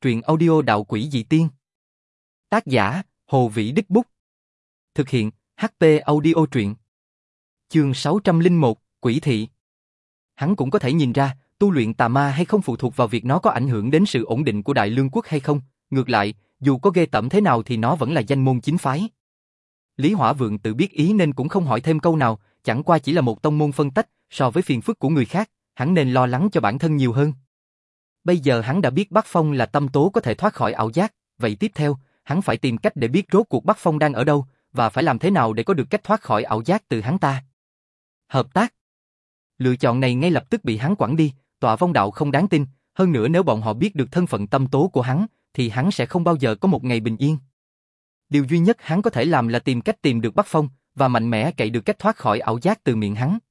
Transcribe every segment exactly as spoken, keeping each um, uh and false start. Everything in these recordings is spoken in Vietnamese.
Truyện audio Đạo Quỷ Dị Tiên. Tác giả, Hồ Vĩ Đích Bút. Thực hiện, hát pê Audio truyện. Chương sáu trăm lẻ một, Quỷ Thị. Hắn cũng có thể nhìn ra, tu luyện tà ma hay không phụ thuộc vào việc nó có ảnh hưởng đến sự ổn định của Đại Lương quốc hay không, ngược lại, dù có ghê tởm thế nào thì nó vẫn là danh môn chính phái. Lý Hỏa Vượng tự biết ý nên cũng không hỏi thêm câu nào, chẳng qua chỉ là một tông môn phân tách, so với phiền phức của người khác, hắn nên lo lắng cho bản thân nhiều hơn. Bây giờ hắn đã biết Bắc Phong là tâm tố có thể thoát khỏi ảo giác, vậy tiếp theo, hắn phải tìm cách để biết rốt cuộc Bắc Phong đang ở đâu, và phải làm thế nào để có được cách thoát khỏi ảo giác từ hắn ta. Hợp tác. Lựa chọn này ngay lập tức bị hắn quẳng đi, Tọa Vong Đạo không đáng tin, hơn nữa nếu bọn họ biết được thân phận tâm tố của hắn, thì hắn sẽ không bao giờ có một ngày bình yên. Điều duy nhất hắn có thể làm là tìm cách tìm được Bắc Phong, và mạnh mẽ cậy được cách thoát khỏi ảo giác từ miệng hắn.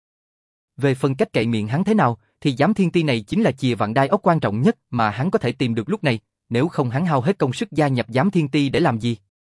Về phần cách cậy miệng hắn thế nào, thì giám thiên ti này chính là chìa vạn đai ốc quan trọng nhất mà hắn có thể tìm được lúc này, nếu không hắn hao hết công sức gia nhập giám thiên ti để làm gì.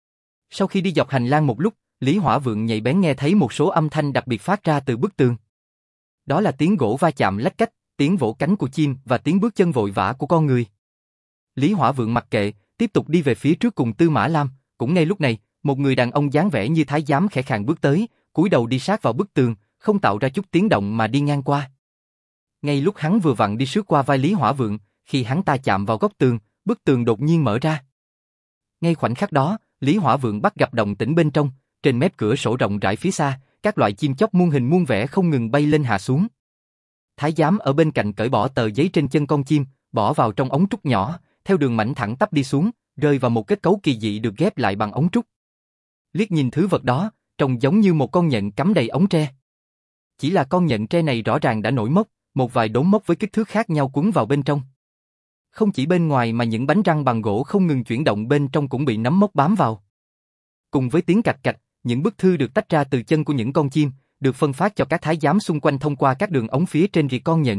Sau khi đi dọc hành lang một lúc, Lý Hỏa Vượng nhạy bén nghe thấy một số âm thanh đặc biệt phát ra từ bức tường. Đó là tiếng gỗ va chạm lách cách, tiếng vỗ cánh của chim và tiếng bước chân vội vã của con người. Lý Hỏa Vượng mặc kệ, tiếp tục đi về phía trước cùng Tư Mã Lam. Cũng ngay lúc này, một người đàn ông dáng vẻ như thái giám khẽ khàng bước tới, cúi đầu đi sát vào bức tường, không tạo ra chút tiếng động mà đi ngang qua. Ngay lúc hắn vừa vặn đi sướt qua vai Lý Hỏa Vượng, khi hắn ta chạm vào góc tường, bức tường đột nhiên mở ra. Ngay khoảnh khắc đó, Lý Hỏa Vượng bắt gặp động tĩnh bên trong, trên mép cửa sổ rộng rãi phía xa, các loại chim chóc muôn hình muôn vẻ không ngừng bay lên hạ xuống. Thái giám ở bên cạnh cởi bỏ tờ giấy trên chân con chim, bỏ vào trong ống trúc nhỏ, theo đường mảnh thẳng tắp đi xuống, rơi vào một kết cấu kỳ dị được ghép lại bằng ống trúc. Liếc nhìn thứ vật đó, trông giống như một con nhện cắm đầy ống tre. Chỉ là con nhện tre này rõ ràng đã nổi mốc, một vài đốm mốc với kích thước khác nhau quấn vào bên trong. Không chỉ bên ngoài mà những bánh răng bằng gỗ không ngừng chuyển động bên trong cũng bị nấm mốc bám vào. Cùng với tiếng cạch cạch, những bức thư được tách ra từ chân của những con chim, được phân phát cho các thái giám xung quanh thông qua các đường ống phía trên rìa con nhện.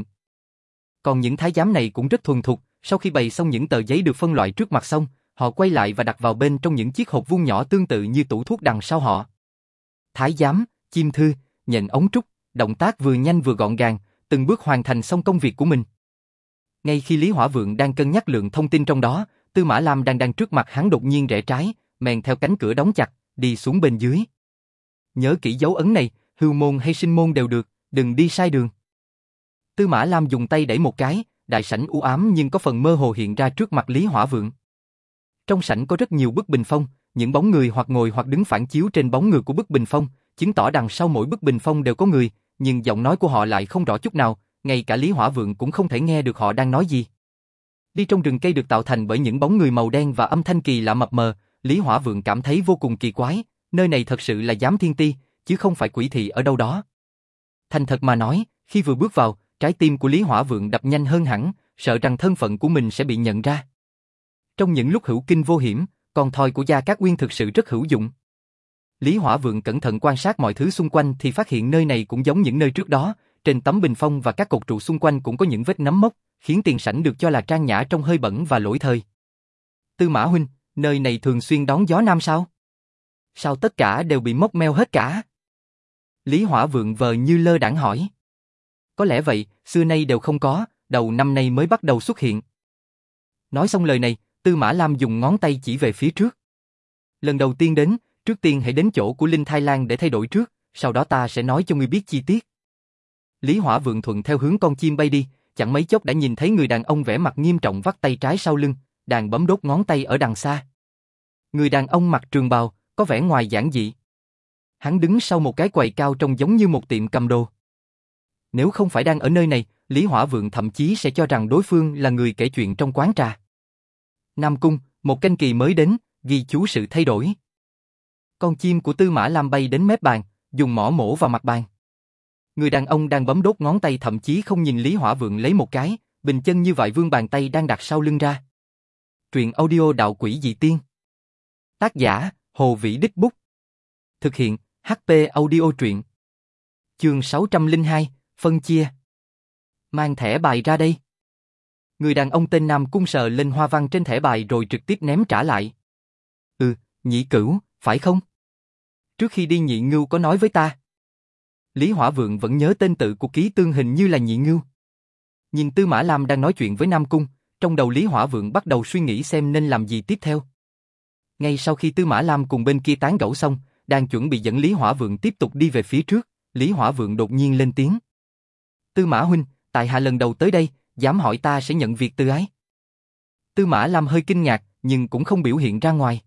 Còn những thái giám này cũng rất thuần thục, sau khi bày xong những tờ giấy được phân loại trước mặt xong, họ quay lại và đặt vào bên trong những chiếc hộp vuông nhỏ tương tự như tủ thuốc đằng sau họ. Thái giám, chim thư, nhện ống trúc, động tác vừa nhanh vừa gọn gàng, từng bước hoàn thành xong công việc của mình. Ngay khi Lý Hỏa Vượng đang cân nhắc lượng thông tin trong đó, Tư Mã Lam đang đang trước mặt hắn đột nhiên rẽ trái, men theo cánh cửa đóng chặt, đi xuống bên dưới. Nhớ kỹ dấu ấn này, hưu môn hay sinh môn đều được, đừng đi sai đường. Tư Mã Lam dùng tay đẩy một cái, đại sảnh u ám nhưng có phần mơ hồ hiện ra trước mặt Lý Hỏa Vượng. Trong sảnh có rất nhiều bức bình phong, những bóng người hoặc ngồi hoặc đứng phản chiếu trên bóng người của bức bình phong, chứng tỏ đằng sau mỗi bức bình phong đều có người, nhưng giọng nói của họ lại không rõ chút nào, ngay cả Lý Hỏa Vượng cũng không thể nghe được họ đang nói gì. Đi trong rừng cây được tạo thành bởi những bóng người màu đen và âm thanh kỳ lạ mập mờ, Lý Hỏa Vượng cảm thấy vô cùng kỳ quái, nơi này thật sự là giám thiên ti, chứ không phải quỷ thị ở đâu đó. Thành thật mà nói, khi vừa bước vào, trái tim của Lý Hỏa Vượng đập nhanh hơn hẳn, sợ rằng thân phận của mình sẽ bị nhận ra. Trong những lúc hữu kinh vô hiểm, con thoi của Gia Cát Uyên thực sự rất hữu dụng. Lý Hỏa Vượng cẩn thận quan sát mọi thứ xung quanh thì phát hiện nơi này cũng giống những nơi trước đó, trên tấm bình phong và các cột trụ xung quanh cũng có những vết nấm mốc, khiến tiền sảnh được cho là trang nhã trông hơi bẩn và lỗi thời. Tư Mã huynh, nơi này thường xuyên đón gió nam sao? Sao tất cả đều bị mốc meo hết cả? Lý Hỏa Vượng vờ như lơ đãng hỏi. Có lẽ vậy, xưa nay đều không có, đầu năm nay mới bắt đầu xuất hiện. Nói xong lời này, Tư Mã Lam dùng ngón tay chỉ về phía trước. Lần đầu tiên đến, trước tiên hãy đến chỗ của Linh Thai Lan để thay đổi trước, sau đó ta sẽ nói cho ngươi biết chi tiết. Lý Hỏa Vượng thuận theo hướng con chim bay đi, chẳng mấy chốc đã nhìn thấy người đàn ông vẻ mặt nghiêm trọng vắt tay trái sau lưng, đang bấm đốt ngón tay ở đằng xa. Người đàn ông mặc trường bào, có vẻ ngoài giản dị. Hắn đứng sau một cái quầy cao trông giống như một tiệm cầm đồ. Nếu không phải đang ở nơi này, Lý Hỏa Vượng thậm chí sẽ cho rằng đối phương là người kể chuyện trong quán trà. Nam Cung, một canh kỳ mới đến, ghi chú sự thay đổi. Con chim của Tư Mã Lam bay đến mép bàn, dùng mỏ mổ vào mặt bàn. Người đàn ông đang bấm đốt ngón tay thậm chí không nhìn Lý Hỏa Vượng lấy một cái, bình chân như vậy vươn bàn tay đang đặt sau lưng ra. Truyện audio Đạo Quỷ Dị Tiên. Tác giả, Hồ Vĩ Đích Bút. Thực hiện, hát pê Audio truyện. Chương sáu trăm lẻ hai, phân chia. Mang thẻ bài ra đây. Người đàn ông tên Nam Cung sờ lên hoa văn trên thẻ bài rồi trực tiếp ném trả lại. Ừ, Nhị Cửu, phải không? Trước khi đi Nhị Ngưu có nói với ta. Lý Hỏa Vượng vẫn nhớ tên tự của Ký Tương hình như là Nhị Ngưu. Nhìn Tư Mã Lam đang nói chuyện với Nam Cung, trong đầu Lý Hỏa Vượng bắt đầu suy nghĩ xem nên làm gì tiếp theo. Ngay sau khi Tư Mã Lam cùng bên kia tán gẫu xong, đang chuẩn bị dẫn Lý Hỏa Vượng tiếp tục đi về phía trước, Lý Hỏa Vượng đột nhiên lên tiếng. Tư Mã huynh, tại hạ lần đầu tới đây, dám hỏi ta sẽ nhận việc từ ái. Tư Mã Lam hơi kinh ngạc, nhưng cũng không biểu hiện ra ngoài.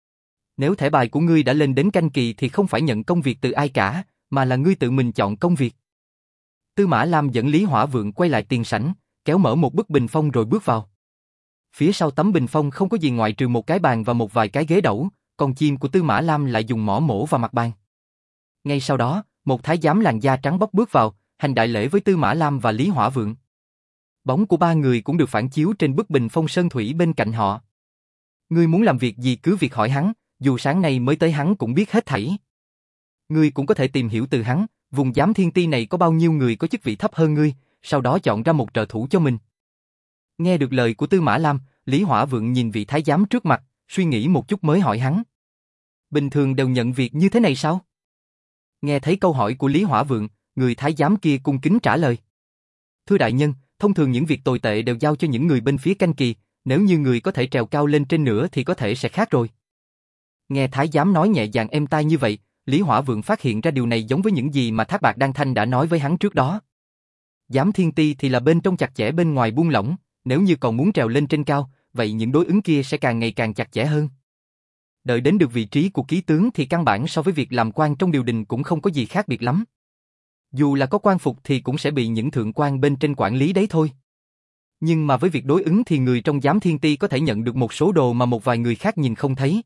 Nếu thẻ bài của ngươi đã lên đến canh kỳ thì không phải nhận công việc từ ai cả, mà là ngươi tự mình chọn công việc. Tư Mã Lam dẫn Lý Hỏa Vượng quay lại tiền sảnh, kéo mở một bức bình phong rồi bước vào. Phía sau tấm bình phong không có gì ngoại trừ một cái bàn và một vài cái ghế đẩu, còn chim của Tư Mã Lam lại dùng mỏ mổ vào mặt bàn. Ngay sau đó, một thái giám làn da trắng bóc bước vào, hành đại lễ với Tư Mã Lam và Lý Hỏa Vượng. Bóng của ba người cũng được phản chiếu trên bức bình phong sơn thủy bên cạnh họ. Ngươi muốn làm việc gì cứ việc hỏi hắn, dù sáng nay mới tới hắn cũng biết hết thảy. Ngươi cũng có thể tìm hiểu từ hắn, vùng giám thiên ti này có bao nhiêu người có chức vị thấp hơn ngươi, sau đó chọn ra một trợ thủ cho mình. Nghe được lời của Tư Mã Lam, Lý Hỏa Vượng nhìn vị thái giám trước mặt, suy nghĩ một chút mới hỏi hắn. Bình thường đều nhận việc như thế này sao? Nghe thấy câu hỏi của Lý Hỏa Vượng, người thái giám kia cung kính trả lời. Thưa đại nhân, thông thường những việc tồi tệ đều giao cho những người bên phía canh kỳ, nếu như người có thể trèo cao lên trên nữa thì có thể sẽ khác rồi. Nghe thái giám nói nhẹ nhàng êm tai như vậy, Lý Hỏa Vượng phát hiện ra điều này giống với những gì mà Thác Bạt Đan Thanh đã nói với hắn trước đó. Giám thiên ti thì là bên trong chặt chẽ bên ngoài buông lỏng, nếu như còn muốn trèo lên trên cao, vậy những đối ứng kia sẽ càng ngày càng chặt chẽ hơn. Đợi đến được vị trí của ký tướng thì căn bản so với việc làm quan trong triều đình cũng không có gì khác biệt lắm. Dù là có quan phục thì cũng sẽ bị những thượng quan bên trên quản lý đấy thôi. Nhưng mà với việc đối ứng thì người trong giám thiên ti có thể nhận được một số đồ mà một vài người khác nhìn không thấy.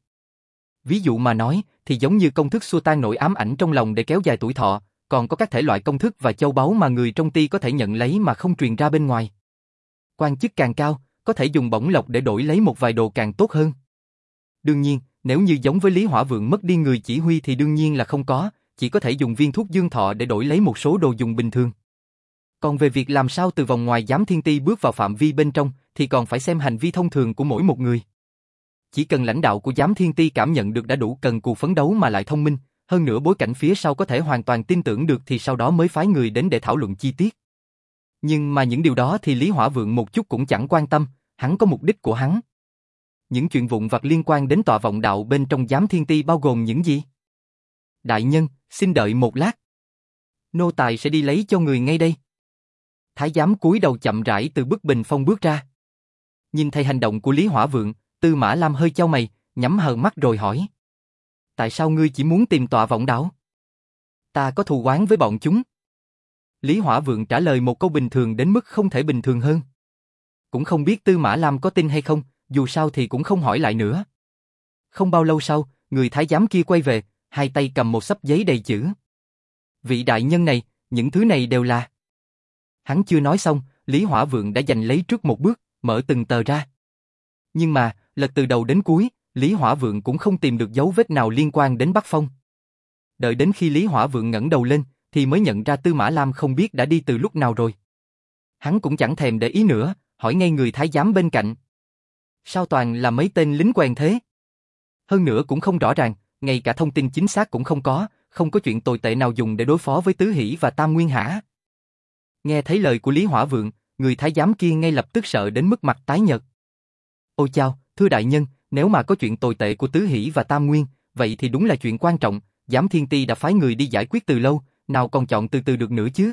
Ví dụ mà nói, thì giống như công thức xua tan nỗi ám ảnh trong lòng để kéo dài tuổi thọ, còn có các thể loại công thức và châu báu mà người trong ti có thể nhận lấy mà không truyền ra bên ngoài. Quan chức càng cao, có thể dùng bổng lộc để đổi lấy một vài đồ càng tốt hơn. Đương nhiên, nếu như giống với Lý Hỏa Vượng mất đi người chỉ huy thì đương nhiên là không có, chỉ có thể dùng viên thuốc dương thọ để đổi lấy một số đồ dùng bình thường. Còn về việc làm sao từ vòng ngoài giám thiên ti bước vào phạm vi bên trong thì còn phải xem hành vi thông thường của mỗi một người. Chỉ cần lãnh đạo của giám thiên ti cảm nhận được đã đủ cần cù phấn đấu mà lại thông minh, hơn nữa bối cảnh phía sau có thể hoàn toàn tin tưởng được thì sau đó mới phái người đến để thảo luận chi tiết. Nhưng mà những điều đó thì Lý Hỏa Vượng một chút cũng chẳng quan tâm, hắn có mục đích của hắn. Những chuyện vụn vặt liên quan đến tọa vọng đạo bên trong giám thiên ti bao gồm những gì? Đại nhân, xin đợi một lát. Nô tài sẽ đi lấy cho người ngay đây. Thái giám cúi đầu chậm rãi từ bức bình phong bước ra. Nhìn thấy hành động của Lý Hỏa Vượng, Tư Mã Lam hơi chau mày, nhắm hờ mắt rồi hỏi. Tại sao ngươi chỉ muốn tìm tọa vọng đạo? Ta có thù oán với bọn chúng. Lý Hỏa Vượng trả lời một câu bình thường đến mức không thể bình thường hơn. Cũng không biết Tư Mã Lam có tin hay không, dù sao thì cũng không hỏi lại nữa. Không bao lâu sau, người thái giám kia quay về, hai tay cầm một xấp giấy đầy chữ. Vị đại nhân này, những thứ này đều là... Hắn chưa nói xong, Lý Hỏa Vượng đã giành lấy trước một bước, mở từng tờ ra. Nhưng mà, lật từ đầu đến cuối, Lý Hỏa Vượng cũng không tìm được dấu vết nào liên quan đến Bắc Phong. Đợi đến khi Lý Hỏa Vượng ngẩng đầu lên, thì mới nhận ra Tư Mã Lam không biết đã đi từ lúc nào rồi. Hắn cũng chẳng thèm để ý nữa, hỏi ngay người thái giám bên cạnh. Sao toàn là mấy tên lính quèn thế? Hơn nữa cũng không rõ ràng, ngay cả thông tin chính xác cũng không có, không có chuyện tồi tệ nào dùng để đối phó với Tứ Hỷ và Tam Nguyên hả? Nghe thấy lời của Lý Hỏa Vượng, người thái giám kia ngay lập tức sợ đến mức mặt tái nhợt. Ôi chao, thưa đại nhân, nếu mà có chuyện tồi tệ của Tứ Hỷ và Tam Nguyên, vậy thì đúng là chuyện quan trọng, giám thiên ti đã phái người đi giải quyết từ lâu, nào còn chọn từ từ được nữa chứ.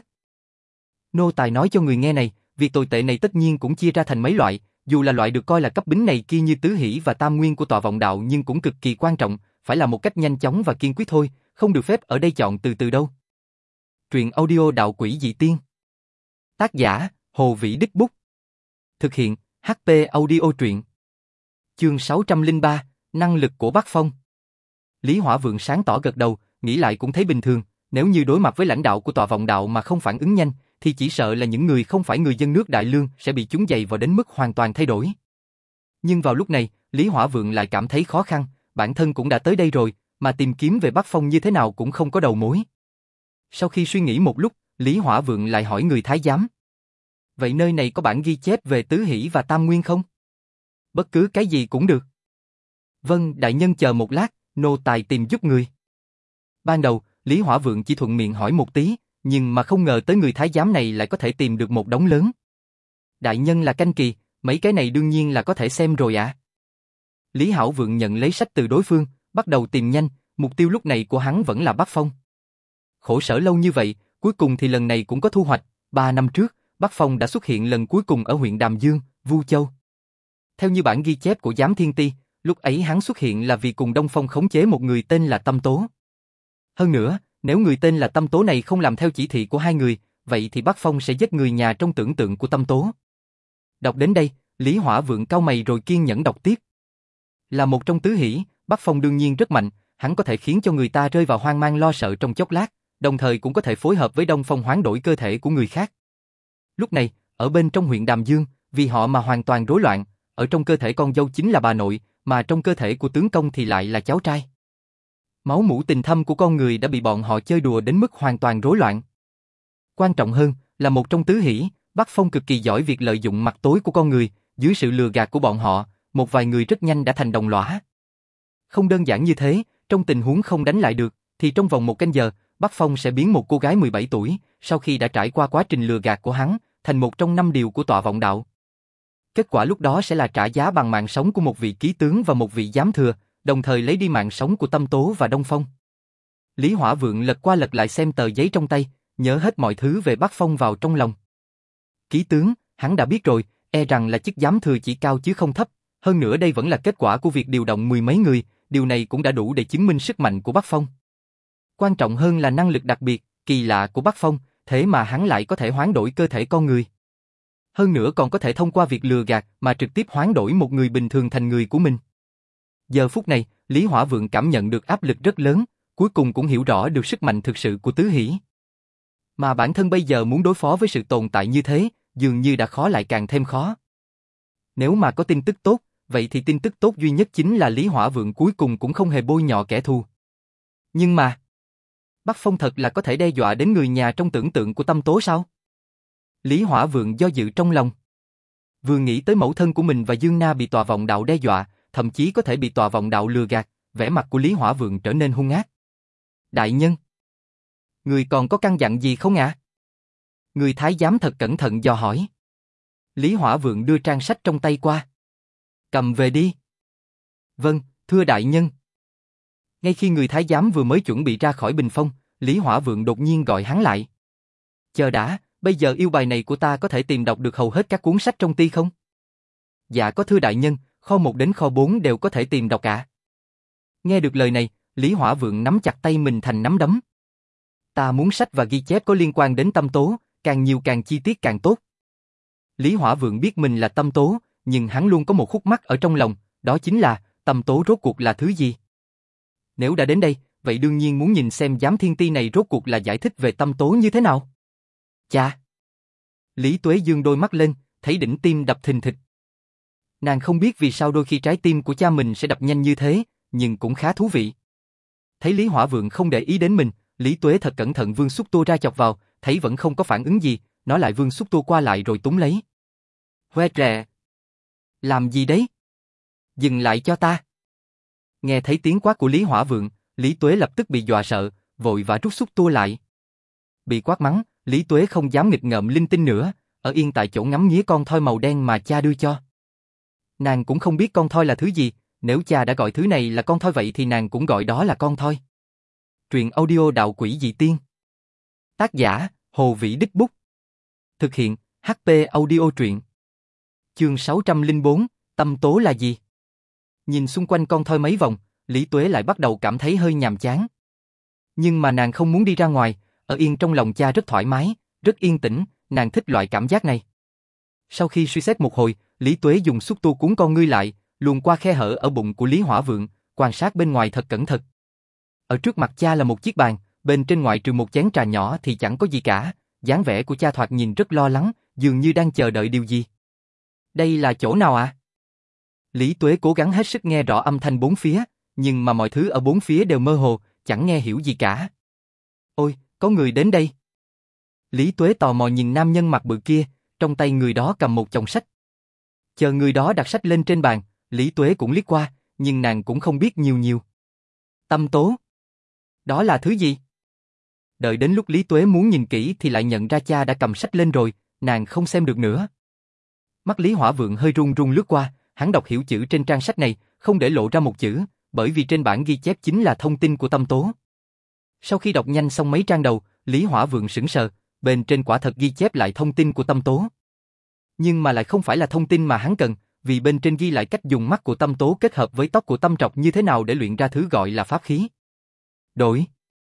Nô tài nói cho người nghe này, việc tồi tệ này tất nhiên cũng chia ra thành mấy loại, dù là loại được coi là cấp bính này kia như Tứ Hỷ và Tam Nguyên của tọa vọng đạo nhưng cũng cực kỳ quan trọng, phải là một cách nhanh chóng và kiên quyết thôi, không được phép ở đây chọn từ từ đâu. Truyện audio Đạo Quỷ Dị Tiên. Tác giả, Hồ Vĩ Đích Bút. Thực hiện, hát pê Audio Truyện. Chương sáu trăm lẻ ba, Năng lực của Bắc Phong. Lý Hỏa Vượng sáng tỏ gật đầu, nghĩ lại cũng thấy bình thường, nếu như đối mặt với lãnh đạo của tọa vọng đạo mà không phản ứng nhanh, thì chỉ sợ là những người không phải người dân nước Đại Lương sẽ bị chúng dày vào đến mức hoàn toàn thay đổi. Nhưng vào lúc này, Lý Hỏa Vượng lại cảm thấy khó khăn, bản thân cũng đã tới đây rồi, mà tìm kiếm về Bắc Phong như thế nào cũng không có đầu mối. Sau khi suy nghĩ một lúc, Lý Hỏa Vượng lại hỏi người thái giám. Vậy nơi này có bản ghi chép về Tứ Hỷ và Tam Nguyên không? Bất cứ cái gì cũng được. Vâng, đại nhân chờ một lát, nô tài tìm giúp người. Ban đầu, Lý Hỏa Vượng chỉ thuận miệng hỏi một tí, nhưng mà không ngờ tới người thái giám này lại có thể tìm được một đống lớn. Đại nhân là canh kỳ, Mấy cái này đương nhiên là có thể xem rồi ạ. À. Lý Hảo Vượng nhận lấy sách từ đối phương, bắt đầu tìm nhanh, mục tiêu lúc này của hắn vẫn là Bắc Phong. Khổ sở lâu như vậy, cuối cùng thì lần này cũng có thu hoạch, ba năm trước, Bắc Phong đã xuất hiện lần cuối cùng ở huyện Đàm Dương, Vu Châu. Theo như bản ghi chép của Giám Thiên Ti, lúc ấy hắn xuất hiện là vì cùng Đông Phong khống chế một người tên là Tâm Tố. Hơn nữa, nếu người tên là Tâm Tố này không làm theo chỉ thị của hai người, vậy thì Bắc Phong sẽ giết người nhà trong tưởng tượng của Tâm Tố. Đọc đến đây, Lý Hỏa Vượng cau mày rồi kiên nhẫn đọc tiếp. Là một trong tứ hỷ, Bắc Phong đương nhiên rất mạnh, hắn có thể khiến cho người ta rơi vào hoang mang lo sợ trong chốc lát, đồng thời cũng có thể phối hợp với Đông Phong hoán đổi cơ thể của người khác. Lúc này, ở bên trong huyện Đàm Dương, vì họ mà hoàn toàn rối loạn, ở trong cơ thể con dâu chính là bà nội, mà trong cơ thể của tướng công thì lại là cháu trai. Máu mủ tình thâm của con người đã bị bọn họ chơi đùa đến mức hoàn toàn rối loạn. Quan trọng hơn, là một trong tứ hỷ, Bắc Phong cực kỳ giỏi việc lợi dụng mặt tối của con người, dưới sự lừa gạt của bọn họ, một vài người rất nhanh đã thành đồng lõa. Không đơn giản như thế, trong tình huống không đánh lại được, thì trong vòng một canh giờ, Bắc Phong sẽ biến một cô gái mười bảy tuổi, sau khi đã trải qua quá trình lừa gạt của hắn, thành một trong năm điều của tọa vọng đạo. Kết quả lúc đó sẽ là trả giá bằng mạng sống của một vị ký tướng và một vị giám thừa, đồng thời lấy đi mạng sống của Tâm Tố và Đông Phong. Lý Hỏa Vượng lật qua lật lại xem tờ giấy trong tay, nhớ hết mọi thứ về Bắc Phong vào trong lòng. Ký tướng, hắn đã biết rồi, e rằng là chức giám thừa chỉ cao chứ không thấp, hơn nữa đây vẫn là kết quả của việc điều động mười mấy người, điều này cũng đã đủ để chứng minh sức mạnh của Bắc Phong. Quan trọng hơn là năng lực đặc biệt, kỳ lạ của Bắc Phong, thế mà hắn lại có thể hoán đổi cơ thể con người. Hơn nữa còn có thể thông qua việc lừa gạt mà trực tiếp hoán đổi một người bình thường thành người của mình. Giờ phút này, Lý Hỏa Vượng cảm nhận được áp lực rất lớn, cuối cùng cũng hiểu rõ được sức mạnh thực sự của tứ hỷ. Mà bản thân bây giờ muốn đối phó với sự tồn tại như thế, dường như đã khó lại càng thêm khó. Nếu mà có tin tức tốt, vậy thì tin tức tốt duy nhất chính là Lý Hỏa Vượng cuối cùng cũng không hề bôi nhọ kẻ thù. Nhưng mà, Bắc Phong thật là có thể đe dọa đến người nhà trong tưởng tượng của Tâm Tố sao? Lý Hỏa Vượng do dự trong lòng. Vừa nghĩ tới mẫu thân của mình và Dương Na bị tòa vọng đạo đe dọa, thậm chí có thể bị tòa vọng đạo lừa gạt, vẻ mặt của Lý Hỏa Vượng trở nên hung ác. Đại nhân, người còn có căn dặn gì không ạ? À? Người thái giám thật cẩn thận dò hỏi. Lý Hỏa Vượng đưa trang sách trong tay qua. Cầm về đi. Vâng, thưa đại nhân. Ngay khi người thái giám vừa mới chuẩn bị ra khỏi bình phong, Lý Hỏa Vượng đột nhiên gọi hắn lại. Chờ đã, bây giờ yêu bài này của ta có thể tìm đọc được hầu hết các cuốn sách trong ti không? Dạ có thưa đại nhân, kho một đến kho bốn đều có thể tìm đọc cả. Nghe được lời này, Lý Hỏa Vượng nắm chặt tay mình thành nắm đấm. Ta muốn sách và ghi chép có liên quan đến Tâm Tố, càng nhiều càng chi tiết càng tốt. Lý Hỏa Vượng biết mình là Tâm Tố, nhưng hắn luôn có một khúc mắc ở trong lòng, đó chính là Tâm Tố rốt cuộc là thứ gì? Nếu đã đến đây, vậy đương nhiên muốn nhìn xem Giám Thiên Ti này rốt cuộc là giải thích về Tâm Tố như thế nào. Chà! Lý Tuế dương đôi mắt lên, thấy đỉnh tim đập thình thịch. Nàng không biết vì sao đôi khi trái tim của cha mình sẽ đập nhanh như thế, nhưng cũng khá thú vị. Thấy Lý Hỏa Vượng không để ý đến mình, Lý Tuế thật cẩn thận vươn xúc tua ra chọc vào, thấy vẫn không có phản ứng gì, nó lại vươn xúc tua qua lại rồi túm lấy. Hoe trè! Làm gì đấy? Dừng lại cho ta! Nghe thấy tiếng quát của Lý Hỏa Vượng, Lý Tuế lập tức bị dọa sợ, vội vã rút xúc tua lại. Bị quát mắng, Lý Tuế không dám nghịch ngợm linh tinh nữa, ở yên tại chỗ ngắm nghía con thoi màu đen mà cha đưa cho. Nàng cũng không biết con thoi là thứ gì, nếu cha đã gọi thứ này là con thoi vậy thì nàng cũng gọi đó là con thoi. Truyện audio Đạo Quỷ Dị Tiên. Tác giả, Hồ Vĩ Đích Bút. Thực hiện, hát pê Audio Truyện. Chương sáu trăm lẻ bốn, Tâm Tố là gì? Nhìn xung quanh con thoi mấy vòng, Lý Tuế lại bắt đầu cảm thấy hơi nhàm chán. Nhưng mà nàng không muốn đi ra ngoài, ở yên trong lòng cha rất thoải mái, rất yên tĩnh, nàng thích loại cảm giác này. Sau khi suy xét một hồi, Lý Tuế dùng xúc tua cuốn con ngươi lại, luồn qua khe hở ở bụng của Lý Hỏa Vượng, quan sát bên ngoài thật cẩn thận. Ở trước mặt cha là một chiếc bàn, bên trên ngoại trừ một chén trà nhỏ thì chẳng có gì cả, dáng vẻ của cha thoạt nhìn rất lo lắng, dường như đang chờ đợi điều gì. Đây là chỗ nào ạ? À? Lý Tuế cố gắng hết sức nghe rõ âm thanh bốn phía, nhưng mà mọi thứ ở bốn phía đều mơ hồ, chẳng nghe hiểu gì cả. Ôi, có người đến đây. Lý Tuế tò mò nhìn nam nhân mặt bự kia, trong tay người đó cầm một chồng sách. Chờ người đó đặt sách lên trên bàn, Lý Tuế cũng liếc qua, nhưng nàng cũng không biết nhiều nhiều. Tâm Tố. Đó là thứ gì? Đợi đến lúc Lý Tuế muốn nhìn kỹ thì lại nhận ra cha đã cầm sách lên rồi, nàng không xem được nữa. Mắt Lý Hỏa Vượng hơi run run lướt qua, hắn đọc hiểu chữ trên trang sách này, không để lộ ra một chữ, bởi vì trên bản ghi chép chính là thông tin của Tâm Tố. Sau khi đọc nhanh xong mấy trang đầu, Lý Hỏa Vượng sững sờ, bên trên quả thật ghi chép lại thông tin của Tâm Tố. Nhưng mà lại không phải là thông tin mà hắn cần, vì bên trên ghi lại cách dùng mắt của Tâm Tố kết hợp với tóc của Tâm Trọc như thế nào để luyện ra thứ gọi là pháp khí. Đổi.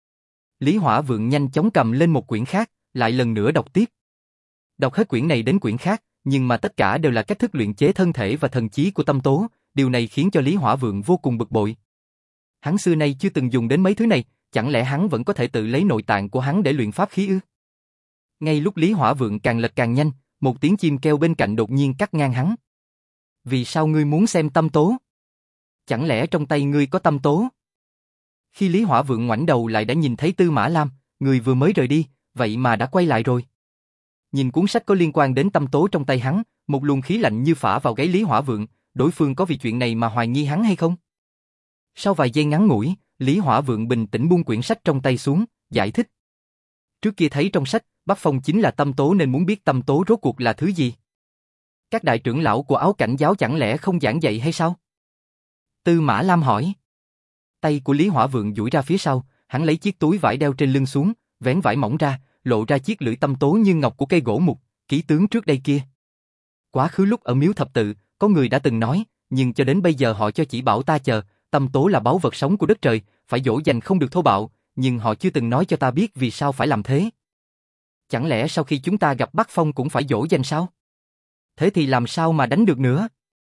Lý Hỏa Vượng nhanh chóng cầm lên một quyển khác, lại lần nữa đọc tiếp. Đọc hết quyển này đến quyển khác, nhưng mà tất cả đều là cách thức luyện chế thân thể và thần trí của Tâm Tố, điều này khiến cho Lý Hỏa Vượng vô cùng bực bội. Hắn xưa nay chưa từng dùng đến mấy thứ này, chẳng lẽ hắn vẫn có thể tự lấy nội tạng của hắn để luyện pháp khí ư? Ngay lúc Lý Hỏa Vượng càng lật càng nhanh, một tiếng chim kêu bên cạnh đột nhiên cắt ngang hắn. Vì sao ngươi muốn xem Tâm Tố? Chẳng lẽ trong tay ngươi có Tâm Tố? Khi Lý Hỏa Vượng ngoảnh đầu lại đã nhìn thấy Tư Mã Lam, người vừa mới rời đi, vậy mà đã quay lại rồi. Nhìn cuốn sách có liên quan đến Tâm Tố trong tay hắn, một luồng khí lạnh như phả vào gáy Lý Hỏa Vượng, đối phương có vì chuyện này mà hoài nghi hắn hay không? Sau vài giây ngắn ngủi, Lý Hỏa Vượng bình tĩnh buông quyển sách trong tay xuống, giải thích. Trước kia thấy trong sách, Bắc Phong chính là Tâm Tố nên muốn biết Tâm Tố rốt cuộc là thứ gì. Các đại trưởng lão của Áo Cảnh giáo chẳng lẽ không giảng dạy hay sao? Tư Mã Lam hỏi. Tay của Lý Hỏa Vượng duỗi ra phía sau, hắn lấy chiếc túi vải đeo trên lưng xuống, vén vải mỏng ra, lộ ra chiếc lưỡi Tâm Tố như ngọc của cây gỗ mục, ký tướng trước đây kia. Quá khứ lúc ở miếu thập tự, có người đã từng nói, nhưng cho đến bây giờ họ cho chỉ bảo ta chờ, Tâm Tố là báu vật sống của đất trời, phải dỗ dành không được thô bạo, nhưng họ chưa từng nói cho ta biết vì sao phải làm thế. Chẳng lẽ sau khi chúng ta gặp Bắc Phong cũng phải dỗ dành sao? Thế thì làm sao mà đánh được nữa?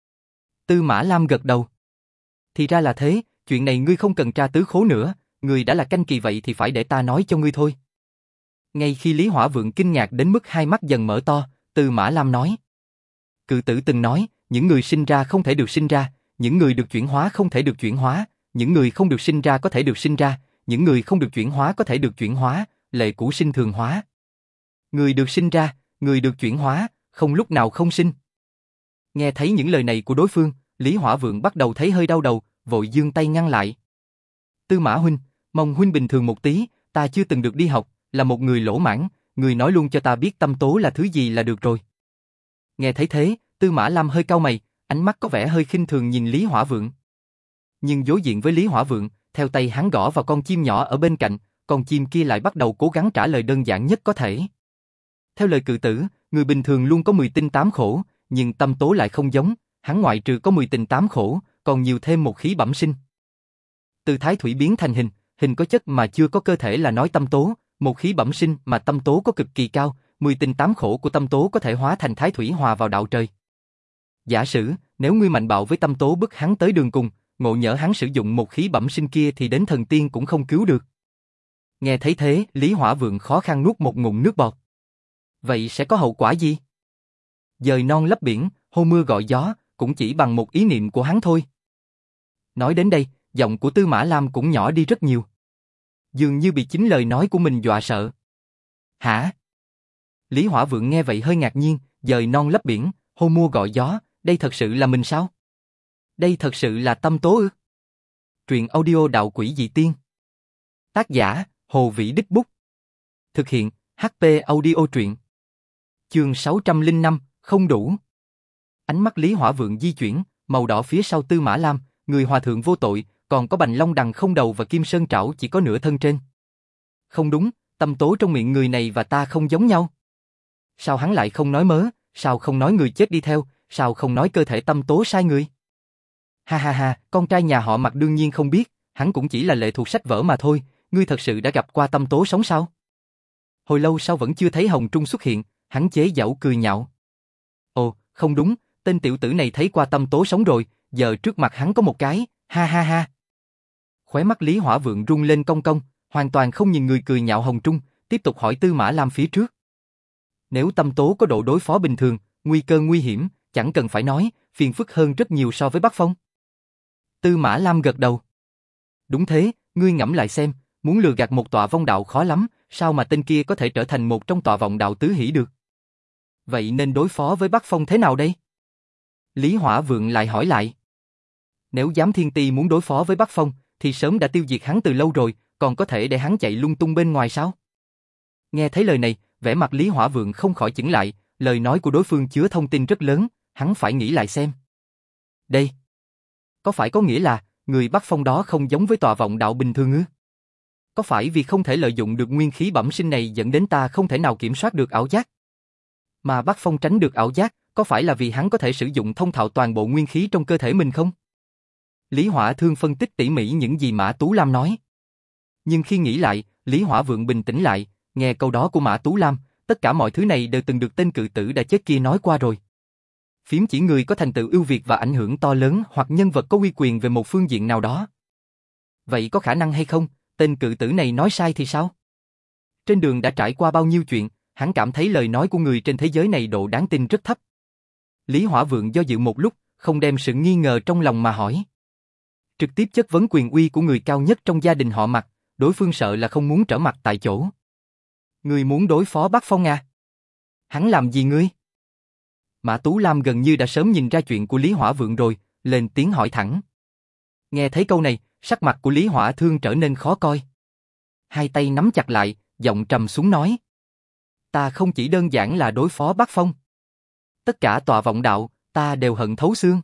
Tư Mã Lam gật đầu. Thì ra là thế, chuyện này ngươi không cần tra tứ khố nữa, ngươi đã là canh kỳ vậy thì phải để ta nói cho ngươi thôi. Ngay khi Lý Hỏa Vượng kinh ngạc đến mức hai mắt dần mở to, Tư Mã Lam nói. Cự tử từng nói, những người sinh ra không thể được sinh ra, những người được chuyển hóa không thể được chuyển hóa, những người không được sinh ra có thể được sinh ra, những người không được chuyển hóa có thể được chuyển hóa, lệ cũ sinh thường hóa. Người được sinh ra, người được chuyển hóa, không lúc nào không sinh. Nghe thấy những lời này của đối phương, Lý Hỏa Vượng bắt đầu thấy hơi đau đầu, vội giương tay ngăn lại. Tư Mã huynh, mong huynh bình thường một tí, ta chưa từng được đi học, là một người lỗ mãng, người nói luôn cho ta biết Tâm Tố là thứ gì là được rồi. Nghe thấy thế, Tư Mã Lam hơi cau mày, ánh mắt có vẻ hơi khinh thường nhìn Lý Hỏa Vượng. Nhưng đối diện với Lý Hỏa Vượng, theo tay hắn gõ vào con chim nhỏ ở bên cạnh, con chim kia lại bắt đầu cố gắng trả lời đơn giản nhất có thể. Theo lời cự tử, người bình thường luôn có mười tinh tám khổ, nhưng Tâm Tố lại không giống, hắn ngoại trừ có mười tinh tám khổ, còn nhiều thêm một khí bẩm sinh. Từ thái thủy biến thành hình, hình có chất mà chưa có cơ thể là nói Tâm Tố, một khí bẩm sinh mà Tâm Tố có cực kỳ cao, mười tinh tám khổ của Tâm Tố có thể hóa thành thái thủy hòa vào đạo trời. Giả sử, nếu ngươi mạnh bạo với Tâm Tố bức hắn tới đường cùng, ngộ nhỡ hắn sử dụng một khí bẩm sinh kia thì đến thần tiên cũng không cứu được. Nghe thấy thế, Lý Hỏa Vượng khó khăn nuốt một ngụm nước bọt. Vậy sẽ có hậu quả gì? Dời non lấp biển, hô mưa gọi gió, cũng chỉ bằng một ý niệm của hắn thôi. Nói đến đây, giọng của Tư Mã Lam cũng nhỏ đi rất nhiều. Dường như bị chính lời nói của mình dọa sợ. Hả? Lý Hỏa Vượng nghe vậy hơi ngạc nhiên, dời non lấp biển, hô mưa gọi gió, đây thật sự là mình sao? Đây thật sự là Tâm Tố ư? Truyện audio Đạo Quỷ Dị Tiên. Tác giả, Hồ Vĩ Đích Bút. Thực hiện, hát pê Audio Truyện. Chương sáu trăm lẻ năm, không đủ. Ánh mắt Lý Hỏa Vượng di chuyển, màu đỏ phía sau Tư Mã Lam, người hòa thượng vô tội, còn có bành long đằng không đầu và kim sơn trảo chỉ có nửa thân trên. Không đúng, Tâm Tố trong miệng người này và ta không giống nhau. Sao hắn lại không nói mớ, sao không nói người chết đi theo, sao không nói cơ thể Tâm Tố sai người? Ha ha ha, con trai nhà họ Mạc đương nhiên không biết, hắn cũng chỉ là lệ thuộc sách vở mà thôi, ngươi thật sự đã gặp qua Tâm Tố sống sao? Hồi lâu sau vẫn chưa thấy Hồng Trung xuất hiện, hắn chế giễu cười nhạo. Ồ, không đúng, tên tiểu tử này thấy qua Tâm Tố sống rồi, giờ trước mặt hắn có một cái, ha ha ha. Khóe mắt Lý Hỏa Vượng rung lên cong cong, hoàn toàn không nhìn người cười nhạo Hồng Trung, tiếp tục hỏi Tư Mã Lam phía trước. Nếu Tâm Tố có độ đối phó bình thường, nguy cơ nguy hiểm, chẳng cần phải nói, phiền phức hơn rất nhiều so với Bắc Phong. Tư Mã Lam gật đầu. Đúng thế, ngươi ngẫm lại xem, muốn lừa gạt một tọa vong đạo khó lắm, sao mà tên kia có thể trở thành một trong tọa vọng đạo tứ hỷ được? Vậy nên đối phó với Bắc Phong thế nào đây? Lý Hỏa Vượng lại hỏi lại. Nếu Giám Thiên Ti muốn đối phó với Bắc Phong, thì sớm đã tiêu diệt hắn từ lâu rồi, còn có thể để hắn chạy lung tung bên ngoài sao? Nghe thấy lời này, vẻ mặt Lý Hỏa Vượng không khỏi chững lại, lời nói của đối phương chứa thông tin rất lớn, hắn phải nghĩ lại xem. Đây, có phải có nghĩa là người Bắc Phong đó không giống với tòa vọng đạo bình thường ư? Có phải vì không thể lợi dụng được nguyên khí bẩm sinh này dẫn đến ta không thể nào kiểm soát được ảo giác? Mà Bắc Phong tránh được ảo giác, có phải là vì hắn có thể sử dụng thông thạo toàn bộ nguyên khí trong cơ thể mình không? Lý Hỏa Thương phân tích tỉ mỉ những gì Mã Tú Lam nói. Nhưng khi nghĩ lại, Lý Hỏa Vượng bình tĩnh lại, nghe câu đó của Mã Tú Lam, tất cả mọi thứ này đều từng được tên cự tử đã chết kia nói qua rồi. Phím chỉ người có thành tựu ưu việt và ảnh hưởng to lớn hoặc nhân vật có uy quyền về một phương diện nào đó. Vậy có khả năng hay không, tên cự tử này nói sai thì sao? Trên đường đã trải qua bao nhiêu chuyện, hắn cảm thấy lời nói của người trên thế giới này độ đáng tin rất thấp. Lý Hỏa Vượng do dự một lúc, không đem sự nghi ngờ trong lòng mà hỏi. Trực tiếp chất vấn quyền uy của người cao nhất trong gia đình họ Mạc, đối phương sợ là không muốn trở mặt tại chỗ. Ngươi muốn đối phó Bắc Phong à? Hắn làm gì ngươi? Mã Tú Lam gần như đã sớm nhìn ra chuyện của Lý Hỏa Vượng rồi, lên tiếng hỏi thẳng. Nghe thấy câu này, sắc mặt của Lý Hỏa Thương trở nên khó coi. Hai tay nắm chặt lại, giọng trầm xuống nói. Ta không chỉ đơn giản là đối phó Bắc Phong. Tất cả tòa vọng đạo, ta đều hận thấu xương.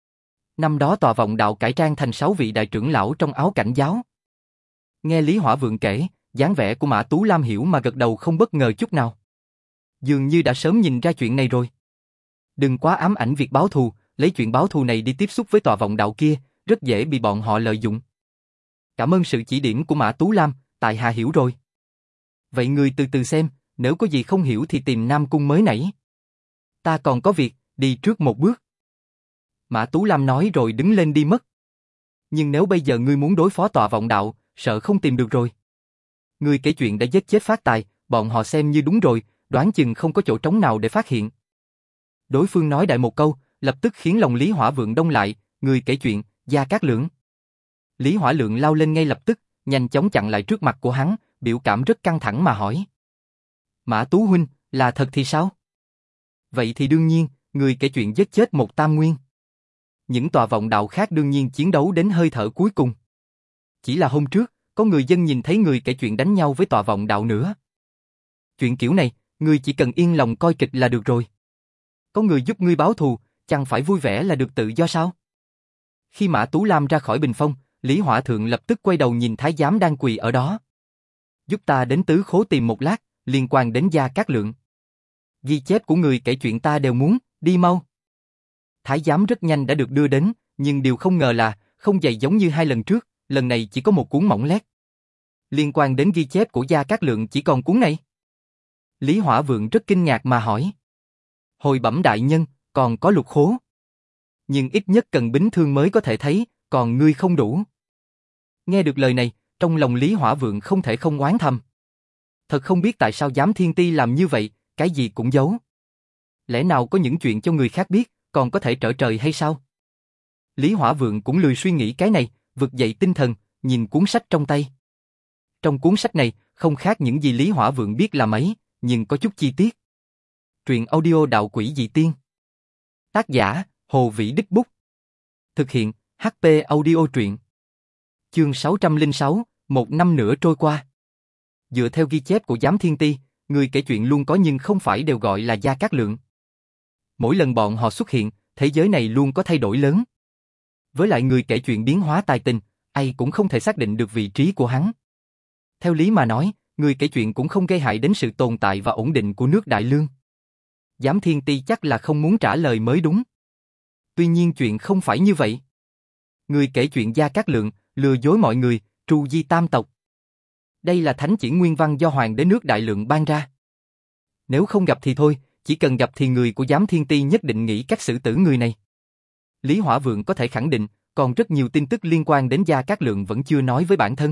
Năm đó tòa vọng đạo cải trang thành sáu vị đại trưởng lão trong áo cảnh giáo. Nghe Lý Hỏa Vượng kể, dáng vẻ của Mã Tú Lam hiểu mà gật đầu không bất ngờ chút nào. Dường như đã sớm nhìn ra chuyện này rồi. Đừng quá ám ảnh việc báo thù, lấy chuyện báo thù này đi tiếp xúc với tòa vọng đạo kia, rất dễ bị bọn họ lợi dụng. Cảm ơn sự chỉ điểm của Mã Tú Lam, tại hạ hiểu rồi. Vậy người từ từ xem, nếu có gì không hiểu thì tìm Nam Cung mới nãy. Ta còn có việc, đi trước một bước. Mã Tú Lam nói rồi đứng lên đi mất. Nhưng nếu bây giờ ngươi muốn đối phó tòa vọng đạo, sợ không tìm được rồi. Ngươi kể chuyện đã giết chết Phát Tài, bọn họ xem như đúng rồi, đoán chừng không có chỗ trống nào để phát hiện. Đối phương nói đại một câu, lập tức khiến lòng Lý Hỏa Vượng đông lại, ngươi kể chuyện, Gia Cát Lượng. Lý Hỏa Lượng lao lên ngay lập tức, nhanh chóng chặn lại trước mặt của hắn, biểu cảm rất căng thẳng mà hỏi. Mã Tú huynh, là thật thì sao? Vậy thì đương nhiên, ngươi kể chuyện giết chết một tam nguyên. Những tòa vọng đạo khác đương nhiên chiến đấu đến hơi thở cuối cùng. Chỉ là hôm trước, có người dân nhìn thấy người kể chuyện đánh nhau với tòa vọng đạo nữa. Chuyện kiểu này, ngươi chỉ cần yên lòng coi kịch là được rồi. Có người giúp ngươi báo thù, chẳng phải vui vẻ là được tự do sao? Khi Mã Tú Lam ra khỏi bình phong, Lý Hỏa Thượng lập tức quay đầu nhìn thái giám đang quỳ ở đó. Giúp ta đến tứ khố tìm một lát, liên quan đến Gia Cát Lượng. Ghi chép của người kể chuyện ta đều muốn, đi mau. Thái giám rất nhanh đã được đưa đến, nhưng điều không ngờ là, không dày giống như hai lần trước, lần này chỉ có một cuốn mỏng lét. Liên quan đến ghi chép của Gia Cát Lượng chỉ còn cuốn này. Lý Hỏa Vượng rất kinh ngạc mà hỏi. Hồi bẩm đại nhân, còn có lục khố. Nhưng ít nhất cần bính thương mới có thể thấy, còn ngươi không đủ. Nghe được lời này, trong lòng Lý Hỏa Vượng không thể không oán thầm. Thật không biết tại sao Giám Thiên Ti làm như vậy, cái gì cũng giấu. Lẽ nào có những chuyện cho người khác biết, còn có thể trở trời hay sao? Lý Hỏa Vượng cũng lười suy nghĩ cái này, vực dậy tinh thần, nhìn cuốn sách trong tay. Trong cuốn sách này, không khác những gì Lý Hỏa Vượng biết là mấy, nhưng có chút chi tiết. Truyện audio Đạo Quỷ Dị Tiên. Tác giả, Hồ Vĩ Đích Bút. Thực hiện, hát pê Audio Truyện. Chương sáu trăm lẻ sáu, một năm nữa trôi qua. Dựa theo ghi chép của Giám Thiên Ti, người kể chuyện luôn có nhưng không phải đều gọi là Gia Cát Lượng. Mỗi lần bọn họ xuất hiện, thế giới này luôn có thay đổi lớn. Với lại người kể chuyện biến hóa tài tình, ai cũng không thể xác định được vị trí của hắn. Theo lý mà nói, người kể chuyện cũng không gây hại đến sự tồn tại và ổn định của nước Đại Lương. Giám Thiên Ti chắc là không muốn trả lời mới đúng. Tuy nhiên chuyện không phải như vậy. Người kể chuyện Gia Cát Lượng, lừa dối mọi người, tru di tam tộc. Đây là thánh chỉ nguyên văn do Hoàng đế nước Đại Lượng ban ra. Nếu không gặp thì thôi, chỉ cần gặp thì người của Giám Thiên Ti nhất định nghĩ cách xử tử người này. Lý Hỏa Vượng có thể khẳng định, còn rất nhiều tin tức liên quan đến Gia Cát Lượng vẫn chưa nói với bản thân.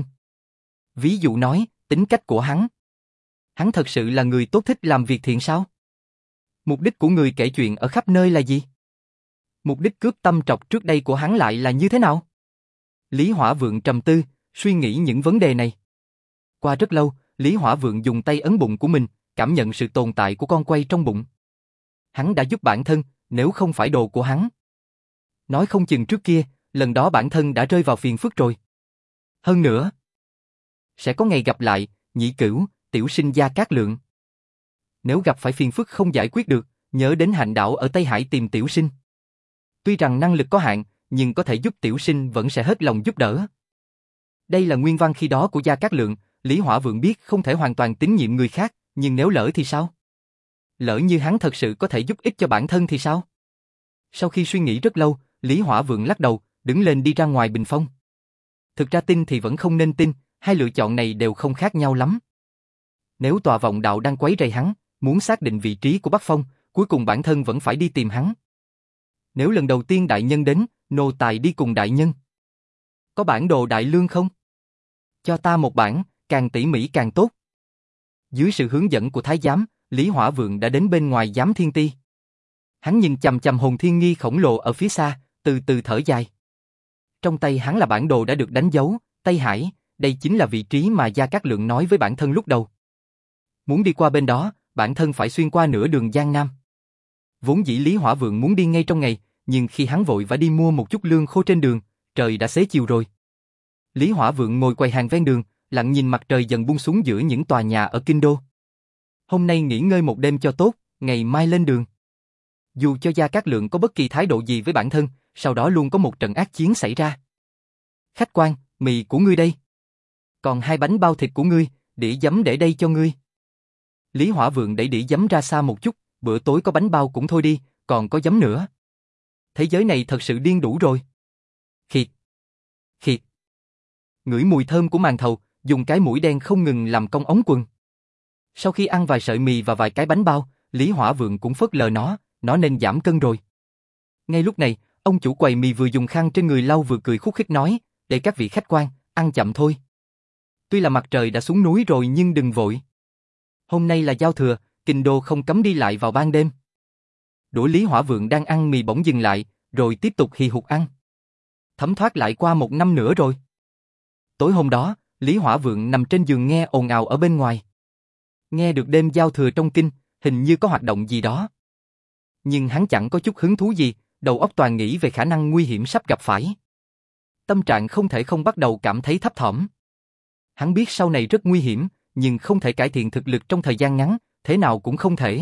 Ví dụ nói, tính cách của hắn. Hắn thật sự là người tốt thích làm việc thiện sao? Mục đích của người kể chuyện ở khắp nơi là gì? Mục đích cướp tâm trọc trước đây của hắn lại là như thế nào? Lý Hỏa Vượng trầm tư, suy nghĩ những vấn đề này. Qua rất lâu, Lý Hỏa Vượng dùng tay ấn bụng của mình, cảm nhận sự tồn tại của con quay trong bụng. Hắn đã giúp bản thân, nếu không phải đồ của hắn. Nói không chừng trước kia, lần đó bản thân đã rơi vào phiền phức rồi. Hơn nữa, sẽ có ngày gặp lại, nhị cửu, tiểu sinh Gia Cát Lượng. Nếu gặp phải phiền phức không giải quyết được, nhớ đến Hạnh đảo ở Tây Hải tìm Tiểu Sinh. Tuy rằng năng lực có hạn, nhưng có thể giúp Tiểu Sinh vẫn sẽ hết lòng giúp đỡ. Đây là nguyên văn khi đó của Gia Cát Lượng, Lý Hỏa Vượng biết không thể hoàn toàn tín nhiệm người khác, nhưng nếu lỡ thì sao? Lỡ như hắn thật sự có thể giúp ích cho bản thân thì sao? Sau khi suy nghĩ rất lâu, Lý Hỏa Vượng lắc đầu, đứng lên đi ra ngoài bình phong. Thực ra tin thì vẫn không nên tin, hai lựa chọn này đều không khác nhau lắm. Nếu tòa vọng đạo đang quấy rầy hắn, muốn xác định vị trí của Bắc Phong, cuối cùng bản thân vẫn phải đi tìm hắn. Nếu lần đầu tiên đại nhân đến, nô tài đi cùng đại nhân. Có bản đồ đại lương không? Cho ta một bản, càng tỉ mỉ càng tốt. Dưới sự hướng dẫn của Thái giám, Lý Hỏa Vượng đã đến bên ngoài giám thiên ti. Hắn nhìn chằm chằm hồn thiên nghi khổng lồ ở phía xa, từ từ thở dài. Trong tay hắn là bản đồ đã được đánh dấu, Tây Hải, đây chính là vị trí mà Gia Cát Lượng nói với bản thân lúc đầu. Muốn đi qua bên đó, bản thân phải xuyên qua nửa đường Giang Nam. Vốn dĩ Lý Hỏa Vượng muốn đi ngay trong ngày, nhưng khi hắn vội vã đi mua một chút lương khô trên đường, trời đã xế chiều rồi. Lý Hỏa Vượng ngồi quầy hàng ven đường, lặng nhìn mặt trời dần buông xuống giữa những tòa nhà ở kinh đô. Hôm nay nghỉ ngơi một đêm cho tốt, ngày mai lên đường. Dù cho Gia Cát Lượng có bất kỳ thái độ gì với bản thân, sau đó luôn có một trận ác chiến xảy ra. Khách quan, mì của ngươi đây. Còn hai bánh bao thịt của ngươi, đĩa giấm để đây cho ngươi. Lý Hỏa Vượng đẩy đĩa giấm ra xa một chút, bữa tối có bánh bao cũng thôi đi, còn có giấm nữa. Thế giới này thật sự điên đủ rồi. Khịt. Khịt. Ngửi mùi thơm của màn thầu, dùng cái mũi đen không ngừng làm cong ống quần. Sau khi ăn vài sợi mì và vài cái bánh bao, Lý Hỏa Vượng cũng phớt lờ nó, nó nên giảm cân rồi. Ngay lúc này, ông chủ quầy mì vừa dùng khăn trên người lau vừa cười khúc khích nói, để các vị khách quan, ăn chậm thôi. Tuy là mặt trời đã xuống núi rồi nhưng đừng vội. Hôm nay là giao thừa, kinh đô không cấm đi lại vào ban đêm. Đũa Lý Hỏa Vượng đang ăn mì bỗng dừng lại, rồi tiếp tục hì hục ăn. Thấm thoát lại qua một năm nữa rồi. Tối hôm đó, Lý Hỏa Vượng nằm trên giường nghe ồn ào ở bên ngoài. Nghe được đêm giao thừa trong kinh, hình như có hoạt động gì đó. Nhưng hắn chẳng có chút hứng thú gì, đầu óc toàn nghĩ về khả năng nguy hiểm sắp gặp phải. Tâm trạng không thể không bắt đầu cảm thấy thấp thỏm. Hắn biết sau này rất nguy hiểm, nhưng không thể cải thiện thực lực trong thời gian ngắn, thế nào cũng không thể.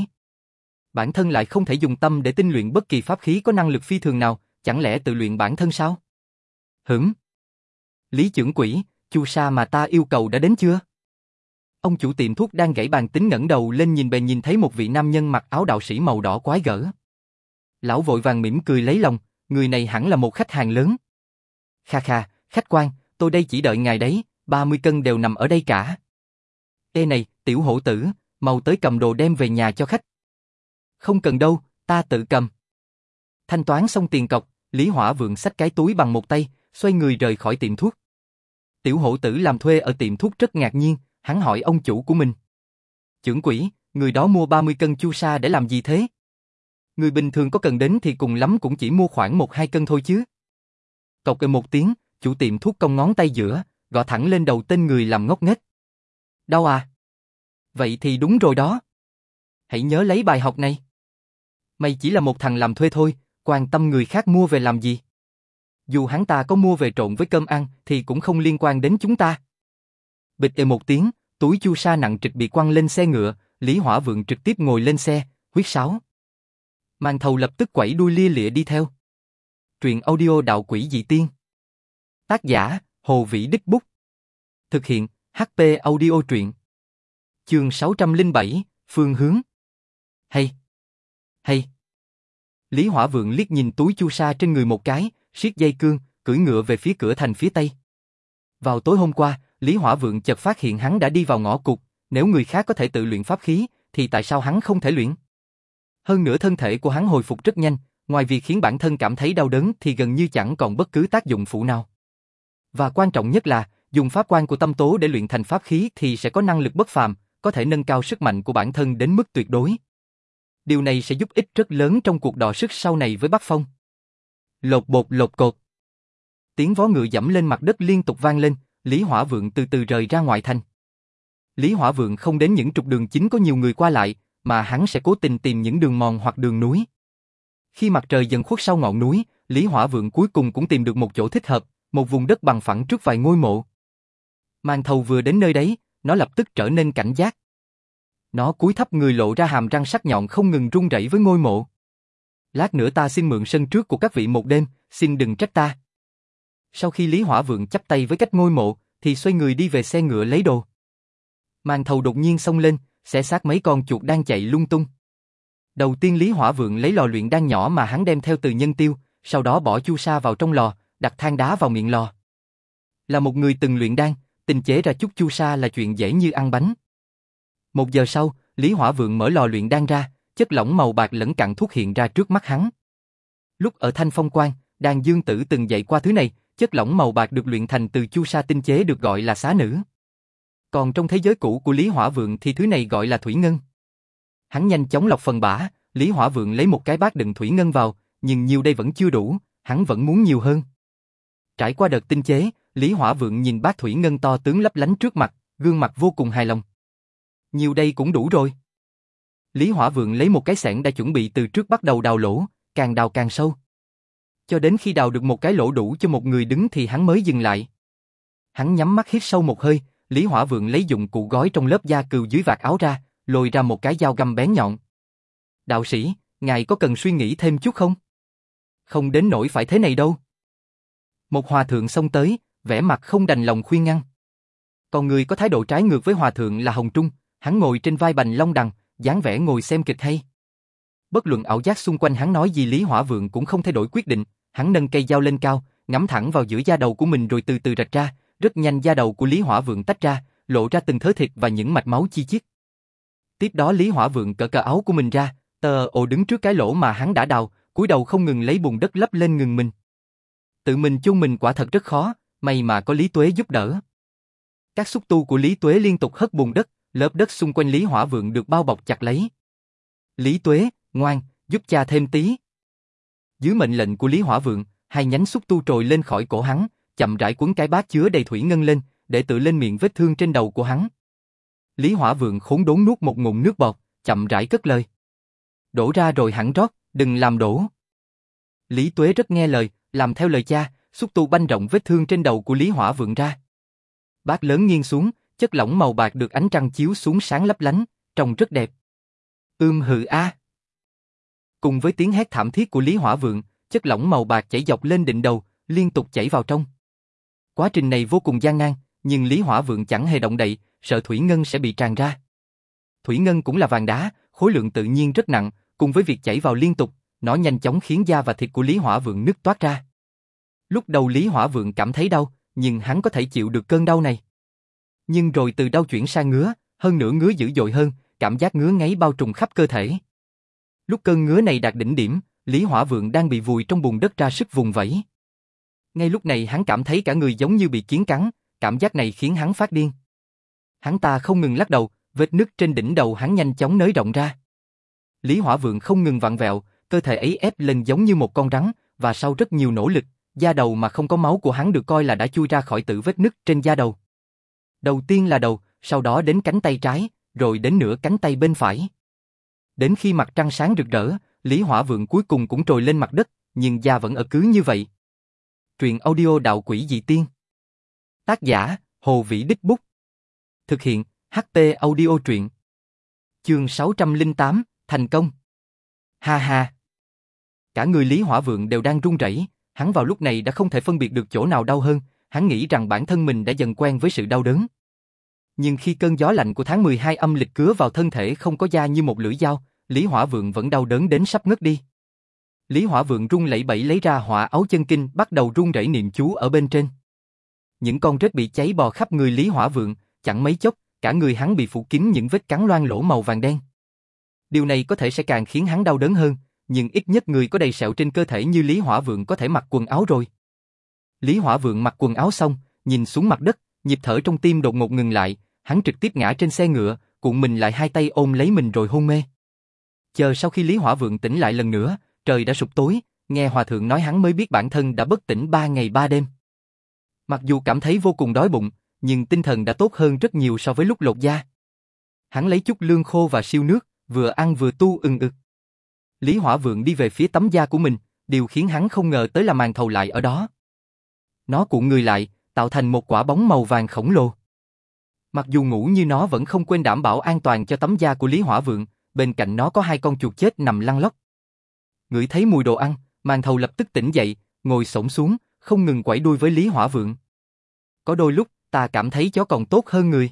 Bản thân lại không thể dùng tâm để tinh luyện bất kỳ pháp khí có năng lực phi thường nào, chẳng lẽ tự luyện bản thân sao? Hửm? Lý trưởng quỹ, chu sa mà ta yêu cầu đã đến chưa? Ông chủ tiệm thuốc đang gãy bàn tính ngẩng đầu lên nhìn bề nhìn thấy một vị nam nhân mặc áo đạo sĩ màu đỏ quái gở. Lão vội vàng mỉm cười lấy lòng, người này hẳn là một khách hàng lớn. Kha kha, khách quan, tôi đây chỉ đợi ngài đấy, ba mươi cân đều nằm ở đây cả. Ê này, tiểu hổ tử, mau tới cầm đồ đem về nhà cho khách. Không cần đâu, ta tự cầm. Thanh toán xong tiền cọc, Lý Hỏa Vượng xách cái túi bằng một tay, xoay người rời khỏi tiệm thuốc. Tiểu hổ tử làm thuê ở tiệm thuốc rất ngạc nhiên, hắn hỏi ông chủ của mình. Trưởng quỹ, người đó mua ba mươi cân chu sa để làm gì thế? Người bình thường có cần đến thì cùng lắm cũng chỉ mua khoảng một hai cân thôi chứ. Cộc kề một tiếng, chủ tiệm thuốc cong ngón tay giữa, gõ thẳng lên đầu tên người làm ngốc nghếch. Đau à? Vậy thì đúng rồi đó. Hãy nhớ lấy bài học này. Mày chỉ là một thằng làm thuê thôi, quan tâm người khác mua về làm gì? Dù hắn ta có mua về trộn với cơm ăn thì cũng không liên quan đến chúng ta. Bịch ề một tiếng, túi chu sa nặng trịch bị quăng lên xe ngựa, Lý Hỏa Vượng trực tiếp ngồi lên xe, huýt sáo. Màn thầu lập tức quẩy đuôi lia lịa đi theo. Truyện audio đạo quỷ dị tiên. Tác giả, Hồ Vĩ Đích Bút. Thực hiện, hát pê Audio truyện. Chương sáu trăm lẻ bảy, Phương hướng. Hay. Hay. Lý Hỏa Vượng liếc nhìn túi chu sa trên người một cái, siết dây cương, cưỡi ngựa về phía cửa thành phía tây. Vào tối hôm qua, Lý Hỏa Vượng chợt phát hiện hắn đã đi vào ngõ cụt, nếu người khác có thể tự luyện pháp khí, thì tại sao hắn không thể luyện? Hơn nữa thân thể của hắn hồi phục rất nhanh, ngoài việc khiến bản thân cảm thấy đau đớn thì gần như chẳng còn bất cứ tác dụng phụ nào. Và quan trọng nhất là, dùng pháp quan của tâm tố để luyện thành pháp khí thì sẽ có năng lực bất phàm, có thể nâng cao sức mạnh của bản thân đến mức tuyệt đối. Điều này sẽ giúp ích rất lớn trong cuộc đọ sức sau này với Bắc Phong. Lột bột lột cột. Tiếng vó ngựa dẫm lên mặt đất liên tục vang lên, Lý Hỏa Vượng từ từ rời ra ngoại thành. Lý Hỏa Vượng không đến những trục đường chính có nhiều người qua lại, mà hắn sẽ cố tình tìm những đường mòn hoặc đường núi. Khi mặt trời dần khuất sau ngọn núi, Lý Hỏa Vượng cuối cùng cũng tìm được một chỗ thích hợp, một vùng đất bằng phẳng trước vài ngôi mộ. Màn thầu vừa đến nơi đấy, nó lập tức trở nên cảnh giác. Nó cúi thấp người lộ ra hàm răng sắc nhọn không ngừng rung rẩy với ngôi mộ. Lát nữa ta xin mượn sân trước của các vị một đêm, xin đừng trách ta. Sau khi Lý Hỏa Vượng chắp tay với cách ngôi mộ, thì xoay người đi về xe ngựa lấy đồ. Màn thầu đột nhiên xông lên, xé xác mấy con chuột đang chạy lung tung. Đầu tiên Lý Hỏa Vượng lấy lò luyện đan nhỏ mà hắn đem theo từ Nhân Tiêu, sau đó bỏ chu sa vào trong lò, đặt than đá vào miệng lò. Là một người từng luyện đan, tinh chế ra chút chu sa là chuyện dễ như ăn bánh. Một giờ sau, Lý Hỏa Vượng mở lò luyện đan ra, chất lỏng màu bạc lẫn cặn thuốc hiện ra trước mắt hắn. Lúc ở Thanh Phong Quan, Đan Dương Tử từng dạy qua thứ này, chất lỏng màu bạc được luyện thành từ chu sa tinh chế được gọi là xá nữ. Còn trong thế giới cũ của Lý Hỏa Vượng thì thứ này gọi là thủy ngân. Hắn nhanh chóng lọc phần bã, Lý Hỏa Vượng lấy một cái bát đựng thủy ngân vào, nhưng nhiều đây vẫn chưa đủ, hắn vẫn muốn nhiều hơn. Trải qua đợt tinh chế, Lý Hỏa Vượng nhìn bát thủy ngân to tướng lấp lánh trước mặt, gương mặt vô cùng hài lòng. Nhiều đây cũng đủ rồi. Lý Hỏa Vượng lấy một cái xẻng đã chuẩn bị từ trước bắt đầu đào lỗ, càng đào càng sâu. Cho đến khi đào được một cái lỗ đủ cho một người đứng thì hắn mới dừng lại. Hắn nhắm mắt hít sâu một hơi, Lý Hỏa Vượng lấy dụng cụ gói trong lớp da cừu dưới vạt áo ra, lôi ra một cái dao găm bén nhọn. Đạo sĩ, ngài có cần suy nghĩ thêm chút không? Không đến nỗi phải thế này đâu. Một hòa thượng xông tới, vẻ mặt không đành lòng khuyên ngăn. Còn người có thái độ trái ngược với hòa thượng là Hồng Trung, hắn ngồi trên vai bành long đằng, dáng vẻ ngồi xem kịch hay. Bất luận ảo giác xung quanh hắn nói gì Lý Hỏa Vượng cũng không thay đổi quyết định, hắn nâng cây dao lên cao, ngắm thẳng vào giữa da đầu của mình rồi từ từ rạch ra, rất nhanh da đầu của Lý Hỏa Vượng tách ra, lộ ra từng thớ thịt và những mạch máu chi chít. Tiếp đó Lý Hỏa Vượng cởi cờ áo của mình ra, tờ ồ đứng trước cái lỗ mà hắn đã đào, cúi đầu không ngừng lấy bùn đất lấp lên ngừng mình. Tự mình chôn mình quả thật rất khó, may mà có Lý Tuế giúp đỡ. Các xúc tu của Lý Tuế liên tục hất bùn đất, lớp đất xung quanh Lý Hỏa Vượng được bao bọc chặt lấy. Lý Tuế, ngoan, giúp cha thêm tí. Dưới mệnh lệnh của Lý Hỏa Vượng, hai nhánh xúc tu trồi lên khỏi cổ hắn, chậm rãi quấn cái bát chứa đầy thủy ngân lên, để tự lên miệng vết thương trên đầu của hắn. Lý Hỏa Vượng khốn đốn nuốt một ngụm nước bọt, chậm rãi cất lời. Đổ ra rồi hẳn rót, đừng làm đổ. Lý Tuế rất nghe lời, làm theo lời cha, xúc tu banh rộng vết thương trên đầu của Lý Hỏa Vượng ra. Bát lớn nghiêng xuống, chất lỏng màu bạc được ánh trăng chiếu xuống sáng lấp lánh, trông rất đẹp. Ưm hừ a. Cùng với tiếng hét thảm thiết của Lý Hỏa Vượng, chất lỏng màu bạc chảy dọc lên đỉnh đầu, liên tục chảy vào trong. Quá trình này vô cùng gian nan, nhưng Lý Hỏa Vượng chẳng hề động đậy, sợ thủy ngân sẽ bị tràn ra. Thủy ngân cũng là vàng đá, khối lượng tự nhiên rất nặng, cùng với việc chảy vào liên tục, nó nhanh chóng khiến da và thịt của Lý Hỏa Vượng nứt toát ra. Lúc đầu Lý Hỏa Vượng cảm thấy đau, nhưng hắn có thể chịu được cơn đau này. Nhưng rồi từ đau chuyển sang ngứa, hơn nữa ngứa dữ dội hơn, cảm giác ngứa ngáy bao trùm khắp cơ thể. Lúc cơn ngứa này đạt đỉnh điểm, Lý Hỏa Vượng đang bị vùi trong bùn đất ra sức vùng vẫy. Ngay lúc này hắn cảm thấy cả người giống như bị kiến cắn, cảm giác này khiến hắn phát điên. Hắn ta không ngừng lắc đầu, vết nứt trên đỉnh đầu hắn nhanh chóng nới rộng ra. Lý Hỏa Vượng không ngừng vặn vẹo, cơ thể ấy ép lên giống như một con rắn, và sau rất nhiều nỗ lực, da đầu mà không có máu của hắn được coi là đã chui ra khỏi tử vết nứt trên da đầu. Đầu tiên là đầu, sau đó đến cánh tay trái, rồi đến nửa cánh tay bên phải. Đến khi mặt trăng sáng rực rỡ, Lý Hỏa Vượng cuối cùng cũng trồi lên mặt đất, nhưng da vẫn ở cứ như vậy. Truyện audio Đạo Quỷ Dị Tiên. Tác giả, Hồ Vĩ Đích Bút. Thực hiện, hát tê Audio Truyện. Chương sáu trăm lẻ tám, thành công. Ha ha. Cả người Lý Hỏa Vượng đều đang run rẩy, hắn vào lúc này đã không thể phân biệt được chỗ nào đau hơn, hắn nghĩ rằng bản thân mình đã dần quen với sự đau đớn. Nhưng khi cơn gió lạnh của tháng mười hai âm lịch cứa vào thân thể không có da như một lưỡi dao, Lý Hỏa Vượng vẫn đau đớn đến sắp ngất đi. Lý Hỏa Vượng run lẩy bẩy lấy ra hỏa áo chân kinh, bắt đầu run rẩy niệm chú ở bên trên. Những con rết bị cháy bò khắp người Lý Hỏa Vượng, chẳng mấy chốc, cả người hắn bị phủ kín những vết cắn loang lỗ màu vàng đen. Điều này có thể sẽ càng khiến hắn đau đớn hơn, nhưng ít nhất người có đầy sẹo trên cơ thể như Lý Hỏa Vượng có thể mặc quần áo rồi. Lý Hỏa Vượng mặc quần áo xong, nhìn xuống mặt đất, nhịp thở trong tim đột ngột ngừng lại, hắn trực tiếp ngã trên xe ngựa, cuộn mình lại hai tay ôm lấy mình rồi hôn mê. Chờ sau khi Lý Hỏa Vượng tỉnh lại lần nữa, trời đã sụp tối, nghe hòa thượng nói hắn mới biết bản thân đã bất tỉnh ba ngày ba đêm. Mặc dù cảm thấy vô cùng đói bụng, nhưng tinh thần đã tốt hơn rất nhiều so với lúc lột da. Hắn lấy chút lương khô và siêu nước, vừa ăn vừa tu ừng ực. Lý Hỏa Vượng đi về phía tấm da của mình, điều khiến hắn không ngờ tới là màn thầu lại ở đó. Nó cuộn người lại, tạo thành một quả bóng màu vàng khổng lồ. Mặc dù ngủ như nó vẫn không quên đảm bảo an toàn cho tấm da của Lý Hỏa Vượng, bên cạnh nó có hai con chuột chết nằm lăn lóc. Ngửi thấy mùi đồ ăn, Màn Thầu lập tức tỉnh dậy, ngồi xổm xuống, không ngừng quẩy đuôi với Lý Hỏa Vượng. Có đôi lúc, ta cảm thấy chó còn tốt hơn người.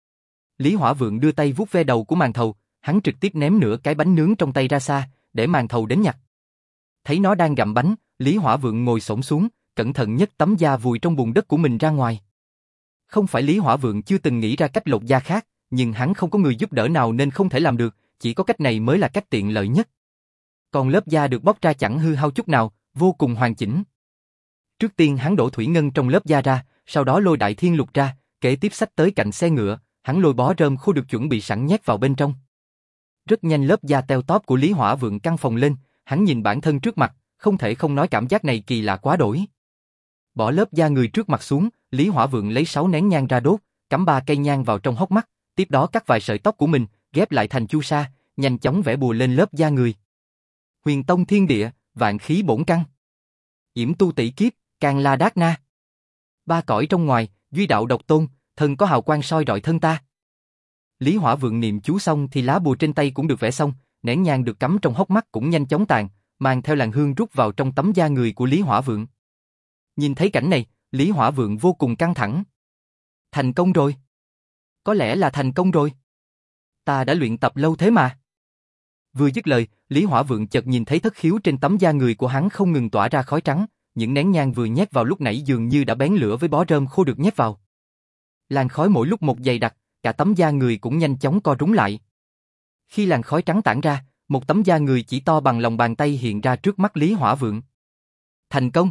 Lý Hỏa Vượng đưa tay vuốt ve đầu của Màn Thầu, hắn trực tiếp ném nửa cái bánh nướng trong tay ra xa, để Màn Thầu đến nhặt. Thấy nó đang gặm bánh, Lý Hỏa Vượng ngồi xổm xuống, cẩn thận nhấc tấm da vùi trong bùn đất của mình ra ngoài. Không phải Lý Hỏa Vượng chưa từng nghĩ ra cách lột da khác, nhưng hắn không có người giúp đỡ nào nên không thể làm được, chỉ có cách này mới là cách tiện lợi nhất. Còn lớp da được bóc ra chẳng hư hao chút nào, vô cùng hoàn chỉnh. Trước tiên hắn đổ thủy ngân trong lớp da ra, sau đó lôi đại thiên lục ra, kế tiếp xách tới cạnh xe ngựa, hắn lôi bó rơm khô được chuẩn bị sẵn nhét vào bên trong. Rất nhanh lớp da teo tóp của Lý Hỏa Vượng căng phồng lên, hắn nhìn bản thân trước mặt, không thể không nói cảm giác này kỳ lạ quá đổi. Bỏ lớp da người trước mặt xuống, Lý Hỏa Vượng lấy sáu nén nhang ra đốt, cắm ba cây nhang vào trong hốc mắt, tiếp đó cắt vài sợi tóc của mình, ghép lại thành chu sa, nhanh chóng vẽ bùa lên lớp da người. Huyền tông thiên địa, vạn khí bổn căn. Yểm tu tỷ kiếp, Can La Đát Na. Ba cõi trong ngoài, duy đạo độc tôn, thần có hào quang soi rọi thân ta. Lý Hỏa Vượng niệm chú xong thì lá bùa trên tay cũng được vẽ xong, nén nhang được cắm trong hốc mắt cũng nhanh chóng tàn, mang theo làn hương rút vào trong tấm da người của Lý Hỏa Vượng. Nhìn thấy cảnh này, Lý Hỏa Vượng vô cùng căng thẳng. Thành công rồi. Có lẽ là thành công rồi. Ta đã luyện tập lâu thế mà. Vừa dứt lời, Lý Hỏa Vượng chợt nhìn thấy thất khiếu trên tấm da người của hắn không ngừng tỏa ra khói trắng, những nén nhang vừa nhét vào lúc nãy dường như đã bén lửa với bó rơm khô được nhét vào. Làn khói mỗi lúc một dày đặc, cả tấm da người cũng nhanh chóng co rúm lại. Khi làn khói trắng tản ra, một tấm da người chỉ to bằng lòng bàn tay hiện ra trước mắt Lý Hỏa Vượng. Thành công!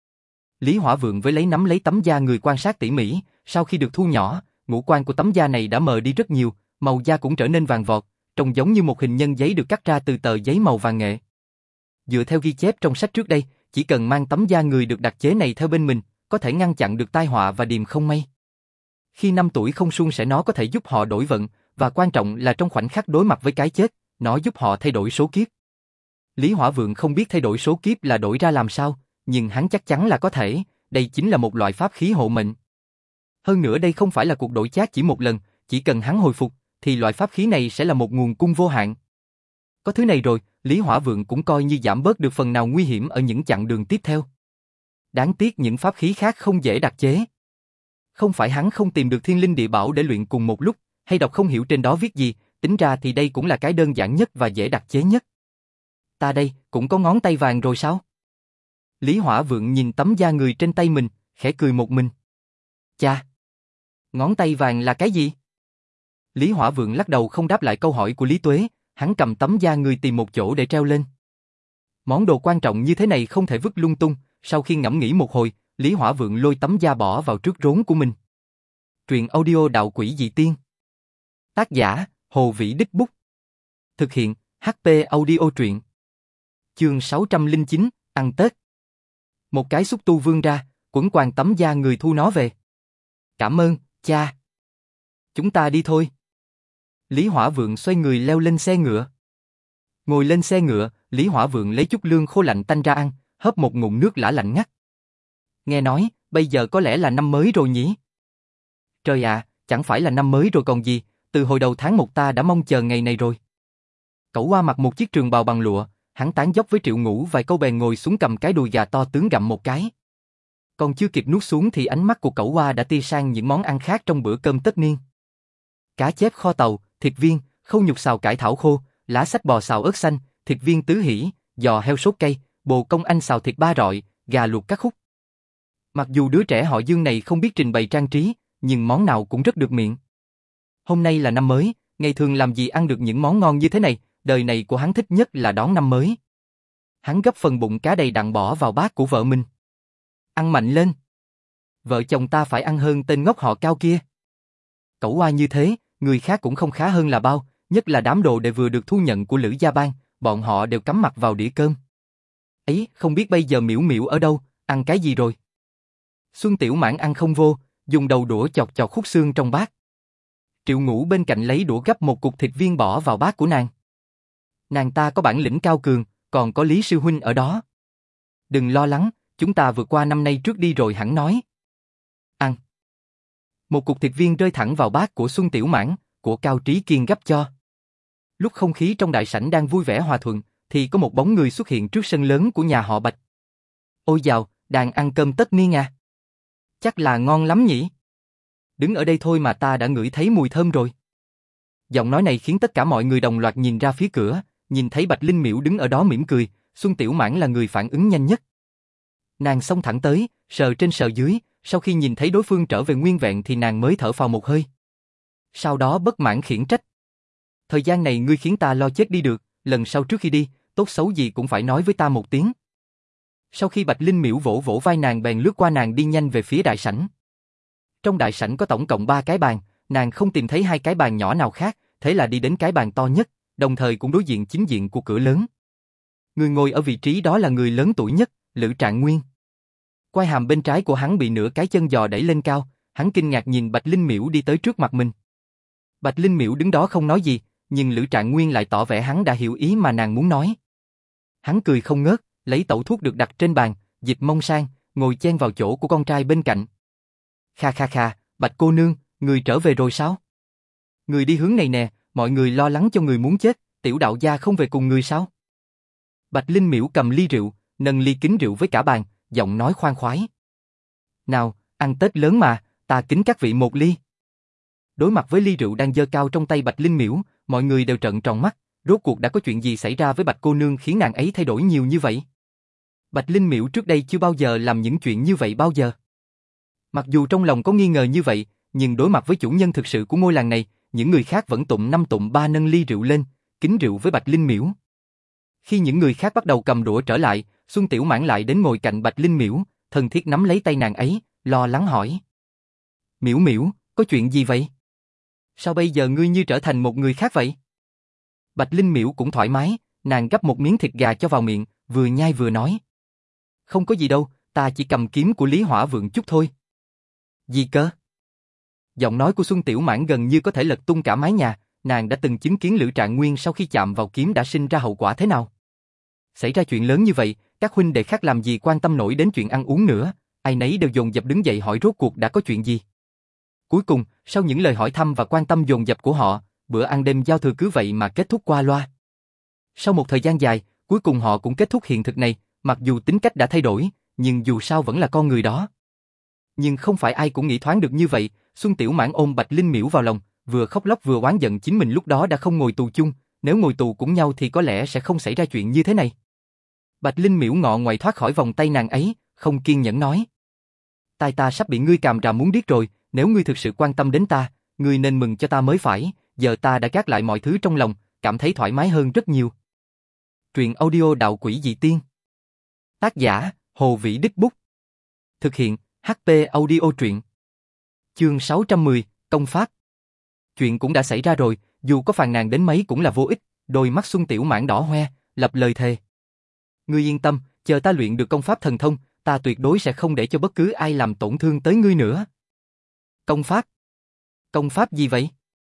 Lý Hỏa Vượng với lấy nắm lấy tấm da người quan sát tỉ mỉ, sau khi được thu nhỏ, ngũ quan của tấm da này đã mờ đi rất nhiều, màu da cũng trở nên vàng vọt, trông giống như một hình nhân giấy được cắt ra từ tờ giấy màu vàng nghệ. Dựa theo ghi chép trong sách trước đây, chỉ cần mang tấm da người được đặc chế này theo bên mình, có thể ngăn chặn được tai họa và điềm không may. Khi năm tuổi không suôn sẻ nó có thể giúp họ đổi vận, và quan trọng là trong khoảnh khắc đối mặt với cái chết, nó giúp họ thay đổi số kiếp. Lý Hỏa Vượng không biết thay đổi số kiếp là đổi ra làm sao, nhưng hắn chắc chắn là có thể, đây chính là một loại pháp khí hộ mệnh. Hơn nữa đây không phải là cuộc đổi chác chỉ một lần, chỉ cần hắn hồi phục, thì loại pháp khí này sẽ là một nguồn cung vô hạn. Có thứ này rồi, Lý Hỏa Vượng cũng coi như giảm bớt được phần nào nguy hiểm ở những chặng đường tiếp theo. Đáng tiếc những pháp khí khác không dễ đặc chế. Không phải hắn không tìm được thiên linh địa bảo để luyện cùng một lúc, hay đọc không hiểu trên đó viết gì, tính ra thì đây cũng là cái đơn giản nhất và dễ đặc chế nhất. Ta đây, cũng có ngón tay vàng rồi sao? Lý Hỏa Vượng nhìn tấm da người trên tay mình, khẽ cười một mình. Chà! Ngón tay vàng là cái gì? Lý Hỏa Vượng lắc đầu không đáp lại câu hỏi của Lý Tuế, hắn cầm tấm da người tìm một chỗ để treo lên. Món đồ quan trọng như thế này không thể vứt lung tung, sau khi ngẫm nghĩ một hồi, Lý Hỏa Vượng lôi tấm da bỏ vào trước rốn của mình. Truyện audio Đạo Quỷ Dị Tiên. Tác giả, Hồ Vĩ Đích Bút. Thực hiện, hát pê Audio Truyện. Chương sáu trăm lẻ chín, ăn Tết. Một cái xúc tu vươn ra, quấn quàng tấm da người thu nó về. Cảm ơn, cha. Chúng ta đi thôi. Lý Hỏa Vượng xoay người leo lên xe ngựa. Ngồi lên xe ngựa, Lý Hỏa Vượng lấy chút lương khô lạnh tanh ra ăn, hớp một ngụm nước lã lạnh ngắt. Nghe nói, bây giờ có lẽ là năm mới rồi nhỉ? Trời ạ, chẳng phải là năm mới rồi còn gì, từ hồi đầu tháng một ta đã mong chờ ngày này rồi. Cẩu Hoa mặc một chiếc trường bào bằng lụa, hắn tán dóc với Triệu Ngũ vài câu bèn ngồi xuống cầm cái đùi gà to tướng gặm một cái. Còn chưa kịp nuốt xuống thì ánh mắt của Cẩu Hoa đã tia sang những món ăn khác trong bữa cơm tất niên. Cá chép kho tàu, thịt viên, khâu nhục xào cải thảo khô, lá sách bò xào ớt xanh, thịt viên tứ hỷ, giò heo sốt cây, bồ công anh xào thịt ba rọi, gà luộc cắt khúc. Mặc dù đứa trẻ họ Dương này không biết trình bày trang trí, nhưng món nào cũng rất được miệng. Hôm nay là năm mới, ngày thường làm gì ăn được những món ngon như thế này, đời này của hắn thích nhất là đón năm mới. Hắn gấp phần bụng cá đầy đặn bỏ vào bát của vợ mình. Ăn mạnh lên. Vợ chồng ta phải ăn hơn tên ngốc họ Cao kia. Cẩu Hoa như thế, người khác cũng không khá hơn là bao, nhất là đám đồ đệ vừa được thu nhận của Lữ Gia Bang, bọn họ đều cắm mặt vào đĩa cơm. Ấy, không biết bây giờ Miễu Miễu ở đâu, ăn cái gì rồi? Xuân Tiểu Mãn ăn không vô, dùng đầu đũa chọc chọc khúc xương trong bát. Triệu Ngũ bên cạnh lấy đũa gấp một cục thịt viên bỏ vào bát của nàng. Nàng ta có bản lĩnh cao cường, còn có Lý sư huynh ở đó. Đừng lo lắng, chúng ta vượt qua năm nay trước đi rồi hẳn nói. Ăn. Một cục thịt viên rơi thẳng vào bát của Xuân Tiểu Mãn, của Cao Trí Kiên gấp cho. Lúc không khí trong đại sảnh đang vui vẻ hòa thuận, thì có một bóng người xuất hiện trước sân lớn của nhà họ Bạch. Ôi dào, đang ăn cơm tất niên à? Chắc là ngon lắm nhỉ? Đứng ở đây thôi mà ta đã ngửi thấy mùi thơm rồi. Giọng nói này khiến tất cả mọi người đồng loạt nhìn ra phía cửa, nhìn thấy Bạch Linh Miễu đứng ở đó mỉm cười, Xuân Tiểu Mãn là người phản ứng nhanh nhất. Nàng xông thẳng tới, sờ trên sờ dưới, sau khi nhìn thấy đối phương trở về nguyên vẹn thì nàng mới thở phào một hơi. Sau đó bất mãn khiển trách. Thời gian này ngươi khiến ta lo chết đi được, lần sau trước khi đi, tốt xấu gì cũng phải nói với ta một tiếng. Sau khi Bạch Linh Miễu vỗ vỗ vai nàng bèn lướt qua nàng đi nhanh về phía đại sảnh. Trong đại sảnh có tổng cộng ba cái bàn, nàng không tìm thấy hai cái bàn nhỏ nào khác, thế là đi đến cái bàn to nhất, đồng thời cũng đối diện chính diện của cửa lớn. Người ngồi ở vị trí đó là người lớn tuổi nhất, Lữ Trạng Nguyên. Quai hàm bên trái của hắn bị nửa cái chân giò đẩy lên cao, hắn kinh ngạc nhìn Bạch Linh Miễu đi tới trước mặt mình. Bạch Linh Miễu đứng đó không nói gì, nhưng Lữ Trạng Nguyên lại tỏ vẻ hắn đã hiểu ý mà nàng muốn nói. Hắn cười không ngớt, lấy tẩu thuốc được đặt trên bàn, dịch mông sang, ngồi chen vào chỗ của con trai bên cạnh. Kha kha kha, Bạch cô nương, người trở về rồi sao? Người đi hướng này nè, mọi người lo lắng cho người muốn chết, tiểu đạo gia không về cùng người sao? Bạch Linh Miễu cầm ly rượu, nâng ly kính rượu với cả bàn, giọng nói khoan khoái. Nào, ăn Tết lớn mà, ta kính các vị một ly. Đối mặt với ly rượu đang giơ cao trong tay Bạch Linh Miễu, mọi người đều trợn tròn mắt, rốt cuộc đã có chuyện gì xảy ra với Bạch cô nương khiến nàng ấy thay đổi nhiều như vậy? Bạch Linh Miễu trước đây chưa bao giờ làm những chuyện như vậy bao giờ. Mặc dù trong lòng có nghi ngờ như vậy, nhưng đối mặt với chủ nhân thực sự của ngôi làng này, những người khác vẫn tụng năm tụng ba nâng ly rượu lên, kính rượu với Bạch Linh Miễu. Khi những người khác bắt đầu cầm đũa trở lại, Xuân Tiểu Mãn lại đến ngồi cạnh Bạch Linh Miễu, thân thiết nắm lấy tay nàng ấy, lo lắng hỏi. Miễu Miễu, có chuyện gì vậy? Sao bây giờ ngươi như trở thành một người khác vậy? Bạch Linh Miễu cũng thoải mái, nàng gắp một miếng thịt gà cho vào miệng, vừa nhai vừa nói. Không có gì đâu, ta chỉ cầm kiếm của Lý Hỏa Vượng chút thôi. Gì cơ? Giọng nói của Xuân Tiểu Mãn gần như có thể lật tung cả mái nhà, nàng đã từng chứng kiến Lữ Trạng Nguyên sau khi chạm vào kiếm đã sinh ra hậu quả thế nào. Xảy ra chuyện lớn như vậy, các huynh đệ khác làm gì quan tâm nổi đến chuyện ăn uống nữa, ai nấy đều dồn dập đứng dậy hỏi rốt cuộc đã có chuyện gì. Cuối cùng, sau những lời hỏi thăm và quan tâm dồn dập của họ, bữa ăn đêm giao thừa cứ vậy mà kết thúc qua loa. Sau một thời gian dài, cuối cùng họ cũng kết thúc hiện thực này, mặc dù tính cách đã thay đổi, nhưng dù sao vẫn là con người đó. Nhưng không phải ai cũng nghĩ thoáng được như vậy, Xuân Tiểu Mãn ôm Bạch Linh Miễu vào lòng, vừa khóc lóc vừa oán giận chính mình lúc đó đã không ngồi tù chung, nếu ngồi tù cùng nhau thì có lẽ sẽ không xảy ra chuyện như thế này. Bạch Linh Miễu ngọ ngoại thoát khỏi vòng tay nàng ấy, không kiên nhẫn nói. Tai ta sắp bị ngươi càm ràm muốn điếc rồi, nếu ngươi thực sự quan tâm đến ta, ngươi nên mừng cho ta mới phải, giờ ta đã gác lại mọi thứ trong lòng, cảm thấy thoải mái hơn rất nhiều. Truyện audio Đạo Quỷ Dị Tiên. Tác giả, Hồ Vĩ Đích Bút. Thực hiện, hát pê Audio Truyện. Chương sáu trăm mười, Công Pháp. Chuyện cũng đã xảy ra rồi, dù có phàn nàn đến mấy cũng là vô ích, đôi mắt Xuân Tiểu Mãn đỏ hoe, lập lời thề. Ngươi yên tâm, chờ ta luyện được công pháp thần thông, ta tuyệt đối sẽ không để cho bất cứ ai làm tổn thương tới ngươi nữa. Công pháp? Công pháp gì vậy?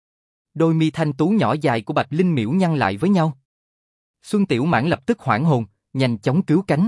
Đôi mi thanh tú nhỏ dài của Bạch Linh Miễu nhăn lại với nhau. Xuân Tiểu Mãn lập tức hoảng hồn, nhanh chóng cứu cánh.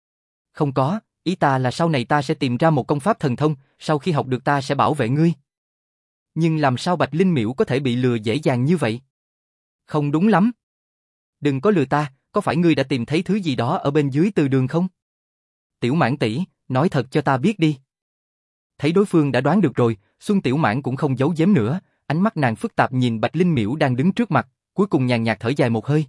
Không có, ý ta là sau này ta sẽ tìm ra một công pháp thần thông, sau khi học được ta sẽ bảo vệ ngươi. Nhưng làm sao Bạch Linh Miễu có thể bị lừa dễ dàng như vậy? Không đúng lắm. Đừng có lừa ta, có phải ngươi đã tìm thấy thứ gì đó ở bên dưới từ đường không? Tiểu Mãn tỷ, nói thật cho ta biết đi. Thấy đối phương đã đoán được rồi, Xuân Tiểu Mãn cũng không giấu giếm nữa, ánh mắt nàng phức tạp nhìn Bạch Linh Miễu đang đứng trước mặt, cuối cùng nhàn nhạt thở dài một hơi.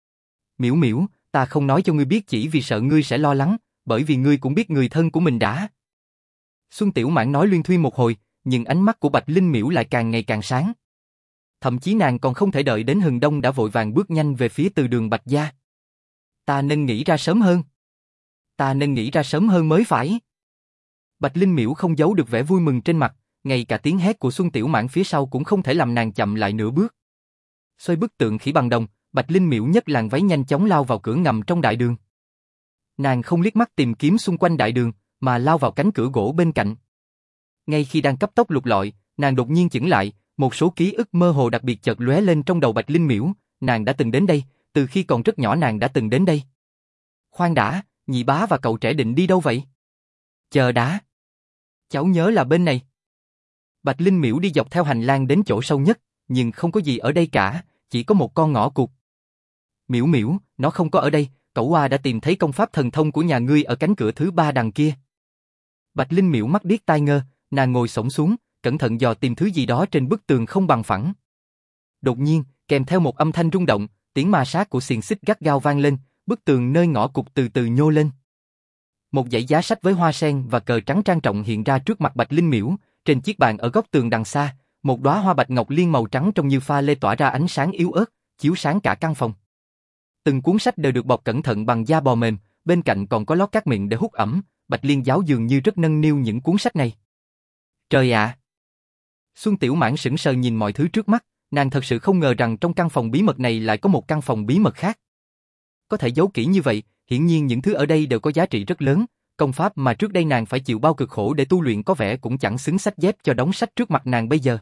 Miễu Miễu, ta không nói cho ngươi biết chỉ vì sợ ngươi sẽ lo lắng, bởi vì ngươi cũng biết người thân của mình đã. Xuân Tiểu Mãn nói luyên thuyên một hồi, nhưng ánh mắt của Bạch Linh Miễu lại càng ngày càng sáng. Thậm chí nàng còn không thể đợi đến hừng đông đã vội vàng bước nhanh về phía từ đường Bạch gia. Ta nên nghĩ ra sớm hơn. Ta nên nghĩ ra sớm hơn mới phải. Bạch Linh Miễu không giấu được vẻ vui mừng trên mặt, ngay cả tiếng hét của Xuân Tiểu Mãn phía sau cũng không thể làm nàng chậm lại nửa bước. Xoay bức tượng khỉ bằng đồng, Bạch Linh Miễu nhấc làn váy nhanh chóng lao vào cửa ngầm trong đại đường. Nàng không liếc mắt tìm kiếm xung quanh đại đường, mà lao vào cánh cửa gỗ bên cạnh. Ngay khi đang cấp tốc lục lọi, nàng đột nhiên chững lại, một số ký ức mơ hồ đặc biệt chợt lóe lên trong đầu Bạch Linh Miễu, nàng đã từng đến đây, từ khi còn rất nhỏ nàng đã từng đến đây. Khoan đã, nhị bá và cậu trẻ định đi đâu vậy? Chờ đã. Cháu nhớ là bên này. Bạch Linh Miễu đi dọc theo hành lang đến chỗ sâu nhất, nhưng không có gì ở đây cả, chỉ có một con ngõ cụt. Miễu Miễu, nó không có ở đây, cẩu oa đã tìm thấy công pháp thần thông của nhà ngươi ở cánh cửa thứ ba đằng kia. Bạch Linh Miễu mắt điếc tai ngơ, nàng ngồi xổm xuống, cẩn thận dò tìm thứ gì đó trên bức tường không bằng phẳng. Đột nhiên, kèm theo một âm thanh rung động, tiếng ma sát của xiềng xích gắt gao vang lên, bức tường nơi ngõ cụt từ từ nhô lên. Một dãy giá sách với hoa sen và cờ trắng trang trọng hiện ra trước mặt Bạch Linh Miễu, trên chiếc bàn ở góc tường đằng xa, một đóa hoa bạch ngọc liên màu trắng trông như pha lê tỏa ra ánh sáng yếu ớt, chiếu sáng cả căn phòng. Từng cuốn sách đều được bọc cẩn thận bằng da bò mềm, bên cạnh còn có lót cát miệng để hút ẩm, Bạch Liên giáo dường như rất nâng niu những cuốn sách này. Trời ạ! Xuân Tiểu Mãn sững sờ nhìn mọi thứ trước mắt, nàng thật sự không ngờ rằng trong căn phòng bí mật này lại có một căn phòng bí mật khác. Có thể giấu kỹ như vậy, hiển nhiên những thứ ở đây đều có giá trị rất lớn, công pháp mà trước đây nàng phải chịu bao cực khổ để tu luyện có vẻ cũng chẳng xứng sách dép cho đống sách trước mặt nàng bây giờ.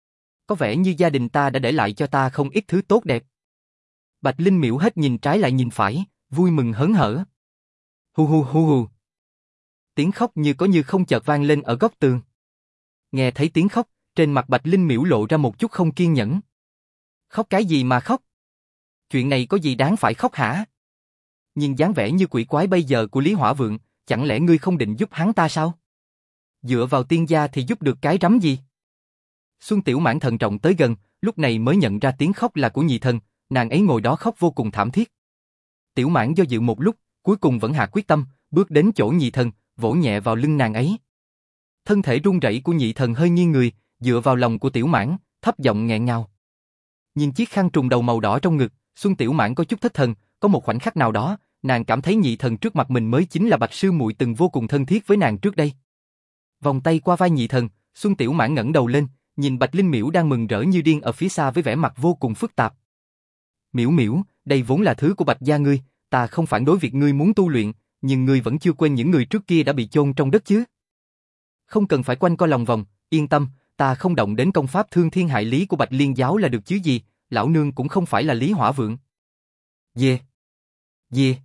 Có vẻ như gia đình ta đã để lại cho ta không ít thứ tốt đẹp. Bạch Linh Miễu hết nhìn trái lại nhìn phải, vui mừng hớn hở. Hu hu hu hu. Tiếng khóc như có như không chợt vang lên ở góc tường. Nghe thấy tiếng khóc, trên mặt Bạch Linh Miễu lộ ra một chút không kiên nhẫn. Khóc cái gì mà khóc? Chuyện này có gì đáng phải khóc hả? Nhìn dáng vẻ như quỷ quái bây giờ của Lý Hỏa Vượng, chẳng lẽ ngươi không định giúp hắn ta sao? Dựa vào tiên gia thì giúp được cái rắm gì? Xuân Tiểu Mãn thận trọng tới gần, lúc này mới nhận ra tiếng khóc là của nhị thần, nàng ấy ngồi đó khóc vô cùng thảm thiết. Tiểu Mãn do dự một lúc, cuối cùng vẫn hạ quyết tâm, bước đến chỗ nhị thần, vỗ nhẹ vào lưng nàng ấy. Thân thể run rẩy của nhị thần hơi nghiêng người, dựa vào lòng của Tiểu Mãn, thấp giọng nghẹn ngào. Nhìn chiếc khăn trùng đầu màu đỏ trong ngực, Xuân Tiểu Mãn có chút thất thần, có một khoảnh khắc nào đó, nàng cảm thấy nhị thần trước mặt mình mới chính là Bạch sư muội từng vô cùng thân thiết với nàng trước đây. Vòng tay qua vai nhị thần, Xuân Tiểu Mãn ngẩng đầu lên, nhìn Bạch Linh Miễu đang mừng rỡ như điên ở phía xa với vẻ mặt vô cùng phức tạp. Miễu Miễu, đây vốn là thứ của Bạch gia ngươi, ta không phản đối việc ngươi muốn tu luyện, nhưng ngươi vẫn chưa quên những người trước kia đã bị chôn trong đất chứ? Không cần phải quanh co lòng vòng, yên tâm, ta không động đến công pháp thương thiên hại lý của Bạch Liên giáo là được chứ gì, lão nương cũng không phải là Lý Hỏa Vượng. Dê! Dê!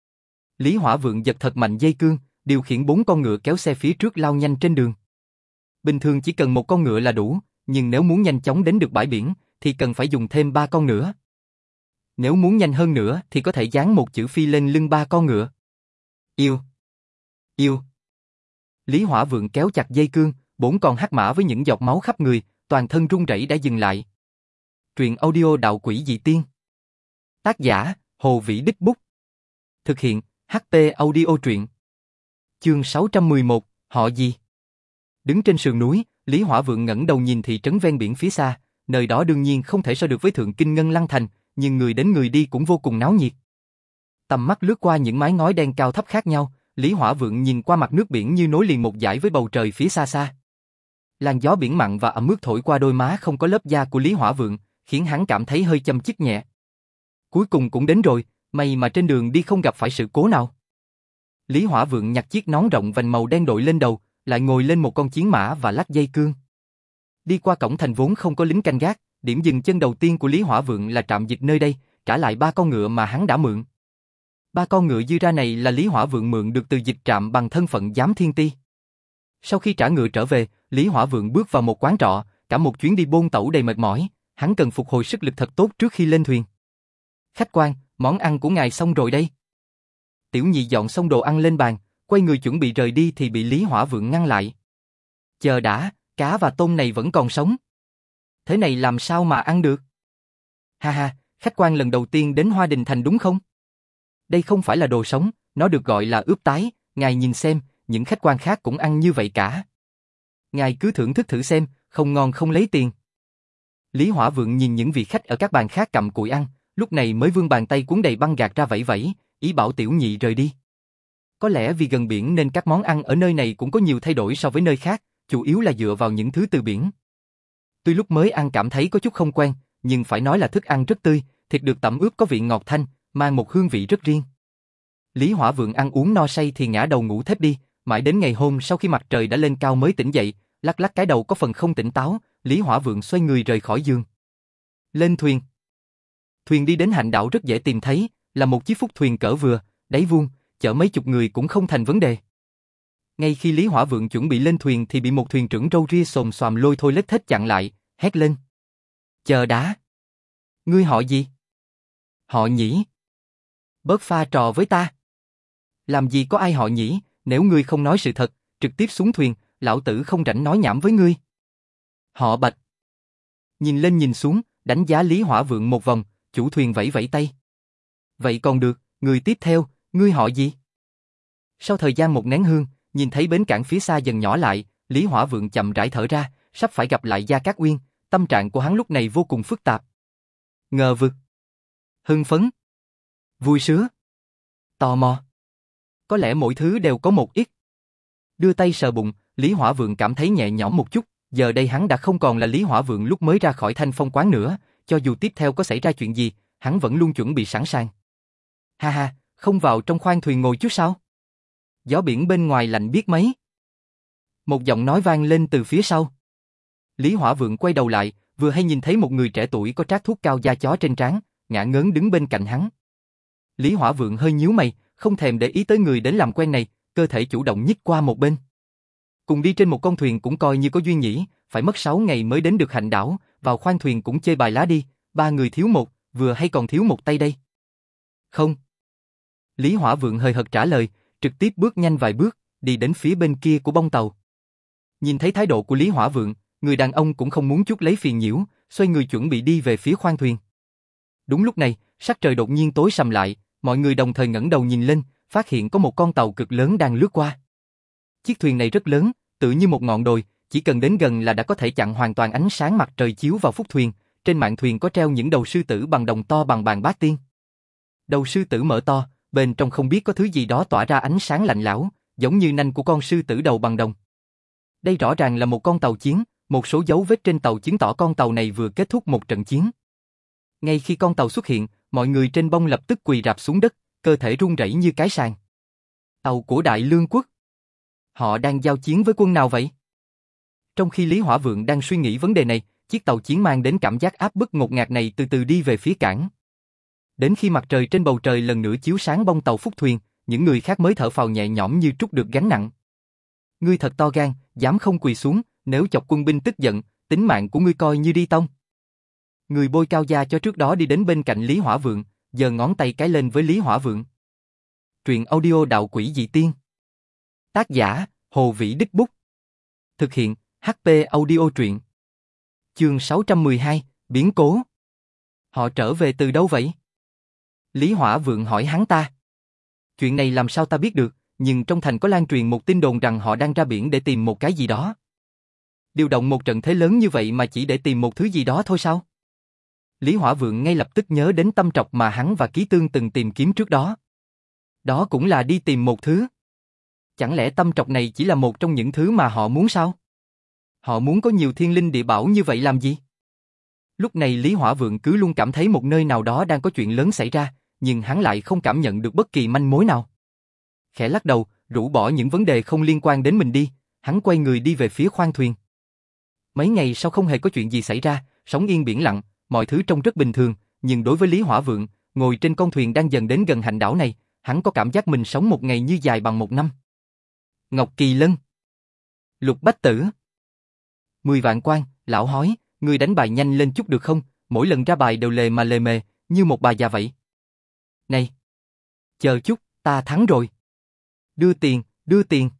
Lý Hỏa Vượng giật thật mạnh dây cương, điều khiển bốn con ngựa kéo xe phía trước lao nhanh trên đường. Bình thường chỉ cần một con ngựa là đủ, nhưng nếu muốn nhanh chóng đến được bãi biển, thì cần phải dùng thêm ba con nữa. Nếu muốn nhanh hơn nữa thì có thể dán một chữ phi lên lưng ba con ngựa. Yêu! Yêu! Lý Hỏa Vượng kéo chặt dây cương, bốn con hắc mã với những giọt máu khắp người, toàn thân run rẩy đã dừng lại. Truyện audio Đạo Quỷ Dị Tiên. Tác giả, Hồ Vĩ Đích Bút. Thực hiện, hát pê Audio Truyện. Chương sáu trăm mười một, họ gì? Đứng trên sườn núi, Lý Hỏa Vượng ngẩng đầu nhìn thị trấn ven biển phía xa, nơi đó đương nhiên không thể so được với Thượng Kinh Ngân Lăng Thành, nhưng người đến người đi cũng vô cùng náo nhiệt. Tầm mắt lướt qua những mái ngói đen cao thấp khác nhau, Lý Hỏa Vượng nhìn qua mặt nước biển như nối liền một dải với bầu trời phía xa xa. Làn gió biển mặn và ẩm ướt thổi qua đôi má không có lớp da của Lý Hỏa Vượng, khiến hắn cảm thấy hơi châm chích nhẹ. Cuối cùng cũng đến rồi, may mà trên đường đi không gặp phải sự cố nào. Lý Hỏa Vượng nhặt chiếc nón rộng vành màu đen đội lên đầu, lại ngồi lên một con chiến mã và lắc dây cương. Đi qua cổng thành vốn không có lính canh gác, điểm dừng chân đầu tiên của Lý Hỏa Vượng là trạm dịch nơi đây, trả lại ba con ngựa mà hắn đã mượn. Ba con ngựa dư ra này là Lý Hỏa Vượng mượn được từ dịch trạm bằng thân phận giám thiên ti. Sau khi trả ngựa trở về, Lý Hỏa Vượng bước vào một quán trọ, cả một chuyến đi bôn tẩu đầy mệt mỏi, hắn cần phục hồi sức lực thật tốt trước khi lên thuyền. Khách quan, món ăn của ngài xong rồi đây. Tiểu nhị dọn xong đồ ăn lên bàn, quay người chuẩn bị rời đi thì bị Lý Hỏa Vượng ngăn lại. Chờ đã, cá và tôm này vẫn còn sống. Thế này làm sao mà ăn được? Ha ha, khách quan lần đầu tiên đến Hoa Đình Thành đúng không? Đây không phải là đồ sống, nó được gọi là ướp tái, ngài nhìn xem, những khách quan khác cũng ăn như vậy cả. Ngài cứ thưởng thức thử xem, không ngon không lấy tiền. Lý Hỏa Vượng nhìn những vị khách ở các bàn khác cầm cùi ăn, lúc này mới vươn bàn tay cuốn đầy băng gạc ra vẫy vẫy, ý bảo tiểu nhị rời đi. Có lẽ vì gần biển nên các món ăn ở nơi này cũng có nhiều thay đổi so với nơi khác, chủ yếu là dựa vào những thứ từ biển. Tuy lúc mới ăn cảm thấy có chút không quen, nhưng phải nói là thức ăn rất tươi, thịt được tẩm ướp có vị ngọt thanh, mang một hương vị rất riêng. Lý Hỏa Vượng ăn uống no say thì ngã đầu ngủ thiếp đi, mãi đến ngày hôm sau khi mặt trời đã lên cao mới tỉnh dậy, lắc lắc cái đầu có phần không tỉnh táo, Lý Hỏa Vượng xoay người rời khỏi giường. Lên thuyền. Thuyền đi đến Hạnh đảo rất dễ tìm thấy, là một chiếc phúc thuyền cỡ vừa, đáy vuông, chở mấy chục người cũng không thành vấn đề. Ngay khi Lý Hỏa Vượng chuẩn bị lên thuyền thì bị một thuyền trưởng râu ria xồm xoàm lôi thôi lết thết chặn lại, hét lên. Chờ đã. Ngươi họ gì? Họ Nhĩ. Bớt pha trò với ta. Làm gì có ai họ Nhĩ, nếu ngươi không nói sự thật, trực tiếp xuống thuyền, lão tử không rảnh nói nhảm với ngươi. Họ Bạch. Nhìn lên nhìn xuống, đánh giá Lý Hỏa Vượng một vòng, chủ thuyền vẫy vẫy tay. Vậy còn được, người tiếp theo, ngươi họ gì? Sau thời gian một nén hương, nhìn thấy bến cảng phía xa dần nhỏ lại, Lý Hỏa Vượng chậm rãi thở ra, sắp phải gặp lại Gia Cát Uyên, tâm trạng của hắn lúc này vô cùng phức tạp. Ngờ vực, hưng phấn, vui sướng, tò mò. Có lẽ mỗi thứ đều có một ít. Đưa tay sờ bụng, Lý Hỏa Vượng cảm thấy nhẹ nhõm một chút, giờ đây hắn đã không còn là Lý Hỏa Vượng lúc mới ra khỏi Thanh Phong quán nữa, cho dù tiếp theo có xảy ra chuyện gì, hắn vẫn luôn chuẩn bị sẵn sàng. Ha ha, không vào trong khoang thuyền ngồi chút sao? Gió biển bên ngoài lạnh biết mấy. Một giọng nói vang lên từ phía sau. Lý Hỏa Vượng quay đầu lại, vừa hay nhìn thấy một người trẻ tuổi có trát thuốc cao da chó trên trán, ngả ngớn đứng bên cạnh hắn. Lý Hỏa Vượng hơi nhíu mày, không thèm để ý tới người đến làm quen này, cơ thể chủ động nhích qua một bên. Cùng đi trên một con thuyền cũng coi như có duyên nhỉ, phải mất sáu ngày mới đến được Hạnh đảo, vào khoang thuyền cũng chơi bài lá đi, ba người thiếu một, vừa hay còn thiếu một tay đây. Không. Lý Hỏa Vượng hơi hợt trả lời, trực tiếp bước nhanh vài bước, đi đến phía bên kia của bông tàu. Nhìn thấy thái độ của Lý Hỏa Vượng, người đàn ông cũng không muốn chút lấy phiền nhiễu, xoay người chuẩn bị đi về phía khoang thuyền. Đúng lúc này, sắc trời đột nhiên tối sầm lại, mọi người đồng thời ngẩng đầu nhìn lên, phát hiện có một con tàu cực lớn đang lướt qua. Chiếc thuyền này rất lớn, tự như một ngọn đồi, chỉ cần đến gần là đã có thể chặn hoàn toàn ánh sáng mặt trời chiếu vào phúc thuyền. Trên mạn thuyền có treo những đầu sư tử bằng đồng to bằng bàn bát tiên. Đầu sư tử mở to, bên trong không biết có thứ gì đó tỏa ra ánh sáng lạnh lẽo, giống như nanh của con sư tử đầu bằng đồng. Đây rõ ràng là một con tàu chiến, một số dấu vết trên tàu chứng tỏ con tàu này vừa kết thúc một trận chiến. Ngay khi con tàu xuất hiện, mọi người trên bông lập tức quỳ rạp xuống đất, cơ thể run rẩy như cái sàng. Tàu của Đại Lương quốc. Họ đang giao chiến với quân nào vậy? Trong khi Lý Hỏa Vượng đang suy nghĩ vấn đề này, chiếc tàu chiến mang đến cảm giác áp bức ngột ngạt này từ từ đi về phía cảng. Đến khi mặt trời trên bầu trời lần nữa chiếu sáng bông tàu phúc thuyền, những người khác mới thở phào nhẹ nhõm như trút được gánh nặng. Ngươi thật to gan, dám không quỳ xuống, nếu chọc quân binh tức giận, tính mạng của ngươi coi như đi tông. Người bôi cao da cho trước đó đi đến bên cạnh Lý Hỏa Vượng, giơ ngón tay cái lên với Lý Hỏa Vượng. Truyện audio Đạo Quỷ Dị Tiên. Tác giả, Hồ Vĩ Đích Bút. Thực hiện, hát pê Audio truyện. Chương sáu trăm mười hai, biến cố. Họ trở về từ đâu vậy? Lý Hỏa Vượng hỏi hắn ta. Chuyện này làm sao ta biết được, nhưng trong thành có lan truyền một tin đồn rằng họ đang ra biển để tìm một cái gì đó. Điều động một trận thế lớn như vậy mà chỉ để tìm một thứ gì đó thôi sao? Lý Hỏa Vượng ngay lập tức nhớ đến tâm trọc mà hắn và Ký Tương từng tìm kiếm trước đó. Đó cũng là đi tìm một thứ. Chẳng lẽ tâm trọc này chỉ là một trong những thứ mà họ muốn sao? Họ muốn có nhiều thiên linh địa bảo như vậy làm gì? Lúc này Lý Hỏa Vượng cứ luôn cảm thấy một nơi nào đó đang có chuyện lớn xảy ra, nhưng hắn lại không cảm nhận được bất kỳ manh mối nào. Khẽ lắc đầu, rũ bỏ những vấn đề không liên quan đến mình đi, hắn quay người đi về phía khoang thuyền. Mấy ngày sau không hề có chuyện gì xảy ra, sóng yên biển lặng, mọi thứ trông rất bình thường, nhưng đối với Lý Hỏa Vượng, ngồi trên con thuyền đang dần đến gần Hạnh đảo này, hắn có cảm giác mình sống một ngày như dài bằng một năm. Ngọc Kỳ Lân, Lục Bách Tử, Mười Vạn Quan, lão hói, ngươi đánh bài nhanh lên chút được không? Mỗi lần ra bài đều lề mà lề mề, như một bà già vậy. Này, chờ chút, ta thắng rồi. Đưa tiền, đưa tiền.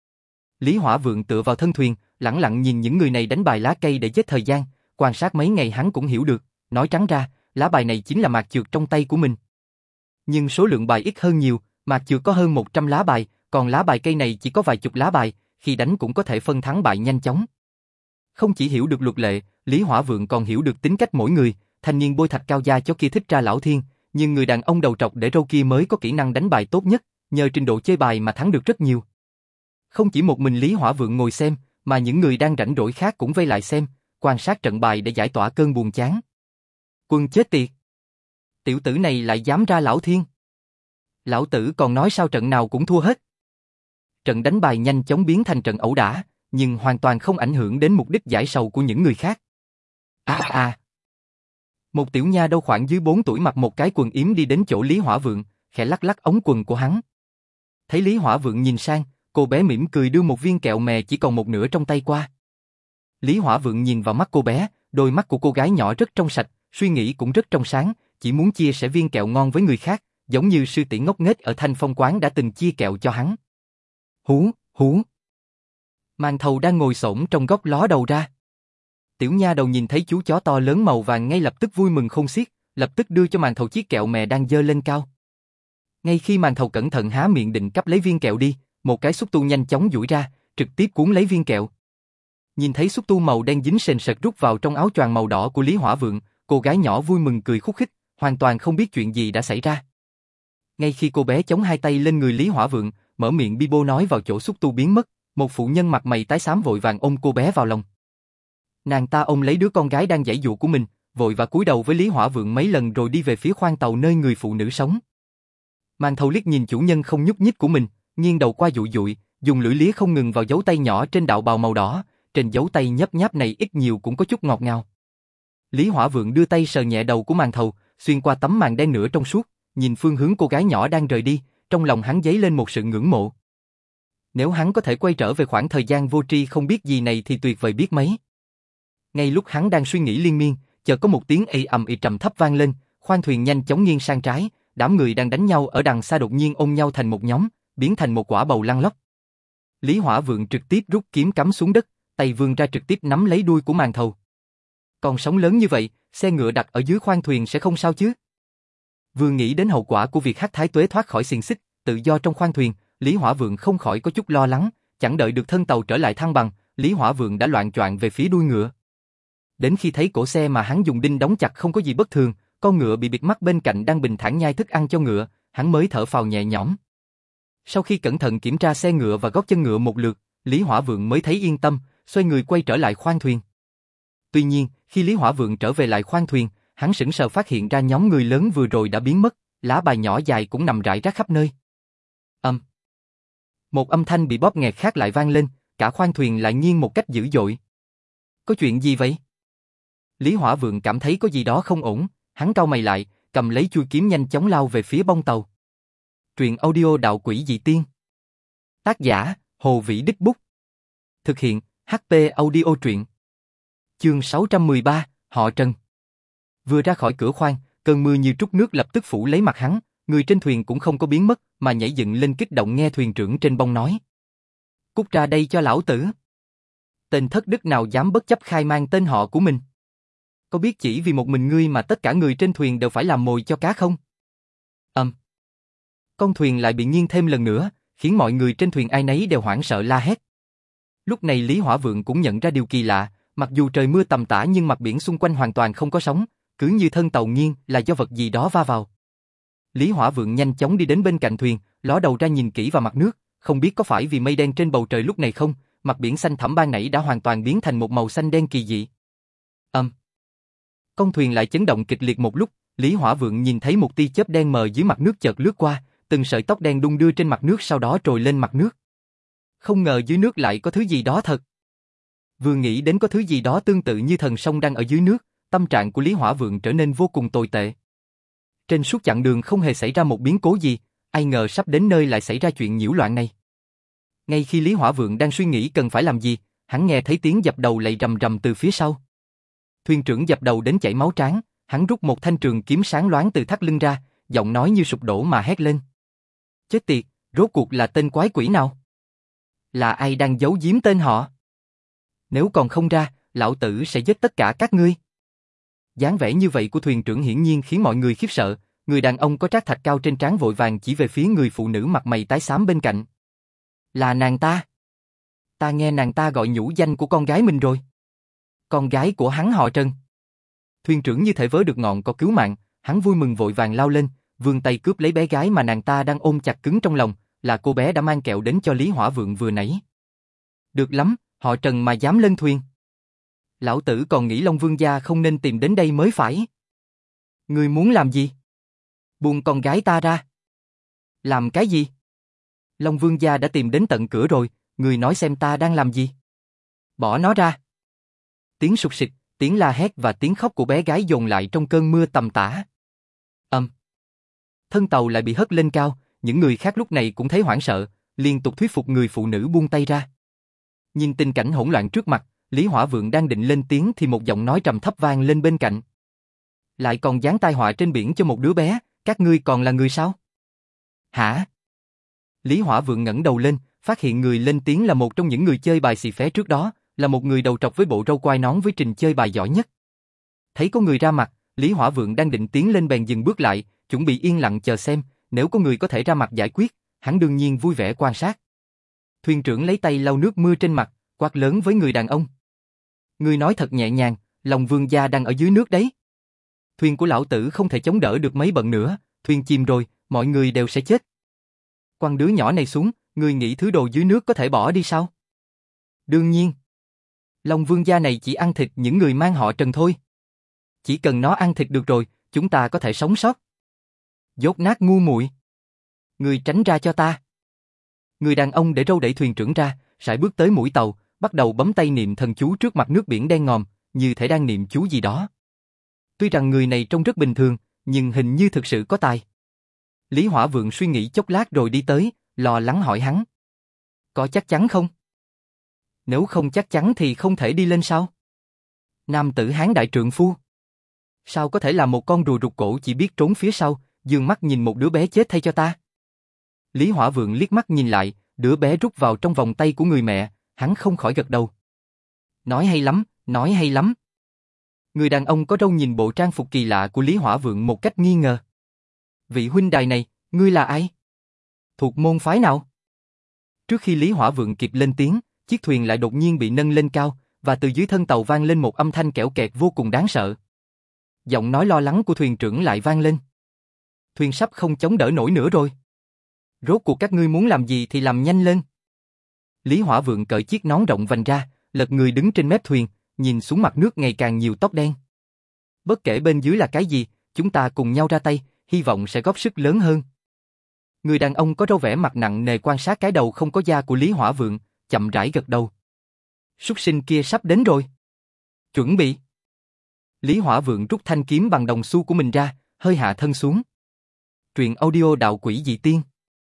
Lý Hỏa Vượng tựa vào thân thuyền, lẳng lặng nhìn những người này đánh bài lá cây để giết thời gian, quan sát mấy ngày hắn cũng hiểu được, nói trắng ra, lá bài này chính là mạc chược trong tay của mình. Nhưng số lượng bài ít hơn nhiều, mạc chược có hơn một trăm lá bài, còn lá bài cây này chỉ có vài chục lá bài, khi đánh cũng có thể phân thắng bại nhanh chóng. Không chỉ hiểu được luật lệ, Lý Hỏa Vượng còn hiểu được tính cách mỗi người, thanh niên bôi thạch cao da cho kia thích ra lão thiên, nhưng người đàn ông đầu trọc để râu kia mới có kỹ năng đánh bài tốt nhất, nhờ trình độ chơi bài mà thắng được rất nhiều. Không chỉ một mình Lý Hỏa Vượng ngồi xem, mà những người đang rảnh rỗi khác cũng vây lại xem, quan sát trận bài để giải tỏa cơn buồn chán. Quân chết tiệt! Tiểu tử này lại dám ra lão thiên. Lão tử còn nói sao trận nào cũng thua hết. Trận đánh bài nhanh chóng biến thành trận ẩu đả, nhưng hoàn toàn không ảnh hưởng đến mục đích giải sầu của những người khác. À à! Một tiểu nha đâu khoảng dưới bốn tuổi mặc một cái quần yếm đi đến chỗ Lý Hỏa Vượng, khẽ lắc lắc ống quần của hắn. Thấy Lý Hỏa Vượng nhìn sang, cô bé mỉm cười đưa một viên kẹo mè chỉ còn một nửa trong tay qua. Lý Hỏa Vượng nhìn vào mắt cô bé, đôi mắt của cô gái nhỏ rất trong sạch, suy nghĩ cũng rất trong sáng, chỉ muốn chia sẻ viên kẹo ngon với người khác, giống như sư tỷ ngốc nghếch ở Thanh Phong quán đã từng chia kẹo cho hắn. Hú, hú. Màn Thầu đang ngồi xổm trong góc ló đầu ra. Tiểu nha đầu nhìn thấy chú chó to lớn màu vàng ngay lập tức vui mừng khôn xiết, lập tức đưa cho Màn Thầu chiếc kẹo mè đang giơ lên cao. Ngay khi Màn Thầu cẩn thận há miệng định cắp lấy viên kẹo đi, một cái xúc tu nhanh chóng duỗi ra, trực tiếp cuốn lấy viên kẹo. Nhìn thấy xúc tu màu đen dính sền sệt rút vào trong áo choàng màu đỏ của Lý Hỏa Vượng, cô gái nhỏ vui mừng cười khúc khích, hoàn toàn không biết chuyện gì đã xảy ra. Ngay khi cô bé chống hai tay lên người Lý Hỏa Vượng, mở miệng bi bô nói vào chỗ xúc tu biến mất, một phụ nhân mặt mày tái xám vội vàng ôm cô bé vào lòng. Nàng ta ôm lấy đứa con gái đang giãy giụa của mình, vội và cúi đầu với Lý Hỏa Vượng mấy lần rồi đi về phía khoang tàu nơi người phụ nữ sống. Màn Thầu liếc nhìn chủ nhân không nhúc nhích của mình, nghiêng đầu qua dụi dụi, dùng lưỡi lía không ngừng vào dấu tay nhỏ trên đạo bào màu đỏ, trên dấu tay nhấp nháp này ít nhiều cũng có chút ngọt ngào. Lý Hỏa Vượng đưa tay sờ nhẹ đầu của Màn Thầu, xuyên qua tấm màn đen nửa trong suốt, nhìn phương hướng cô gái nhỏ đang rời đi, trong lòng hắn dấy lên một sự ngưỡng mộ. Nếu hắn có thể quay trở về khoảng thời gian vô tri không biết gì này thì tuyệt vời biết mấy. Ngay lúc hắn đang suy nghĩ liên miên, chợt có một tiếng ì ầm ì trầm thấp vang lên, khoang thuyền nhanh chóng nghiêng sang trái, đám người đang đánh nhau ở đằng xa đột nhiên ôm nhau thành một nhóm, biến thành một quả bầu lăn lóc. Lý Hỏa Vượng trực tiếp rút kiếm cắm xuống đất, tay vươn ra trực tiếp nắm lấy đuôi của Màn Thầu. Con sóng lớn như vậy, xe ngựa đặt ở dưới khoang thuyền sẽ không sao chứ? Vừa nghĩ đến hậu quả của việc Hắc Thái Tuế thoát khỏi xiềng xích, tự do trong khoang thuyền, Lý Hỏa Vượng không khỏi có chút lo lắng, chẳng đợi được thân tàu trở lại thăng bằng, Lý Hỏa Vượng đã loạng choạng về phía đuôi ngựa. Đến khi thấy cổ xe mà hắn dùng đinh đóng chặt không có gì bất thường, con ngựa bị bịt mắt bên cạnh đang bình thản nhai thức ăn cho ngựa, hắn mới thở phào nhẹ nhõm. Sau khi cẩn thận kiểm tra xe ngựa và gót chân ngựa một lượt, Lý Hỏa Vượng mới thấy yên tâm, xoay người quay trở lại khoang thuyền. Tuy nhiên, khi Lý Hỏa Vượng trở về lại khoang thuyền, hắn sững sờ phát hiện ra nhóm người lớn vừa rồi đã biến mất, lá bài nhỏ dài cũng nằm rải rác khắp nơi. Âm. Một âm thanh bị bóp nghẹt khác lại vang lên, cả khoang thuyền lại nghiêng một cách dữ dội. Có chuyện gì vậy? Lý Hỏa Vượng cảm thấy có gì đó không ổn, hắn cau mày lại, cầm lấy chuôi kiếm nhanh chóng lao về phía bông tàu. Truyện audio Đạo Quỷ Dị Tiên. Tác giả, Hồ Vĩ Đích Bút. Thực hiện, hát pê Audio Truyện. Chương sáu trăm mười ba, họ Trần. Vừa ra khỏi cửa khoang, cơn mưa như trút nước lập tức phủ lấy mặt hắn, người trên thuyền cũng không có biến mất, mà nhảy dựng lên kích động nghe thuyền trưởng trên bông nói. Cút ra đây cho lão tử. Tên thất đức nào dám bất chấp khai mang tên họ của mình? Có biết chỉ vì một mình ngươi mà tất cả người trên thuyền đều phải làm mồi cho cá không? Ầm. Um. Con thuyền lại bị nghiêng thêm lần nữa, khiến mọi người trên thuyền ai nấy đều hoảng sợ la hét. Lúc này Lý Hỏa Vượng cũng nhận ra điều kỳ lạ, mặc dù trời mưa tầm tã nhưng mặt biển xung quanh hoàn toàn không có sóng, cứ như thân tàu nghiêng là do vật gì đó va vào. Lý Hỏa Vượng nhanh chóng đi đến bên cạnh thuyền, ló đầu ra nhìn kỹ vào mặt nước, không biết có phải vì mây đen trên bầu trời lúc này không, mặt biển xanh thẳm ban nãy đã hoàn toàn biến thành một màu xanh đen kỳ dị. Ầm. Um. Con thuyền lại chấn động kịch liệt một lúc, Lý Hỏa Vượng nhìn thấy một tia chớp đen mờ dưới mặt nước chợt lướt qua, từng sợi tóc đen đung đưa trên mặt nước sau đó trồi lên mặt nước. Không ngờ dưới nước lại có thứ gì đó thật. Vừa nghĩ đến có thứ gì đó tương tự như thần sông đang ở dưới nước, tâm trạng của Lý Hỏa Vượng trở nên vô cùng tồi tệ. Trên suốt chặng đường không hề xảy ra một biến cố gì, ai ngờ sắp đến nơi lại xảy ra chuyện nhiễu loạn này. Ngay khi Lý Hỏa Vượng đang suy nghĩ cần phải làm gì, hắn nghe thấy tiếng dập đầu lạy rầm rầm từ phía sau. Thuyền trưởng dập đầu đến chảy máu trán, hắn rút một thanh trường kiếm sáng loáng từ thắt lưng ra, giọng nói như sụp đổ mà hét lên. Chết tiệt, rốt cuộc là tên quái quỷ nào? Là ai đang giấu giếm tên họ? Nếu còn không ra, lão tử sẽ giết tất cả các ngươi. Dáng vẻ như vậy của thuyền trưởng hiển nhiên khiến mọi người khiếp sợ, người đàn ông có trát thạch cao trên trán vội vàng chỉ về phía người phụ nữ mặt mày tái xám bên cạnh. Là nàng ta. Ta nghe nàng ta gọi nhũ danh của con gái mình rồi. Con gái của hắn họ Trần. Thuyền trưởng như thể vớ được ngọn cỏ cứu mạng, hắn vui mừng vội vàng lao lên, vươn tay cướp lấy bé gái mà nàng ta đang ôm chặt cứng trong lòng, là cô bé đã mang kẹo đến cho Lý Hỏa Vượng vừa nãy. Được lắm, họ Trần mà dám lên thuyền. Lão tử còn nghĩ Long Vương gia không nên tìm đến đây mới phải. Ngươi muốn làm gì? Buông con gái ta ra. Làm cái gì? Long Vương gia đã tìm đến tận cửa rồi, ngươi nói xem ta đang làm gì? Bỏ nó ra. Tiếng sụt sịt, tiếng la hét và tiếng khóc của bé gái dồn lại trong cơn mưa tầm tã. Âm. Um. Thân tàu lại bị hất lên cao, những người khác lúc này cũng thấy hoảng sợ, liên tục thuyết phục người phụ nữ buông tay ra. Nhìn tình cảnh hỗn loạn trước mặt, Lý Hỏa Vượng đang định lên tiếng thì một giọng nói trầm thấp vang lên bên cạnh. Lại còn dán tai họa trên biển cho một đứa bé, các ngươi còn là người sao? Hả? Lý Hỏa Vượng ngẩng đầu lên, phát hiện người lên tiếng là một trong những người chơi bài xì phé trước đó, là một người đầu trọc với bộ râu quai nón với trình chơi bài giỏi nhất. Thấy có người ra mặt, Lý Hỏa Vượng đang định tiến lên bèn dừng bước lại, chuẩn bị yên lặng chờ xem, nếu có người có thể ra mặt giải quyết, hắn đương nhiên vui vẻ quan sát. Thuyền trưởng lấy tay lau nước mưa trên mặt, quát lớn với người đàn ông. Ngươi nói thật nhẹ nhàng, lòng vương gia đang ở dưới nước đấy. Thuyền của lão tử không thể chống đỡ được mấy bận nữa, thuyền chìm rồi, mọi người đều sẽ chết. Quăng đứa nhỏ này xuống, ngươi nghĩ thứ đồ dưới nước có thể bỏ đi sao? Đương nhiên. Long vương gia này chỉ ăn thịt những người mang họ Trần thôi. Chỉ cần nó ăn thịt được rồi, chúng ta có thể sống sót. Dốt nát ngu muội. Ngươi tránh ra cho ta. Người đàn ông để râu đẩy thuyền trưởng ra, sải bước tới mũi tàu, bắt đầu bấm tay niệm thần chú trước mặt nước biển đen ngòm, như thể đang niệm chú gì đó. Tuy rằng người này trông rất bình thường, nhưng hình như thực sự có tài. Lý Hỏa Vượng suy nghĩ chốc lát rồi đi tới, lo lắng hỏi hắn. Có chắc chắn không? Nếu không chắc chắn thì không thể đi lên sao? Nam tử Hán đại trượng phu. Sao có thể là một con rùa rụt cổ chỉ biết trốn phía sau, dương mắt nhìn một đứa bé chết thay cho ta? Lý Hỏa Vượng liếc mắt nhìn lại, đứa bé rút vào trong vòng tay của người mẹ, hắn không khỏi gật đầu. Nói hay lắm, nói hay lắm. Người đàn ông có râu nhìn bộ trang phục kỳ lạ của Lý Hỏa Vượng một cách nghi ngờ. Vị huynh đài này, ngươi là ai? Thuộc môn phái nào? Trước khi Lý Hỏa Vượng kịp lên tiếng, chiếc thuyền lại đột nhiên bị nâng lên cao, và từ dưới thân tàu vang lên một âm thanh kẽo kẹt vô cùng đáng sợ. Giọng nói lo lắng của thuyền trưởng lại vang lên. Thuyền sắp không chống đỡ nổi nữa rồi. Rốt cuộc các ngươi muốn làm gì thì làm nhanh lên. Lý Hỏa Vượng cởi chiếc nón rộng vành ra, lật người đứng trên mép thuyền, nhìn xuống mặt nước ngày càng nhiều tóc đen. Bất kể bên dưới là cái gì, chúng ta cùng nhau ra tay, hy vọng sẽ góp sức lớn hơn. Người đàn ông có râu vẻ mặt nặng nề quan sát cái đầu không có da của Lý Hỏa Vượng, chậm rãi gật đầu. Súc sinh kia sắp đến rồi. Chuẩn bị. Lý Hỏa Vượng rút thanh kiếm bằng đồng xu của mình ra, hơi hạ thân xuống. Truyện audio đạo quỷ dị tiên.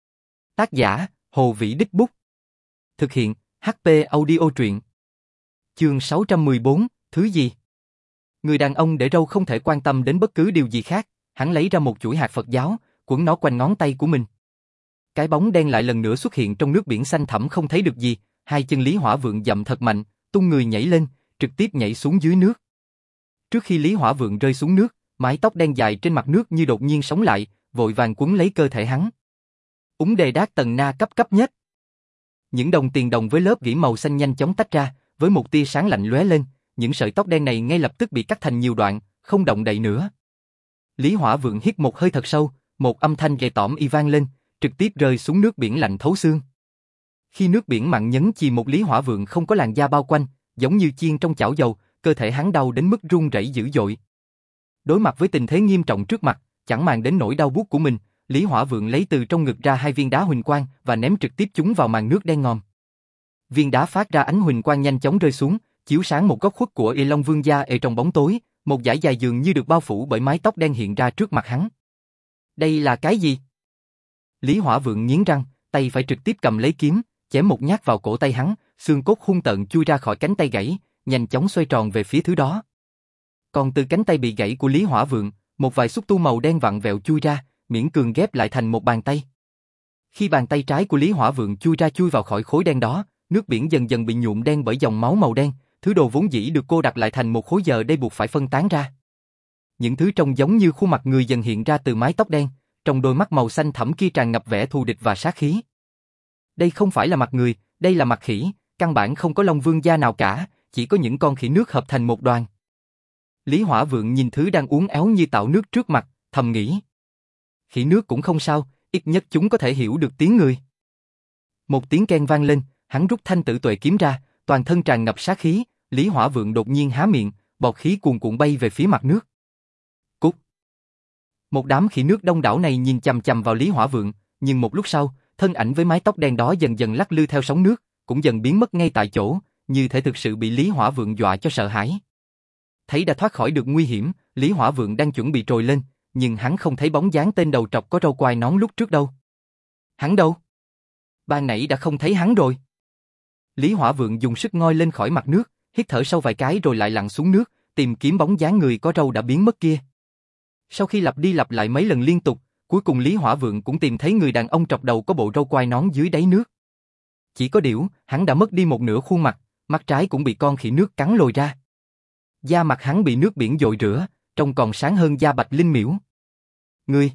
Tác giả, Hồ Vĩ Đích Bút. Thực hiện, hát pê Audio truyện. Chương sáu trăm mười bốn, thứ gì? Người đàn ông để râu không thể quan tâm đến bất cứ điều gì khác, hắn lấy ra một chuỗi hạt Phật giáo, quấn nó quanh ngón tay của mình. Cái bóng đen lại lần nữa xuất hiện trong nước biển xanh thẳm không thấy được gì, hai chân Lý Hỏa Vượng dậm thật mạnh, tung người nhảy lên, trực tiếp nhảy xuống dưới nước. Trước khi Lý Hỏa Vượng rơi xuống nước, mái tóc đen dài trên mặt nước như đột nhiên sống lại, vội vàng quấn lấy cơ thể hắn. Úng đề đát tần na cấp cấp nhất. Những đồng tiền đồng với lớp gỉ màu xanh nhanh chóng tách ra, với một tia sáng lạnh lóe lên, những sợi tóc đen này ngay lập tức bị cắt thành nhiều đoạn, không động đậy nữa. Lý Hỏa Vượng hít một hơi thật sâu, một âm thanh ghê tởm y vang lên, trực tiếp rơi xuống nước biển lạnh thấu xương. Khi nước biển mặn nhấn chìm một Lý Hỏa Vượng không có làn da bao quanh, giống như chiên trong chảo dầu, cơ thể hắn đau đến mức run rẩy dữ dội. Đối mặt với tình thế nghiêm trọng trước mặt, chẳng màng đến nỗi đau buốt của mình, Lý Hỏa Vượng lấy từ trong ngực ra hai viên đá huỳnh quang và ném trực tiếp chúng vào màn nước đen ngòm. Viên đá phát ra ánh huỳnh quang nhanh chóng rơi xuống, chiếu sáng một góc khuất của Y Long Vương gia ở trong bóng tối, một dải dài dường như được bao phủ bởi mái tóc đen hiện ra trước mặt hắn. Đây là cái gì? Lý Hỏa Vượng nghiến răng, tay phải trực tiếp cầm lấy kiếm, chém một nhát vào cổ tay hắn, xương cốt hung tợn chui ra khỏi cánh tay gãy, nhanh chóng xoay tròn về phía thứ đó. Còn từ cánh tay bị gãy của Lý Hỏa Vượng, một vài xúc tu màu đen vặn vẹo chui ra, miễn cường ghép lại thành một bàn tay. Khi bàn tay trái của Lý Hỏa Vượng chui ra chui vào khỏi khối đen đó, nước biển dần dần bị nhuộm đen bởi dòng máu màu đen, thứ đồ vốn dĩ được cô đặt lại thành một khối giờ đây buộc phải phân tán ra. Những thứ trông giống như khuôn mặt người dần hiện ra từ mái tóc đen, trong đôi mắt màu xanh thẳm kia tràn ngập vẻ thù địch và sát khí. Đây không phải là mặt người, đây là mặt khỉ, căn bản không có Long Vương gia nào cả, chỉ có những con khỉ nước hợp thành một đoàn. Lý Hỏa Vượng nhìn thứ đang uốn éo như tạo nước trước mặt, thầm nghĩ. Khỉ nước cũng không sao, ít nhất chúng có thể hiểu được tiếng người. Một tiếng keng vang lên, hắn rút thanh tử tuệ kiếm ra, toàn thân tràn ngập sát khí, Lý Hỏa Vượng đột nhiên há miệng, bọt khí cuồn cuộn bay về phía mặt nước. Cút! Một đám khỉ nước đông đảo này nhìn chằm chằm vào Lý Hỏa Vượng, nhưng một lúc sau, thân ảnh với mái tóc đen đó dần dần lắc lư theo sóng nước, cũng dần biến mất ngay tại chỗ, như thể thực sự bị Lý Hỏa Vượng dọa cho sợ hãi. Thấy đã thoát khỏi được nguy hiểm, Lý Hỏa Vượng đang chuẩn bị trồi lên, nhưng hắn không thấy bóng dáng tên đầu trọc có râu quai nón lúc trước đâu. Hắn đâu? ban nãy đã không thấy hắn rồi. Lý Hỏa Vượng dùng sức ngoi lên khỏi mặt nước, hít thở sâu vài cái rồi lại lặn xuống nước, tìm kiếm bóng dáng người có râu đã biến mất kia. Sau khi lặp đi lặp lại mấy lần liên tục, cuối cùng Lý Hỏa Vượng cũng tìm thấy người đàn ông trọc đầu có bộ râu quai nón dưới đáy nước. Chỉ có điều, hắn đã mất đi một nửa khuôn mặt, mắt trái cũng bị con khỉ nước cắn lồi ra. Da mặt hắn bị nước biển dội rửa, trông còn sáng hơn da bạch linh miễu. Ngươi!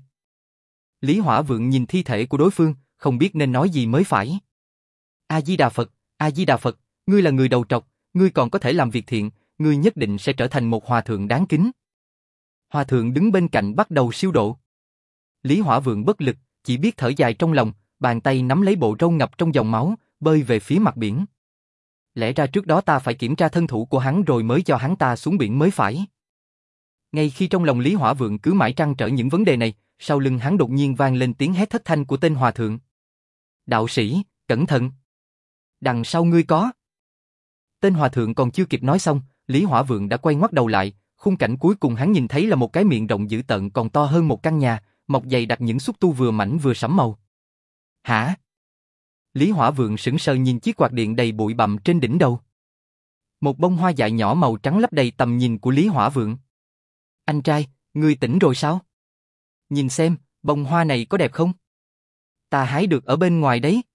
Lý Hỏa Vượng nhìn thi thể của đối phương, không biết nên nói gì mới phải. A-di-đà Phật, A-di-đà Phật, ngươi là người đầu trọc, ngươi còn có thể làm việc thiện, ngươi nhất định sẽ trở thành một hòa thượng đáng kính. Hòa thượng đứng bên cạnh bắt đầu siêu độ. Lý Hỏa Vượng bất lực, chỉ biết thở dài trong lòng, bàn tay nắm lấy bộ râu ngập trong dòng máu, bơi về phía mặt biển. Lẽ ra trước đó ta phải kiểm tra thân thủ của hắn rồi mới cho hắn ta xuống biển mới phải. Ngay khi trong lòng Lý Hỏa Vượng cứ mãi trăn trở những vấn đề này, sau lưng hắn đột nhiên vang lên tiếng hét thất thanh của tên hòa thượng. Đạo sĩ, cẩn thận! Đằng sau ngươi có! Tên hòa thượng còn chưa kịp nói xong, Lý Hỏa Vượng đã quay ngoắt đầu lại, khung cảnh cuối cùng hắn nhìn thấy là một cái miệng rộng dữ tợn còn to hơn một căn nhà, mọc dày đặc những xúc tu vừa mảnh vừa sẫm màu. Hả? Lý Hỏa Vượng sững sờ nhìn chiếc quạt điện đầy bụi bặm trên đỉnh đầu. Một bông hoa dại nhỏ màu trắng lấp đầy tầm nhìn của Lý Hỏa Vượng. Anh trai, ngươi tỉnh rồi sao? Nhìn xem, bông hoa này có đẹp không? Ta hái được ở bên ngoài đấy.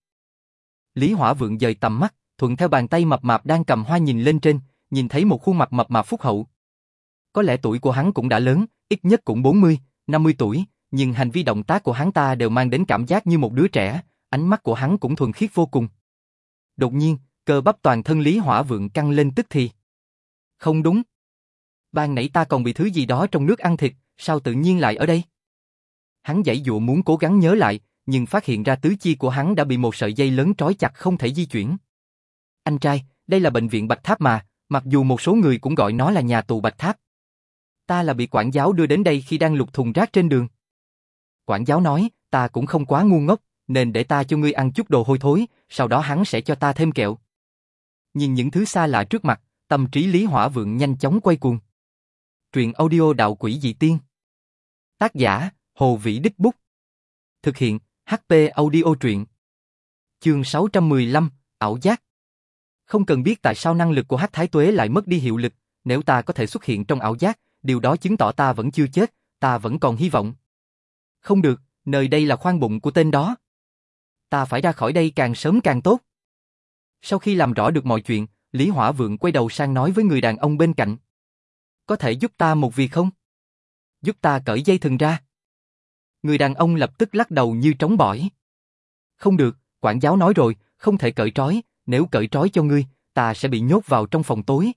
Lý Hỏa Vượng dời tầm mắt, thuận theo bàn tay mập mạp đang cầm hoa nhìn lên trên, nhìn thấy một khuôn mặt mập mạp phúc hậu. Có lẽ tuổi của hắn cũng đã lớn, ít nhất cũng bốn mươi, năm mươi tuổi, nhưng hành vi động tác của hắn ta đều mang đến cảm giác như một đứa trẻ, ánh mắt của hắn cũng thuần khiết vô cùng. Đột nhiên, cơ bắp toàn thân Lý Hỏa Vượng căng lên tức thì. Không đúng. Ban nãy ta còn bị thứ gì đó trong nước ăn thịt, sao tự nhiên lại ở đây? Hắn giãy giụa muốn cố gắng nhớ lại, nhưng phát hiện ra tứ chi của hắn đã bị một sợi dây lớn trói chặt không thể di chuyển. Anh trai, đây là bệnh viện Bạch Tháp mà, mặc dù một số người cũng gọi nó là nhà tù Bạch Tháp. Ta là bị quản giáo đưa đến đây khi đang lục thùng rác trên đường. Quản giáo nói, ta cũng không quá ngu ngốc, nên để ta cho ngươi ăn chút đồ hôi thối, sau đó hắn sẽ cho ta thêm kẹo. Nhìn những thứ xa lạ trước mặt, tâm trí Lý Hỏa Vượng nhanh chóng quay cuồng. Truyện audio Đạo Quỷ Dị Tiên. Tác giả, Hồ Vĩ Đích Bút. Thực hiện, hát pê Audio Truyện. Chương sáu trăm mười lăm, ảo giác. Không cần biết tại sao năng lực của Hắc Thái Tuế lại mất đi hiệu lực, nếu ta có thể xuất hiện trong ảo giác, điều đó chứng tỏ ta vẫn chưa chết, ta vẫn còn hy vọng. Không được, nơi đây là khoang bụng của tên đó. Ta phải ra khỏi đây càng sớm càng tốt. Sau khi làm rõ được mọi chuyện, Lý Hỏa Vượng quay đầu sang nói với người đàn ông bên cạnh. Có thể giúp ta một việc không? Giúp ta cởi dây thừng ra. Người đàn ông lập tức lắc đầu như trống bỏi. Không được, quản giáo nói rồi, không thể cởi trói, nếu cởi trói cho ngươi, ta sẽ bị nhốt vào trong phòng tối.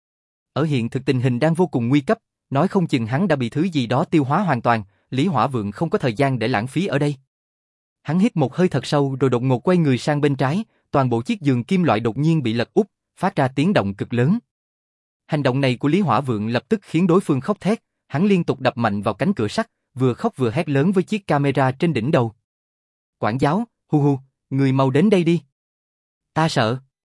Ở hiện thực tình hình đang vô cùng nguy cấp, nói không chừng hắn đã bị thứ gì đó tiêu hóa hoàn toàn, Lý Hỏa Vượng không có thời gian để lãng phí ở đây. Hắn hít một hơi thật sâu rồi đột ngột quay người sang bên trái, toàn bộ chiếc giường kim loại đột nhiên bị lật úp, phát ra tiếng động cực lớn. Hành động này của Lý Hỏa Vượng lập tức khiến đối phương khóc thét, hắn liên tục đập mạnh vào cánh cửa sắt, vừa khóc vừa hét lớn với chiếc camera trên đỉnh đầu. Quản giáo, hu hu, người mau đến đây đi. Ta sợ.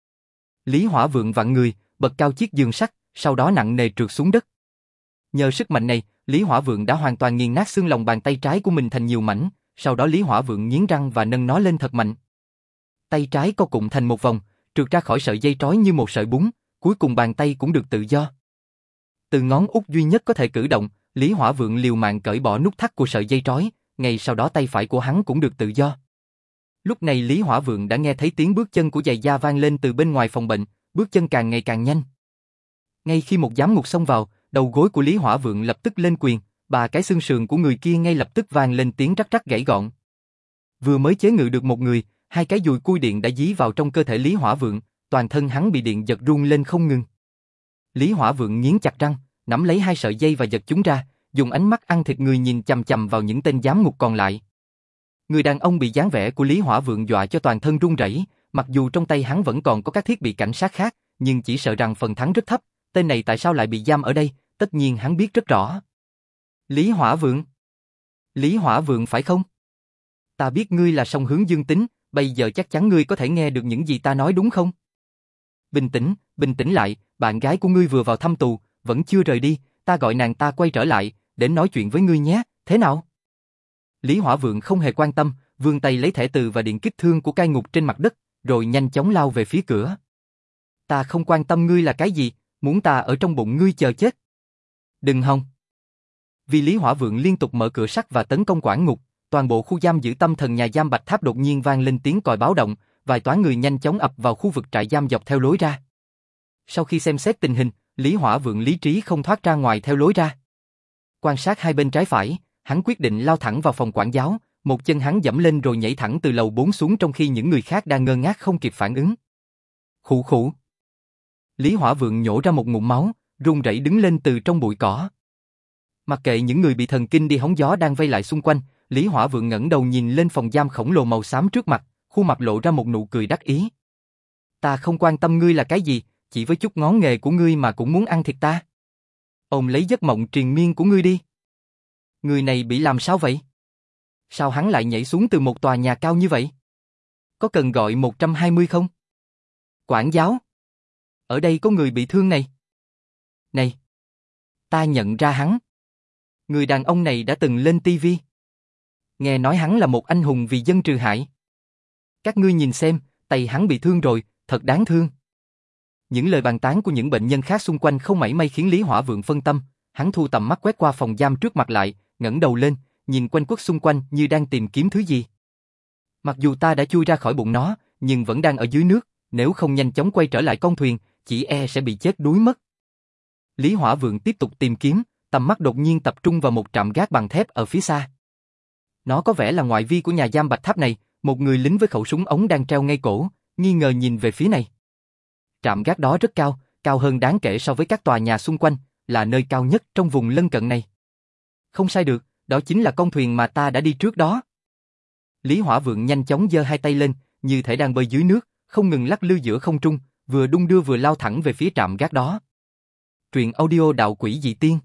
Lý Hỏa Vượng vặn người, bật cao chiếc giường sắt, sau đó nặng nề trượt xuống đất. Nhờ sức mạnh này, Lý Hỏa Vượng đã hoàn toàn nghiền nát xương lòng bàn tay trái của mình thành nhiều mảnh, sau đó Lý Hỏa Vượng nghiến răng và nâng nó lên thật mạnh. Tay trái co cụm thành một vòng, trượt ra khỏi sợi dây trói như một sợi bún, cuối cùng bàn tay cũng được tự do. Từ ngón út duy nhất có thể cử động, Lý Hỏa Vượng liều mạng cởi bỏ nút thắt của sợi dây trói, ngay sau đó tay phải của hắn cũng được tự do. Lúc này Lý Hỏa Vượng đã nghe thấy tiếng bước chân của giày da vang lên từ bên ngoài phòng bệnh, bước chân càng ngày càng nhanh. Ngay khi một giám ngục xông vào, đầu gối của Lý Hỏa Vượng lập tức lên quyền, ba cái xương sườn của người kia ngay lập tức vang lên tiếng rắc rắc gãy gọn. Vừa mới chế ngự được một người, hai cái dùi cui điện đã dí vào trong cơ thể Lý Hỏa Vượng, toàn thân hắn bị điện giật rung lên không ngừng. Lý Hỏa Vượng nghiến chặt răng, nắm lấy hai sợi dây và giật chúng ra, dùng ánh mắt ăn thịt người nhìn chằm chằm vào những tên giám ngục còn lại. Người đàn ông bị dáng vẻ của Lý Hỏa Vượng dọa cho toàn thân run rẩy, mặc dù trong tay hắn vẫn còn có các thiết bị cảnh sát khác, nhưng chỉ sợ rằng phần thắng rất thấp, tên này tại sao lại bị giam ở đây, tất nhiên hắn biết rất rõ. Lý Hỏa Vượng? Lý Hỏa Vượng phải không? Ta biết ngươi là song hướng dương tính, bây giờ chắc chắn ngươi có thể nghe được những gì ta nói đúng không? Bình tĩnh, bình tĩnh lại, bạn gái của ngươi vừa vào thăm tù, vẫn chưa rời đi, ta gọi nàng ta quay trở lại, đến nói chuyện với ngươi nhé, thế nào? Lý Hỏa Vượng không hề quan tâm, vươn tay lấy thẻ từ và điện kích thương của cai ngục trên mặt đất, rồi nhanh chóng lao về phía cửa. Ta không quan tâm ngươi là cái gì, muốn ta ở trong bụng ngươi chờ chết. Đừng hòng. Vì Lý Hỏa Vượng liên tục mở cửa sắt và tấn công quản ngục, toàn bộ khu giam giữ tâm thần nhà giam Bạch Tháp đột nhiên vang lên tiếng còi báo động, vài toán người nhanh chóng ập vào khu vực trại giam dọc theo lối ra. Sau khi xem xét tình hình, Lý Hỏa Vượng lý trí không thoát ra ngoài theo lối ra. Quan sát hai bên trái phải, hắn quyết định lao thẳng vào phòng quản giáo, một chân hắn giẫm lên rồi nhảy thẳng từ lầu bốn xuống trong khi những người khác đang ngơ ngác không kịp phản ứng. Khụ khụ. Lý Hỏa Vượng nhổ ra một ngụm máu, run rẩy đứng lên từ trong bụi cỏ. Mặc kệ những người bị thần kinh đi hóng gió đang vây lại xung quanh, Lý Hỏa Vượng ngẩng đầu nhìn lên phòng giam khổng lồ màu xám trước mặt, khuôn mặt lộ ra một nụ cười đắc ý. Ta không quan tâm ngươi là cái gì, chỉ với chút ngón nghề của ngươi mà cũng muốn ăn thịt ta. Ôm lấy giấc mộng triền miên của ngươi đi. Người này bị làm sao vậy? Sao hắn lại nhảy xuống từ một tòa nhà cao như vậy? Có cần gọi một trăm hai mươi không? Quản giáo. Ở đây có người bị thương này. Này. Ta nhận ra hắn. Người đàn ông này đã từng lên ti vi. Nghe nói hắn là một anh hùng vì dân trừ hại. Các ngươi nhìn xem, tay hắn bị thương rồi, thật đáng thương. Những lời bàn tán của những bệnh nhân khác xung quanh không mảy may khiến Lý Hỏa Vượng phân tâm, hắn thu tầm mắt quét qua phòng giam trước mặt lại, ngẩng đầu lên, nhìn quanh quất xung quanh như đang tìm kiếm thứ gì. Mặc dù ta đã chui ra khỏi bụng nó, nhưng vẫn đang ở dưới nước, nếu không nhanh chóng quay trở lại con thuyền, chỉ e sẽ bị chết đuối mất. Lý Hỏa Vượng tiếp tục tìm kiếm, tầm mắt đột nhiên tập trung vào một trạm gác bằng thép ở phía xa. Nó có vẻ là ngoại vi của nhà giam Bạch Tháp này, một người lính với khẩu súng ống đang treo ngay cổ, nghi ngờ nhìn về phía này. Trạm gác đó rất cao, cao hơn đáng kể so với các tòa nhà xung quanh, là nơi cao nhất trong vùng lân cận này. Không sai được, đó chính là con thuyền mà ta đã đi trước đó. Lý Hỏa Vượng nhanh chóng giơ hai tay lên, như thể đang bơi dưới nước, không ngừng lắc lư giữa không trung, vừa đung đưa vừa lao thẳng về phía trạm gác đó. Truyện audio Đạo Quỷ Dị Tiên.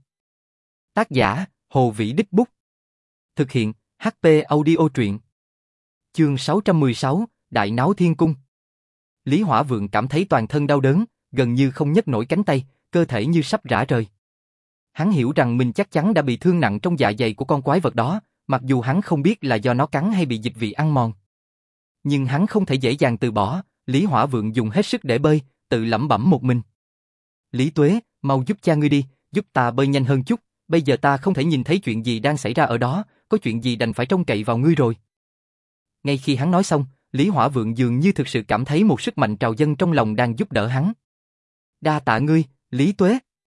Tác giả, Hồ Vĩ Đích Bút. Thực hiện, hát pê Audio Truyện. Chương sáu trăm mười sáu, Đại Náo Thiên Cung. Lý Hỏa Vượng cảm thấy toàn thân đau đớn, gần như không nhấc nổi cánh tay, cơ thể như sắp rã rời. Hắn hiểu rằng mình chắc chắn đã bị thương nặng trong dạ dày của con quái vật đó, mặc dù hắn không biết là do nó cắn hay bị dịch vị ăn mòn. Nhưng hắn không thể dễ dàng từ bỏ, Lý Hỏa Vượng dùng hết sức để bơi, tự lẩm bẩm một mình. Lý Tuế, mau giúp cha ngươi đi, giúp ta bơi nhanh hơn chút, bây giờ ta không thể nhìn thấy chuyện gì đang xảy ra ở đó, có chuyện gì đành phải trông cậy vào ngươi rồi. Ngay khi hắn nói xong, Lý Hỏa Vượng dường như thực sự cảm thấy một sức mạnh trào dâng trong lòng đang giúp đỡ hắn. Đa tạ ngươi, Lý Tuế.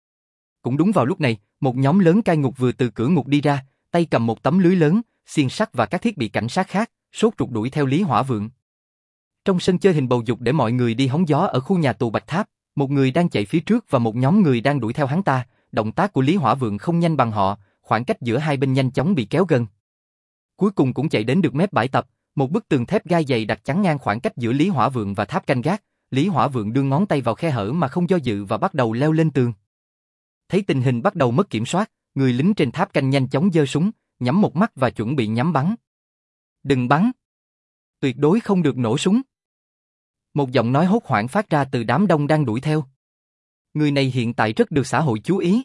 Cũng đúng vào lúc này, một nhóm lớn cai ngục vừa từ cửa ngục đi ra, tay cầm một tấm lưới lớn, xiên sắt và các thiết bị cảnh sát khác, sốt ruột đuổi theo Lý Hỏa Vượng. Trong sân chơi hình bầu dục để mọi người đi hóng gió ở khu nhà tù Bạch Tháp, một người đang chạy phía trước và một nhóm người đang đuổi theo hắn ta, động tác của Lý Hỏa Vượng không nhanh bằng họ, khoảng cách giữa hai bên nhanh chóng bị kéo gần. Cuối cùng cũng chạy đến được mép bãi tập, một bức tường thép gai dày đặt chắn ngang khoảng cách giữa Lý Hỏa Vượng và tháp canh gác, Lý Hỏa Vượng đưa ngón tay vào khe hở mà không do dự và bắt đầu leo lên tường. Thấy tình hình bắt đầu mất kiểm soát, người lính trên tháp canh nhanh chóng giơ súng, nhắm một mắt và chuẩn bị nhắm bắn. Đừng bắn! Tuyệt đối không được nổ súng! Một giọng nói hốt hoảng phát ra từ đám đông đang đuổi theo. Người này hiện tại rất được xã hội chú ý.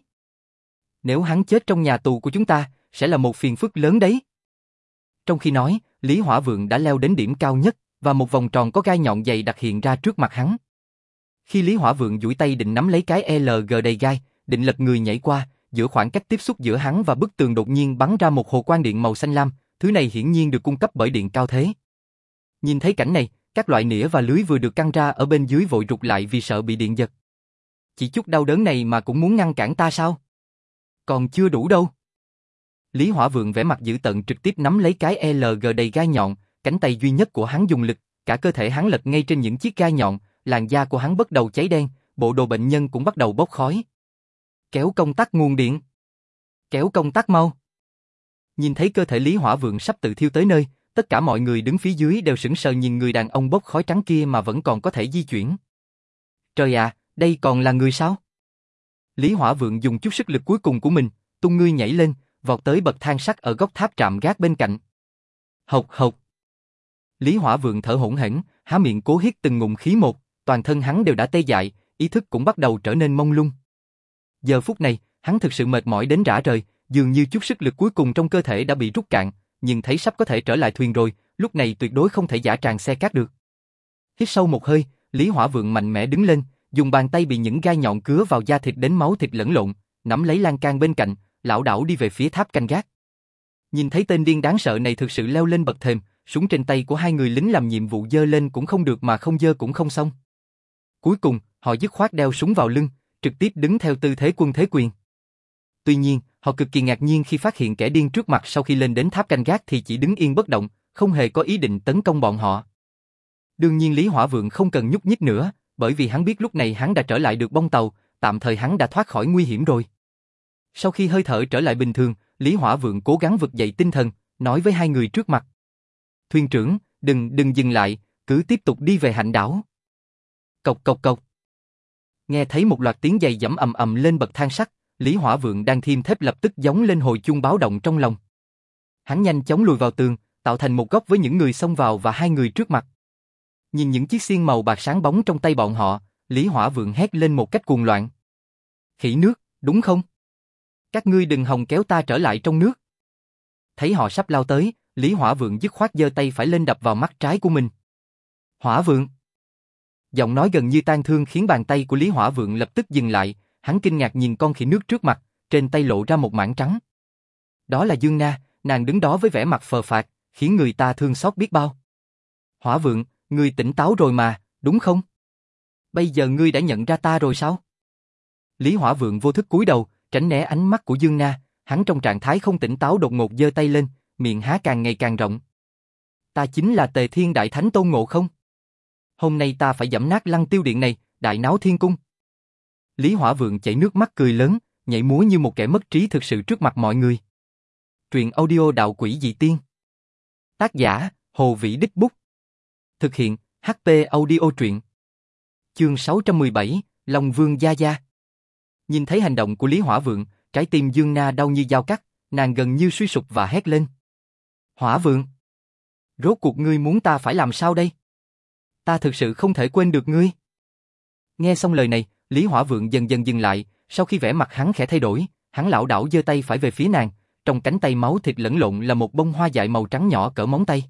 Nếu hắn chết trong nhà tù của chúng ta, sẽ là một phiền phức lớn đấy. Trong khi nói, Lý Hỏa Vượng đã leo đến điểm cao nhất, và một vòng tròn có gai nhọn dày đặc hiện ra trước mặt hắn. Khi Lý Hỏa Vượng duỗi tay định nắm lấy cái lờ giê đầy gai, định lật người nhảy qua, giữa khoảng cách tiếp xúc giữa hắn và bức tường đột nhiên bắn ra một hồ quang điện màu xanh lam, thứ này hiển nhiên được cung cấp bởi điện cao thế. Nhìn thấy cảnh này, các loại nĩa và lưới vừa được căng ra ở bên dưới vội rụt lại vì sợ bị điện giật. Chỉ chút đau đớn này mà cũng muốn ngăn cản ta sao? Còn chưa đủ đâu. Lý Hỏa Vượng vẻ mặt dữ tợn trực tiếp nắm lấy cái lờ giê đầy gai nhọn, cánh tay duy nhất của hắn dùng lực, cả cơ thể hắn lật ngay trên những chiếc gai nhọn, làn da của hắn bắt đầu cháy đen, bộ đồ bệnh nhân cũng bắt đầu bốc khói. Kéo công tắc nguồn điện. Kéo công tắc mau. Nhìn thấy cơ thể Lý Hỏa Vượng sắp tự thiêu tới nơi, tất cả mọi người đứng phía dưới đều sững sờ nhìn người đàn ông bốc khói trắng kia mà vẫn còn có thể di chuyển. Trời ạ, đây còn là người sao? Lý Hỏa Vượng dùng chút sức lực cuối cùng của mình, tung ngươi nhảy lên, vọt tới bậc thang sắt ở góc tháp trạm gác bên cạnh. Hộc hộc. Lý Hỏa Vượng thở hổn hển, há miệng cố hít từng ngụm khí một, toàn thân hắn đều đã tê dại, ý thức cũng bắt đầu trở nên mông lung. Giờ phút này, hắn thực sự mệt mỏi đến rã rời, dường như chút sức lực cuối cùng trong cơ thể đã bị rút cạn, nhưng thấy sắp có thể trở lại thuyền rồi, lúc này tuyệt đối không thể giả tràng xe cát được. Hít sâu một hơi, Lý Hỏa Vượng mạnh mẽ đứng lên, dùng bàn tay bị những gai nhọn cứa vào da thịt đến máu thịt lẫn lộn, nắm lấy lan can bên cạnh, lảo đảo đi về phía tháp canh gác. Nhìn thấy tên điên đáng sợ này thực sự leo lên bậc thềm, súng trên tay của hai người lính làm nhiệm vụ giơ lên cũng không được mà không giơ cũng không xong. Cuối cùng, họ dứt khoát đeo súng vào lưng, trực tiếp đứng theo tư thế quân thế quyền. Tuy nhiên, họ cực kỳ ngạc nhiên khi phát hiện kẻ điên trước mặt sau khi lên đến tháp canh gác thì chỉ đứng yên bất động, không hề có ý định tấn công bọn họ. Đương nhiên Lý Hỏa Vượng không cần nhúc nhích nữa, bởi vì hắn biết lúc này hắn đã trở lại được bông tàu, tạm thời hắn đã thoát khỏi nguy hiểm rồi. Sau khi hơi thở trở lại bình thường, Lý Hỏa Vượng cố gắng vực dậy tinh thần, nói với hai người trước mặt. Thuyền trưởng, đừng, đừng dừng lại, cứ tiếp tục đi về hạnh đảo. Cộc cộc cộc. Nghe thấy một loạt tiếng giày giẫm ầm ầm lên bậc thang sắt, Lý Hỏa Vượng đang thêm thép lập tức gióng lên hồi chuông báo động trong lòng. Hắn nhanh chóng lùi vào tường, tạo thành một góc với những người xông vào và hai người trước mặt. Nhìn những chiếc xiên màu bạc sáng bóng trong tay bọn họ, Lý Hỏa Vượng hét lên một cách cuồng loạn. Khỉ nước, đúng không? Các ngươi đừng hòng kéo ta trở lại trong nước. Thấy họ sắp lao tới, Lý Hỏa Vượng dứt khoát giơ tay phải lên đập vào mắt trái của mình. Hỏa Vượng. Giọng nói gần như tan thương khiến bàn tay của Lý Hỏa Vượng lập tức dừng lại, hắn kinh ngạc nhìn con khỉ nước trước mặt, trên tay lộ ra một mảng trắng. Đó là Dương Na, nàng đứng đó với vẻ mặt phờ phạc, khiến người ta thương xót biết bao. Hỏa Vượng, ngươi tỉnh táo rồi mà, đúng không? Bây giờ ngươi đã nhận ra ta rồi sao? Lý Hỏa Vượng vô thức cúi đầu, tránh né ánh mắt của Dương Na, hắn trong trạng thái không tỉnh táo đột ngột giơ tay lên, miệng há càng ngày càng rộng. Ta chính là Tề Thiên Đại Thánh Tôn Ngộ Không? Hôm nay ta phải giẫm nát Lăng Tiêu Điện này, đại náo thiên cung. Lý Hỏa Vượng chảy nước mắt cười lớn, nhảy múa như một kẻ mất trí thực sự trước mặt mọi người. Truyện audio Đạo Quỷ Dị Tiên. Tác giả, Hồ Vĩ Đích Bút. Thực hiện, hát pê Audio Truyện. Chương sáu trăm mười bảy, Long Vương Gia Gia. Nhìn thấy hành động của Lý Hỏa Vượng, trái tim Dương Na đau như dao cắt, nàng gần như suy sụp và hét lên. Hỏa Vượng! Rốt cuộc ngươi muốn ta phải làm sao đây? Ta thực sự không thể quên được ngươi. Nghe xong lời này, Lý Hỏa Vượng dần dần dừng lại, sau khi vẻ mặt hắn khẽ thay đổi, hắn lảo đảo giơ tay phải về phía nàng, trong cánh tay máu thịt lẫn lộn là một bông hoa dại màu trắng nhỏ cỡ móng tay.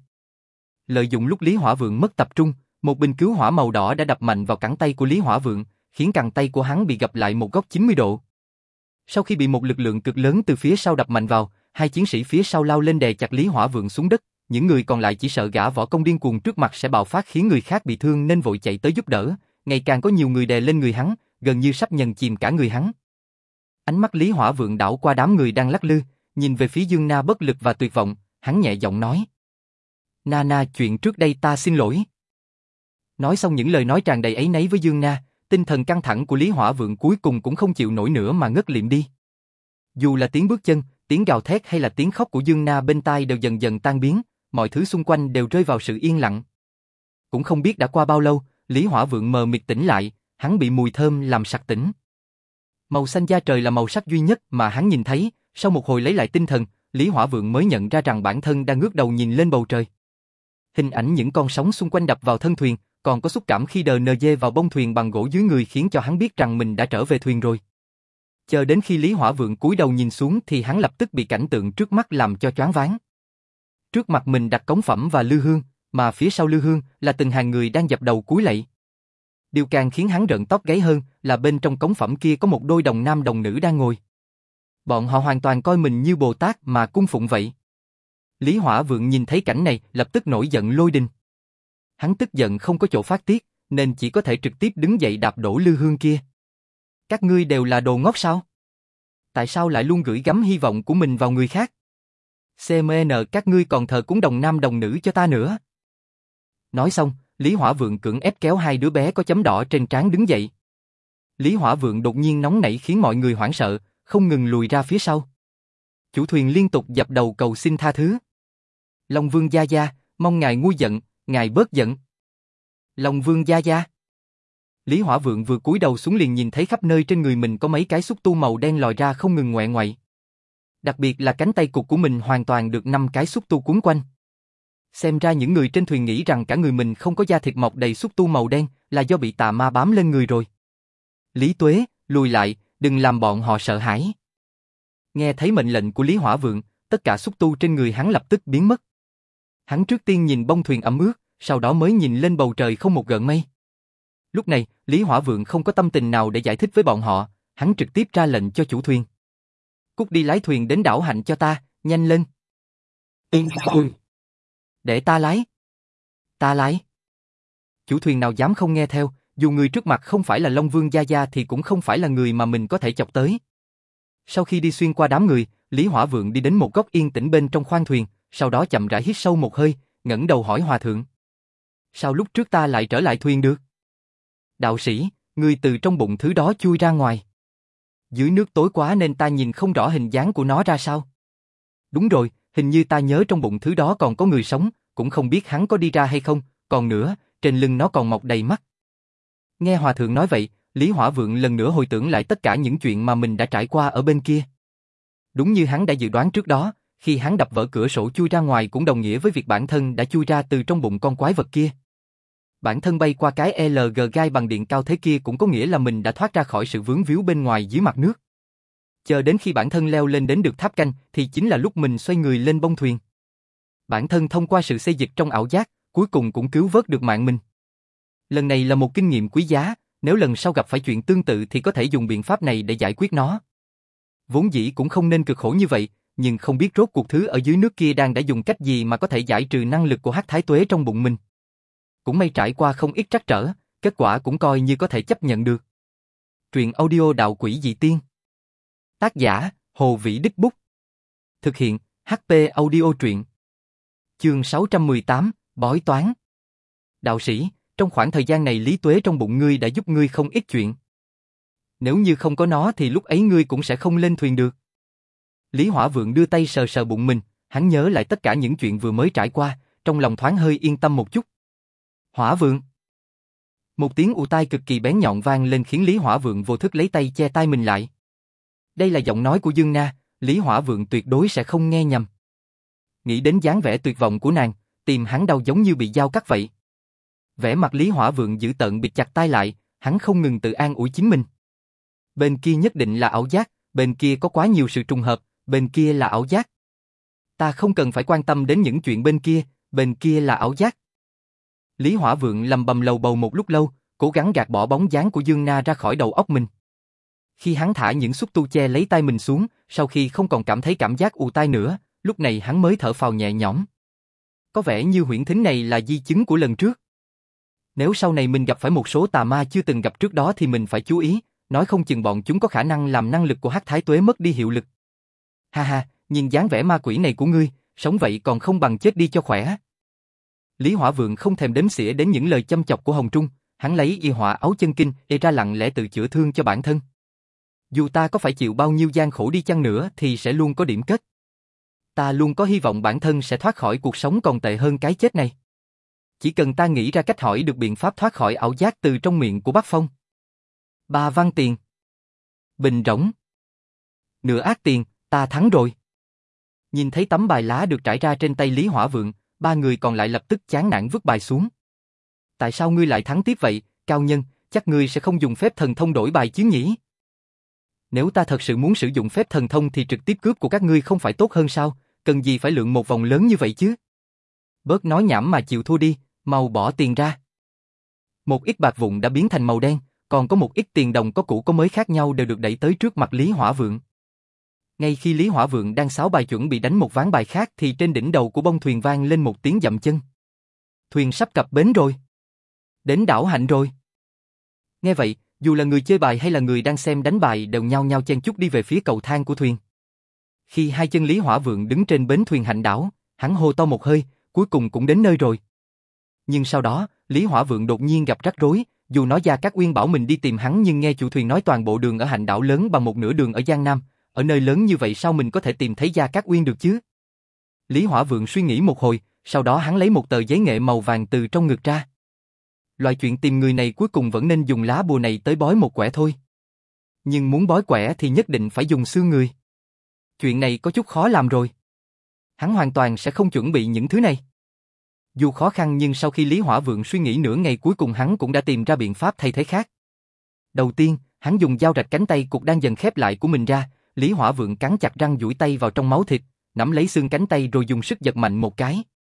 Lợi dụng lúc Lý Hỏa Vượng mất tập trung, một bình cứu hỏa màu đỏ đã đập mạnh vào cẳng tay của Lý Hỏa Vượng, khiến cẳng tay của hắn bị gập lại một góc chín mươi độ. Sau khi bị một lực lượng cực lớn từ phía sau đập mạnh vào, hai chiến sĩ phía sau lao lên đè chặt Lý Hỏa Vượng xuống đất, những người còn lại chỉ sợ gã võ công điên cuồng trước mặt sẽ bạo phát khiến người khác bị thương nên vội chạy tới giúp đỡ, ngày càng có nhiều người đè lên người hắn, gần như sắp nhấn chìm cả người hắn. Ánh mắt Lý Hỏa Vượng đảo qua đám người đang lắc lư, nhìn về phía Dương Na bất lực và tuyệt vọng, hắn nhẹ giọng nói. Na Na, chuyện trước đây ta xin lỗi. Nói xong những lời nói tràn đầy áy náy với Dương Na, tinh thần căng thẳng của Lý Hỏa Vượng cuối cùng cũng không chịu nổi nữa mà ngất liệm đi. Dù là tiếng bước chân, tiếng gào thét hay là tiếng khóc của Dương Na bên tai đều dần dần tan biến, mọi thứ xung quanh đều rơi vào sự yên lặng. Cũng không biết đã qua bao lâu, Lý Hỏa Vượng mờ mịt tỉnh lại, hắn bị mùi thơm làm sặc tỉnh. Màu xanh da trời là màu sắc duy nhất mà hắn nhìn thấy, sau một hồi lấy lại tinh thần, Lý Hỏa Vượng mới nhận ra rằng bản thân đang ngước đầu nhìn lên bầu trời. Hình ảnh những con sóng xung quanh đập vào thân thuyền, còn có xúc cảm khi đờ nờ dê vào bông thuyền bằng gỗ dưới người khiến cho hắn biết rằng mình đã trở về thuyền rồi. Chờ đến khi Lý Hỏa Vượng cúi đầu nhìn xuống thì hắn lập tức bị cảnh tượng trước mắt làm cho choáng váng. Trước mặt mình đặt cống phẩm và lư hương, mà phía sau lư hương là từng hàng người đang dập đầu cúi lạy. Điều càng khiến hắn rợn tóc gáy hơn là bên trong cống phẩm kia có một đôi đồng nam đồng nữ đang ngồi. Bọn họ hoàn toàn coi mình như Bồ Tát mà cung phụng vậy. Lý Hỏa Vượng nhìn thấy cảnh này lập tức nổi giận lôi đình. Hắn tức giận không có chỗ phát tiết, nên chỉ có thể trực tiếp đứng dậy đạp đổ lư hương kia. Các ngươi đều là đồ ngốc sao? Tại sao lại luôn gửi gắm hy vọng của mình vào người khác? xê em en các ngươi còn thờ cúng đồng nam đồng nữ cho ta nữa. Nói xong, Lý Hỏa Vượng cưỡng ép kéo hai đứa bé có chấm đỏ trên trán đứng dậy. Lý Hỏa Vượng đột nhiên nóng nảy khiến mọi người hoảng sợ, không ngừng lùi ra phía sau. Chủ thuyền liên tục dập đầu cầu xin tha thứ. Long Vương Gia Gia, mong ngài nguôi giận, ngài bớt giận. Long Vương Gia Gia. Lý Hỏa Vượng vừa cúi đầu xuống liền nhìn thấy khắp nơi trên người mình có mấy cái xúc tu màu đen lòi ra không ngừng ngoẹ ngoại. Đặc biệt là cánh tay cụt của mình hoàn toàn được năm cái xúc tu quấn quanh. Xem ra những người trên thuyền nghĩ rằng cả người mình không có da thịt mọc đầy xúc tu màu đen là do bị tà ma bám lên người rồi. Lý Tuế, lùi lại, đừng làm bọn họ sợ hãi. Nghe thấy mệnh lệnh của Lý Hỏa Vượng, tất cả xúc tu trên người hắn lập tức biến mất. Hắn trước tiên nhìn bông thuyền ẩm ướt, sau đó mới nhìn lên bầu trời không một gợn mây. Lúc này, Lý Hỏa Vượng không có tâm tình nào để giải thích với bọn họ, hắn trực tiếp ra lệnh cho chủ thuyền. Cút đi lái thuyền đến đảo Hạnh cho ta, nhanh lên. Yên thôi. Để ta lái. Ta lái. Chủ thuyền nào dám không nghe theo, dù người trước mặt không phải là Long Vương Gia Gia thì cũng không phải là người mà mình có thể chọc tới. Sau khi đi xuyên qua đám người, Lý Hỏa Vượng đi đến một góc yên tĩnh bên trong khoang thuyền, sau đó chậm rãi hít sâu một hơi, ngẩng đầu hỏi Hòa Thượng. Sao lúc trước ta lại trở lại thuyền được? Đạo sĩ, người từ trong bụng thứ đó chui ra ngoài. Dưới nước tối quá nên ta nhìn không rõ hình dáng của nó ra sao. Đúng rồi, hình như ta nhớ trong bụng thứ đó còn có người sống, cũng không biết hắn có đi ra hay không, còn nữa, trên lưng nó còn mọc đầy mắt. Nghe Hòa Thượng nói vậy, Lý Hỏa Vượng lần nữa hồi tưởng lại tất cả những chuyện mà mình đã trải qua ở bên kia. Đúng như hắn đã dự đoán trước đó, khi hắn đập vỡ cửa sổ chui ra ngoài cũng đồng nghĩa với việc bản thân đã chui ra từ trong bụng con quái vật kia. Bản thân bay qua cái e lờ giê gai bằng điện cao thế kia cũng có nghĩa là mình đã thoát ra khỏi sự vướng víu bên ngoài dưới mặt nước. Chờ đến khi bản thân leo lên đến được tháp canh thì chính là lúc mình xoay người lên bông thuyền. Bản thân thông qua sự xê dịch trong ảo giác, cuối cùng cũng cứu vớt được mạng mình. Lần này là một kinh nghiệm quý giá, nếu lần sau gặp phải chuyện tương tự thì có thể dùng biện pháp này để giải quyết nó. Vốn dĩ cũng không nên cực khổ như vậy, nhưng không biết rốt cuộc thứ ở dưới nước kia đang đã dùng cách gì mà có thể giải trừ năng lực của Hắc Thái Tuế trong bụng mình. Cũng may trải qua không ít trắc trở, kết quả cũng coi như có thể chấp nhận được. Truyện audio Đạo Quỷ Dị Tiên. Tác giả, Hồ Vĩ Đích Bút. Thực hiện, hát pê Audio Truyện. Chương sáu trăm mười tám, Bói Toán. Đạo sĩ, trong khoảng thời gian này Lý Tuế trong bụng ngươi đã giúp ngươi không ít chuyện. Nếu như không có nó thì lúc ấy ngươi cũng sẽ không lên thuyền được. Lý Hỏa Vượng đưa tay sờ sờ bụng mình, hắn nhớ lại tất cả những chuyện vừa mới trải qua, trong lòng thoáng hơi yên tâm một chút. Hỏa Vượng. Một tiếng ù tai cực kỳ bén nhọn vang lên khiến Lý Hỏa Vượng vô thức lấy tay che tai mình lại. Đây là giọng nói của Dương Na, Lý Hỏa Vượng tuyệt đối sẽ không nghe nhầm. Nghĩ đến dáng vẻ tuyệt vọng của nàng, tim hắn đau giống như bị dao cắt vậy. Vẻ mặt Lý Hỏa Vượng dữ tợn bịt chặt tai lại, hắn không ngừng tự an ủi chính mình. Bên kia nhất định là ảo giác, bên kia có quá nhiều sự trùng hợp, bên kia là ảo giác. Ta không cần phải quan tâm đến những chuyện bên kia, bên kia là ảo giác. Lý Hỏa Vượng lầm bầm lầu bầu một lúc lâu, cố gắng gạt bỏ bóng dáng của Dương Na ra khỏi đầu óc mình. Khi hắn thả những xúc tu che lấy tay mình xuống, sau khi không còn cảm thấy cảm giác ù tai nữa, lúc này hắn mới thở phào nhẹ nhõm. Có vẻ như huyễn thính này là di chứng của lần trước. Nếu sau này mình gặp phải một số tà ma chưa từng gặp trước đó thì mình phải chú ý, nói không chừng bọn chúng có khả năng làm năng lực của Hắc Thái Tuế mất đi hiệu lực. Ha ha, nhìn dáng vẻ ma quỷ này của ngươi, sống vậy còn không bằng chết đi cho khỏe. Lý Hỏa Vượng không thèm đếm xỉa đến những lời châm chọc của Hồng Trung, hắn lấy y hỏa áo chân kinh để ra lặng lẽ tự chữa thương cho bản thân. Dù ta có phải chịu bao nhiêu gian khổ đi chăng nữa thì sẽ luôn có điểm kết. Ta luôn có hy vọng bản thân sẽ thoát khỏi cuộc sống còn tệ hơn cái chết này. Chỉ cần ta nghĩ ra cách hỏi được biện pháp thoát khỏi ảo giác từ trong miệng của Bắc Phong. Ba văn tiền. Bình rỗng. Nửa ác tiền, ta thắng rồi. Nhìn thấy tấm bài lá được trải ra trên tay Lý Hỏa Vượng, ba người còn lại lập tức chán nản vứt bài xuống. Tại sao ngươi lại thắng tiếp vậy, cao nhân, chắc ngươi sẽ không dùng phép thần thông đổi bài chứ nhỉ? Nếu ta thật sự muốn sử dụng phép thần thông thì trực tiếp cướp của các ngươi không phải tốt hơn sao, cần gì phải lượn một vòng lớn như vậy chứ? Bớt nói nhảm mà chịu thua đi, mau bỏ tiền ra. Một ít bạc vụn đã biến thành màu đen, còn có một ít tiền đồng có cũ có mới khác nhau đều được đẩy tới trước mặt Lý Hỏa Vượng. Ngay khi Lý Hỏa Vượng đang xáo bài chuẩn bị đánh một ván bài khác thì trên đỉnh đầu của bông thuyền vang lên một tiếng dậm chân. Thuyền sắp cập bến rồi. Đến đảo Hạnh rồi. Nghe vậy, dù là người chơi bài hay là người đang xem đánh bài đều nhao nhao chen chúc đi về phía cầu thang của thuyền. Khi hai chân Lý Hỏa Vượng đứng trên bến thuyền Hạnh đảo, hắn hô to một hơi, cuối cùng cũng đến nơi rồi. Nhưng sau đó, Lý Hỏa Vượng đột nhiên gặp rắc rối, dù nói Gia Cát Uyên bảo mình đi tìm hắn nhưng nghe chủ thuyền nói toàn bộ đường ở Hạnh đảo lớn bằng một nửa đường ở Giang Nam, ở nơi lớn như vậy sao mình có thể tìm thấy Gia Cát Uyên được chứ? Lý Hỏa Vượng suy nghĩ một hồi, sau đó hắn lấy một tờ giấy nghệ màu vàng từ trong ngực ra. Loại chuyện tìm người này cuối cùng vẫn nên dùng lá bùa này tới bói một quẻ thôi. Nhưng muốn bói quẻ thì nhất định phải dùng xương người. Chuyện này có chút khó làm rồi. Hắn hoàn toàn sẽ không chuẩn bị những thứ này. Dù khó khăn nhưng sau khi Lý Hỏa Vượng suy nghĩ nửa ngày cuối cùng hắn cũng đã tìm ra biện pháp thay thế khác. Đầu tiên, hắn dùng dao rạch cánh tay cục đang dần khép lại của mình ra, Lý Hỏa Vượng cắn chặt răng duỗi tay vào trong máu thịt, nắm lấy xương cánh tay rồi dùng sức giật mạnh một cái.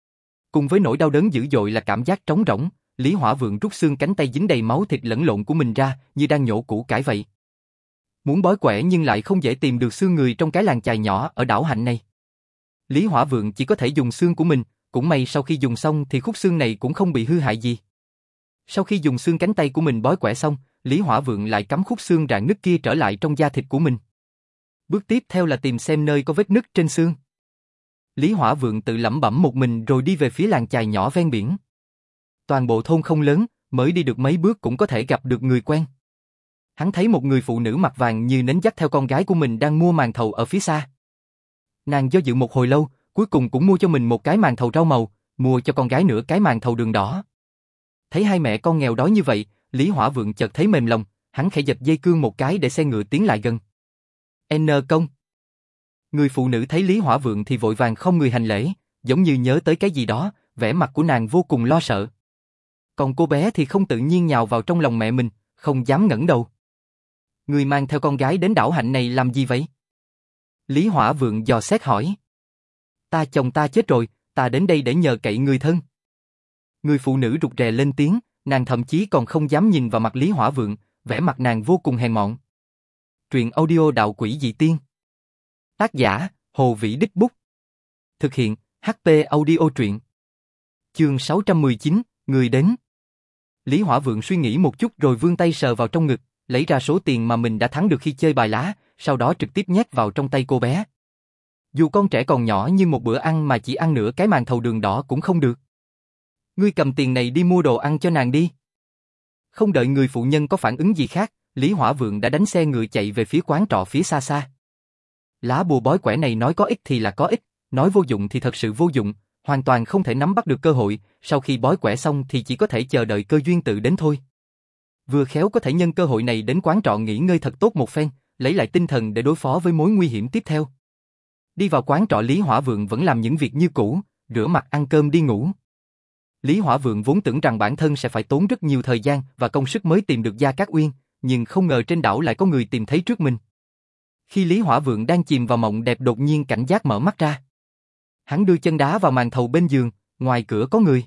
Cùng với nỗi đau đớn dữ dội là cảm giác trống rỗng, Lý Hỏa Vượng rút xương cánh tay dính đầy máu thịt lẫn lộn của mình ra, như đang nhổ củ cải vậy. Muốn bói quẻ nhưng lại không dễ tìm được xương người trong cái làng chài nhỏ ở đảo Hạnh này. Lý Hỏa Vượng chỉ có thể dùng xương của mình, cũng may sau khi dùng xong thì khúc xương này cũng không bị hư hại gì. Sau khi dùng xương cánh tay của mình bói quẻ xong, Lý Hỏa Vượng lại cắm khúc xương rạn nứt kia trở lại trong da thịt của mình. Bước tiếp theo là tìm xem nơi có vết nứt trên xương. Lý Hỏa Vượng tự lẩm bẩm một mình rồi đi về phía làng chài nhỏ ven biển. Toàn bộ thôn không lớn, mới đi được mấy bước cũng có thể gặp được người quen. Hắn thấy một người phụ nữ mặt vàng như nến dắt theo con gái của mình đang mua màn thầu ở phía xa. Nàng do dự một hồi lâu, cuối cùng cũng mua cho mình một cái màn thầu rau màu, mua cho con gái nữa cái màn thầu đường đỏ. Thấy hai mẹ con nghèo đói như vậy, Lý Hỏa Vượng chợt thấy mềm lòng, hắn khẽ giật dây cương một cái để xe ngựa tiến lại gần. N công. Người phụ nữ thấy Lý Hỏa Vượng thì vội vàng không người hành lễ, giống như nhớ tới cái gì đó, vẻ mặt của nàng vô cùng lo sợ. Còn cô bé thì không tự nhiên nhào vào trong lòng mẹ mình, không dám ngẩng đầu. Người mang theo con gái đến đảo Hạnh này làm gì vậy? Lý Hỏa Vượng dò xét hỏi. Ta chồng ta chết rồi, ta đến đây để nhờ cậy người thân. Người phụ nữ rụt rè lên tiếng, nàng thậm chí còn không dám nhìn vào mặt Lý Hỏa Vượng, vẻ mặt nàng vô cùng hèn mọn. Truyện audio Đạo Quỷ Dị Tiên. Tác giả, Hồ Vĩ Đích Bút. Thực hiện, hát pê Audio Truyện. Chương sáu trăm mười chín, người đến. Lý Hỏa Vượng suy nghĩ một chút rồi vươn tay sờ vào trong ngực, lấy ra số tiền mà mình đã thắng được khi chơi bài lá, sau đó trực tiếp nhét vào trong tay cô bé. Dù con trẻ còn nhỏ nhưng một bữa ăn mà chỉ ăn nửa cái màn thầu đường đỏ cũng không được. Ngươi cầm tiền này đi mua đồ ăn cho nàng đi. Không đợi người phụ nhân có phản ứng gì khác, Lý Hỏa Vượng đã đánh xe ngựa chạy về phía quán trọ phía xa xa. Lá bùa bói quẻ này nói có ích thì là có ích, nói vô dụng thì thật sự vô dụng, hoàn toàn không thể nắm bắt được cơ hội, sau khi bói quẻ xong thì chỉ có thể chờ đợi cơ duyên tự đến thôi. Vừa khéo có thể nhân cơ hội này đến quán trọ nghỉ ngơi thật tốt một phen, lấy lại tinh thần để đối phó với mối nguy hiểm tiếp theo. Đi vào quán trọ Lý Hỏa Vượng vẫn làm những việc như cũ, rửa mặt ăn cơm đi ngủ. Lý Hỏa Vượng vốn tưởng rằng bản thân sẽ phải tốn rất nhiều thời gian và công sức mới tìm được Gia Cát Uyên, nhưng không ngờ trên đảo lại có người tìm thấy trước mình. Khi Lý Hỏa Vượng đang chìm vào mộng đẹp đột nhiên cảnh giác mở mắt ra. Hắn đưa chân đá vào màn thầu bên giường, ngoài cửa có người.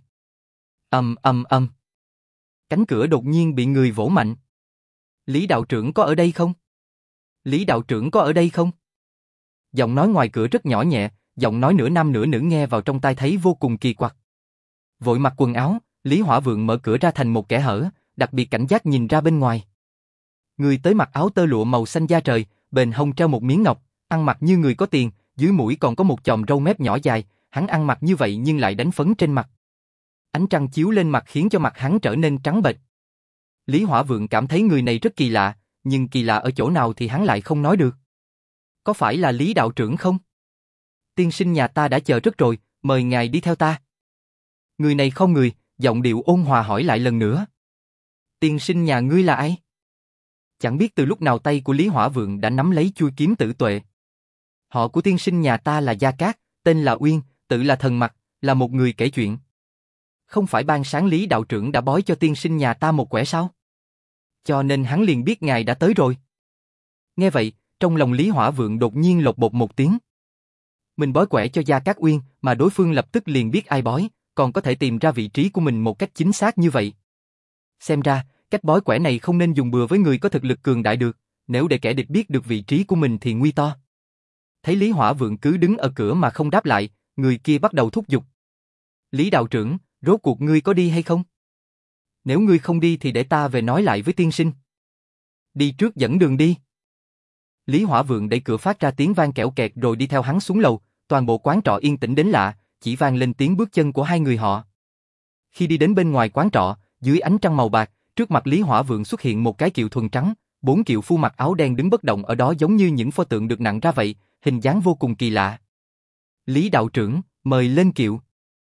Ầm ầm ầm. Cánh cửa đột nhiên bị người vỗ mạnh. Lý đạo trưởng có ở đây không? Lý đạo trưởng có ở đây không? Giọng nói ngoài cửa rất nhỏ nhẹ, giọng nói nửa nam nửa nữ nghe vào trong tai thấy vô cùng kỳ quặc. Vội mặc quần áo, Lý Hỏa Vượng mở cửa ra thành một kẽ hở, đặc biệt cảnh giác nhìn ra bên ngoài. Người tới mặc áo tơ lụa màu xanh da trời, bền hông treo một miếng ngọc, ăn mặc như người có tiền, dưới mũi còn có một chòm râu mép nhỏ dài, hắn ăn mặc như vậy nhưng lại đánh phấn trên mặt. Ánh trăng chiếu lên mặt khiến cho mặt hắn trở nên trắng bệch. Lý Hỏa Vượng cảm thấy người này rất kỳ lạ, nhưng kỳ lạ ở chỗ nào thì hắn lại không nói được. Có phải là Lý đạo trưởng không? Tiên sinh nhà ta đã chờ rất rồi, mời ngài đi theo ta. Người này không người, giọng điệu ôn hòa hỏi lại lần nữa. Tiên sinh nhà ngươi là ai? Chẳng biết từ lúc nào tay của Lý Hỏa Vượng đã nắm lấy chuôi kiếm tử tuệ. Họ của tiên sinh nhà ta là Gia Cát, tên là Uyên, tự là thần mặt, là một người kể chuyện. Không phải ban sáng Lý đạo trưởng đã bói cho tiên sinh nhà ta một quẻ sao? Cho nên hắn liền biết ngài đã tới rồi. Nghe vậy, trong lòng Lý Hỏa Vượng đột nhiên lột bột một tiếng. Mình bói quẻ cho Gia Cát Uyên, mà đối phương lập tức liền biết ai bói, còn có thể tìm ra vị trí của mình một cách chính xác như vậy. Xem ra, cách bói quẻ này không nên dùng bừa với người có thực lực cường đại được, nếu để kẻ địch biết được vị trí của mình thì nguy to. Thấy Lý Hỏa Vượng cứ đứng ở cửa mà không đáp lại, người kia bắt đầu thúc giục. Lý đạo trưởng, rốt cuộc ngươi có đi hay không? Nếu ngươi không đi thì để ta về nói lại với tiên sinh. Đi trước dẫn đường đi. Lý Hỏa Vượng đẩy cửa phát ra tiếng vang kẽo kẹt rồi đi theo hắn xuống lầu, toàn bộ quán trọ yên tĩnh đến lạ, chỉ vang lên tiếng bước chân của hai người họ. Khi đi đến bên ngoài quán trọ, dưới ánh trăng màu bạc, trước mặt Lý Hỏa Vượng xuất hiện một cái kiệu thuần trắng, bốn kiệu phu mặc áo đen đứng bất động ở đó giống như những pho tượng được nặng ra vậy, hình dáng vô cùng kỳ lạ. Lý đạo trưởng, mời lên kiệu.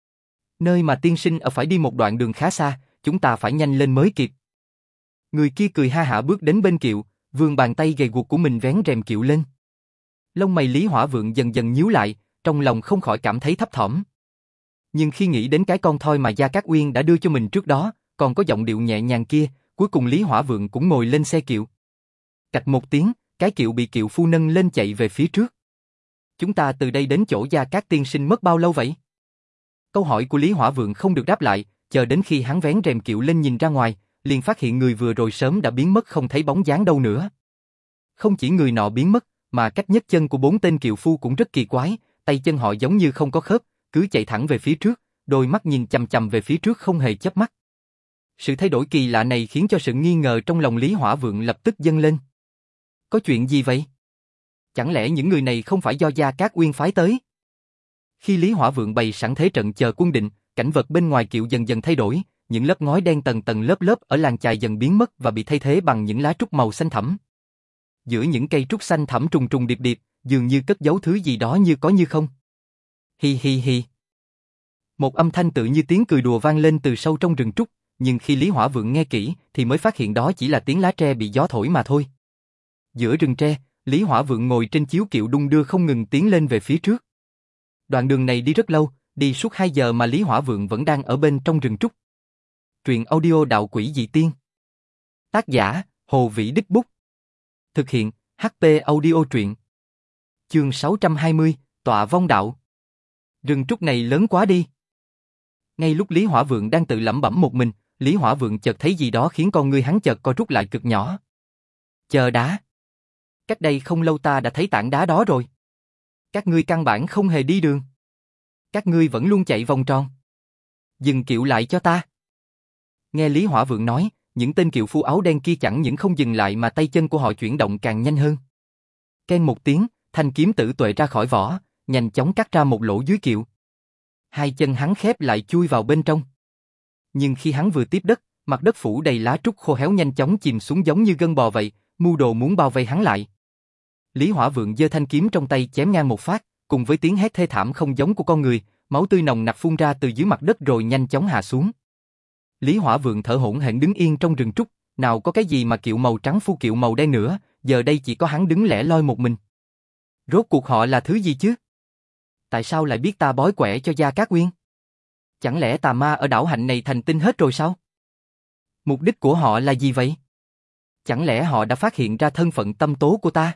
Nơi mà tiên sinh ở phải đi một đoạn đường khá xa, chúng ta phải nhanh lên mới kịp. Người kia cười ha hả bước đến bên kiệu, vươn bàn tay gầy guộc của mình vén rèm kiệu lên. Lông mày Lý Hỏa Vượng dần dần nhíu lại, trong lòng không khỏi cảm thấy thấp thỏm. Nhưng khi nghĩ đến cái con thoi mà Gia Cát Uyên đã đưa cho mình trước đó, còn có giọng điệu nhẹ nhàng kia, cuối cùng Lý Hỏa Vượng cũng ngồi lên xe kiệu. Cạch một tiếng, cái kiệu bị kiệu phu nâng lên chạy về phía trước. Chúng ta từ đây đến chỗ Gia Cát tiên sinh mất bao lâu vậy? Câu hỏi của Lý Hỏa Vượng không được đáp lại, chờ đến khi hắn vén rèm kiệu lên nhìn ra ngoài, liền phát hiện người vừa rồi sớm đã biến mất không thấy bóng dáng đâu nữa. Không chỉ người nọ biến mất, mà cách nhấc chân của bốn tên kiệu phu cũng rất kỳ quái, tay chân họ giống như không có khớp, cứ chạy thẳng về phía trước, đôi mắt nhìn chằm chằm về phía trước không hề chớp mắt. Sự thay đổi kỳ lạ này khiến cho sự nghi ngờ trong lòng Lý Hỏa Vượng lập tức dâng lên. Có chuyện gì vậy? Chẳng lẽ những người này không phải do Gia Cát Uyên phái tới? Khi Lý Hỏa Vượng bày sẵn thế trận chờ quân định, cảnh vật bên ngoài kiệu dần dần thay đổi, những lớp ngói đen tầng tầng lớp lớp ở làng chài dần biến mất và bị thay thế bằng những lá trúc màu xanh thẳm. Giữa những cây trúc xanh thẳm trùng trùng điệp điệp, dường như cất giấu thứ gì đó như có như không. Hi hi hi. Một âm thanh tự như tiếng cười đùa vang lên từ sâu trong rừng trúc, nhưng khi Lý Hỏa Vượng nghe kỹ thì mới phát hiện đó chỉ là tiếng lá tre bị gió thổi mà thôi. Giữa rừng tre, Lý Hỏa Vượng ngồi trên chiếu kiệu đung đưa không ngừng tiến lên về phía trước. Đoạn đường này đi rất lâu, đi suốt hai giờ mà Lý Hỏa Vượng vẫn đang ở bên trong rừng trúc. Truyện audio Đạo Quỷ Dị Tiên. Tác giả, Hồ Vĩ Đích Bút. Thực hiện, hát pê Audio Truyện. Chương sáu trăm hai mươi, Tọa Vong Đạo. Rừng trúc này lớn quá đi. Ngay lúc Lý Hỏa Vượng đang tự lẩm bẩm một mình, Lý Hỏa Vượng chợt thấy gì đó khiến con ngươi hắn chợt co rút lại cực nhỏ. Chờ đã. Cách đây không lâu ta đã thấy tảng đá đó rồi. Các ngươi căn bản không hề đi đường. Các ngươi vẫn luôn chạy vòng tròn. Dừng kiệu lại cho ta. Nghe Lý Hỏa Vượng nói, những tên kiệu phu áo đen kia chẳng những không dừng lại mà tay chân của họ chuyển động càng nhanh hơn. Keng một tiếng, thanh kiếm tử tuệ ra khỏi vỏ, nhanh chóng cắt ra một lỗ dưới kiệu. Hai chân hắn khép lại chui vào bên trong. Nhưng khi hắn vừa tiếp đất, mặt đất phủ đầy lá trúc khô héo nhanh chóng chìm xuống giống như gân bò vậy, mưu đồ muốn bao vây hắn lại. Lý Hỏa Vượng giơ thanh kiếm trong tay chém ngang một phát, cùng với tiếng hét thê thảm không giống của con người, máu tươi nồng nặc phun ra từ dưới mặt đất rồi nhanh chóng hạ xuống. Lý Hỏa Vượng thở hổn hển đứng yên trong rừng trúc, nào có cái gì mà kiệu màu trắng phu kiệu màu đen nữa, giờ đây chỉ có hắn đứng lẻ loi một mình. Rốt cuộc họ là thứ gì chứ? Tại sao lại biết ta bói quẻ cho Gia Cát Uyên? Chẳng lẽ tà ma ở đảo Hạnh này thành tinh hết rồi sao? Mục đích của họ là gì vậy? Chẳng lẽ họ đã phát hiện ra thân phận tâm tố của ta?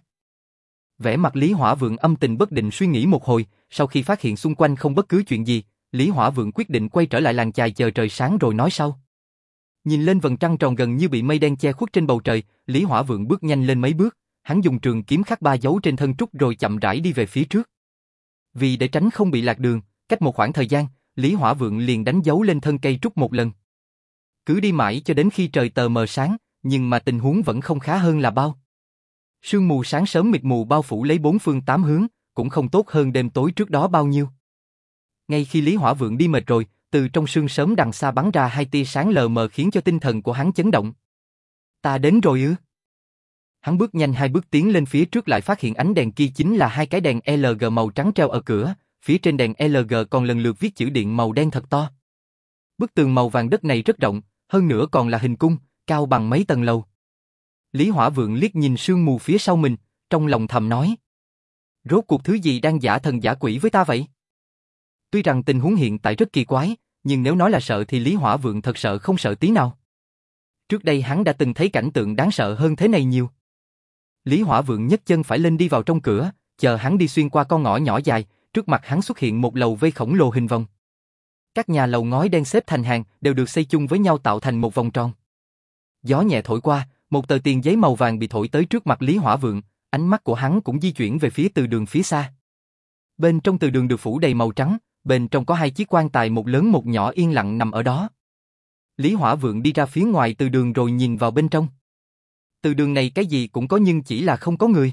Vẻ mặt Lý Hỏa Vượng âm tình bất định suy nghĩ một hồi, sau khi phát hiện xung quanh không bất cứ chuyện gì, Lý Hỏa Vượng quyết định quay trở lại làng chài chờ trời sáng rồi nói sau. Nhìn lên vầng trăng tròn gần như bị mây đen che khuất trên bầu trời, Lý Hỏa Vượng bước nhanh lên mấy bước, hắn dùng trường kiếm khắc ba dấu trên thân trúc rồi chậm rãi đi về phía trước. Vì để tránh không bị lạc đường, cách một khoảng thời gian, Lý Hỏa Vượng liền đánh dấu lên thân cây trúc một lần. Cứ đi mãi cho đến khi trời tờ mờ sáng, nhưng mà tình huống vẫn không khá hơn là bao. Sương mù sáng sớm mịt mù bao phủ lấy bốn phương tám hướng, cũng không tốt hơn đêm tối trước đó bao nhiêu. Ngay khi Lý Hỏa Vượng đi mệt rồi, từ trong sương sớm đằng xa bắn ra hai tia sáng lờ mờ khiến cho tinh thần của hắn chấn động. Ta đến rồi ư? Hắn bước nhanh hai bước tiến lên phía trước lại phát hiện ánh đèn kia chính là hai cái đèn lờ giê màu trắng treo ở cửa, phía trên đèn lờ giê còn lần lượt viết chữ điện màu đen thật to. Bức tường màu vàng đất này rất rộng, hơn nữa còn là hình cung, cao bằng mấy tầng lầu. Lý Hỏa Vượng liếc nhìn sương mù phía sau mình, trong lòng thầm nói. Rốt cuộc thứ gì đang giả thần giả quỷ với ta vậy? Tuy rằng tình huống hiện tại rất kỳ quái, nhưng nếu nói là sợ thì Lý Hỏa Vượng thật sợ không sợ tí nào. Trước đây hắn đã từng thấy cảnh tượng đáng sợ hơn thế này nhiều. Lý Hỏa Vượng nhấc chân phải lên đi vào trong cửa, chờ hắn đi xuyên qua con ngõ nhỏ dài, trước mặt hắn xuất hiện một lầu vây khổng lồ hình vòng. Các nhà lầu ngói đen xếp thành hàng đều được xây chung với nhau tạo thành một vòng tròn. Gió nhẹ thổi qua, một tờ tiền giấy màu vàng bị thổi tới trước mặt Lý Hỏa Vượng, ánh mắt của hắn cũng di chuyển về phía từ đường phía xa. Bên trong từ đường được phủ đầy màu trắng, bên trong có hai chiếc quan tài một lớn một nhỏ yên lặng nằm ở đó. Lý Hỏa Vượng đi ra phía ngoài từ đường rồi nhìn vào bên trong. Từ đường này cái gì cũng có nhưng chỉ là không có người.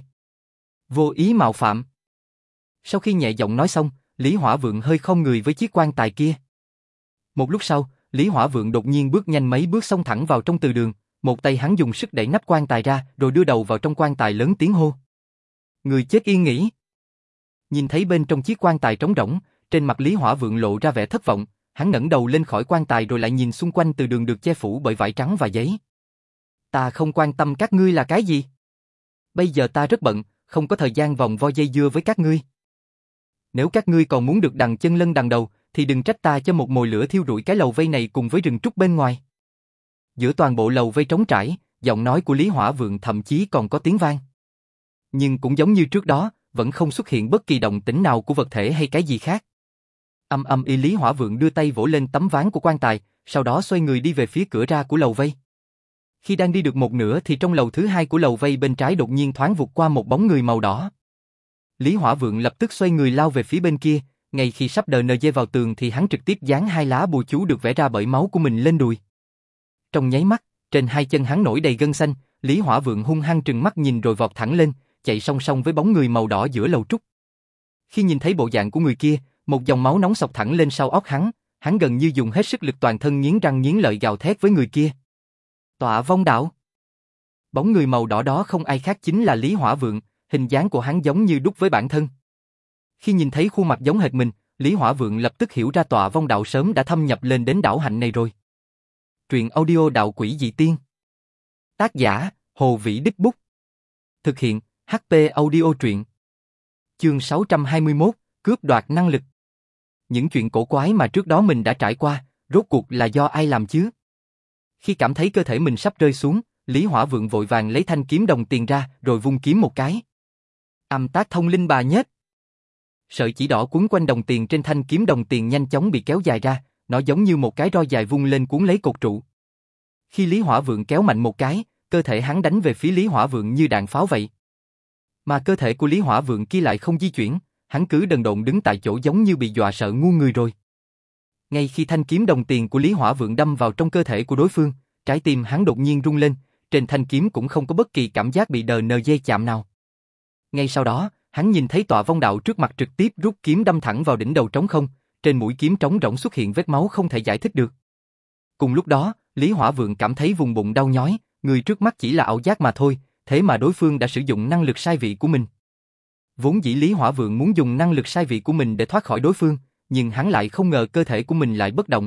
Vô ý mạo phạm. Sau khi nhẹ giọng nói xong, Lý Hỏa Vượng hơi khom người với chiếc quan tài kia. Một lúc sau, Lý Hỏa Vượng đột nhiên bước nhanh mấy bước xông thẳng vào trong từ đường, một tay hắn dùng sức đẩy nắp quan tài ra rồi đưa đầu vào trong quan tài lớn tiếng hô. Người chết yên nghỉ. Nhìn thấy bên trong chiếc quan tài trống rỗng, trên mặt Lý Hỏa Vượng lộ ra vẻ thất vọng, hắn ngẩng đầu lên khỏi quan tài rồi lại nhìn xung quanh từ đường được che phủ bởi vải trắng và giấy. Ta không quan tâm các ngươi là cái gì. Bây giờ ta rất bận, không có thời gian vòng vo dây dưa với các ngươi. Nếu các ngươi còn muốn được đằng chân lân đằng đầu, thì đừng trách ta cho một mồi lửa thiêu rụi cái lầu vây này cùng với rừng trúc bên ngoài. Giữa toàn bộ lầu vây trống trải, giọng nói của Lý Hỏa Vượng thậm chí còn có tiếng vang. Nhưng cũng giống như trước đó, vẫn không xuất hiện bất kỳ động tĩnh nào của vật thể hay cái gì khác. Âm âm y Lý Hỏa Vượng đưa tay vỗ lên tấm ván của quan tài, sau đó xoay người đi về phía cửa ra của lầu vây. Khi đang đi được một nửa thì trong lầu thứ hai của lầu vây bên trái đột nhiên thoáng vụt qua một bóng người màu đỏ. Lý Hỏa Vượng lập tức xoay người lao về phía bên kia, ngay khi sắp đờ nờ dê vào tường thì hắn trực tiếp dán hai lá bùa chú được vẽ ra bởi máu của mình lên đùi. Trong nháy mắt, trên hai chân hắn nổi đầy gân xanh, Lý Hỏa Vượng hung hăng trừng mắt nhìn rồi vọt thẳng lên, chạy song song với bóng người màu đỏ giữa lầu trúc. Khi nhìn thấy bộ dạng của người kia, một dòng máu nóng xộc thẳng lên sau óc hắn, hắn gần như dùng hết sức lực toàn thân nghiến răng nghiến lợi gào thét với người kia. Tọa vong đạo. Bóng người màu đỏ đó không ai khác chính là Lý Hỏa Vượng, hình dáng của hắn giống như đúc với bản thân. Khi nhìn thấy khuôn mặt giống hệt mình, Lý Hỏa Vượng lập tức hiểu ra tọa vong đạo sớm đã thâm nhập lên đến đảo hạnh này rồi. Truyện audio Đạo Quỷ Dị Tiên. Tác giả, Hồ Vĩ Đích Bút. Thực hiện, hát pê Audio Truyện. Chương sáu trăm hai mươi mốt, cướp đoạt năng lực. Những chuyện cổ quái mà trước đó mình đã trải qua, rốt cuộc là do ai làm chứ? Khi cảm thấy cơ thể mình sắp rơi xuống, Lý Hỏa Vượng vội vàng lấy thanh kiếm đồng tiền ra, rồi vung kiếm một cái. Âm tác thông linh bà nhết. Sợi chỉ đỏ quấn quanh đồng tiền trên thanh kiếm đồng tiền nhanh chóng bị kéo dài ra, nó giống như một cái roi dài vung lên cuốn lấy cột trụ. Khi Lý Hỏa Vượng kéo mạnh một cái, cơ thể hắn đánh về phía Lý Hỏa Vượng như đạn pháo vậy. Mà cơ thể của Lý Hỏa Vượng kia lại không di chuyển, hắn cứ đần độn đứng tại chỗ giống như bị dọa sợ ngu người rồi. Ngay khi thanh kiếm đồng tiền của Lý Hỏa Vượng đâm vào trong cơ thể của đối phương, trái tim hắn đột nhiên rung lên, trên thanh kiếm cũng không có bất kỳ cảm giác bị đờ nờ dây chạm nào. Ngay sau đó, hắn nhìn thấy tọa vong đạo trước mặt trực tiếp rút kiếm đâm thẳng vào đỉnh đầu trống không, trên mũi kiếm trống rỗng xuất hiện vết máu không thể giải thích được. Cùng lúc đó, Lý Hỏa Vượng cảm thấy vùng bụng đau nhói, người trước mắt chỉ là ảo giác mà thôi, thế mà đối phương đã sử dụng năng lực sai vị của mình. Vốn dĩ Lý Hỏa Vượng muốn dùng năng lực sai vị của mình để thoát khỏi đối phương, nhưng hắn lại không ngờ cơ thể của mình lại bất động.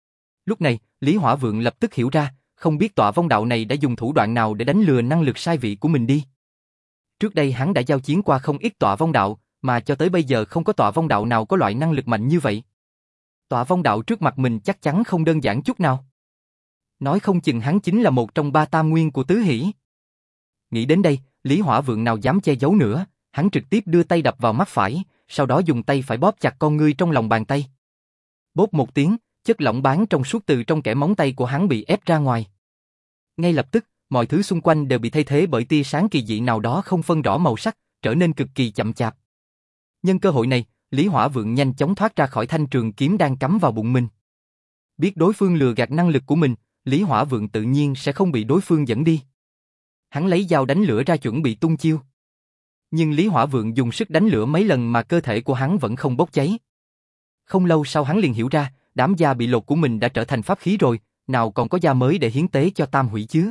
Lúc này, Lý Hỏa Vượng lập tức hiểu ra, không biết tọa vong đạo này đã dùng thủ đoạn nào để đánh lừa năng lực sai vị của mình đi. Trước đây hắn đã giao chiến qua không ít tọa vong đạo, mà cho tới bây giờ không có tọa vong đạo nào có loại năng lực mạnh như vậy. Tọa vong đạo trước mặt mình chắc chắn không đơn giản chút nào. Nói không chừng hắn chính là một trong ba tam nguyên của tứ hỷ. Nghĩ đến đây, Lý Hỏa Vượng nào dám che giấu nữa, hắn trực tiếp đưa tay đập vào mắt phải, sau đó dùng tay phải bóp chặt con ngươi trong lòng bàn tay. Bốp một tiếng, chất lỏng bám trong suốt từ trong kẽ móng tay của hắn bị ép ra ngoài. Ngay lập tức, mọi thứ xung quanh đều bị thay thế bởi tia sáng kỳ dị nào đó không phân rõ màu sắc, trở nên cực kỳ chậm chạp. Nhân cơ hội này, Lý Hỏa Vượng nhanh chóng thoát ra khỏi thanh trường kiếm đang cắm vào bụng mình. Biết đối phương lừa gạt năng lực của mình, Lý Hỏa Vượng tự nhiên sẽ không bị đối phương dẫn đi. Hắn lấy dao đánh lửa ra chuẩn bị tung chiêu. Nhưng Lý Hỏa Vượng dùng sức đánh lửa mấy lần mà cơ thể của hắn vẫn không bốc cháy. Không lâu sau hắn liền hiểu ra, đám da bị lột của mình đã trở thành pháp khí rồi, nào còn có da mới để hiến tế cho tam hủy chứ.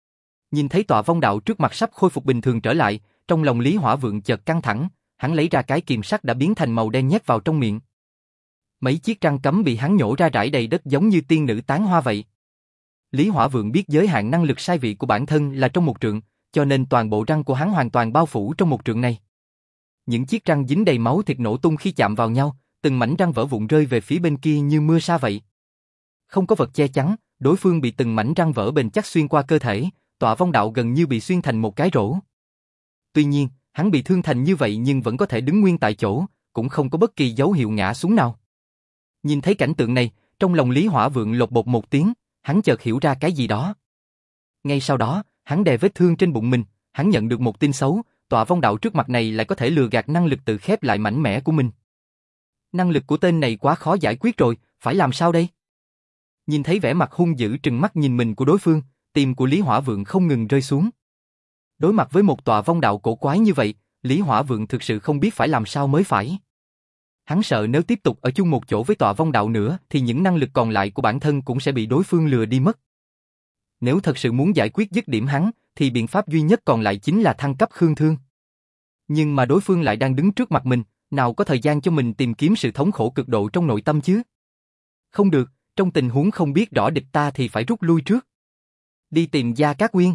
Nhìn thấy tọa vong đạo trước mặt sắp khôi phục bình thường trở lại, trong lòng Lý Hỏa Vượng chợt căng thẳng, hắn lấy ra cái kiềm sắt đã biến thành màu đen nhét vào trong miệng. Mấy chiếc răng cấm bị hắn nhổ ra rải đầy đất giống như tiên nữ tán hoa vậy. Lý Hỏa Vượng biết giới hạn năng lực sai vị của bản thân là trong một trượng, cho nên toàn bộ răng của hắn hoàn toàn bao phủ trong một trượng này. Những chiếc răng dính đầy máu thịt nổ tung khi chạm vào nhau, từng mảnh răng vỡ vụn rơi về phía bên kia như mưa sa vậy. Không có vật che chắn, đối phương bị từng mảnh răng vỡ bền chắc xuyên qua cơ thể, tọa vong đạo gần như bị xuyên thành một cái rổ. Tuy nhiên, hắn bị thương thành như vậy nhưng vẫn có thể đứng nguyên tại chỗ, cũng không có bất kỳ dấu hiệu ngã xuống nào. Nhìn thấy cảnh tượng này, trong lòng Lý Hỏa Vượng lột bột một tiếng, hắn chợt hiểu ra cái gì đó. Ngay sau đó, hắn đè vết thương trên bụng mình, hắn nhận được một tin xấu, tọa vong đạo trước mặt này lại có thể lừa gạt năng lực tự khép lại mạnh mẽ của mình. Năng lực của tên này quá khó giải quyết rồi, phải làm sao đây? Nhìn thấy vẻ mặt hung dữ trừng mắt nhìn mình của đối phương, tim của Lý Hỏa Vượng không ngừng rơi xuống. Đối mặt với một tọa vong đạo cổ quái như vậy, Lý Hỏa Vượng thực sự không biết phải làm sao mới phải. Hắn sợ nếu tiếp tục ở chung một chỗ với tọa vong đạo nữa thì những năng lực còn lại của bản thân cũng sẽ bị đối phương lừa đi mất. Nếu thật sự muốn giải quyết dứt điểm hắn, thì biện pháp duy nhất còn lại chính là thăng cấp Khương Thương. Nhưng mà đối phương lại đang đứng trước mặt mình, nào có thời gian cho mình tìm kiếm sự thống khổ cực độ trong nội tâm chứ? Không được, trong tình huống không biết rõ địch ta thì phải rút lui trước. Đi tìm Gia Cát Quyên.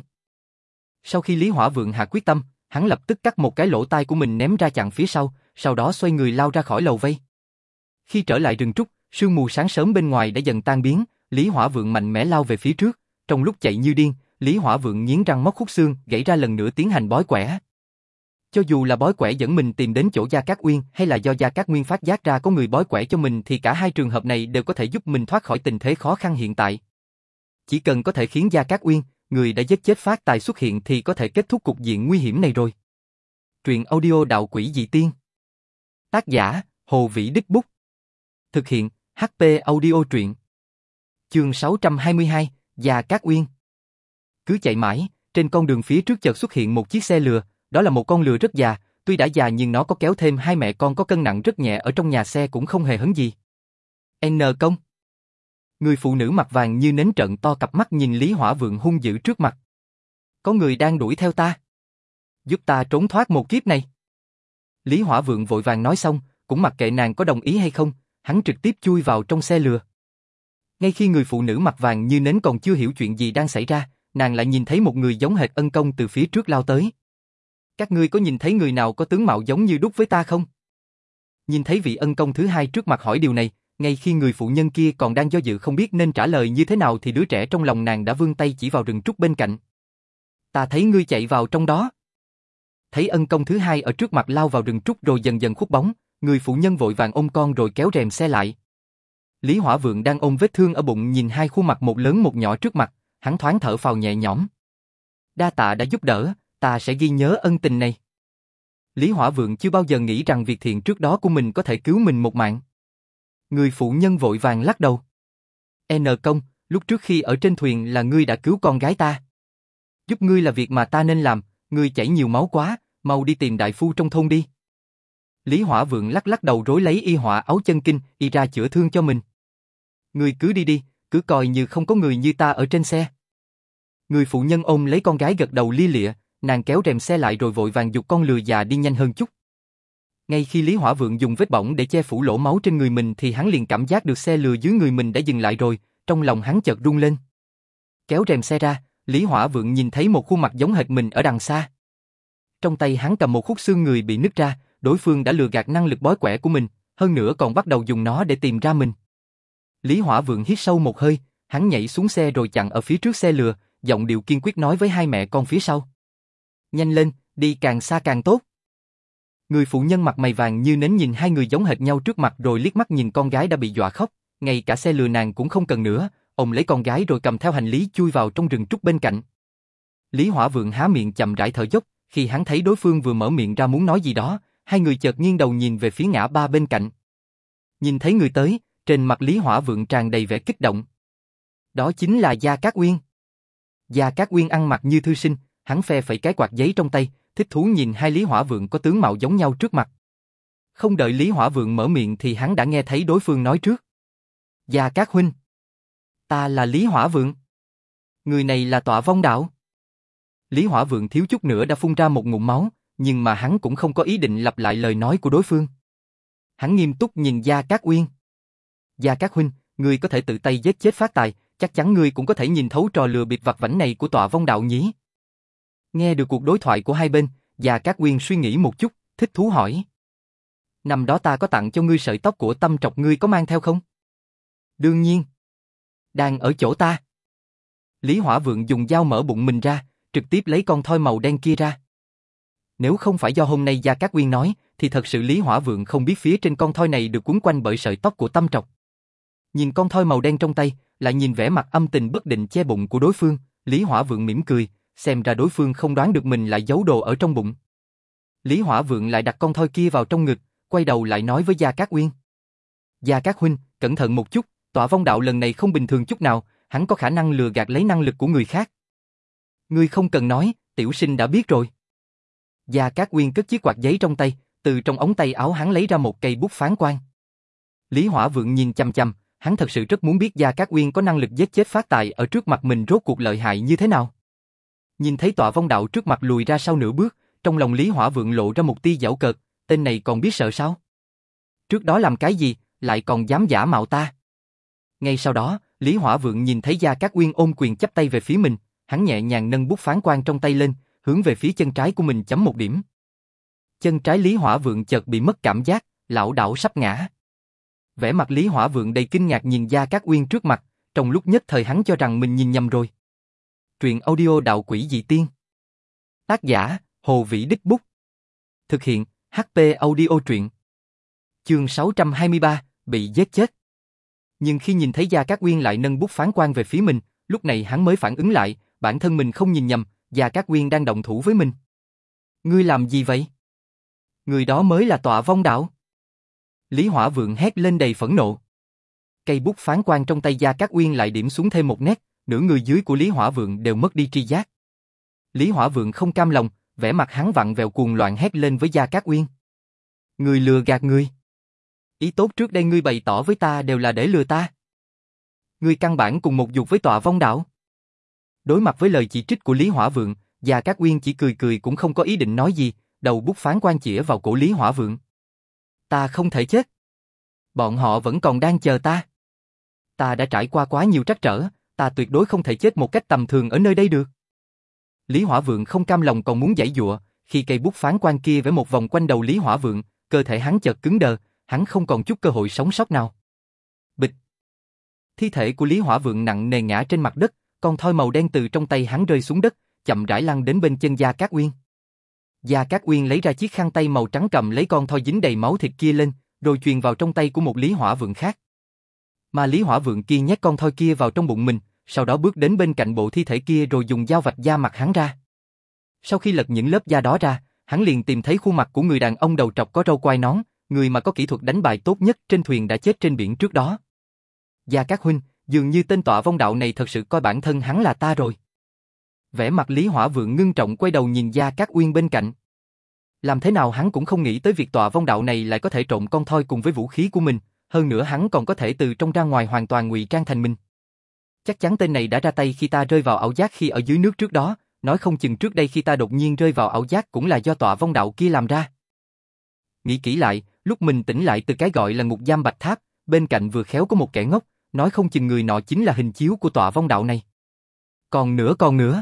Sau khi Lý Hỏa Vượng hạ quyết tâm, hắn lập tức cắt một cái lỗ tai của mình ném ra chặn phía sau, sau đó xoay người lao ra khỏi lầu vây. Khi trở lại rừng trúc, sương mù sáng sớm bên ngoài đã dần tan biến, Lý Hỏa Vượng mạnh mẽ lao về phía trước, trong lúc chạy như điên, Lý Hỏa Vượng nghiến răng móc khúc xương, gãy ra lần nữa tiến hành bói quẻ. Cho dù là bói quẻ dẫn mình tìm đến chỗ Gia Cát Uyên hay là do Gia Cát Nguyên phát giác ra có người bói quẻ cho mình thì cả hai trường hợp này đều có thể giúp mình thoát khỏi tình thế khó khăn hiện tại. Chỉ cần có thể khiến Gia Cát Uyên, người đã giết chết Phát Tài xuất hiện thì có thể kết thúc cục diện nguy hiểm này rồi. Truyện audio Đạo Quỷ Dị Tiên. Tác giả, Hồ Vĩ Đích Bút. Thực hiện, hát pê Audio truyện. Chương sáu trăm hai mươi hai, Gia Cát Uyên. Cứ chạy mãi, trên con đường phía trước chợt xuất hiện một chiếc xe lừa, đó là một con lừa rất già, tuy đã già nhưng nó có kéo thêm hai mẹ con có cân nặng rất nhẹ ở trong nhà xe cũng không hề hấn gì. N công. Người phụ nữ mặt vàng như nến trợn to cặp mắt nhìn Lý Hỏa Vượng hung dữ trước mặt. Có người đang đuổi theo ta. Giúp ta trốn thoát một kiếp này. Lý Hỏa Vượng vội vàng nói xong, cũng mặc kệ nàng có đồng ý hay không, hắn trực tiếp chui vào trong xe lừa. Ngay khi người phụ nữ mặt vàng như nến còn chưa hiểu chuyện gì đang xảy ra, nàng lại nhìn thấy một người giống hệt Ân Công từ phía trước lao tới. Các ngươi có nhìn thấy người nào có tướng mạo giống như đúc với ta không? Nhìn thấy vị Ân Công thứ hai trước mặt hỏi điều này, ngay khi người phụ nhân kia còn đang do dự không biết nên trả lời như thế nào thì đứa trẻ trong lòng nàng đã vươn tay chỉ vào rừng trúc bên cạnh. Ta thấy ngươi chạy vào trong đó. Thấy Ân Công thứ hai ở trước mặt lao vào rừng trúc rồi dần dần khuất bóng, người phụ nhân vội vàng ôm con rồi kéo rèm xe lại. Lý Hỏa Vượng đang ôm vết thương ở bụng nhìn hai khuôn mặt một lớn một nhỏ trước mặt, hắn thoáng thở phào nhẹ nhõm. Đa tạ đã giúp đỡ, ta sẽ ghi nhớ ân tình này. Lý Hỏa Vượng chưa bao giờ nghĩ rằng việc thiện trước đó của mình có thể cứu mình một mạng. Người phụ nhân vội vàng lắc đầu. N công, lúc trước khi ở trên thuyền là ngươi đã cứu con gái ta. Giúp ngươi là việc mà ta nên làm, ngươi chảy nhiều máu quá, mau đi tìm đại phu trong thôn đi. Lý Hỏa Vượng lắc lắc đầu rối lấy y họa áo chân kinh, y ra chữa thương cho mình. Ngươi cứ đi đi, cứ coi như không có người như ta ở trên xe. Người phụ nhân ôm lấy con gái gật đầu lia lịa, nàng kéo rèm xe lại rồi vội vàng giục con lừa già đi nhanh hơn chút. Ngay khi Lý Hỏa Vượng dùng vết bỏng để che phủ lỗ máu trên người mình thì hắn liền cảm giác được xe lừa dưới người mình đã dừng lại rồi, trong lòng hắn chợt rung lên. Kéo rèm xe ra, Lý Hỏa Vượng nhìn thấy một khuôn mặt giống hệt mình ở đằng xa. Trong tay hắn cầm một khúc xương người bị nứt ra, đối phương đã lừa gạt năng lực bói quẻ của mình, hơn nữa còn bắt đầu dùng nó để tìm ra mình. Lý Hỏa Vượng hít sâu một hơi, hắn nhảy xuống xe rồi chặn ở phía trước xe lừa, giọng điệu kiên quyết nói với hai mẹ con phía sau. Nhanh lên, đi càng xa càng tốt. Người phụ nhân mặt mày vàng như nến nhìn hai người giống hệt nhau trước mặt rồi liếc mắt nhìn con gái đã bị dọa khóc, ngay cả xe lừa nàng cũng không cần nữa, ôm lấy con gái rồi cầm theo hành lý chui vào trong rừng trúc bên cạnh. Lý Hỏa Vượng há miệng chậm rãi thở dốc, khi hắn thấy đối phương vừa mở miệng ra muốn nói gì đó, hai người chợt nghiêng đầu nhìn về phía ngã ba bên cạnh. Nhìn thấy người tới, trên mặt Lý Hỏa Vượng tràn đầy vẻ kích động. Đó chính là Gia Cát Uyên. Gia Cát Uyên ăn mặc như thư sinh, hắn phe phẩy cái quạt giấy trong tay, thích thú nhìn hai Lý Hỏa Vượng có tướng mạo giống nhau trước mặt. Không đợi Lý Hỏa Vượng mở miệng thì hắn đã nghe thấy đối phương nói trước. Gia Cát huynh. Ta là Lý Hỏa Vượng. Người này là Tọa Vong Đạo. Lý Hỏa Vượng thiếu chút nữa đã phun ra một ngụm máu, nhưng mà hắn cũng không có ý định lặp lại lời nói của đối phương. Hắn nghiêm túc nhìn Gia Cát Uyên. Gia Cát huynh, ngươi có thể tự tay giết chết Phát Tài, chắc chắn ngươi cũng có thể nhìn thấu trò lừa bịp vặt vãnh này của Tọa Vong Đạo nhỉ? Nghe được cuộc đối thoại của hai bên, Gia Cát Uyên suy nghĩ một chút, thích thú hỏi. Năm đó ta có tặng cho ngươi sợi tóc của Tâm Trọc, ngươi có mang theo không? Đương nhiên. Đang ở chỗ ta. Lý Hỏa Vượng dùng dao mở bụng mình ra, trực tiếp lấy con thoi màu đen kia ra. Nếu không phải do hôm nay Gia Cát Uyên nói, thì thật sự Lý Hỏa Vượng không biết phía trên con thoi này được quấn quanh bởi sợi tóc của Tâm Trọc. Nhìn con thoi màu đen trong tay, lại nhìn vẻ mặt âm tình bất định che bụng của đối phương, Lý Hỏa Vượng mỉm cười, xem ra đối phương không đoán được mình lại giấu đồ ở trong bụng. Lý Hỏa Vượng lại đặt con thoi kia vào trong ngực, quay đầu lại nói với Gia Cát Uyên. Gia Cát huynh, cẩn thận một chút, Tọa Vong Đạo lần này không bình thường chút nào, hắn có khả năng lừa gạt lấy năng lực của người khác. Ngươi không cần nói, tiểu sinh đã biết rồi. Gia Cát Uyên cất chiếc quạt giấy trong tay, từ trong ống tay áo hắn lấy ra một cây bút phán quan. Lý Hỏa Vượng nhìn chằm chằm, hắn thật sự rất muốn biết Gia Cát Uyên có năng lực giết chết Phát Tài ở trước mặt mình rốt cuộc lợi hại như thế nào. Nhìn thấy Tọa Vong Đạo trước mặt lùi ra sau nửa bước, trong lòng Lý Hỏa Vượng lộ ra một tia giễu cợt, tên này còn biết sợ sao? Trước đó làm cái gì, lại còn dám giả mạo ta? Ngay sau đó, Lý Hỏa Vượng nhìn thấy Gia Cát Uyên ôm quyền chắp tay về phía mình, hắn nhẹ nhàng nâng bút phán quan trong tay lên, hướng về phía chân trái của mình chấm một điểm. Chân trái Lý Hỏa Vượng chợt bị mất cảm giác, lảo đảo sắp ngã. Vẻ mặt Lý Hỏa Vượng đầy kinh ngạc nhìn Gia Cát Uyên trước mặt, trong lúc nhất thời hắn cho rằng mình nhìn nhầm rồi. Truyện audio Đạo Quỷ Dị Tiên. Tác giả, Hồ Vĩ Đích Bút. Thực hiện, hát pê Audio truyện. Chương sáu trăm hai mươi ba, bị giết chết. Nhưng khi nhìn thấy Gia Cát Uyên lại nâng bút phán quan về phía mình, lúc này hắn mới phản ứng lại, bản thân mình không nhìn nhầm, Gia Cát Uyên đang động thủ với mình. Ngươi làm gì vậy? Người đó mới là Tọa Vong Đạo. Lý Hỏa Vượng hét lên đầy phẫn nộ. Cây bút phán quan trong tay Gia Cát Uyên lại điểm xuống thêm một nét, nửa người dưới của Lý Hỏa Vượng đều mất đi tri giác. Lý Hỏa Vượng không cam lòng, vẻ mặt hắn vặn vẹo cuồng loạn hét lên với Gia Cát Uyên. Ngươi lừa gạt ngươi. Ý tốt trước đây ngươi bày tỏ với ta đều là để lừa ta. Ngươi căn bản cùng một dục với Tọa Vong Đạo. Đối mặt với lời chỉ trích của Lý Hỏa Vượng, Gia Cát Uyên chỉ cười cười cũng không có ý định nói gì, đầu bút phán quan chĩa vào cổ Lý Hỏa Vượng. Ta không thể chết. Bọn họ vẫn còn đang chờ ta. Ta đã trải qua quá nhiều trắc trở, ta tuyệt đối không thể chết một cách tầm thường ở nơi đây được. Lý Hỏa Vượng không cam lòng còn muốn giãy giụa, khi cây bút phán quan kia vẽ một vòng quanh đầu Lý Hỏa Vượng, cơ thể hắn chợt cứng đờ, hắn không còn chút cơ hội sống sót nào. Bịch. Thi thể của Lý Hỏa Vượng nặng nề ngã trên mặt đất, con thoi màu đen từ trong tay hắn rơi xuống đất, chậm rãi lăn đến bên chân Gia Cát Uyên. Gia Cát Uyên lấy ra chiếc khăn tay màu trắng cầm lấy con thoi dính đầy máu thịt kia lên, rồi truyền vào trong tay của một Lý Hỏa Vượng khác. Mà Lý Hỏa Vượng kia nhét con thoi kia vào trong bụng mình, sau đó bước đến bên cạnh bộ thi thể kia rồi dùng dao vạch da mặt hắn ra. Sau khi lật những lớp da đó ra, hắn liền tìm thấy khuôn mặt của người đàn ông đầu trọc có râu quai nón, người mà có kỹ thuật đánh bài tốt nhất trên thuyền đã chết trên biển trước đó. Gia Cát huynh, dường như tên Tọa Vong Đạo này thật sự coi bản thân hắn là ta rồi. Vẻ mặt Lý Hỏa Vượng ngưng trọng quay đầu nhìn Gia Cát Uyên bên cạnh. Làm thế nào hắn cũng không nghĩ tới việc Tọa Vong Đạo này lại có thể trộn con thoi cùng với vũ khí của mình, hơn nữa hắn còn có thể từ trong ra ngoài hoàn toàn ngụy trang thành mình. Chắc chắn tên này đã ra tay khi ta rơi vào ảo giác khi ở dưới nước trước đó, nói không chừng trước đây khi ta đột nhiên rơi vào ảo giác cũng là do Tọa Vong Đạo kia làm ra. Nghĩ kỹ lại, lúc mình tỉnh lại từ cái gọi là ngục giam Bạch Tháp, bên cạnh vừa khéo có một kẻ ngốc, nói không chừng người nọ chính là hình chiếu của Tọa Vong Đạo này. Còn nữa còn nữa.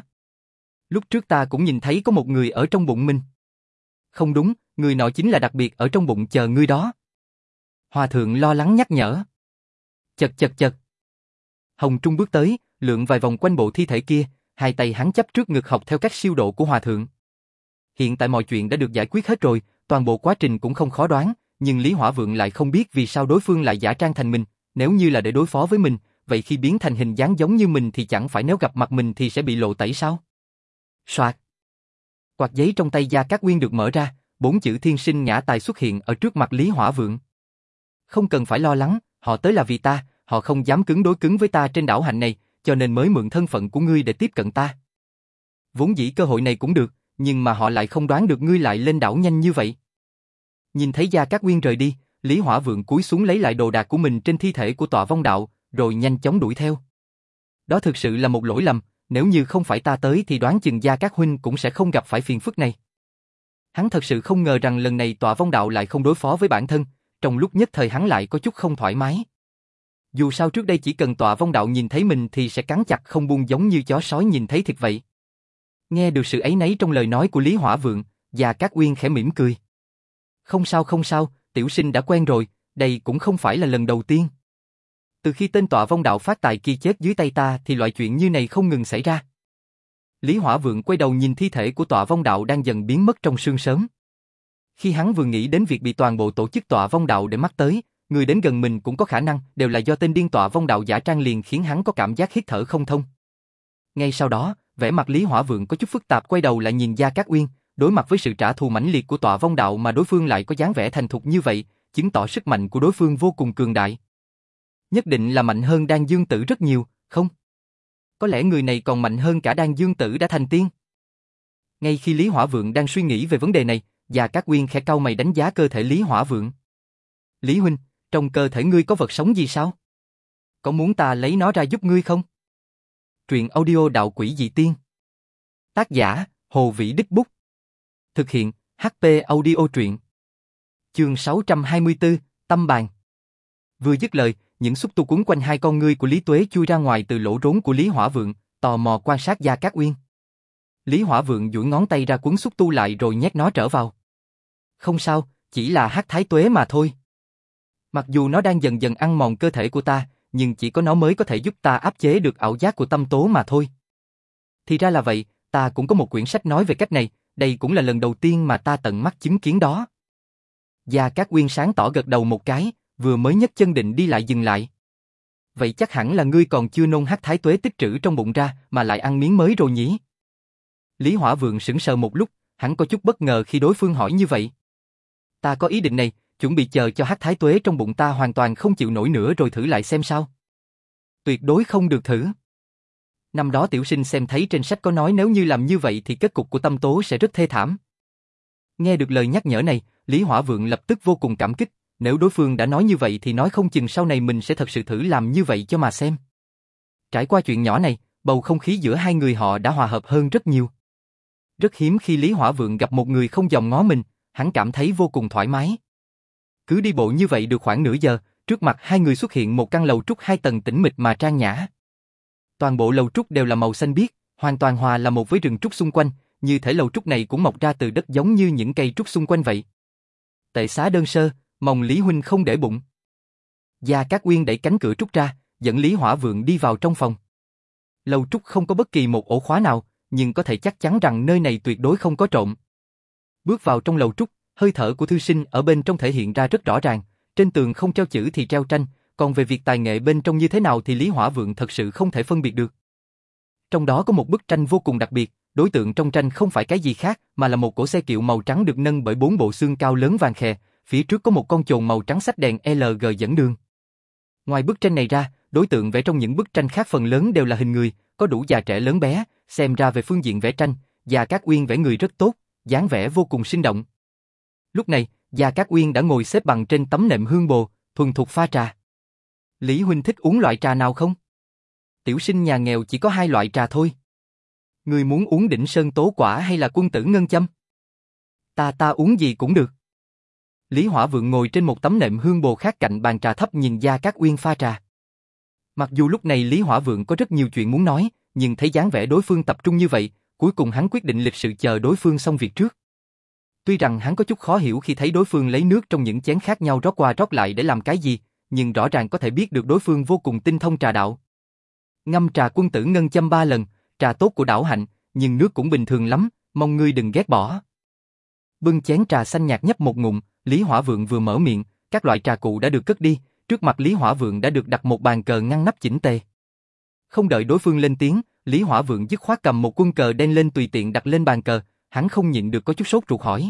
Lúc trước ta cũng nhìn thấy có một người ở trong bụng mình. Không đúng, người nọ chính là đặc biệt ở trong bụng chờ ngươi đó. Hòa thượng lo lắng nhắc nhở. Chật chật chật. Hồng Trung bước tới, lượn vài vòng quanh bộ thi thể kia, hai tay hắn chắp trước ngực học theo cách siêu độ của Hòa thượng. Hiện tại mọi chuyện đã được giải quyết hết rồi, toàn bộ quá trình cũng không khó đoán, nhưng Lý Hỏa Vượng lại không biết vì sao đối phương lại giả trang thành mình, nếu như là để đối phó với mình, vậy khi biến thành hình dáng giống như mình thì chẳng phải nếu gặp mặt mình thì sẽ bị lộ tẩy sao? Soạt. Quạt giấy trong tay Gia Cát Uyên được mở ra, bốn chữ Thiên Sinh Nhã Tài xuất hiện ở trước mặt Lý Hỏa Vượng. Không cần phải lo lắng, họ tới là vì ta, họ không dám cứng đối cứng với ta trên đảo hạnh này, cho nên mới mượn thân phận của ngươi để tiếp cận ta. Vốn dĩ cơ hội này cũng được, nhưng mà họ lại không đoán được ngươi lại lên đảo nhanh như vậy. Nhìn thấy Gia Cát Uyên rời đi, Lý Hỏa Vượng cúi xuống lấy lại đồ đạc của mình trên thi thể của Tọa Vong Đạo, rồi nhanh chóng đuổi theo. Đó thực sự là một lỗi lầm, nếu như không phải ta tới thì đoán chừng Gia Cát huynh cũng sẽ không gặp phải phiền phức này. Hắn thật sự không ngờ rằng lần này Tọa Vong Đạo lại không đối phó với bản thân, trong lúc nhất thời hắn lại có chút không thoải mái. Dù sao trước đây chỉ cần Tọa Vong Đạo nhìn thấy mình thì sẽ cắn chặt không buông giống như chó sói nhìn thấy thịt vậy. Nghe được sự áy náy trong lời nói của Lý Hỏa Vượng, Gia Cát Uyên khẽ mỉm cười. Không sao không sao, tiểu sinh đã quen rồi, đây cũng không phải là lần đầu tiên. Từ khi tên Tọa Vong Đạo phát tài kia chết dưới tay ta thì loại chuyện như này không ngừng xảy ra. Lý Hỏa Vượng quay đầu nhìn thi thể của Tọa Vong Đạo đang dần biến mất trong sương sớm. Khi hắn vừa nghĩ đến việc bị toàn bộ tổ chức Tọa Vong Đạo để mắt tới, người đến gần mình cũng có khả năng đều là do tên điên Tọa Vong Đạo giả trang liền khiến hắn có cảm giác hít thở không thông. Ngay sau đó, vẻ mặt Lý Hỏa Vượng có chút phức tạp quay đầu lại nhìn Gia Cát Uyên, đối mặt với sự trả thù mãnh liệt của Tọa Vong Đạo mà đối phương lại có dáng vẻ thành thục như vậy, chứng tỏ sức mạnh của đối phương vô cùng cường đại. Nhất định là mạnh hơn Đan Dương Tử rất nhiều, không? Có lẽ người này còn mạnh hơn cả Đan Dương Tử đã thành tiên. Ngay khi Lý Hỏa Vượng đang suy nghĩ về vấn đề này, Gia Cát Uyên khẽ cau mày đánh giá cơ thể Lý Hỏa Vượng. Lý huynh, trong cơ thể ngươi có vật sống gì sao? Có muốn ta lấy nó ra giúp ngươi không? Truyện audio Đạo Quỷ Dị Tiên. Tác giả, Hồ Vĩ Đích Bút. Thực hiện, hát pê Audio truyện. Chương sáu trăm hai mươi tư, Tâm Bàn. Vừa dứt lời, những xúc tu quấn quanh hai con ngươi của Lý Tuế chui ra ngoài từ lỗ rốn của Lý Hỏa Vượng, tò mò quan sát Gia Cát Uyên. Lý Hỏa Vượng duỗi ngón tay ra quấn xúc tu lại rồi nhét nó trở vào. Không sao, chỉ là hắc thái tuế mà thôi. Mặc dù nó đang dần dần ăn mòn cơ thể của ta, nhưng chỉ có nó mới có thể giúp ta áp chế được ảo giác của tâm tố mà thôi. Thì ra là vậy, ta cũng có một quyển sách nói về cách này, đây cũng là lần đầu tiên mà ta tận mắt chứng kiến đó. Gia Cát Uyên sáng tỏ gật đầu một cái, vừa mới nhấc chân định đi lại dừng lại. Vậy chắc hẳn là ngươi còn chưa nôn hắc thái tuế tích trữ trong bụng ra, mà lại ăn miếng mới rồi nhỉ? Lý Hỏa Vượng sững sờ một lúc, hắn có chút bất ngờ khi đối phương hỏi như vậy. Ta có ý định này, chuẩn bị chờ cho hắc thái tuế trong bụng ta hoàn toàn không chịu nổi nữa rồi thử lại xem sao. Tuyệt đối không được thử. Năm đó tiểu sinh xem thấy trên sách có nói nếu như làm như vậy thì kết cục của Tâm Tố sẽ rất thê thảm. Nghe được lời nhắc nhở này, Lý Hỏa Vượng lập tức vô cùng cảm kích, nếu đối phương đã nói như vậy thì nói không chừng sau này mình sẽ thật sự thử làm như vậy cho mà xem. Trải qua chuyện nhỏ này, bầu không khí giữa hai người họ đã hòa hợp hơn rất nhiều. Rất hiếm khi Lý Hỏa Vượng gặp một người không dòm ngó mình, hắn cảm thấy vô cùng thoải mái. Cứ đi bộ như vậy được khoảng nửa giờ, trước mặt hai người xuất hiện một căn lầu trúc hai tầng tĩnh mịch mà trang nhã. Toàn bộ lầu trúc đều là màu xanh biếc, hoàn toàn hòa là một với rừng trúc xung quanh, như thể lầu trúc này cũng mọc ra từ đất giống như những cây trúc xung quanh vậy. Tệ xá đơn sơ, mong Lý huynh không để bụng. Gia Cát Uyên đẩy cánh cửa trúc ra, dẫn Lý Hỏa Vượng đi vào trong phòng. Lầu trúc không có bất kỳ một ổ khóa nào, nhưng có thể chắc chắn rằng nơi này tuyệt đối không có trộm. Bước vào trong lầu trúc, hơi thở của thư sinh ở bên trong thể hiện ra rất rõ ràng, trên tường không treo chữ thì treo tranh, còn về việc tài nghệ bên trong như thế nào thì Lý Hỏa Vượng thật sự không thể phân biệt được. Trong đó có một bức tranh vô cùng đặc biệt, đối tượng trong tranh không phải cái gì khác mà là một cỗ xe kiệu màu trắng được nâng bởi bốn bộ xương cao lớn vàng khè, phía trước có một con chồn màu trắng xách đèn lờ giê dẫn đường. Ngoài bức tranh này ra, đối tượng vẽ trong những bức tranh khác phần lớn đều là hình người, có đủ già trẻ lớn bé, xem ra về phương diện vẽ tranh, Gia Cát Uyên vẽ người rất tốt, dáng vẻ vô cùng sinh động. Lúc này, Gia Cát Uyên đã ngồi xếp bằng trên tấm nệm hương bồ, thuần thục pha trà. Lý huynh thích uống loại trà nào không? Tiểu sinh nhà nghèo chỉ có hai loại trà thôi. Ngươi muốn uống Đỉnh Sơn Tố Quả hay là Quân Tử Ngân Châm? Ta ta uống gì cũng được. Lý Hỏa Vượng ngồi trên một tấm nệm hương bồ khác cạnh bàn trà thấp nhìn Gia Cát Uyên pha trà. Mặc dù lúc này Lý Hỏa Vượng có rất nhiều chuyện muốn nói, nhưng thấy dáng vẻ đối phương tập trung như vậy, cuối cùng hắn quyết định lịch sự chờ đối phương xong việc trước. Tuy rằng hắn có chút khó hiểu khi thấy đối phương lấy nước trong những chén khác nhau rót qua rót lại để làm cái gì, nhưng rõ ràng có thể biết được đối phương vô cùng tinh thông trà đạo. Ngâm trà Quân Tử Ngân Châm ba lần, trà tốt của đảo hạnh, nhưng nước cũng bình thường lắm, mong ngươi đừng ghét bỏ. Bưng chén trà xanh nhạt nhấp một ngụm, Lý Hỏa Vượng vừa mở miệng, các loại trà cụ đã được cất đi, trước mặt Lý Hỏa Vượng đã được đặt một bàn cờ ngăn nắp chỉnh tề. Không đợi đối phương lên tiếng, Lý Hỏa Vượng dứt khoát cầm một quân cờ đen lên tùy tiện đặt lên bàn cờ, hắn không nhịn được có chút sốt ruột hỏi.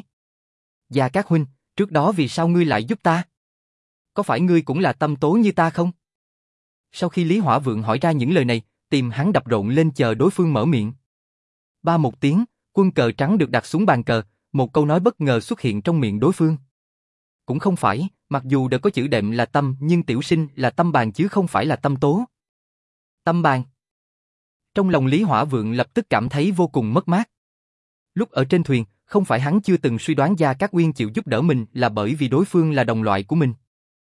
Gia Cát huynh, trước đó vì sao ngươi lại giúp ta? Có phải ngươi cũng là Tâm Tố như ta không? Sau khi Lý Hỏa Vượng hỏi ra những lời này, tim hắn đập rộn lên chờ đối phương mở miệng. Ba một tiếng, quân cờ trắng được đặt xuống bàn cờ, một câu nói bất ngờ xuất hiện trong miệng đối phương. Cũng không phải, mặc dù đã có chữ đệm là Tâm nhưng tiểu sinh là Tâm Bàn chứ không phải là Tâm Tố. Tâm Bàn. Trong lòng Lý Hỏa Vượng lập tức cảm thấy vô cùng mất mát. Lúc ở trên thuyền, không phải hắn chưa từng suy đoán Gia Cát Uyên chịu giúp đỡ mình là bởi vì đối phương là đồng loại của mình.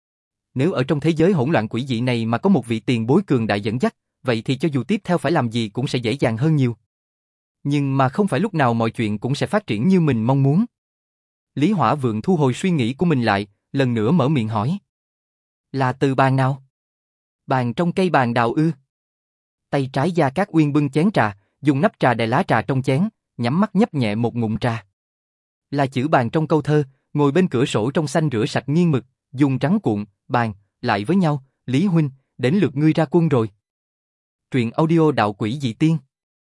Nếu ở trong thế giới hỗn loạn quỷ dị này mà có một vị tiền bối cường đại dẫn dắt, vậy thì cho dù tiếp theo phải làm gì cũng sẽ dễ dàng hơn nhiều. Nhưng mà không phải lúc nào mọi chuyện cũng sẽ phát triển như mình mong muốn. Lý Hỏa Vượng thu hồi suy nghĩ của mình lại, lần nữa mở miệng hỏi. Là từ bàn nào? Bàn trong cây bàn đào ư? Tay trái Gia Cát Uyên bưng chén trà, dùng nắp trà đè lá trà trong chén, nhắm mắt nhấp nhẹ một ngụm trà. Là chữ bàn trong câu thơ, ngồi bên cửa sổ trong xanh rửa sạch nghiêng mực, dùng trắng cuộn, bàn, lại với nhau, Lý huynh, đến lượt ngươi ra quân rồi. Truyện audio Đạo Quỷ Dị Tiên.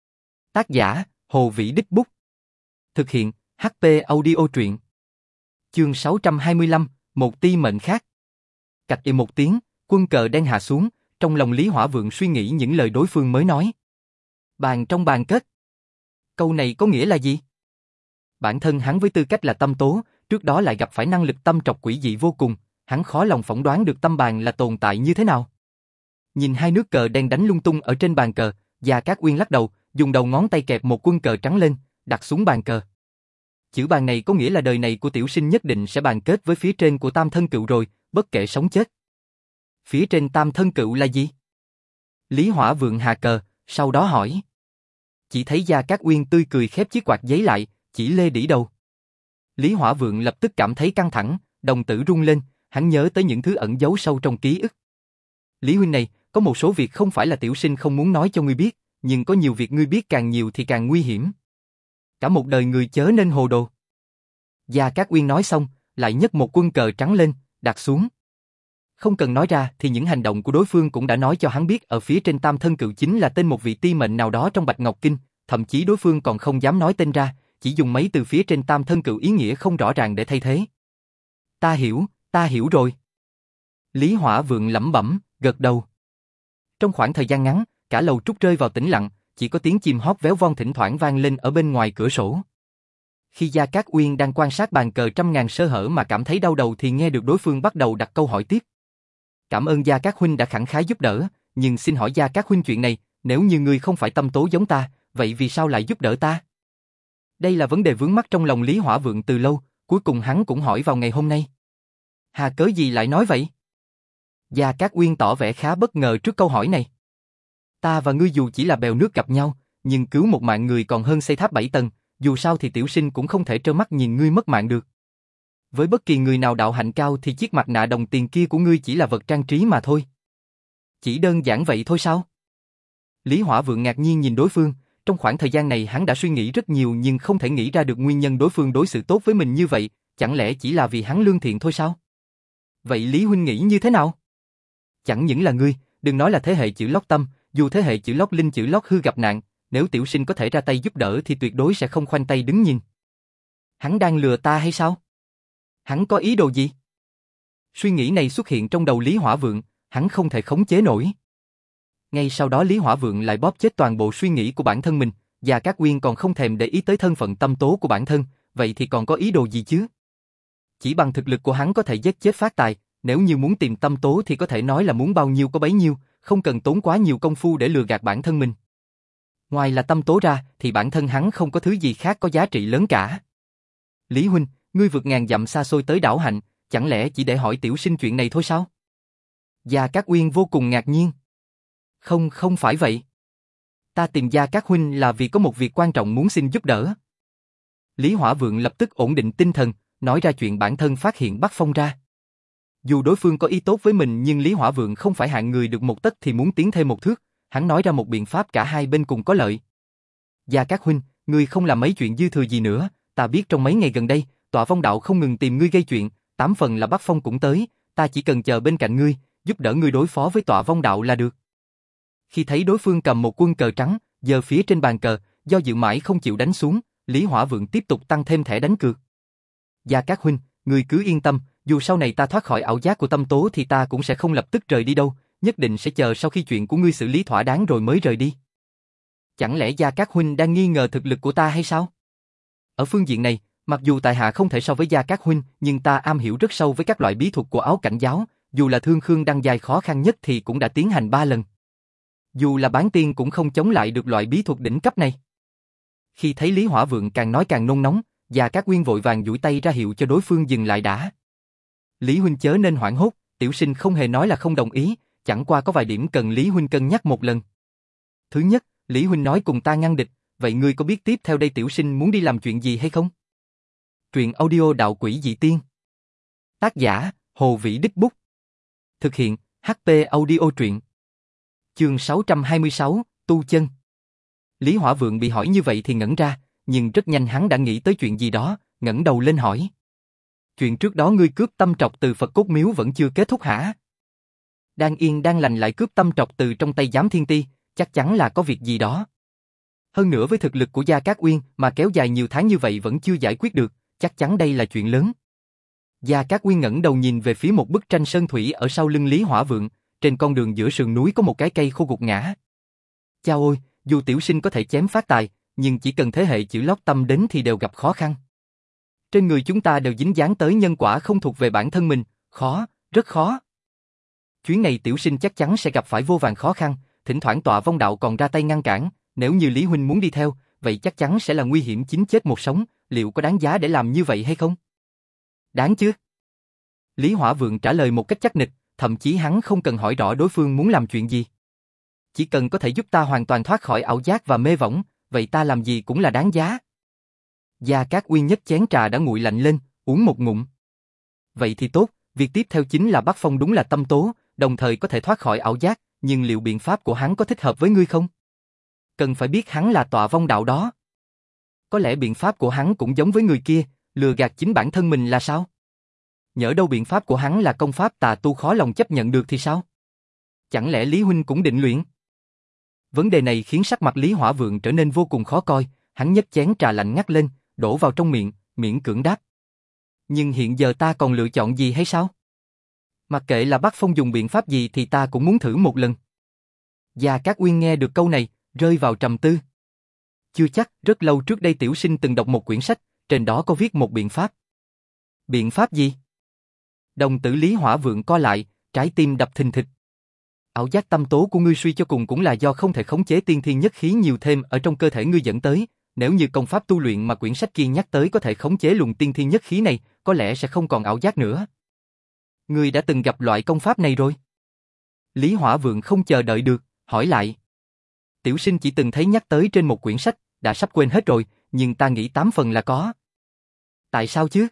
Tác giả, Hồ Vĩ Đích Bút. Thực hiện, hát pê Audio Truyện. Chương sáu trăm hai mươi lăm, một tia mệnh khác. Cạch y một tiếng, quân cờ đen hạ xuống, trong lòng Lý Hỏa Vượng suy nghĩ những lời đối phương mới nói. Bàn trong bàn kết. Câu này có nghĩa là gì? Bản thân hắn với tư cách là Tâm Tố, trước đó lại gặp phải năng lực tâm trọc quỷ dị vô cùng, hắn khó lòng phỏng đoán được tâm bàn là tồn tại như thế nào. Nhìn hai nước cờ đen đánh lung tung ở trên bàn cờ, Gia Cát Uyên lắc đầu, dùng đầu ngón tay kẹp một quân cờ trắng lên, đặt xuống bàn cờ. Chữ bàn này có nghĩa là đời này của tiểu sinh nhất định sẽ bàn kết với phía trên của Tam Thân Cựu rồi, bất kể sống chết. Phía trên Tam Thân Cựu là gì? Lý Hỏa Vượng hạ cờ, sau đó hỏi. Chỉ thấy Gia Cát Uyên tươi cười khép chiếc quạt giấy lại, chỉ lê đĩ đầu. Lý Hỏa Vượng lập tức cảm thấy căng thẳng, đồng tử rung lên, hắn nhớ tới những thứ ẩn giấu sâu trong ký ức. Lý huynh này, có một số việc không phải là tiểu sinh không muốn nói cho ngươi biết, nhưng có nhiều việc ngươi biết càng nhiều thì càng nguy hiểm. cả một đời người chớ nên hồ đồ. Gia Cát Uyên nói xong, lại nhấc một quân cờ trắng lên, đặt xuống. Không cần nói ra thì những hành động của đối phương cũng đã nói cho hắn biết ở phía trên tam thân cựu chính là tên một vị ti mệnh nào đó trong Bạch Ngọc Kinh, thậm chí đối phương còn không dám nói tên ra, chỉ dùng mấy từ phía trên tam thân cựu ý nghĩa không rõ ràng để thay thế. Ta hiểu, ta hiểu rồi. Lý Hỏa Vượng lẩm bẩm, gật đầu. Trong khoảng thời gian ngắn, cả lầu trúc rơi vào tĩnh lặng, chỉ có tiếng chim hót véo von thỉnh thoảng vang lên ở bên ngoài cửa sổ. Khi Gia Cát Uyên đang quan sát bàn cờ trăm ngàn sơ hở mà cảm thấy đau đầu thì nghe được đối phương bắt đầu đặt câu hỏi tiếp. Cảm ơn Gia Cát huynh đã khẳng khái giúp đỡ, nhưng xin hỏi Gia Cát huynh chuyện này, nếu như ngươi không phải tâm tố giống ta, vậy vì sao lại giúp đỡ ta? Đây là vấn đề vướng mắc trong lòng Lý Hỏa Vượng từ lâu, cuối cùng hắn cũng hỏi vào ngày hôm nay. Hà cớ gì lại nói vậy? Gia Cát Uyên tỏ vẻ khá bất ngờ trước câu hỏi này. Ta và ngươi dù chỉ là bèo nước gặp nhau, nhưng cứu một mạng người còn hơn xây tháp bảy tầng, dù sao thì tiểu sinh cũng không thể trơ mắt nhìn ngươi mất mạng được. Với bất kỳ người nào đạo hạnh cao thì chiếc mặt nạ đồng tiền kia của ngươi chỉ là vật trang trí mà thôi. Chỉ đơn giản vậy thôi sao? Lý Hỏa Vượng ngạc nhiên nhìn đối phương, trong khoảng thời gian này hắn đã suy nghĩ rất nhiều nhưng không thể nghĩ ra được nguyên nhân đối phương đối xử tốt với mình như vậy, chẳng lẽ chỉ là vì hắn lương thiện thôi sao? Vậy Lý huynh nghĩ như thế nào? Chẳng những là ngươi, đừng nói là thế hệ chữ Lót Tâm, dù thế hệ chữ Lót Linh chữ Lót Hư gặp nạn, nếu tiểu sinh có thể ra tay giúp đỡ thì tuyệt đối sẽ không khoanh tay đứng nhìn. Hắn đang lừa ta hay sao? Hắn có ý đồ gì? Suy nghĩ này xuất hiện trong đầu Lý Hỏa Vượng, hắn không thể khống chế nổi. Ngay sau đó Lý Hỏa Vượng lại bóp chết toàn bộ suy nghĩ của bản thân mình, và Cát Uyên còn không thèm để ý tới thân phận tâm tố của bản thân, vậy thì còn có ý đồ gì chứ? Chỉ bằng thực lực của hắn có thể giết chết phát tài, nếu như muốn tìm tâm tố thì có thể nói là muốn bao nhiêu có bấy nhiêu, không cần tốn quá nhiều công phu để lừa gạt bản thân mình. Ngoài là tâm tố ra thì bản thân hắn không có thứ gì khác có giá trị lớn cả. Lý huynh, ngươi vượt ngàn dặm xa xôi tới đảo hạnh, chẳng lẽ chỉ để hỏi tiểu sinh chuyện này thôi sao? Gia Cát Uyên vô cùng ngạc nhiên. Không, không phải vậy. Ta tìm Gia Cát huynh là vì có một việc quan trọng muốn xin giúp đỡ. Lý Hỏa Vượng lập tức ổn định tinh thần, nói ra chuyện bản thân phát hiện Bắc Phong ra. Dù đối phương có ý tốt với mình nhưng Lý Hỏa Vượng không phải hạng người được một tấc thì muốn tiến thêm một thước, hắn nói ra một biện pháp cả hai bên cùng có lợi. Gia Cát huynh, ngươi không làm mấy chuyện dư thừa gì nữa, ta biết trong mấy ngày gần đây, Tọa Vong đạo không ngừng tìm ngươi gây chuyện, tám phần là Bắc Phong cũng tới, ta chỉ cần chờ bên cạnh ngươi, giúp đỡ ngươi đối phó với Tọa Vong đạo là được. Khi thấy đối phương cầm một quân cờ trắng, giơ phía trên bàn cờ, do dự mãi không chịu đánh xuống, Lý Hỏa Vượng tiếp tục tăng thêm thẻ đánh cược. Gia Cát huynh, ngươi cứ yên tâm, dù sau này ta thoát khỏi ảo giác của tâm tố thì ta cũng sẽ không lập tức rời đi đâu, nhất định sẽ chờ sau khi chuyện của ngươi xử lý thỏa đáng rồi mới rời đi. Chẳng lẽ Gia Cát huynh đang nghi ngờ thực lực của ta hay sao? Ở phương diện này, mặc dù tại hạ không thể so với Gia Cát huynh, nhưng ta am hiểu rất sâu với các loại bí thuật của áo cảnh giáo, dù là thương khương đăng giai khó khăn nhất thì cũng đã tiến hành ba lần. Dù là bán tiên cũng không chống lại được loại bí thuật đỉnh cấp này. Khi thấy Lý Hỏa Vượng càng nói càng nôn nóng, Gia Cát Uyên vội vàng duỗi tay ra hiệu cho đối phương dừng lại đã. Lý huynh chớ nên hoảng hốt, tiểu sinh không hề nói là không đồng ý, chẳng qua có vài điểm cần Lý huynh cân nhắc một lần. Thứ nhất, Lý huynh nói cùng ta ngăn địch, vậy ngươi có biết tiếp theo đây tiểu sinh muốn đi làm chuyện gì hay không? Truyện audio Đạo Quỷ Dị Tiên. Tác giả, Hồ Vĩ Đích Bút. Thực hiện, hát pê Audio Truyện. Chương sáu trăm hai mươi sáu, Tu Chân. Lý Hỏa Vượng bị hỏi như vậy thì ngẩn ra, nhưng rất nhanh hắn đã nghĩ tới chuyện gì đó, ngẩng đầu lên hỏi. Chuyện trước đó ngươi cướp tâm trọc từ Phật Cốt Miếu vẫn chưa kết thúc hả? Đang yên đang lành lại cướp tâm trọc từ trong tay Giám Thiên Ti, chắc chắn là có việc gì đó. Hơn nữa với thực lực của Gia Cát Uyên mà kéo dài nhiều tháng như vậy vẫn chưa giải quyết được, chắc chắn đây là chuyện lớn. Gia Cát Uyên ngẩng đầu nhìn về phía một bức tranh sơn thủy ở sau lưng Lý Hỏa Vượng, trên con đường giữa sườn núi có một cái cây khô gục ngã. Chao ôi, dù tiểu sinh có thể chém phát tài, nhưng chỉ cần thế hệ chữ Lót Tâm đến thì đều gặp khó khăn. Trên người chúng ta đều dính dáng tới nhân quả không thuộc về bản thân mình, khó, rất khó. Chuyến này tiểu sinh chắc chắn sẽ gặp phải vô vàn khó khăn, thỉnh thoảng Tọa Vong đạo còn ra tay ngăn cản, nếu như Lý huynh muốn đi theo, vậy chắc chắn sẽ là nguy hiểm chín chết một sống, liệu có đáng giá để làm như vậy hay không? Đáng chứ? Lý Hỏa Vượng trả lời một cách chắc nịch, thậm chí hắn không cần hỏi rõ đối phương muốn làm chuyện gì. Chỉ cần có thể giúp ta hoàn toàn thoát khỏi ảo giác và mê võng, vậy ta làm gì cũng là đáng giá. Gia Cát Uyên nhấc chén trà đã nguội lạnh lên, uống một ngụm. Vậy thì tốt, việc tiếp theo chính là Bắc Phong đúng là tâm tố, đồng thời có thể thoát khỏi ảo giác, nhưng liệu biện pháp của hắn có thích hợp với ngươi không? Cần phải biết hắn là Tọa Vong đạo đó. có lẽ biện pháp của hắn cũng giống với người kia, lừa gạt chính bản thân mình là sao? Nhỡ đâu biện pháp của hắn là công pháp tà tu khó lòng chấp nhận được thì sao? Chẳng lẽ Lý huynh cũng định luyện? Vấn đề này khiến sắc mặt Lý Hỏa Vượng trở nên vô cùng khó coi, hắn nhấc chén trà lạnh ngắt lên, đổ vào trong miệng, miễn cưỡng đáp. Nhưng hiện giờ ta còn lựa chọn gì hay sao? Mặc kệ là Bắc Phong dùng biện pháp gì thì ta cũng muốn thử một lần. Gia Cát Uyên nghe được câu này, rơi vào trầm tư. Chưa chắc, rất lâu trước đây tiểu sinh từng đọc một quyển sách, trên đó có viết một biện pháp. Biện pháp gì? Đồng tử Lý Hỏa Vượng co lại, trái tim đập thình thịch. Ảo giác tâm tố của ngươi suy cho cùng cũng là do không thể khống chế tiên thiên nhất khí nhiều thêm ở trong cơ thể ngươi dẫn tới. Nếu như công pháp tu luyện mà quyển sách kia nhắc tới có thể khống chế luồng tiên thiên nhất khí này, có lẽ sẽ không còn ảo giác nữa. Ngươi đã từng gặp loại công pháp này rồi? Lý Hỏa Vượng không chờ đợi được, hỏi lại. Tiểu sinh chỉ từng thấy nhắc tới trên một quyển sách, đã sắp quên hết rồi, nhưng ta nghĩ tám phần là có. Tại sao chứ?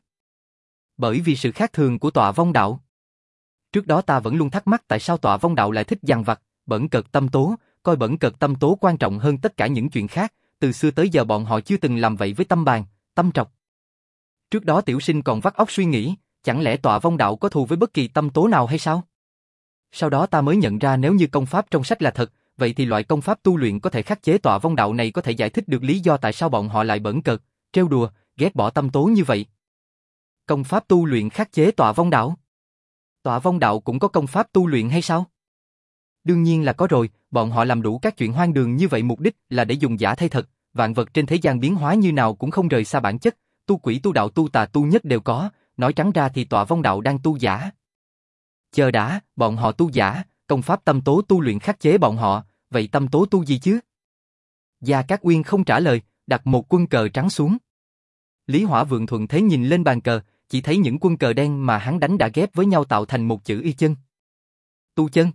Bởi vì sự khác thường của Tọa Vong Đạo. Trước đó ta vẫn luôn thắc mắc tại sao Tọa Vong Đạo lại thích dằn vặt, bẩn cợt tâm tố, coi bẩn cợt tâm tố quan trọng hơn tất cả những chuyện khác, từ xưa tới giờ bọn họ chưa từng làm vậy với tâm bàn, tâm trọc. Trước đó tiểu sinh còn vắt óc suy nghĩ, chẳng lẽ Tọa Vong Đạo có thù với bất kỳ tâm tố nào hay sao? Sau đó ta mới nhận ra nếu như công pháp trong sách là thật, vậy thì loại công pháp tu luyện có thể khắc chế Tọa Vong Đạo này có thể giải thích được lý do tại sao bọn họ lại bẩn cợt, trêu đùa, ghét bỏ tâm tố như vậy. Công pháp tu luyện khắc chế Tọa Vong Đạo? Tọa Vong Đạo cũng có công pháp tu luyện hay sao? Đương nhiên là có rồi, bọn họ làm đủ các chuyện hoang đường như vậy mục đích là để dùng giả thay thật, vạn vật trên thế gian biến hóa như nào cũng không rời xa bản chất, tu quỷ tu đạo tu tà tu nhất đều có, nói trắng ra thì Tọa Vong Đạo đang tu giả. Chờ đã, bọn họ tu giả, công pháp tâm tố tu luyện khắc chế bọn họ, vậy tâm tố tu gì chứ? Gia Cát Uyên không trả lời, đặt một quân cờ trắng xuống. Lý Hỏa Vượng thuận thế nhìn lên bàn cờ, chỉ thấy những quân cờ đen mà hắn đánh đã ghép với nhau tạo thành một chữ Y chân. Tu chân.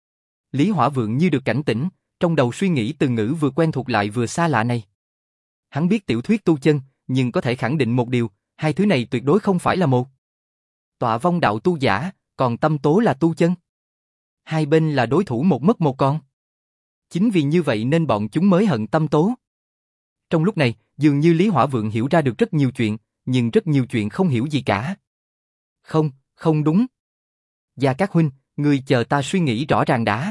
Lý Hỏa Vượng như được cảnh tỉnh, trong đầu suy nghĩ từ ngữ vừa quen thuộc lại vừa xa lạ này. Hắn biết tiểu thuyết tu chân, nhưng có thể khẳng định một điều, hai thứ này tuyệt đối không phải là một. Tọa Vong Đạo tu giả, còn tâm tố là tu chân. Hai bên là đối thủ một mất một còn. Chính vì như vậy nên bọn chúng mới hận tâm tố. Trong lúc này, dường như Lý Hỏa Vượng hiểu ra được rất nhiều chuyện, nhưng rất nhiều chuyện không hiểu gì cả. Không, không đúng. Gia Cát huynh, ngươi chờ ta suy nghĩ rõ ràng đã.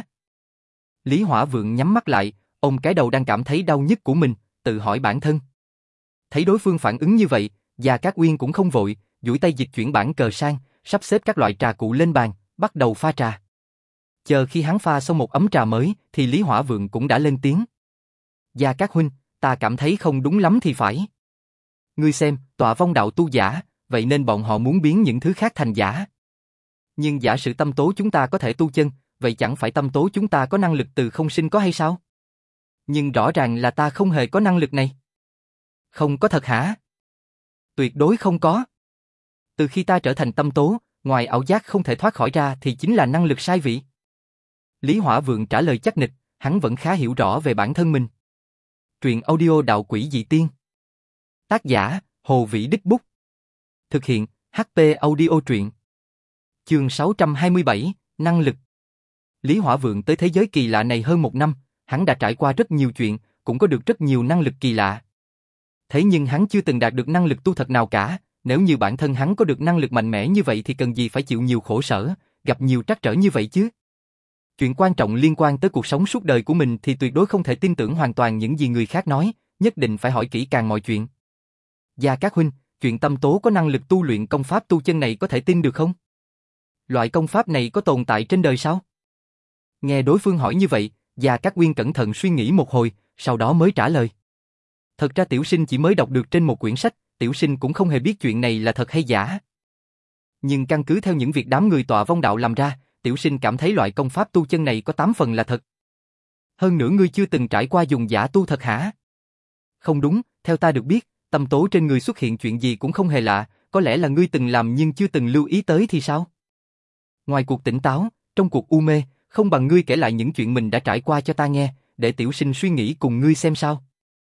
Lý Hỏa Vượng nhắm mắt lại, ôm cái đầu đang cảm thấy đau nhức của mình, tự hỏi bản thân. Thấy đối phương phản ứng như vậy, Gia Cát Uyên cũng không vội, duỗi tay dịch chuyển bản cờ sang, sắp xếp các loại trà cụ lên bàn, bắt đầu pha trà. Chờ khi hắn pha xong một ấm trà mới, thì Lý Hỏa Vượng cũng đã lên tiếng. Gia Cát huynh, ta cảm thấy không đúng lắm thì phải. Ngươi xem, Tọa Vong Đạo tu giả, vậy nên bọn họ muốn biến những thứ khác thành giả. Nhưng giả sử tâm tố chúng ta có thể tu chân, vậy chẳng phải tâm tố chúng ta có năng lực từ không sinh có hay sao? Nhưng rõ ràng là ta không hề có năng lực này. Không có thật hả? Tuyệt đối không có. Từ khi ta trở thành tâm tố, ngoài ảo giác không thể thoát khỏi ra thì chính là năng lực sai vị. Lý Hỏa Vượng trả lời chắc nịch, hắn vẫn khá hiểu rõ về bản thân mình. Truyện audio Đạo Quỷ Dị Tiên. Tác giả, Hồ Vĩ Đích Bút. Thực hiện, hát pê Audio Truyện. Chương sáu trăm hai mươi bảy, Năng lực. Lý Hỏa Vượng tới thế giới kỳ lạ này hơn một năm, hắn đã trải qua rất nhiều chuyện, cũng có được rất nhiều năng lực kỳ lạ. Thế nhưng hắn chưa từng đạt được năng lực tu thật nào cả, nếu như bản thân hắn có được năng lực mạnh mẽ như vậy thì cần gì phải chịu nhiều khổ sở, gặp nhiều trắc trở như vậy chứ. Chuyện quan trọng liên quan tới cuộc sống suốt đời của mình thì tuyệt đối không thể tin tưởng hoàn toàn những gì người khác nói, nhất định phải hỏi kỹ càng mọi chuyện. Gia Cát huynh, chuyện tâm tố có năng lực tu luyện công pháp tu chân này có thể tin được không? Loại công pháp này có tồn tại trên đời sao? Nghe đối phương hỏi như vậy, Gia Cát Uyên cẩn thận suy nghĩ một hồi, sau đó mới trả lời. Thật ra tiểu sinh chỉ mới đọc được trên một quyển sách, tiểu sinh cũng không hề biết chuyện này là thật hay giả. Nhưng căn cứ theo những việc đám người Tọa Vong Đạo làm ra, tiểu sinh cảm thấy loại công pháp tu chân này có tám phần là thật. Hơn nữa ngươi chưa từng trải qua dùng giả tu thật hả? Không đúng, theo ta được biết, tâm tố trên người xuất hiện chuyện gì cũng không hề lạ, có lẽ là ngươi từng làm nhưng chưa từng lưu ý tới thì sao? Ngoài cuộc tỉnh táo, trong cuộc u mê, không bằng ngươi kể lại những chuyện mình đã trải qua cho ta nghe, để tiểu sinh suy nghĩ cùng ngươi xem sao.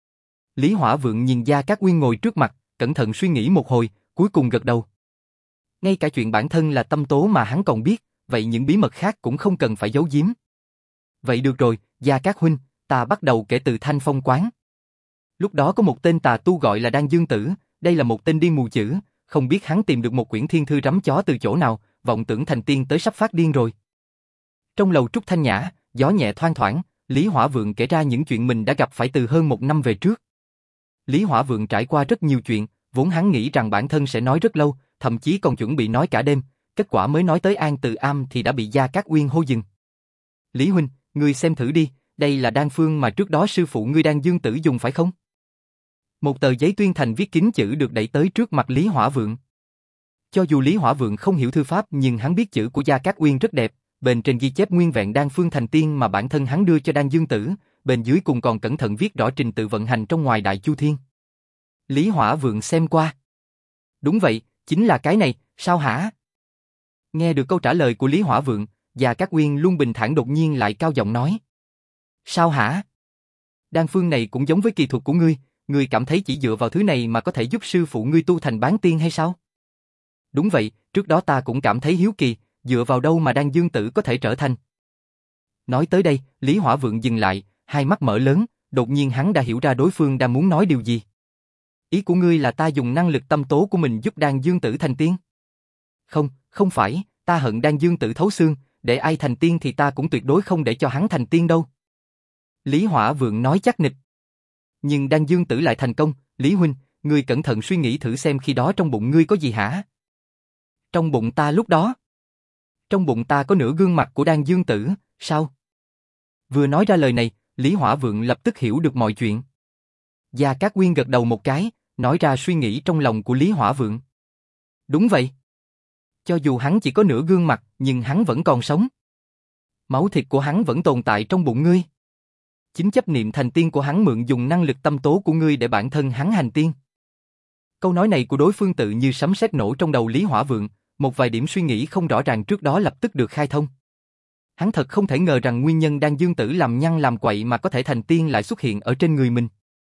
Lý Hỏa Vượng nhìn Gia Cát Uyên ngồi trước mặt, cẩn thận suy nghĩ một hồi, cuối cùng gật đầu. Ngay cả chuyện bản thân là tâm tố mà hắn còn biết, vậy những bí mật khác cũng không cần phải giấu giếm. Vậy được rồi, Gia Cát huynh, ta bắt đầu kể từ Thanh Phong quán. Lúc đó có một tên tà tu gọi là Đan Dương Tử, đây là một tên điên mù chữ, không biết hắn tìm được một quyển thiên thư rắm chó từ chỗ nào, vọng tưởng thành tiên tới sắp phát điên rồi. Trong lầu trúc thanh nhã, gió nhẹ thoang thoảng, Lý Hỏa Vượng kể ra những chuyện mình đã gặp phải từ hơn một năm về trước. Lý Hỏa Vượng trải qua rất nhiều chuyện, vốn hắn nghĩ rằng bản thân sẽ nói rất lâu, thậm chí còn chuẩn bị nói cả đêm, kết quả mới nói tới An Từ Am thì đã bị Gia Cát Uyên hô dừng. Lý huynh, ngươi xem thử đi, đây là đan phương mà trước đó sư phụ ngươi Đan Dương Tử dùng phải không? Một tờ giấy tuyên thành viết kín chữ được đẩy tới trước mặt Lý Hỏa Vượng. Cho dù Lý Hỏa Vượng không hiểu thư pháp nhưng hắn biết chữ của Gia Cát Uyên rất đẹp, bên trên ghi chép nguyên vẹn đan phương thành tiên mà bản thân hắn đưa cho Đan Dương Tử, bên dưới cùng còn cẩn thận viết rõ trình tự vận hành trong ngoài Đại Chu Thiên. Lý Hỏa Vượng xem qua. Đúng vậy, chính là cái này, sao hả? Nghe được câu trả lời của Lý Hỏa Vượng, Gia Cát Uyên luôn bình thản đột nhiên lại cao giọng nói. Sao hả? Đan phương này cũng giống với kỳ thuật của ngươi, ngươi cảm thấy chỉ dựa vào thứ này mà có thể giúp sư phụ ngươi tu thành bán tiên hay sao? Đúng vậy, trước đó ta cũng cảm thấy hiếu kỳ, dựa vào đâu mà Đan Dương Tử có thể trở thành. Nói tới đây, Lý Hỏa Vượng dừng lại, hai mắt mở lớn, đột nhiên hắn đã hiểu ra đối phương đang muốn nói điều gì. Ý của ngươi là ta dùng năng lực tâm tố của mình giúp Đan Dương Tử thành tiên? Không, không phải, ta hận Đan Dương Tử thấu xương, để ai thành tiên thì ta cũng tuyệt đối không để cho hắn thành tiên đâu. Lý Hỏa Vượng nói chắc nịch. Nhưng Đan Dương Tử lại thành công, Lý huynh, ngươi cẩn thận suy nghĩ thử xem khi đó trong bụng ngươi có gì hả? Trong bụng ta lúc đó? Trong bụng ta có nửa gương mặt của Đan Dương Tử, sao? Vừa nói ra lời này, Lý Hỏa Vượng lập tức hiểu được mọi chuyện. Gia Cát Uyên gật đầu một cái, nói ra suy nghĩ trong lòng của Lý Hỏa Vượng. Đúng vậy. Cho dù hắn chỉ có nửa gương mặt, nhưng hắn vẫn còn sống. Máu thịt của hắn vẫn tồn tại trong bụng ngươi. Chính chấp niệm thành tiên của hắn mượn dùng năng lực tâm tố của ngươi để bản thân hắn hành tiên. Câu nói này của đối phương tự như sấm sét nổ trong đầu Lý Hỏa Vượng, một vài điểm suy nghĩ không rõ ràng trước đó lập tức được khai thông. Hắn thật không thể ngờ rằng nguyên nhân Đan Dương Tử làm nhăn làm quậy mà có thể thành tiên lại xuất hiện ở trên người mình.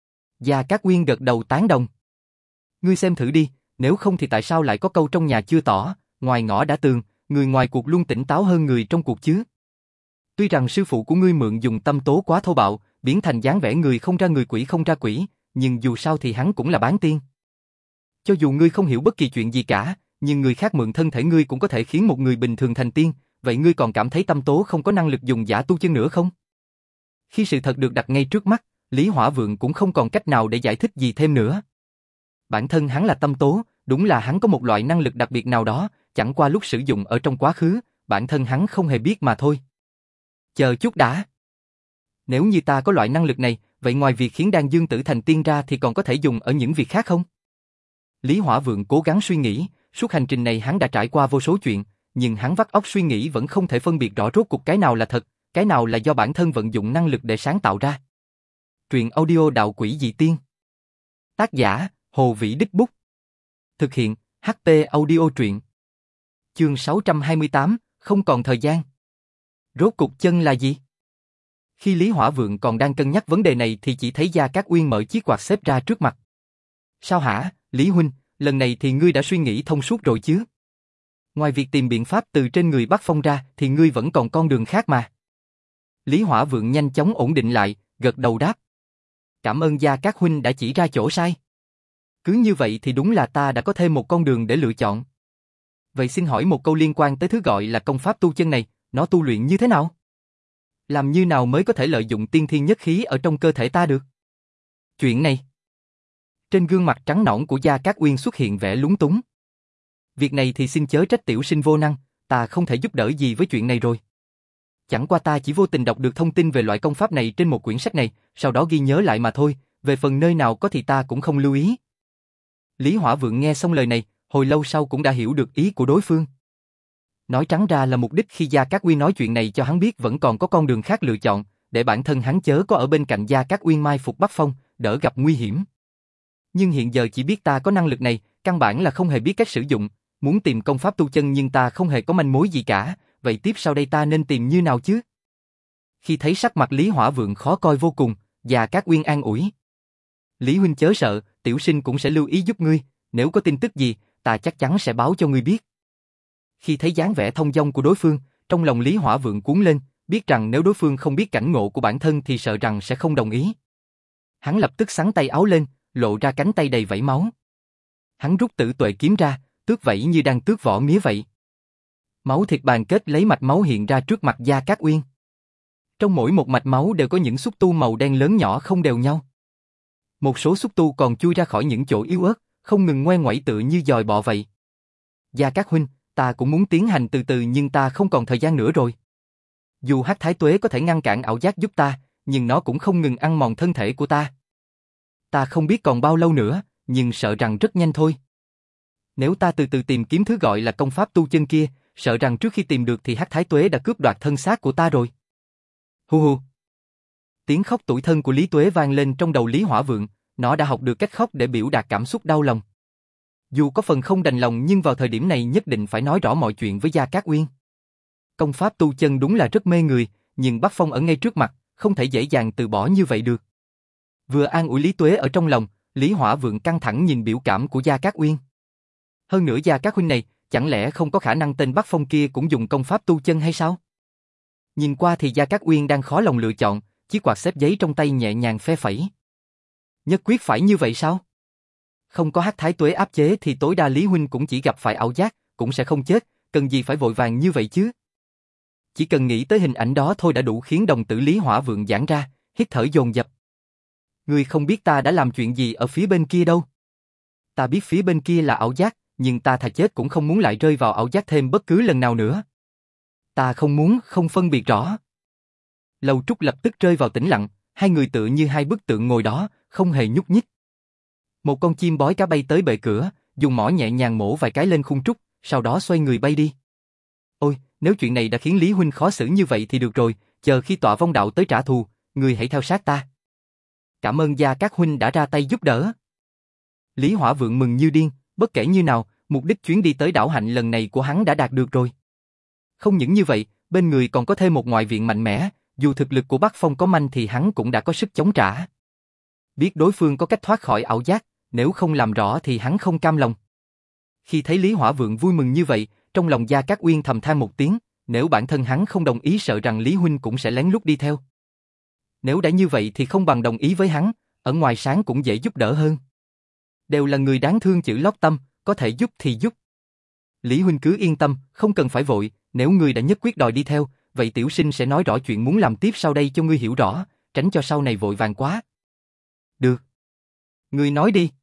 Gia Cát Uyên gật đầu tán đồng. Ngươi xem thử đi, nếu không thì tại sao lại có câu trong nhà chưa tỏ, ngoài ngõ đã tường, người ngoài cuộc luôn tỉnh táo hơn người trong cuộc chứ. Tuy rằng sư phụ của ngươi mượn dùng tâm tố quá thô bạo, biến thành dáng vẻ người không ra người quỷ không ra quỷ, nhưng dù sao thì hắn cũng là bán tiên. Cho dù ngươi không hiểu bất kỳ chuyện gì cả, nhưng người khác mượn thân thể ngươi cũng có thể khiến một người bình thường thành tiên, vậy ngươi còn cảm thấy tâm tố không có năng lực dùng giả tu chân nữa không? Khi sự thật được đặt ngay trước mắt, Lý Hỏa Vượng cũng không còn cách nào để giải thích gì thêm nữa. Bản thân hắn là tâm tố, đúng là hắn có một loại năng lực đặc biệt nào đó, chẳng qua lúc sử dụng ở trong quá khứ, bản thân hắn không hề biết mà thôi. Chờ chút đã. Nếu như ta có loại năng lực này, vậy ngoài việc khiến Đan Dương Tử thành tiên ra thì còn có thể dùng ở những việc khác không? Lý Hỏa Vượng cố gắng suy nghĩ, suốt hành trình này hắn đã trải qua vô số chuyện, nhưng hắn vắt óc suy nghĩ vẫn không thể phân biệt rõ rốt cuộc cái nào là thật, cái nào là do bản thân vận dụng năng lực để sáng tạo ra. Truyện audio Đạo Quỷ Dị Tiên. Tác giả, Hồ Vĩ Đích Bút. Thực hiện, hát pê Audio Truyện. Chương sáu trăm hai mươi tám, không còn thời gian. Rốt cuộc chân là gì? Khi Lý Hỏa Vượng còn đang cân nhắc vấn đề này thì chỉ thấy Gia Cát Uyên mở chiếc quạt xếp ra trước mặt. Sao hả, Lý huynh, lần này thì ngươi đã suy nghĩ thông suốt rồi chứ? Ngoài việc tìm biện pháp từ trên người Bắc Phong ra thì ngươi vẫn còn con đường khác mà. Lý Hỏa Vượng nhanh chóng ổn định lại, gật đầu đáp. Cảm ơn Gia Cát huynh đã chỉ ra chỗ sai. Cứ như vậy thì đúng là ta đã có thêm một con đường để lựa chọn. Vậy xin hỏi một câu liên quan tới thứ gọi là công pháp tu chân này, nó tu luyện như thế nào? Làm như nào mới có thể lợi dụng tiên thiên nhất khí ở trong cơ thể ta được? Chuyện này. Trên gương mặt trắng nõn của Gia Cát Uyên xuất hiện vẻ lúng túng. Việc này thì xin chớ trách tiểu sinh vô năng, ta không thể giúp đỡ gì với chuyện này rồi. Chẳng qua ta chỉ vô tình đọc được thông tin về loại công pháp này trên một quyển sách này, sau đó ghi nhớ lại mà thôi, về phần nơi nào có thì ta cũng không lưu ý. Lý Hỏa Vượng nghe xong lời này, hồi lâu sau cũng đã hiểu được ý của đối phương. Nói trắng ra là mục đích khi Gia Cát Uyên nói chuyện này cho hắn biết vẫn còn có con đường khác lựa chọn, để bản thân hắn chớ có ở bên cạnh Gia Cát Uyên mai phục Bắc Phong, đỡ gặp nguy hiểm. Nhưng hiện giờ chỉ biết ta có năng lực này, căn bản là không hề biết cách sử dụng, muốn tìm công pháp tu chân nhưng ta không hề có manh mối gì cả, vậy tiếp sau đây ta nên tìm như nào chứ? Khi thấy sắc mặt Lý Hỏa Vượng khó coi vô cùng, Gia Cát Uyên an ủi. Lý huynh chớ sợ, tiểu sinh cũng sẽ lưu ý giúp ngươi, nếu có tin tức gì, ta chắc chắn sẽ báo cho ngươi biết. Khi thấy dáng vẻ thông dong của đối phương, trong lòng Lý Hỏa Vượng cuốn lên, biết rằng nếu đối phương không biết cảnh ngộ của bản thân thì sợ rằng sẽ không đồng ý. Hắn lập tức xắn tay áo lên, lộ ra cánh tay đầy vảy máu. Hắn rút Tử Tuệ kiếm ra, tước vảy như đang tước vỏ mía vậy. Máu thịt bàn kết lấy mạch máu hiện ra trước mặt Gia Cát Uyên. Trong mỗi một mạch máu đều có những xúc tu màu đen lớn nhỏ không đều nhau. Một số xúc tu còn chui ra khỏi những chỗ yếu ớt, không ngừng ngoe ngoẩy tựa như dòi bọ vậy. Gia Cát huynh, ta cũng muốn tiến hành từ từ nhưng ta không còn thời gian nữa rồi. Dù Hắc Thái Tuế có thể ngăn cản ảo giác giúp ta, nhưng nó cũng không ngừng ăn mòn thân thể của ta. Ta không biết còn bao lâu nữa, nhưng sợ rằng rất nhanh thôi. Nếu ta từ từ tìm kiếm thứ gọi là công pháp tu chân kia, sợ rằng trước khi tìm được thì Hắc Thái Tuế đã cướp đoạt thân xác của ta rồi. Hu hu. Tiếng khóc tủi thân của Lý Tuế vang lên trong đầu Lý Hỏa Vượng, nó đã học được cách khóc để biểu đạt cảm xúc đau lòng. Dù có phần không đành lòng nhưng vào thời điểm này nhất định phải nói rõ mọi chuyện với Gia Cát Uyên. Công pháp tu chân đúng là rất mê người, nhưng Bắc Phong ở ngay trước mặt, không thể dễ dàng từ bỏ như vậy được. Vừa an ủi Lý Tuế ở trong lòng, Lý Hỏa Vượng căng thẳng nhìn biểu cảm của Gia Cát Uyên. Hơn nữa Gia Cát huynh này, chẳng lẽ không có khả năng tên Bắc Phong kia cũng dùng công pháp tu chân hay sao? Nhìn qua thì Gia Cát Uyên đang khó lòng lựa chọn, chiếc quạt xếp giấy trong tay nhẹ nhàng phe phẩy. Nhất quyết phải như vậy sao? Không có Hắc Thái Tuế áp chế thì tối đa Lý huynh cũng chỉ gặp phải ảo giác, cũng sẽ không chết, cần gì phải vội vàng như vậy chứ? Chỉ cần nghĩ tới hình ảnh đó thôi đã đủ khiến đồng tử Lý Hỏa Vượng giãn ra, hít thở dồn dập. Ngươi không biết ta đã làm chuyện gì ở phía bên kia đâu. Ta biết phía bên kia là ảo giác, nhưng ta thà chết cũng không muốn lại rơi vào ảo giác thêm bất cứ lần nào nữa. Ta không muốn không phân biệt rõ. Lầu Trúc lập tức rơi vào tĩnh lặng, hai người tựa như hai bức tượng ngồi đó, không hề nhúc nhích. Một con chim bói cá bay tới bệ cửa, dùng mỏ nhẹ nhàng mổ vài cái lên khung trúc, sau đó xoay người bay đi. Ôi, nếu chuyện này đã khiến Lý huynh khó xử như vậy thì được rồi, chờ khi Tọa Vong đạo tới trả thù, người hãy theo sát ta. Cảm ơn Gia Cát huynh đã ra tay giúp đỡ. Lý Hỏa Vượng mừng như điên, bất kể như nào, mục đích chuyến đi tới đảo Hạnh lần này của hắn đã đạt được rồi. Không những như vậy, bên người còn có thêm một ngoại viện mạnh mẽ, dù thực lực của Bắc Phong có manh thì hắn cũng đã có sức chống trả. Biết đối phương có cách thoát khỏi ảo giác, nếu không làm rõ thì hắn không cam lòng. Khi thấy Lý Hỏa Vượng vui mừng như vậy, trong lòng Gia Cát Uyên thầm than một tiếng, nếu bản thân hắn không đồng ý sợ rằng Lý huynh cũng sẽ lén lút đi theo. Nếu đã như vậy thì không bằng đồng ý với hắn, ở ngoài sáng cũng dễ giúp đỡ hơn. Đều là người đáng thương chữ lót tâm, có thể giúp thì giúp. Lý huynh cứ yên tâm, không cần phải vội, nếu ngươi đã nhất quyết đòi đi theo, vậy tiểu sinh sẽ nói rõ chuyện muốn làm tiếp sau đây cho ngươi hiểu rõ, tránh cho sau này vội vàng quá. Được. Ngươi nói đi.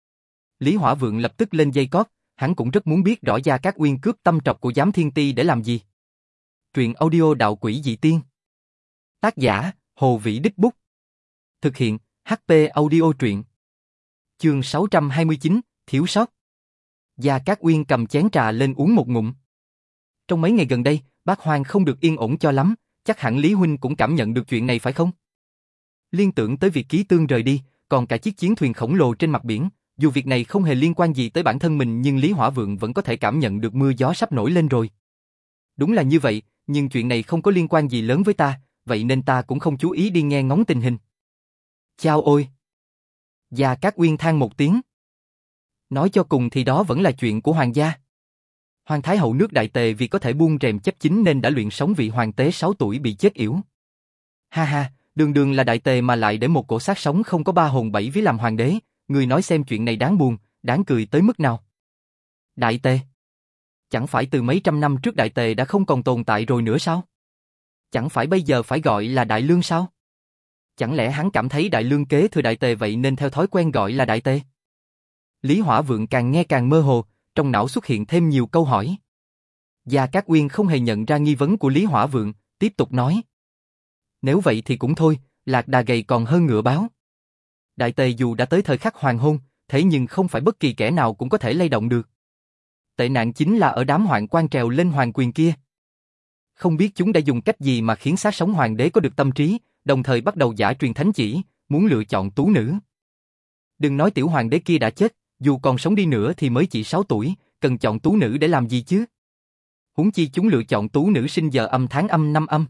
Lý Hỏa Vượng lập tức lên dây cót, hắn cũng rất muốn biết rõ Gia Cát Uyên cướp tâm trọc của Giám Thiên Ti để làm gì. Truyện audio Đạo Quỷ Dị Tiên. Tác giả, Hồ Vĩ Đích Bút. Thực hiện, hát pê Audio Truyện. Chương sáu trăm hai mươi chín, Thiếu sót. Gia Cát Uyên cầm chén trà lên uống một ngụm. Trong mấy ngày gần đây, Bác Hoang không được yên ổn cho lắm, chắc hẳn Lý huynh cũng cảm nhận được chuyện này phải không? Liên tưởng tới việc Ký Tương rời đi, còn cả chiếc chiến thuyền khổng lồ trên mặt biển, dù việc này không hề liên quan gì tới bản thân mình nhưng Lý Hỏa Vượng vẫn có thể cảm nhận được mưa gió sắp nổi lên rồi. Đúng là như vậy, nhưng chuyện này không có liên quan gì lớn với ta, vậy nên ta cũng không chú ý đi nghe ngóng tình hình. Chao ôi! Gia Cát Uyên than một tiếng. Nói cho cùng thì đó vẫn là chuyện của hoàng gia. Hoàng Thái Hậu nước Đại Tề vì có thể buông rèm chấp chính nên đã luyện sống vị hoàng tế sáu tuổi bị chết yểu. Ha ha, đường đường là Đại Tề mà lại để một cổ xác sống không có ba hồn bảy vía làm hoàng đế, người nói xem chuyện này đáng buồn, đáng cười tới mức nào. Đại Tề? Chẳng phải từ mấy trăm năm trước Đại Tề đã không còn tồn tại rồi nữa sao? Chẳng phải bây giờ phải gọi là Đại Lương sao? Chẳng lẽ hắn cảm thấy Đại Lương kế thừa Đại Tề vậy nên theo thói quen gọi là Đại Tề? Lý Hỏa Vượng càng nghe càng mơ hồ, trong não xuất hiện thêm nhiều câu hỏi. Gia Cát Uyên không hề nhận ra nghi vấn của Lý Hỏa Vượng, tiếp tục nói. Nếu vậy thì cũng thôi, lạc đà gầy còn hơn ngựa báo. Đại Tề dù đã tới thời khắc hoàng hôn, thế nhưng không phải bất kỳ kẻ nào cũng có thể lay động được. Tệ nạn chính là ở đám hoạn quan trèo lên hoàng quyền kia. Không biết chúng đã dùng cách gì mà khiến xác sống hoàng đế có được tâm trí, đồng thời bắt đầu giả truyền thánh chỉ, muốn lựa chọn tú nữ. Đừng nói tiểu hoàng đế kia đã chết, dù còn sống đi nữa thì mới chỉ sáu tuổi, cần chọn tú nữ để làm gì chứ? Huống chi chúng lựa chọn tú nữ sinh giờ âm tháng âm năm âm.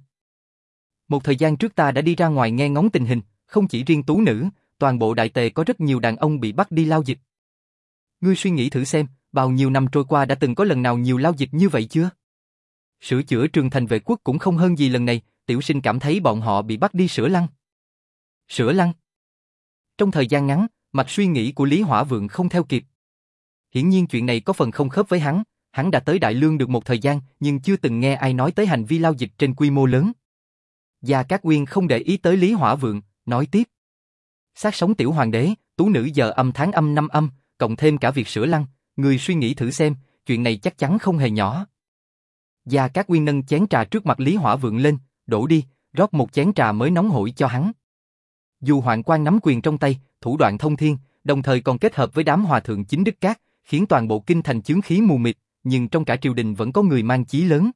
Một thời gian trước ta đã đi ra ngoài nghe ngóng tình hình, không chỉ riêng tú nữ, toàn bộ Đại Tề có rất nhiều đàn ông bị bắt đi lao dịch. Ngươi suy nghĩ thử xem, bao nhiêu năm trôi qua đã từng có lần nào nhiều lao dịch như vậy chưa? Sửa chữa trường thành vệ quốc cũng không hơn gì lần này, tiểu sinh cảm thấy bọn họ bị bắt đi sửa lăng. Sửa lăng? Trong thời gian ngắn, mạch suy nghĩ của Lý Hỏa Vượng không theo kịp. Hiển nhiên chuyện này có phần không khớp với hắn, hắn đã tới Đại Lương được một thời gian nhưng chưa từng nghe ai nói tới hành vi lao dịch trên quy mô lớn. Gia Cát Uyên không để ý tới Lý Hỏa Vượng, nói tiếp. Sát sống tiểu hoàng đế, tú nữ giờ âm tháng âm năm âm, cộng thêm cả việc sửa lăng, người suy nghĩ thử xem, chuyện này chắc chắn không hề nhỏ. Gia Cát Uyên nâng chén trà trước mặt Lý Hỏa Vượng lên, đổ đi, rót một chén trà mới nóng hổi cho hắn. Dù Hoạn Quan nắm quyền trong tay, thủ đoạn thông thiên, đồng thời còn kết hợp với đám hòa thượng chính đức các, khiến toàn bộ kinh thành chướng khí mù mịt, nhưng trong cả triều đình vẫn có người mang chí lớn.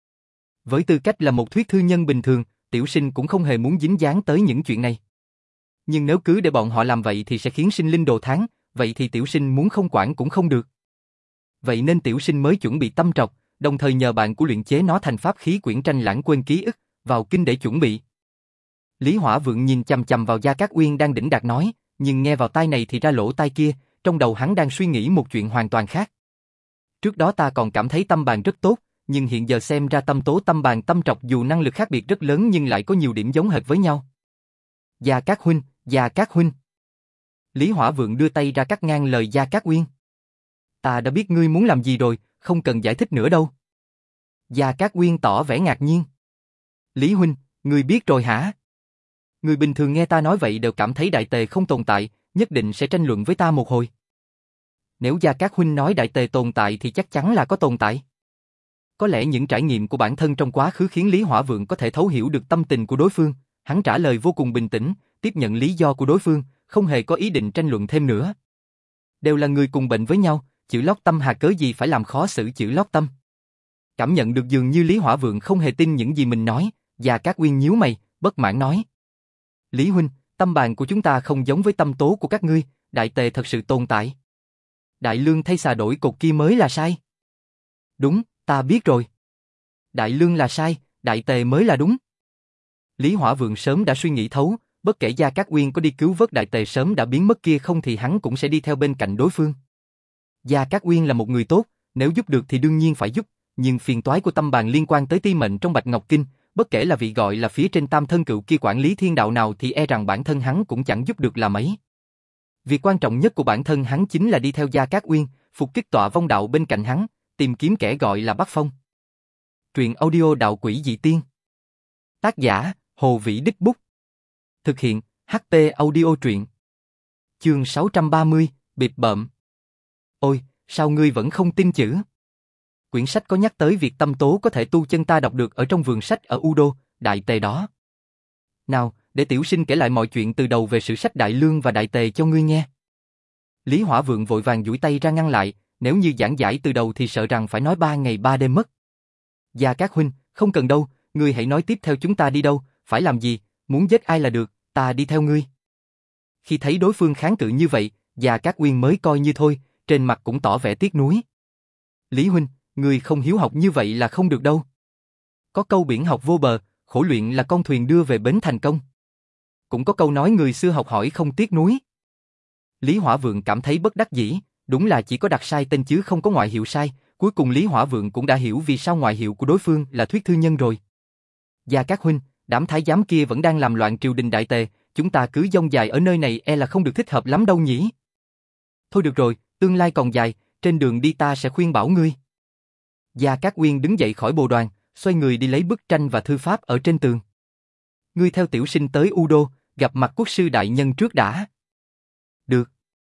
Với tư cách là một thuyết thư nhân bình thường, Tiểu Sinh cũng không hề muốn dính dáng tới những chuyện này. Nhưng nếu cứ để bọn họ làm vậy thì sẽ khiến sinh linh đồ thán, vậy thì Tiểu Sinh muốn không quản cũng không được. Vậy nên Tiểu Sinh mới chuẩn bị tâm trọc, đồng thời nhờ bạn của luyện chế nó thành pháp khí quyển tranh lãng quên ký ức, vào kinh để chuẩn bị. Lý Hỏa Vượng nhìn chằm chằm vào Gia Cát Uyên đang đỉnh đạt nói, nhưng nghe vào tai này thì ra lỗ tai kia, trong đầu hắn đang suy nghĩ một chuyện hoàn toàn khác. Trước đó ta còn cảm thấy tâm bàn rất tốt, nhưng hiện giờ xem ra tâm tố tâm bàn tâm trọc dù năng lực khác biệt rất lớn nhưng lại có nhiều điểm giống hệt với nhau. Gia Cát huynh, Gia Cát huynh. Lý Hỏa Vượng đưa tay ra cắt ngang lời Gia Cát Uyên. Ta đã biết ngươi muốn làm gì rồi, không cần giải thích nữa đâu. Gia Cát Uyên tỏ vẻ ngạc nhiên. Lý huynh, ngươi biết rồi hả? Người bình thường nghe ta nói vậy đều cảm thấy đại tề không tồn tại, nhất định sẽ tranh luận với ta một hồi. Nếu Gia Cát huynh nói đại tề tồn tại thì chắc chắn là có tồn tại. Có lẽ những trải nghiệm của bản thân trong quá khứ khiến Lý Hỏa Vượng có thể thấu hiểu được tâm tình của đối phương, hắn trả lời vô cùng bình tĩnh, tiếp nhận lý do của đối phương, không hề có ý định tranh luận thêm nữa. Đều là người cùng bệnh với nhau, chữ lót tâm hà cớ gì phải làm khó xử chữ lót tâm. Cảm nhận được dường như Lý Hỏa Vượng không hề tin những gì mình nói, Gia Cát Uyên nhíu mày, bất mãn nói. Lý huynh, tâm bàn của chúng ta không giống với tâm tố của các ngươi, đại tề thật sự tồn tại. Đại Lương thay xà đổi cột kia mới là sai. Đúng, ta biết rồi. Đại Lương là sai, đại tề mới là đúng. Lý Hỏa Vượng sớm đã suy nghĩ thấu, bất kể Gia Cát Uyên có đi cứu vớt đại tề sớm đã biến mất kia không thì hắn cũng sẽ đi theo bên cạnh đối phương. Gia Cát Uyên là một người tốt, nếu giúp được thì đương nhiên phải giúp, nhưng phiền toái của tâm bàn liên quan tới ti mệnh trong Bạch Ngọc Kinh, bất kể là vị gọi là phía trên tam thân cựu kia quản lý thiên đạo nào thì e rằng bản thân hắn cũng chẳng giúp được là mấy. Việc quan trọng nhất của bản thân hắn chính là đi theo Gia Cát Uyên, phục kích tọa vong đạo bên cạnh hắn, tìm kiếm kẻ gọi là Bắc Phong. Truyện audio Đạo Quỷ Dị Tiên. Tác giả, Hồ Vĩ Đích Bút. Thực hiện, hát pê Audio Truyện. Chương sáu trăm ba mươi, bịp bợm. Ôi, sao ngươi vẫn không tin chữ? Quyển sách có nhắc tới việc tâm tố có thể tu chân ta đọc được ở trong vườn sách ở U Đô, Đại Tề đó. Nào, để Tiểu Sinh kể lại mọi chuyện từ đầu về sử sách Đại Lương và Đại Tề cho ngươi nghe. Lý Hỏa Vượng vội vàng duỗi tay ra ngăn lại, nếu như giảng giải từ đầu thì sợ rằng phải nói ba ngày ba đêm mất. Gia Cát huynh, không cần đâu, ngươi hãy nói tiếp theo chúng ta đi đâu, phải làm gì, muốn giết ai là được, ta đi theo ngươi. Khi thấy đối phương kháng cự như vậy, Gia Cát Uyên mới coi như thôi, trên mặt cũng tỏ vẻ tiếc nuối. Lý huynh, ngươi không hiếu học như vậy là không được đâu. Có câu biển học vô bờ, khổ luyện là con thuyền đưa về bến thành công. Cũng có câu nói người xưa học hỏi không tiếc nuối. Lý Hỏa Vượng cảm thấy bất đắc dĩ, đúng là chỉ có đặt sai tên chứ không có ngoại hiệu sai, cuối cùng Lý Hỏa Vượng cũng đã hiểu vì sao ngoại hiệu của đối phương là thuyết thư nhân rồi. Gia Cát huynh, đám thái giám kia vẫn đang làm loạn triều đình Đại Tề, chúng ta cứ dông dài ở nơi này e là không được thích hợp lắm đâu nhỉ. Thôi được rồi, tương lai còn dài, trên đường đi ta sẽ khuyên bảo ngươi. Gia Cát Uyên đứng dậy khỏi bồ đoàn, xoay người đi lấy bức tranh và thư pháp ở trên tường. Ngươi theo Tiểu Sinh tới U Đô, gặp mặt quốc sư đại nhân trước đã. Được.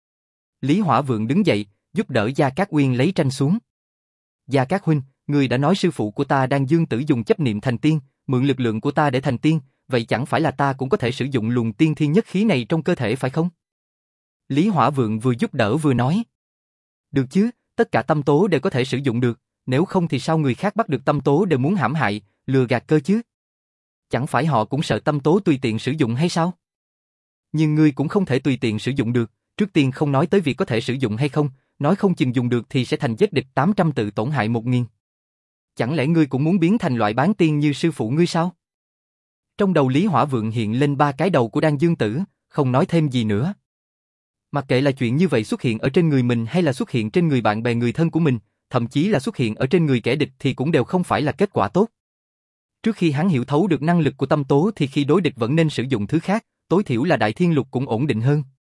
Lý Hỏa Vượng đứng dậy, giúp đỡ Gia Cát Uyên lấy tranh xuống. Gia Cát huynh, ngươi đã nói sư phụ của ta đang dương tử dùng chấp niệm thành tiên, mượn lực lượng của ta để thành tiên, vậy chẳng phải là ta cũng có thể sử dụng luồng tiên thiên nhất khí này trong cơ thể phải không? Lý Hỏa Vượng vừa giúp đỡ vừa nói. Được chứ, tất cả tâm tố đều có thể sử dụng được, nếu không thì sao người khác bắt được tâm tố đều muốn hãm hại, lừa gạt cơ chứ? Chẳng phải họ cũng sợ tâm tố tùy tiện sử dụng hay sao? Nhưng ngươi cũng không thể tùy tiện sử dụng được, trước tiên không nói tới việc có thể sử dụng hay không, nói không chừng dùng được thì sẽ thành giết địch tám trăm tự tổn hại một nghìn. Chẳng lẽ ngươi cũng muốn biến thành loại bán tiên như sư phụ ngươi sao? Trong đầu Lý Hỏa Vượng hiện lên ba cái đầu của Đan Dương Tử, không nói thêm gì nữa. Mặc kệ là chuyện như vậy xuất hiện ở trên người mình hay là xuất hiện trên người bạn bè người thân của mình, thậm chí là xuất hiện ở trên người kẻ địch thì cũng đều không phải là kết quả tốt. Trước khi hắn hiểu thấu được năng lực của tâm tố thì khi đối địch vẫn nên sử dụng thứ khác, tối thiểu là Đại Thiên Lục cũng ổn định hơn.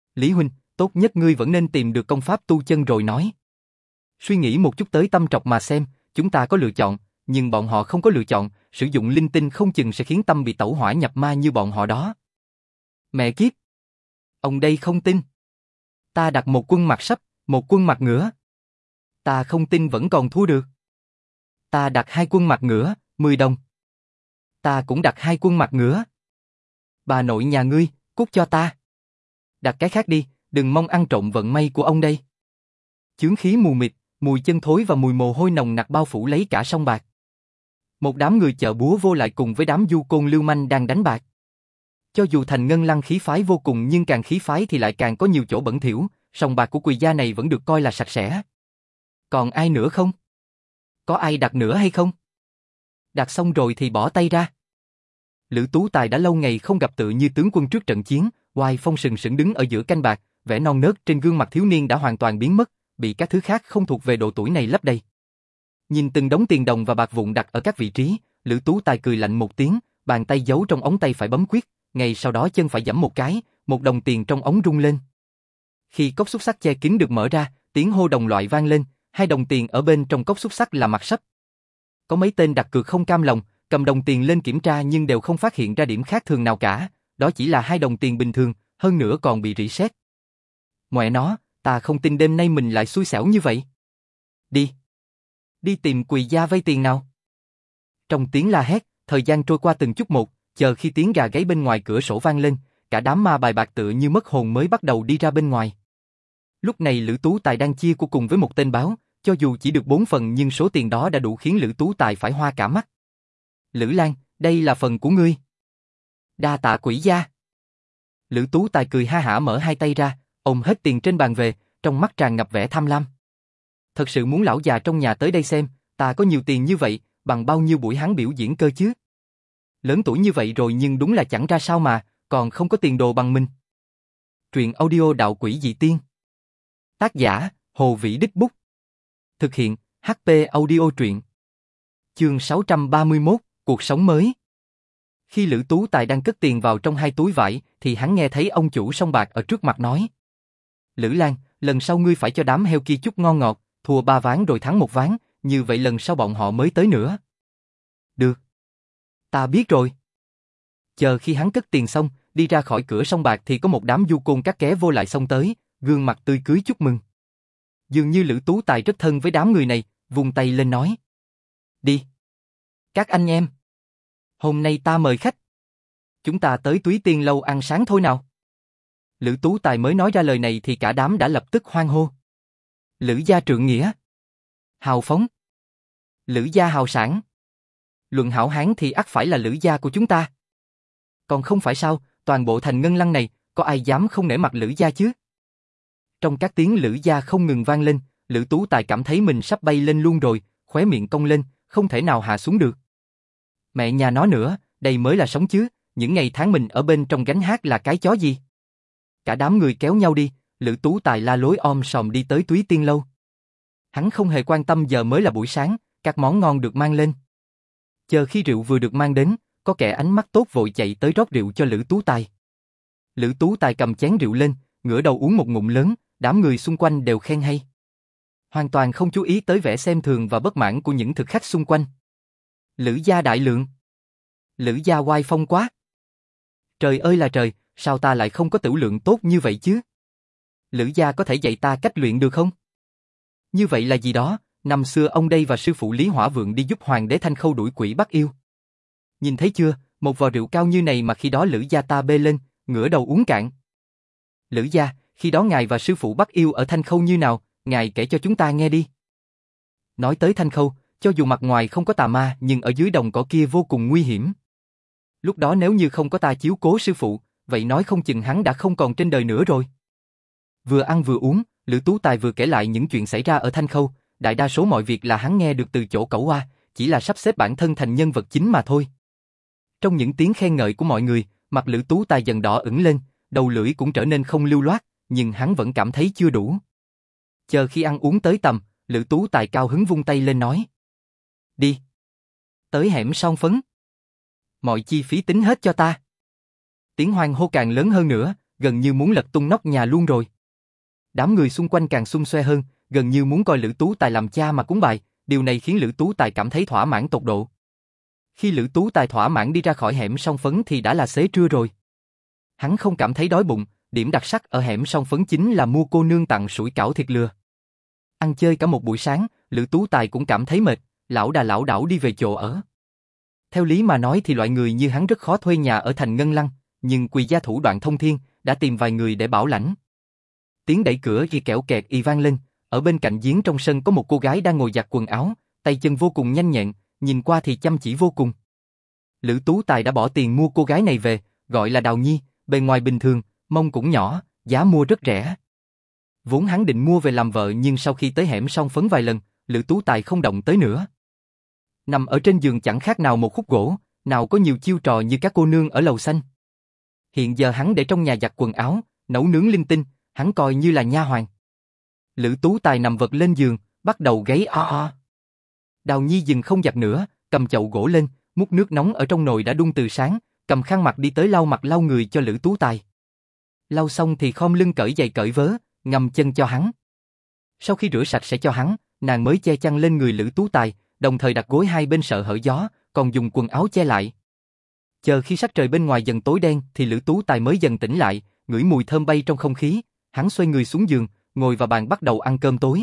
Lý huynh, tốt nhất ngươi vẫn nên tìm được công pháp tu chân rồi nói. Suy nghĩ một chút tới tâm trọc mà xem, chúng ta có lựa chọn, nhưng bọn họ không có lựa chọn, sử dụng linh tinh không chừng sẽ khiến tâm bị tẩu hỏa nhập ma như bọn họ đó. Mẹ kiếp! Ông đây không tin. Ta đặt một quân mặt sấp, một quân mặt ngửa. Ta không tin vẫn còn thua được. Ta đặt hai quân mặt ngửa, mười đồng. Ta cũng đặt hai quân mặt ngửa. Bà nội nhà ngươi, cút cho ta. Đặt cái khác đi, đừng mong ăn trộm vận may của ông đây. Chướng khí mù mịt, mùi chân thối và mùi mồ hôi nồng nặc bao phủ lấy cả sông bạc. Một đám người chợ búa vô lại cùng với đám du côn lưu manh đang đánh bạc. Cho dù thành ngân lăng khí phái vô cùng nhưng càng khí phái thì lại càng có nhiều chỗ bẩn thỉu, sòng bạc của Quỳ gia này vẫn được coi là sạch sẽ. Còn ai nữa không? Có ai đặt nữa hay không? Đặt xong rồi thì bỏ tay ra. Lữ Tú Tài đã lâu ngày không gặp tự như tướng quân trước trận chiến, oai phong sừng sững đứng ở giữa canh bạc, vẻ non nớt trên gương mặt thiếu niên đã hoàn toàn biến mất, bị các thứ khác không thuộc về độ tuổi này lấp đầy. Nhìn từng đống tiền đồng và bạc vụn đặt ở các vị trí, Lữ Tú Tài cười lạnh một tiếng, bàn tay giấu trong ống tay phải bấm quyết, ngay sau đó chân phải giẫm một cái, một đồng tiền trong ống rung lên. Khi cốc xúc xắc che kín được mở ra, tiếng hô đồng loại vang lên, hai đồng tiền ở bên trong cốc xúc xắc là mặt sấp. Có mấy tên đặt cược không cam lòng, cầm đồng tiền lên kiểm tra nhưng đều không phát hiện ra điểm khác thường nào cả, đó chỉ là hai đồng tiền bình thường, hơn nữa còn bị rỉ sét. Mẹ nó, ta không tin đêm nay mình lại xui xẻo như vậy. Đi. Đi tìm Quỳ gia vay tiền nào. Trong tiếng la hét, thời gian trôi qua từng chút một, chờ khi tiếng gà gáy bên ngoài cửa sổ vang lên, cả đám ma bài bạc tựa như mất hồn mới bắt đầu đi ra bên ngoài. Lúc này Lữ Tú Tài đang chia của cùng với một tên báo, cho dù chỉ được bốn phần nhưng số tiền đó đã đủ khiến Lữ Tú Tài phải hoa cả mắt. Lữ Lan, đây là phần của ngươi. Đa tạ Quỷ gia. Lữ Tú Tài cười ha hả mở hai tay ra, ôm hết tiền trên bàn về, trong mắt tràn ngập vẻ tham lam. Thật sự muốn lão già trong nhà tới đây xem, ta có nhiều tiền như vậy, bằng bao nhiêu buổi hắn biểu diễn cơ chứ. Lớn tuổi như vậy rồi nhưng đúng là chẳng ra sao mà, còn không có tiền đồ bằng mình. Truyện audio Đạo Quỷ Dị Tiên. Tác giả, Hồ Vĩ Đích Bút. Thực hiện, hát pê Audio Truyện. Chương sáu trăm ba mươi mốt, Cuộc sống mới. Khi Lữ Tú Tài đang cất tiền vào trong hai túi vải, thì hắn nghe thấy ông chủ sông bạc ở trước mặt nói. Lữ Lan, lần sau ngươi phải cho đám heo kia chút ngon ngọt, thua ba ván rồi thắng một ván, như vậy lần sau bọn họ mới tới nữa. Được. Ta biết rồi. Chờ khi hắn cất tiền xong, đi ra khỏi cửa sông bạc thì có một đám du côn cắt ké vô lại xông tới, gương mặt tươi cưới chúc mừng. Dường như Lữ Tú Tài rất thân với đám người này, vung tay lên nói. Đi. Các anh em. Hôm nay ta mời khách. Chúng ta tới Túy Tiên lâu ăn sáng thôi nào. Lữ Tú Tài mới nói ra lời này thì cả đám đã lập tức hoan hô. Lữ gia trượng nghĩa. Hào phóng. Lữ gia hào sản. Luận hảo hán thì ắt phải là Lữ gia của chúng ta. Còn không phải sao, toàn bộ thành ngân lăng này, có ai dám không nể mặt Lữ gia chứ? Trong các tiếng Lữ gia không ngừng vang lên, Lữ Tú Tài cảm thấy mình sắp bay lên luôn rồi, khóe miệng cong lên, không thể nào hạ xuống được. Mẹ nhà nó nữa, đây mới là sống chứ, những ngày tháng mình ở bên trong gánh hát là cái chó gì? Cả đám người kéo nhau đi, Lữ Tú Tài la lối om sòm đi tới Túy Tiên lâu. Hắn không hề quan tâm giờ mới là buổi sáng, các món ngon được mang lên. Chờ khi rượu vừa được mang đến, có kẻ ánh mắt tốt vội chạy tới rót rượu cho Lữ Tú Tài. Lữ Tú Tài cầm chén rượu lên, ngửa đầu uống một ngụm lớn, đám người xung quanh đều khen hay. Hoàn toàn không chú ý tới vẻ xem thường và bất mãn của những thực khách xung quanh. Lữ gia đại lượng. Lữ gia oai phong quá. Trời ơi là trời, sao ta lại không có tửu lượng tốt như vậy chứ? Lữ gia có thể dạy ta cách luyện được không? Như vậy là gì đó, năm xưa ông đây và sư phụ Lý Hỏa Vượng đi giúp Hoàng đế Thanh Khâu đuổi quỷ bắt yêu. Nhìn thấy chưa, một vò rượu cao như này mà khi đó Lữ gia ta bê lên, ngửa đầu uống cạn. Lữ gia, khi đó ngài và sư phụ bắt yêu ở Thanh Khâu như nào, ngài kể cho chúng ta nghe đi. Nói tới Thanh Khâu, cho dù mặt ngoài không có tà ma nhưng ở dưới đồng cỏ kia vô cùng nguy hiểm. Lúc đó nếu như không có ta chiếu cố sư phụ, vậy nói không chừng hắn đã không còn trên đời nữa rồi. Vừa ăn vừa uống, Lữ Tú Tài vừa kể lại những chuyện xảy ra ở Thanh Khâu, đại đa số mọi việc là hắn nghe được từ chỗ Cẩu Oa, chỉ là sắp xếp bản thân thành nhân vật chính mà thôi. Trong những tiếng khen ngợi của mọi người, mặt Lữ Tú Tài dần đỏ ửng lên, đầu lưỡi cũng trở nên không lưu loát, nhưng hắn vẫn cảm thấy chưa đủ. Chờ khi ăn uống tới tầm, Lữ Tú Tài cao hứng vung tay lên nói. Đi. Tới hẻm son phấn. Mọi chi phí tính hết cho ta. Tiếng hoan hô càng lớn hơn nữa, gần như muốn lật tung nóc nhà luôn rồi. Đám người xung quanh càng xung xoe hơn, gần như muốn coi Lữ Tú Tài làm cha mà cúng bài, điều này khiến Lữ Tú Tài cảm thấy thỏa mãn tột độ. Khi Lữ Tú Tài thỏa mãn đi ra khỏi hẻm song phấn thì đã là xế trưa rồi. Hắn không cảm thấy đói bụng, điểm đặc sắc ở hẻm song phấn chính là mua cô nương tặng sủi cảo thịt lừa. Ăn chơi cả một buổi sáng, Lữ Tú Tài cũng cảm thấy mệt, lão đà lão đảo đi về chỗ ở. Theo lý mà nói thì loại người như hắn rất khó thuê nhà ở thành Ngân Lăng, nhưng Quỳ gia thủ đoạn thông thiên, đã tìm vài người để bảo lãnh. Tiếng đẩy cửa ghi kẽo kẹt y vang lên, ở bên cạnh giếng trong sân có một cô gái đang ngồi giặt quần áo, tay chân vô cùng nhanh nhẹn, nhìn qua thì chăm chỉ vô cùng. Lữ Tú Tài đã bỏ tiền mua cô gái này về, gọi là Đào Nhi, bề ngoài bình thường, mông cũng nhỏ, giá mua rất rẻ. Vốn hắn định mua về làm vợ nhưng sau khi tới hẻm song phấn vài lần, Lữ Tú Tài không động tới nữa. Nằm ở trên giường chẳng khác nào một khúc gỗ, nào có nhiều chiêu trò như các cô nương ở lầu xanh. Hiện giờ hắn để trong nhà giặt quần áo, nấu nướng linh tinh, hắn coi như là nha hoàn. Lữ Tú Tài nằm vật lên giường, bắt đầu gáy o o. Đào Nhi dừng không giặt nữa, cầm chậu gỗ lên, múc nước nóng ở trong nồi đã đun từ sáng, cầm khăn mặt đi tới lau mặt lau người cho Lữ Tú Tài. Lau xong thì khom lưng cởi giày cởi vớ, ngâm chân cho hắn. Sau khi rửa sạch sẽ cho hắn, nàng mới che chăn lên người Lữ Tú Tài, đồng thời đặt gối hai bên sợ hở gió, còn dùng quần áo che lại. Chờ khi sắc trời bên ngoài dần tối đen thì Lữ Tú Tài mới dần tỉnh lại, ngửi mùi thơm bay trong không khí, hắn xoay người xuống giường, ngồi vào bàn bắt đầu ăn cơm tối.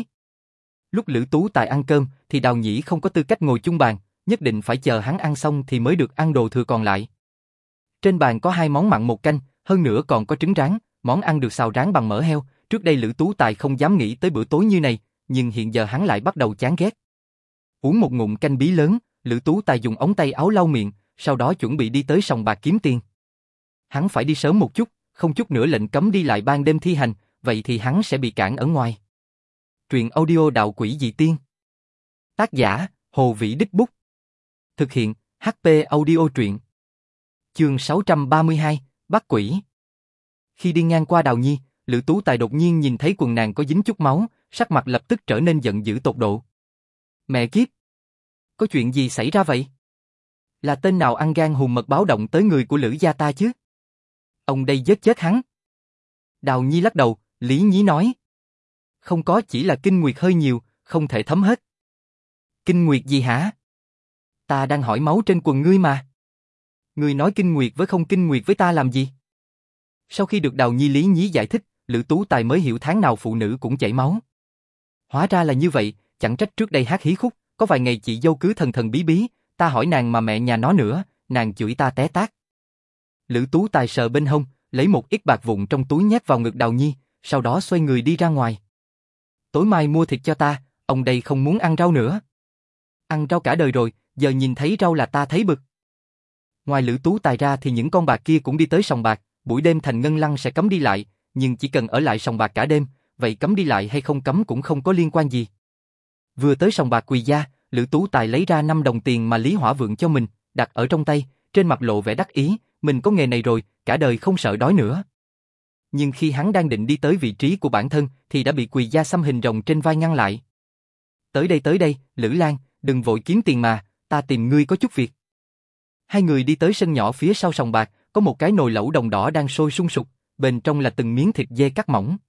Lúc Lữ Tú Tài ăn cơm thì Đào Nhĩ không có tư cách ngồi chung bàn, nhất định phải chờ hắn ăn xong thì mới được ăn đồ thừa còn lại. Trên bàn có hai món mặn một canh, hơn nữa còn có trứng rán, món ăn được xào rán bằng mỡ heo. Trước đây Lữ Tú Tài không dám nghĩ tới bữa tối như này, nhưng hiện giờ hắn lại bắt đầu chán ghét. Uống một ngụm canh bí lớn, Lữ Tú Tài dùng ống tay áo lau miệng, sau đó chuẩn bị đi tới sòng bạc kiếm tiền. Hắn phải đi sớm một chút, không chút nữa lệnh cấm đi lại ban đêm thi hành, vậy thì hắn sẽ bị cản ở ngoài. Truyện audio Đạo Quỷ Dị Tiên. Tác giả: Hồ Vĩ Đích Bút. Thực hiện: hát pê Audio Truyện. Chương sáu trăm ba mươi hai, Bắt Quỷ. Khi đi ngang qua Đào Nhi, Lữ Tú Tài đột nhiên nhìn thấy quần nàng có dính chút máu, sắc mặt lập tức trở nên giận dữ tột độ. Mẹ kiếp! Có chuyện gì xảy ra vậy? Là tên nào ăn gan hùn mật báo động tới người của Lữ gia ta chứ? Ông đây giết chết hắn. Đào Nhi lắc đầu, lý nhí nói. Không có, chỉ là kinh nguyệt hơi nhiều, không thể thấm hết. Kinh nguyệt gì hả? Ta đang hỏi máu trên quần ngươi mà. Ngươi nói kinh nguyệt với không kinh nguyệt với ta làm gì? Sau khi được Đào Nhi lý nhí giải thích, Lữ Tú Tài mới hiểu tháng nào phụ nữ cũng chảy máu. Hóa ra là như vậy, chẳng trách trước đây hát hí khúc, có vài ngày chị dâu cứ thần thần bí bí, ta hỏi nàng mà mẹ nhà nó nữa, nàng chửi ta té tát. Lữ Tú Tài sờ bên hông, lấy một ít bạc vụn trong túi nhét vào ngực Đào Nhi, sau đó xoay người đi ra ngoài. Tối mai mua thịt cho ta, ông đây không muốn ăn rau nữa. Ăn rau cả đời rồi, giờ nhìn thấy rau là ta thấy bực. Ngoài Lữ Tú Tài ra thì những con bạc kia cũng đi tới sòng bạc, buổi đêm thành Ngân Lăng sẽ cấm đi lại, nhưng chỉ cần ở lại sòng bạc cả đêm, vậy cấm đi lại hay không cấm cũng không có liên quan gì. Vừa tới sòng bạc Quỳ gia, Lữ Tú Tài lấy ra năm đồng tiền mà Lý Hỏa Vượng cho mình, đặt ở trong tay, trên mặt lộ vẻ đắc ý, mình có nghề này rồi, cả đời không sợ đói nữa. Nhưng khi hắn đang định đi tới vị trí của bản thân thì đã bị Quỳ gia xăm hình rồng trên vai ngăn lại. Tới đây tới đây, Lữ Lan, đừng vội kiếm tiền mà, ta tìm ngươi có chút việc. Hai người đi tới sân nhỏ phía sau sòng bạc, có một cái nồi lẩu đồng đỏ đang sôi sung sục, bên trong là từng miếng thịt dê cắt mỏng.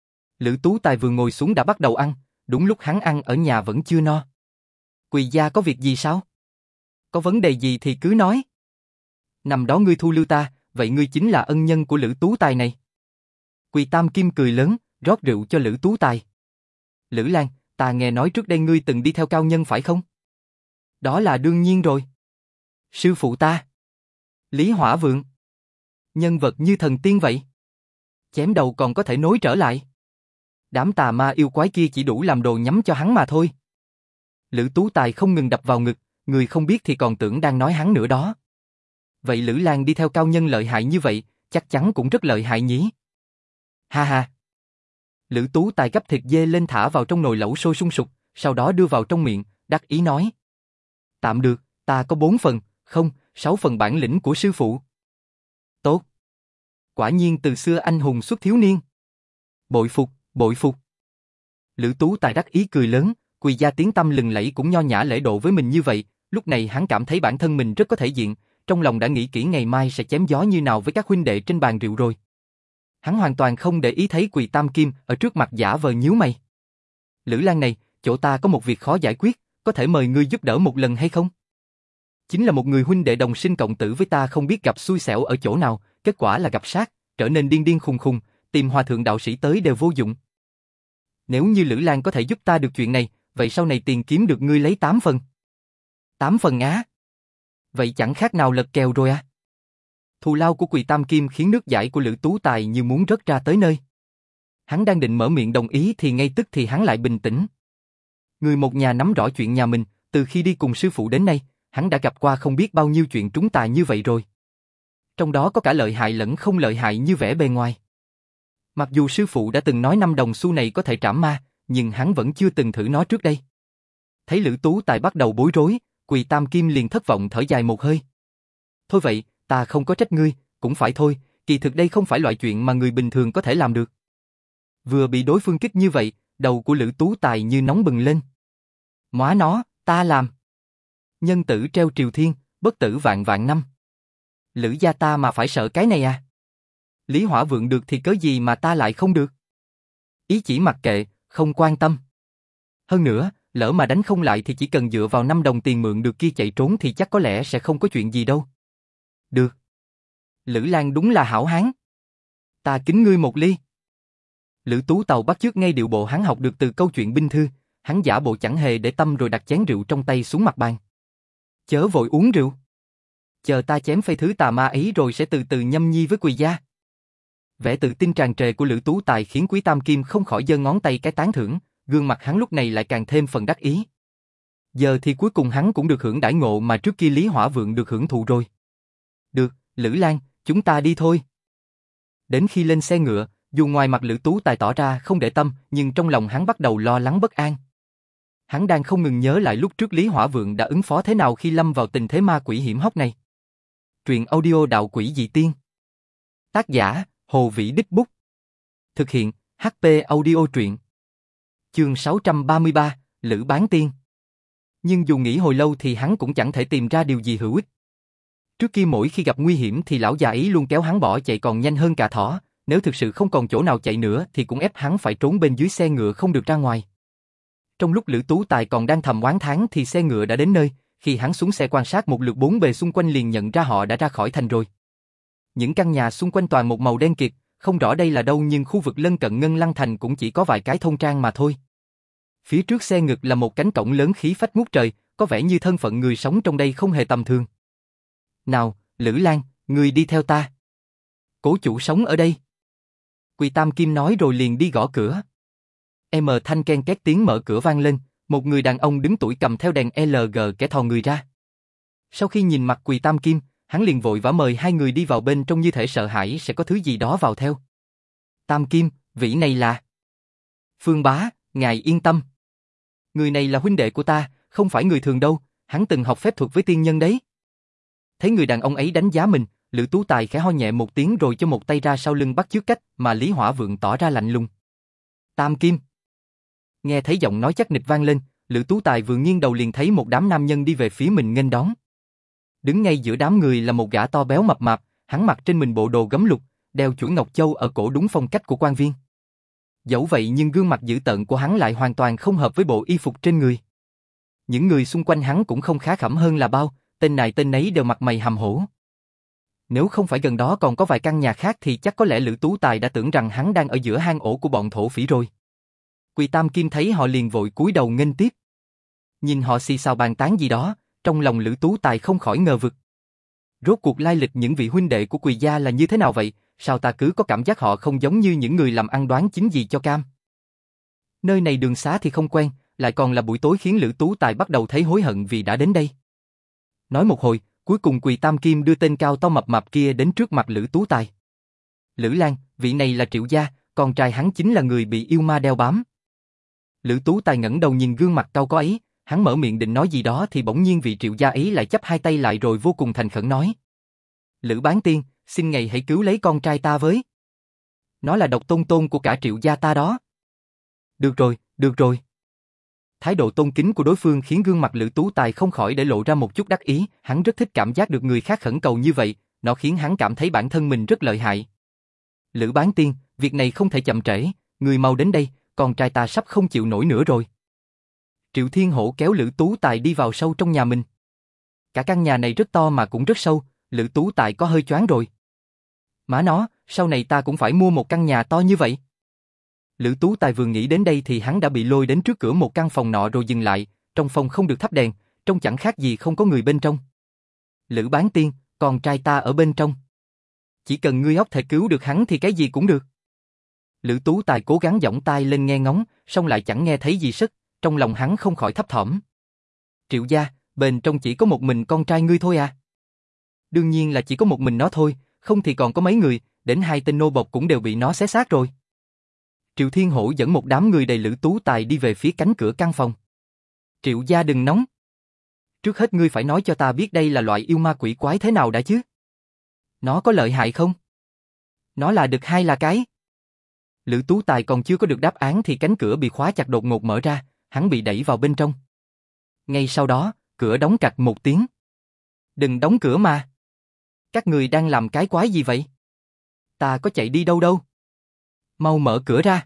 Lữ Tú Tài vừa ngồi xuống đã bắt đầu ăn, đúng lúc hắn ăn ở nhà vẫn chưa no. Quỳ gia có việc gì sao? Có vấn đề gì thì cứ nói. Năm đó ngươi thu lưu ta, vậy ngươi chính là ân nhân của Lữ Tú Tài này. Quỳ Tam Kim cười lớn, rót rượu cho Lữ Tú Tài. Lữ Lan, ta nghe nói trước đây ngươi từng đi theo cao nhân phải không? Đó là đương nhiên rồi. Sư phụ ta. Lý Hỏa Vượng. Nhân vật như thần tiên vậy. Chém đầu còn có thể nối trở lại. Đám tà ma yêu quái kia chỉ đủ làm đồ nhắm cho hắn mà thôi. Lữ Tú Tài không ngừng đập vào ngực, người không biết thì còn tưởng đang nói hắn nữa đó. Vậy Lữ Lan đi theo cao nhân lợi hại như vậy, chắc chắn cũng rất lợi hại nhỉ? Ha ha. Lữ Tú Tài gấp thịt dê lên thả vào trong nồi lẩu sôi sung sục, sau đó đưa vào trong miệng, đắc ý nói. Tạm được, ta có bốn phần, không, sáu phần bản lĩnh của sư phụ. Tốt. Quả nhiên từ xưa anh hùng xuất thiếu niên. Bội phục, bội phục. Lữ Tú Tài đắc ý cười lớn, Quỳ gia tiếng tăm lừng lẫy cũng nho nhã lễ độ với mình như vậy, lúc này hắn cảm thấy bản thân mình rất có thể diện, trong lòng đã nghĩ kỹ ngày mai sẽ chém gió như nào với các huynh đệ trên bàn rượu rồi. Hắn hoàn toàn không để ý thấy Quỳ Tam Kim ở trước mặt giả vờ nhíu mày. Lữ Lan này, chỗ ta có một việc khó giải quyết, có thể mời ngươi giúp đỡ một lần hay không? Chính là một người huynh đệ đồng sinh cộng tử với ta không biết gặp xui xẻo ở chỗ nào, kết quả là gặp sát, trở nên điên điên khùng khùng, tìm hòa thượng đạo sĩ tới đều vô dụng. Nếu như Lữ Lan có thể giúp ta được chuyện này, vậy sau này tiền kiếm được ngươi lấy tám phần. Tám phần á? Vậy chẳng khác nào lật kèo rồi à? Thù lao của Quỳ Tam Kim khiến nước giải của Lữ Tú Tài như muốn rớt ra tới nơi. Hắn đang định mở miệng đồng ý thì ngay tức thì hắn lại bình tĩnh. Người một nhà nắm rõ chuyện nhà mình, từ khi đi cùng sư phụ đến nay, hắn đã gặp qua không biết bao nhiêu chuyện trúng tài như vậy rồi. Trong đó có cả lợi hại lẫn không lợi hại như vẻ bề ngoài. Mặc dù sư phụ đã từng nói năm đồng xu này có thể trảm ma, nhưng hắn vẫn chưa từng thử nó trước đây. Thấy Lữ Tú Tài bắt đầu bối rối, Quỳ Tam Kim liền thất vọng thở dài một hơi. Thôi vậy, ta không có trách ngươi, cũng phải thôi, kỳ thực đây không phải loại chuyện mà người bình thường có thể làm được. Vừa bị đối phương kích như vậy, đầu của Lữ Tú Tài như nóng bừng lên. Móa nó, ta làm. Nhân tử treo triều thiên, bất tử vạn vạn năm. Lữ gia ta mà phải sợ cái này à? Lý Hỏa Vượng được thì cớ gì mà ta lại không được? Ý chỉ mặc kệ, không quan tâm. Hơn nữa, lỡ mà đánh không lại thì chỉ cần dựa vào năm đồng tiền mượn được kia chạy trốn thì chắc có lẽ sẽ không có chuyện gì đâu. Được. Lữ Lan đúng là hảo hán. Ta kính ngươi một ly. Lữ Tú Tàu bắt chước ngay điệu bộ hắn học được từ câu chuyện binh thư, hắn giả bộ chẳng hề để tâm rồi đặt chén rượu trong tay xuống mặt bàn. Chớ vội uống rượu. Chờ ta chém phây thứ tà ma ấy rồi sẽ từ từ nhâm nhi với Quỳ gia. Vẻ tự tin tràn trề của Lữ Tú Tài khiến Quý Tam Kim không khỏi giơ ngón tay cái tán thưởng, gương mặt hắn lúc này lại càng thêm phần đắc ý. Giờ thì cuối cùng hắn cũng được hưởng đãi ngộ mà trước kia Lý Hỏa Vượng được hưởng thụ rồi. Được, Lữ Lan, chúng ta đi thôi. Đến khi lên xe ngựa, dù ngoài mặt Lữ Tú Tài tỏ ra không để tâm, nhưng trong lòng hắn bắt đầu lo lắng bất an. Hắn đang không ngừng nhớ lại lúc trước Lý Hỏa Vượng đã ứng phó thế nào khi lâm vào tình thế ma quỷ hiểm hóc này. Truyện audio đạo quỷ dị tiên. Tác giả, Hồ Vĩ Đích Bút. Thực hiện, hát pê Audio truyện. Chương sáu trăm ba mươi ba, Lữ Bán Tiên. Nhưng dù nghĩ hồi lâu thì hắn cũng chẳng thể tìm ra điều gì hữu ích. Trước kia mỗi khi gặp nguy hiểm thì lão già ấy luôn kéo hắn bỏ chạy còn nhanh hơn cả thỏ, nếu thực sự không còn chỗ nào chạy nữa thì cũng ép hắn phải trốn bên dưới xe ngựa không được ra ngoài. Trong lúc Lữ Tú Tài còn đang thầm oán thán thì xe ngựa đã đến nơi, khi hắn xuống xe quan sát một lượt bốn bề xung quanh liền nhận ra họ đã ra khỏi thành rồi. Những căn nhà xung quanh toàn một màu đen kịt, không rõ đây là đâu nhưng khu vực lân cận Ngân Lăng Thành cũng chỉ có vài cái thôn trang mà thôi. Phía trước xe ngực là một cánh cổng lớn khí phách ngút trời, có vẻ như thân phận người sống trong đây không hề tầm thường. Nào, Lữ Lan, ngươi đi theo ta. Cố chủ sống ở đây. Quỳ Tam Kim nói rồi liền đi gõ cửa. Em thanh ken két tiếng mở cửa vang lên, một người đàn ông đứng tuổi cầm theo đèn lờ giê kẻ thò người ra. Sau khi nhìn mặt Quỳ Tam Kim, hắn liền vội vã mời hai người đi vào bên trong như thể sợ hãi sẽ có thứ gì đó vào theo. Tam Kim, vị này là... Phương Bá, ngài yên tâm. Người này là huynh đệ của ta, không phải người thường đâu, hắn từng học phép thuật với tiên nhân đấy. Thấy người đàn ông ấy đánh giá mình, Lữ Tú Tài khẽ ho nhẹ một tiếng rồi cho một tay ra sau lưng bắt chước cách mà Lý Hỏa Vượng tỏ ra lạnh lùng. Tam Kim. Nghe thấy giọng nói chắc nịch vang lên, Lữ Tú Tài vừa nghiêng đầu liền thấy một đám nam nhân đi về phía mình nghênh đón. Đứng ngay giữa đám người là một gã to béo mập mạp, hắn mặc trên mình bộ đồ gấm lục, đeo chuỗi ngọc châu ở cổ đúng phong cách của quan viên. Dẫu vậy nhưng gương mặt dữ tợn của hắn lại hoàn toàn không hợp với bộ y phục trên người. Những người xung quanh hắn cũng không khá khẩm hơn là bao, tên này tên nấy đều mặt mày hầm hổ. Nếu không phải gần đó còn có vài căn nhà khác thì chắc có lẽ Lữ Tú Tài đã tưởng rằng hắn đang ở giữa hang ổ của bọn thổ phỉ rồi. Quỳ Tam Kim thấy họ liền vội cúi đầu nghênh tiếp. Nhìn họ xì xào bàn tán gì đó, trong lòng Lữ Tú Tài không khỏi ngờ vực. Rốt cuộc lai lịch những vị huynh đệ của Quỳ gia là như thế nào vậy, sao ta cứ có cảm giác họ không giống như những người làm ăn đoán chính gì cho cam. Nơi này đường xá thì không quen, lại còn là buổi tối khiến Lữ Tú Tài bắt đầu thấy hối hận vì đã đến đây. Nói một hồi, cuối cùng Quỳ Tam Kim đưa tên cao to mập mạp kia đến trước mặt Lữ Tú Tài. Lữ Lan, vị này là Triệu gia, con trai hắn chính là người bị yêu ma đeo bám. Lữ Tú Tài ngẩng đầu nhìn gương mặt cau có ấy, hắn mở miệng định nói gì đó thì bỗng nhiên vị Triệu gia ấy lại chắp hai tay lại rồi vô cùng thành khẩn nói. Lữ Bán Tiên, xin ngài hãy cứu lấy con trai ta với. Nó là độc tôn tôn của cả Triệu gia ta đó. Được rồi, được rồi. Thái độ tôn kính của đối phương khiến gương mặt Lữ Tú Tài không khỏi để lộ ra một chút đắc ý, hắn rất thích cảm giác được người khác khẩn cầu như vậy, nó khiến hắn cảm thấy bản thân mình rất lợi hại. Lữ Bán Tiên, việc này không thể chậm trễ, người mau đến đây, con trai ta sắp không chịu nổi nữa rồi. Triệu Thiên Hổ kéo Lữ Tú Tài đi vào sâu trong nhà mình. Cả căn nhà này rất to mà cũng rất sâu, Lữ Tú Tài có hơi choáng rồi. Má nó, sau này ta cũng phải mua một căn nhà to như vậy. Lữ Tú Tài vừa nghĩ đến đây thì hắn đã bị lôi đến trước cửa một căn phòng nọ rồi dừng lại, trong phòng không được thắp đèn, trông chẳng khác gì không có người bên trong. Lữ Bán Tiên, con trai ta ở bên trong. Chỉ cần ngươi óc thể cứu được hắn thì cái gì cũng được. Lữ Tú Tài cố gắng giọng tai lên nghe ngóng, song lại chẳng nghe thấy gì sức, trong lòng hắn không khỏi thấp thỏm. Triệu gia, bên trong chỉ có một mình con trai ngươi thôi à? Đương nhiên là chỉ có một mình nó thôi, không thì còn có mấy người, đến hai tên nô bộc cũng đều bị nó xé xác rồi. Triệu Thiên Hổ dẫn một đám người đầy Lữ Tú Tài đi về phía cánh cửa căn phòng. Triệu gia đừng nóng. Trước hết ngươi phải nói cho ta biết đây là loại yêu ma quỷ quái thế nào đã chứ? Nó có lợi hại không? Nó là đực hay là cái? Lữ Tú Tài còn chưa có được đáp án thì cánh cửa bị khóa chặt đột ngột mở ra, hắn bị đẩy vào bên trong. Ngay sau đó, cửa đóng cạch một tiếng. Đừng đóng cửa mà. Các người đang làm cái quái gì vậy? Ta có chạy đi đâu đâu? Mau mở cửa ra.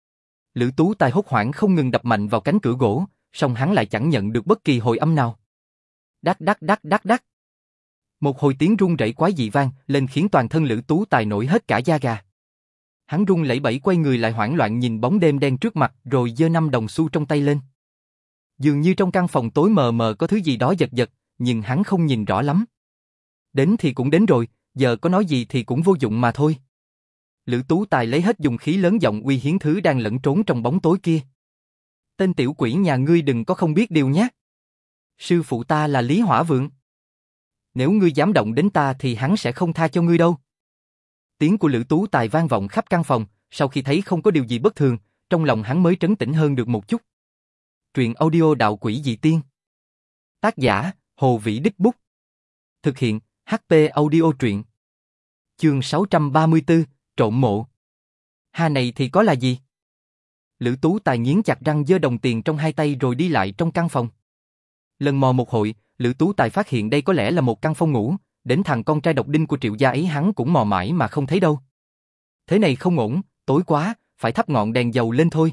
Lữ Tú Tài hốt hoảng không ngừng đập mạnh vào cánh cửa gỗ, song hắn lại chẳng nhận được bất kỳ hồi âm nào. Đắc đắc đắc đắc đắc. Một hồi tiếng rung rẩy quái dị vang lên khiến toàn thân Lữ Tú Tài nổi hết cả da gà. Hắn run lẩy bẩy quay người lại hoảng loạn nhìn bóng đêm đen trước mặt rồi giơ năm đồng xu trong tay lên. Dường như trong căn phòng tối mờ mờ có thứ gì đó giật giật, nhưng hắn không nhìn rõ lắm. Đến thì cũng đến rồi, giờ có nói gì thì cũng vô dụng mà thôi. Lữ Tú Tài lấy hết dùng khí lớn giọng uy hiến thứ đang lẫn trốn trong bóng tối kia. Tên tiểu quỷ nhà ngươi đừng có không biết điều nhé. Sư phụ ta là Lý Hỏa Vượng. Nếu ngươi dám động đến ta thì hắn sẽ không tha cho ngươi đâu. Tiếng của Lữ Tú Tài vang vọng khắp căn phòng, sau khi thấy không có điều gì bất thường, trong lòng hắn mới trấn tĩnh hơn được một chút. Truyện audio Đạo Quỷ Dị Tiên. Tác giả, Hồ Vĩ Đích Bút. Thực hiện, hát pê Audio Truyện. Chương sáu trăm ba mươi tư, Trộm Mộ. Ha này thì có là gì? Lữ Tú Tài nghiến chặt răng giơ đồng tiền trong hai tay rồi đi lại trong căn phòng. Lần mò một hội, Lữ Tú Tài phát hiện đây có lẽ là một căn phòng ngủ, đến thằng con trai độc đinh của Triệu gia ấy hắn cũng mò mãi mà không thấy đâu. Thế này không ổn, tối quá, phải thắp ngọn đèn dầu lên thôi.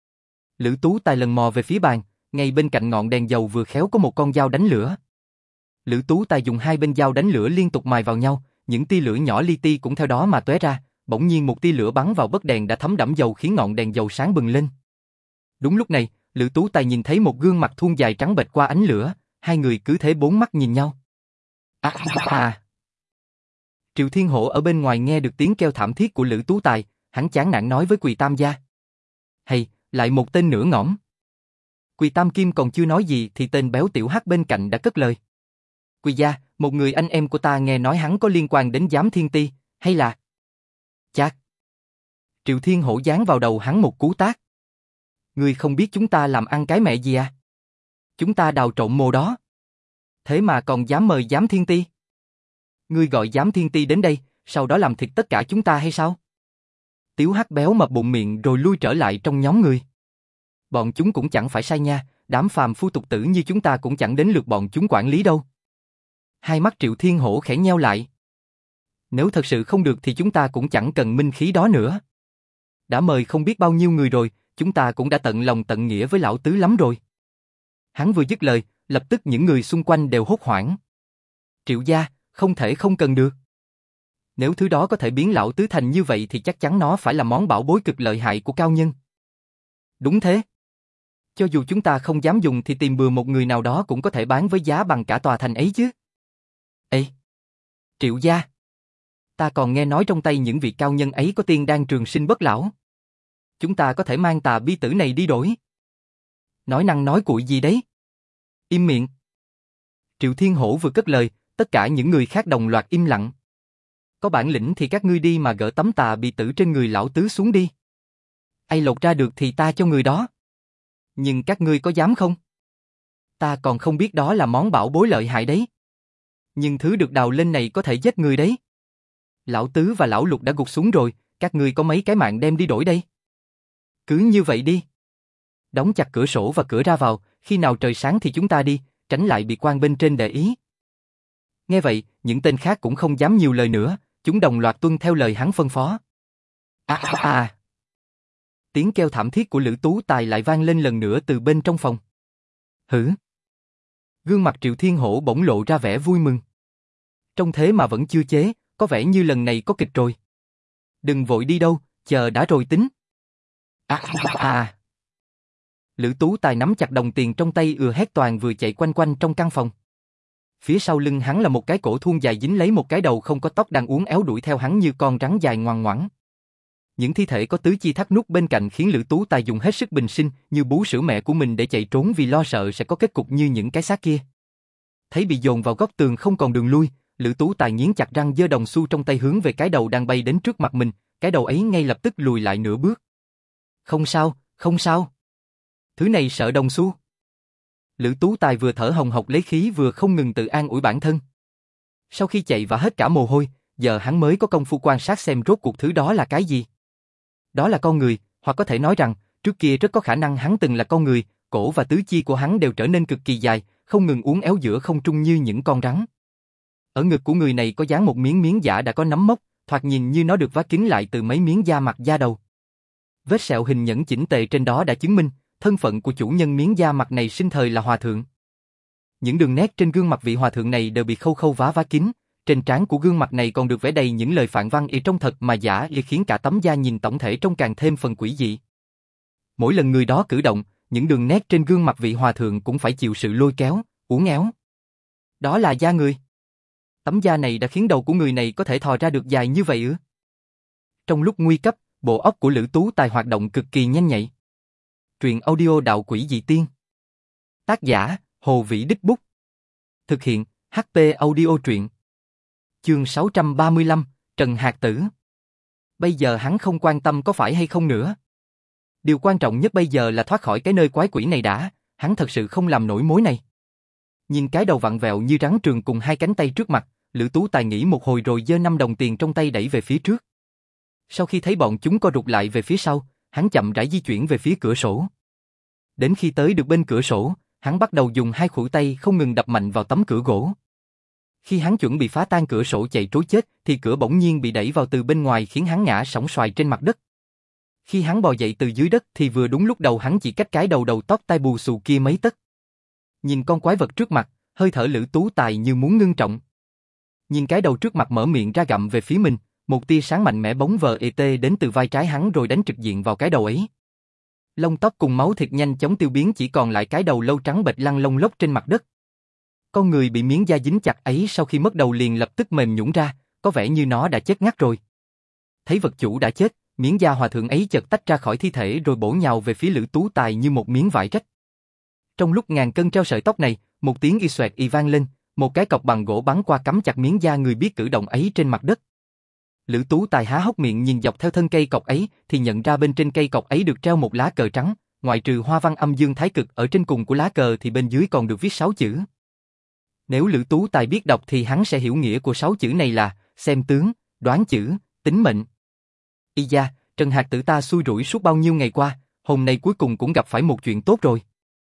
Lữ Tú Tài lần mò về phía bàn, ngay bên cạnh ngọn đèn dầu vừa khéo có một con dao đánh lửa. Lữ Tú Tài dùng hai bên dao đánh lửa liên tục mài vào nhau, những tia lửa nhỏ li ti cũng theo đó mà tóe ra, bỗng nhiên một tia lửa bắn vào bấc đèn đã thấm đẫm dầu khiến ngọn đèn dầu sáng bừng lên. Đúng lúc này, Lữ Tú Tài nhìn thấy một gương mặt thuôn dài trắng bệch qua ánh lửa, hai người cứ thế bốn mắt nhìn nhau. À, à, à. Triệu Thiên Hổ ở bên ngoài nghe được tiếng kêu thảm thiết của Lữ Tú Tài, hắn chán nản nói với Quỳ Tam gia. Hay, lại một tên nửa ngõm. Quỳ Tam Kim còn chưa nói gì thì tên béo tiểu hắc bên cạnh đã cất lời. Quỳ gia, một người anh em của ta nghe nói hắn có liên quan đến Giám Thiên Ti, hay là... Chát. Triệu Thiên Hổ giáng vào đầu hắn một cú tát. Ngươi không biết chúng ta làm ăn cái mẹ gì à? Chúng ta đào trộm mồ đó. Thế mà còn dám mời Giám Thiên Ti? Ngươi gọi Giám Thiên Ti đến đây, sau đó làm thịt tất cả chúng ta hay sao? Tiểu hắc béo mập bụng miệng rồi lui trở lại trong nhóm người. Bọn chúng cũng chẳng phải sai nha, đám phàm phu tục tử như chúng ta cũng chẳng đến lượt bọn chúng quản lý đâu. Hai mắt Triệu Thiên Hổ khẽ nheo lại. Nếu thật sự không được thì chúng ta cũng chẳng cần minh khí đó nữa. Đã mời không biết bao nhiêu người rồi, chúng ta cũng đã tận lòng tận nghĩa với lão tứ lắm rồi. Hắn vừa dứt lời, lập tức những người xung quanh đều hốt hoảng. Triệu gia, không thể không cần được. Nếu thứ đó có thể biến lão tứ thành như vậy thì chắc chắn nó phải là món bảo bối cực lợi hại của cao nhân. Đúng thế. Cho dù chúng ta không dám dùng thì tìm bừa một người nào đó cũng có thể bán với giá bằng cả tòa thành ấy chứ. Ê! Triệu gia! Ta còn nghe nói trong tay những vị cao nhân ấy có tiên đan trường sinh bất lão. Chúng ta có thể mang tà bi tử này đi đổi. Nói năng nói cuội gì đấy? Im miệng! Triệu Thiên Hổ vừa cất lời, tất cả những người khác đồng loạt im lặng. Có bản lĩnh thì các ngươi đi mà gỡ tấm tà bi tử trên người lão tứ xuống đi. Ai lột ra được thì ta cho người đó. Nhưng các ngươi có dám không? Ta còn không biết đó là món bảo bối lợi hại đấy. Nhưng thứ được đào lên này có thể giết người đấy. Lão tứ và lão lục đã gục xuống rồi, các ngươi có mấy cái mạng đem đi đổi đây? Cứ như vậy đi. Đóng chặt cửa sổ và cửa ra vào, khi nào trời sáng thì chúng ta đi, tránh lại bị quan bên trên để ý. Nghe vậy, những tên khác cũng không dám nhiều lời nữa, chúng đồng loạt tuân theo lời hắn phân phó. À à à. Tiếng kêu thảm thiết của Lữ Tú Tài lại vang lên lần nữa từ bên trong phòng. Hử? Gương mặt Triệu Thiên Hổ bỗng lộ ra vẻ vui mừng. Trông thế mà vẫn chưa chế, có vẻ như lần này có kịch rồi. Đừng vội đi đâu, chờ đã rồi tính. À à à. Lữ Tú Tài nắm chặt đồng tiền trong tay ừa hét toàn vừa chạy quanh quanh trong căn phòng. Phía sau lưng hắn là một cái cổ thun dài dính lấy một cái đầu không có tóc đang uốn éo đuổi theo hắn như con rắn dài ngoan ngoãn. Những thi thể có tứ chi thắt nút bên cạnh khiến Lữ Tú Tài dùng hết sức bình sinh như bú sữa mẹ của mình để chạy trốn vì lo sợ sẽ có kết cục như những cái xác kia. Thấy bị dồn vào góc tường không còn đường lui, Lữ Tú Tài nghiến chặt răng giơ đồng xu trong tay hướng về cái đầu đang bay đến trước mặt mình, cái đầu ấy ngay lập tức lùi lại nửa bước. Không sao, không sao. Thứ này sợ đồng xu. Lữ Tú Tài vừa thở hồng hộc lấy khí vừa không ngừng tự an ủi bản thân. Sau khi chạy và hết cả mồ hôi, giờ hắn mới có công phu quan sát xem rốt cuộc thứ đó là cái gì. Đó là con người, hoặc có thể nói rằng, trước kia rất có khả năng hắn từng là con người, cổ và tứ chi của hắn đều trở nên cực kỳ dài, không ngừng uốn éo giữa không trung như những con rắn. Ở ngực của người này có dán một miếng miếng giả đã có nấm mốc, thoạt nhìn như nó được vá kín lại từ mấy miếng da mặt da đầu. Vết sẹo hình nhẫn chỉnh tề trên đó đã chứng minh, thân phận của chủ nhân miếng da mặt này sinh thời là hòa thượng. Những đường nét trên gương mặt vị hòa thượng này đều bị khâu khâu vá vá kín, trên trán của gương mặt này còn được vẽ đầy những lời phạn văn y trong thật mà giả y khiến cả tấm da nhìn tổng thể trông càng thêm phần quỷ dị. Mỗi lần người đó cử động, những đường nét trên gương mặt vị hòa thượng cũng phải chịu sự lôi kéo, uốn éo. Đó là da người. Tấm da này đã khiến đầu của người này có thể thò ra được dài như vậy ư? Trong lúc nguy cấp, bộ óc của Lữ Tú Tài hoạt động cực kỳ nhanh nhạy. Truyện audio Đạo Quỷ Dị Tiên. Tác giả, Hồ Vĩ Đích Bút. Thực hiện, hát pê Audio Truyện. Chương sáu trăm ba mươi lăm, Trần Hạc Tử. Bây giờ hắn không quan tâm có phải hay không nữa. Điều quan trọng nhất bây giờ là thoát khỏi cái nơi quái quỷ này đã, hắn thật sự không làm nổi mối này. Nhìn cái đầu vặn vẹo như rắn trường cùng hai cánh tay trước mặt, Lữ Tú Tài nghĩ một hồi rồi giơ năm đồng tiền trong tay đẩy về phía trước. Sau khi thấy bọn chúng co rụt lại về phía sau, hắn chậm rãi di chuyển về phía cửa sổ. Đến khi tới được bên cửa sổ, hắn bắt đầu dùng hai khuỷu tay không ngừng đập mạnh vào tấm cửa gỗ. Khi hắn chuẩn bị phá tan cửa sổ chạy trối chết, thì cửa bỗng nhiên bị đẩy vào từ bên ngoài khiến hắn ngã sóng xoài trên mặt đất. Khi hắn bò dậy từ dưới đất thì vừa đúng lúc đầu hắn chỉ cách cái đầu đầu tóc tai bù xù kia mấy tấc. Nhìn con quái vật trước mặt, hơi thở Lữ Tú Tài như muốn ngưng trọng. Nhìn cái đầu trước mặt mở miệng ra gặm về phía mình, một tia sáng mạnh mẽ bóng vờ et đến từ vai trái hắn rồi đánh trực diện vào cái đầu ấy. Lông tóc cùng máu thịt nhanh chóng tiêu biến, chỉ còn lại cái đầu lâu trắng bệch lăn lông lốc trên mặt đất. Con người bị miếng da dính chặt ấy sau khi mất đầu liền lập tức mềm nhũn ra, có vẻ như nó đã chết ngắt rồi. Thấy vật chủ đã chết, miếng da hòa thượng ấy chợt tách ra khỏi thi thể rồi bổ nhào về phía Lữ Tú Tài như một miếng vải rách. Trong lúc ngàn cân treo sợi tóc này, một tiếng y xoẹt y vang lên, một cái cọc bằng gỗ bắn qua cắm chặt miếng da người biết cử động ấy trên mặt đất. Lữ Tú Tài há hốc miệng nhìn dọc theo thân cây cọc ấy, thì nhận ra bên trên cây cọc ấy được treo một lá cờ trắng, ngoại trừ hoa văn âm dương thái cực ở trên cùng của lá cờ thì bên dưới còn được viết sáu chữ. Nếu Lữ Tú Tài biết đọc thì hắn sẽ hiểu nghĩa của sáu chữ này là xem tướng, đoán chữ, tính mệnh. Y da, Trần Hạc Tử ta xui rủi suốt bao nhiêu ngày qua, hôm nay cuối cùng cũng gặp phải một chuyện tốt rồi.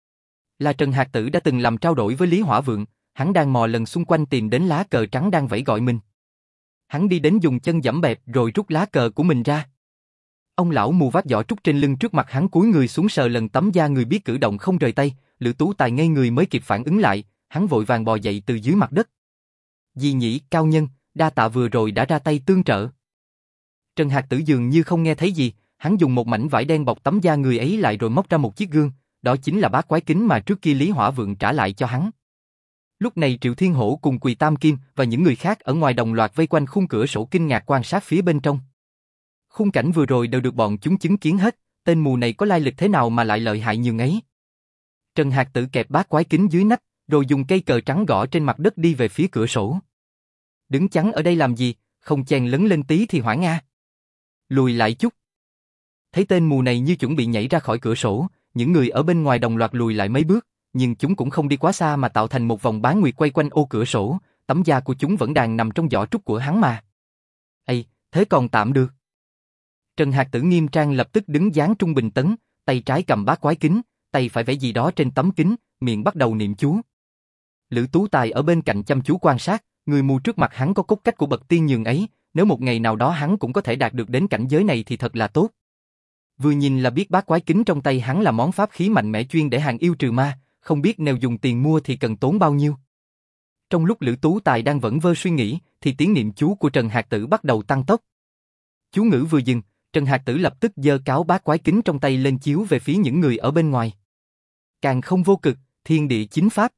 Là Trần Hạc Tử đã từng làm trao đổi với Lý Hỏa Vượng, hắn đang mò lần xung quanh tìm đến lá cờ trắng đang vẫy gọi mình. Hắn đi đến dùng chân giẫm bẹp rồi rút lá cờ của mình ra. Ông lão mù vác giỏ trúc trên lưng trước mặt hắn cúi người xuống sờ lần tấm da người biết cử động không rời tay, Lữ Tú Tài ngây người mới kịp phản ứng lại, hắn vội vàng bò dậy từ dưới mặt đất. Dì nhĩ, cao nhân, đa tạ vừa rồi đã ra tay tương trợ. Trần Hạc Tử dường như không nghe thấy gì, hắn dùng một mảnh vải đen bọc tấm da người ấy lại rồi móc ra một chiếc gương, đó chính là bát quái kính mà trước kia Lý Hỏa Vượng trả lại cho hắn. Lúc này Triệu Thiên Hổ cùng Quỳ Tam Kim và những người khác ở ngoài đồng loạt vây quanh khung cửa sổ kinh ngạc quan sát phía bên trong. Khung cảnh vừa rồi đều được bọn chúng chứng kiến hết, tên mù này có lai lịch thế nào mà lại lợi hại nhường ấy. Trần Hạc Tử kẹp bát quái kính dưới nách, rồi dùng cây cờ trắng gõ trên mặt đất đi về phía cửa sổ. Đứng chắn ở đây làm gì, không chen lấn lên tí thì hoảng a. Lùi lại chút. Thấy tên mù này như chuẩn bị nhảy ra khỏi cửa sổ, những người ở bên ngoài đồng loạt lùi lại mấy bước, nhưng chúng cũng không đi quá xa mà tạo thành một vòng bán nguyệt quay quanh ô cửa sổ, tấm da của chúng vẫn đang nằm trong giỏ trúc của hắn mà. Ây, thế còn tạm được. Trần Hạc Tử nghiêm trang lập tức đứng dáng trung bình tấn, tay trái cầm bát quái kính, tay phải vẽ gì đó trên tấm kính, miệng bắt đầu niệm chú. Lữ Tú Tài ở bên cạnh chăm chú quan sát, người mù trước mặt hắn có cốt cách của bậc tiên nhường ấy, nếu một ngày nào đó hắn cũng có thể đạt được đến cảnh giới này thì thật là tốt. Vừa nhìn là biết bát quái kính trong tay hắn là món pháp khí mạnh mẽ chuyên để hàng yêu trừ ma, không biết nếu dùng tiền mua thì cần tốn bao nhiêu. Trong lúc Lữ Tú Tài đang vẩn vơ suy nghĩ, thì tiếng niệm chú của Trần Hạc Tử bắt đầu tăng tốc. Chú ngữ vừa dừng, Trần Hạc Tử lập tức giơ cáo bát quái kính trong tay lên chiếu về phía những người ở bên ngoài. Càng không vô cực, thiên địa chính pháp.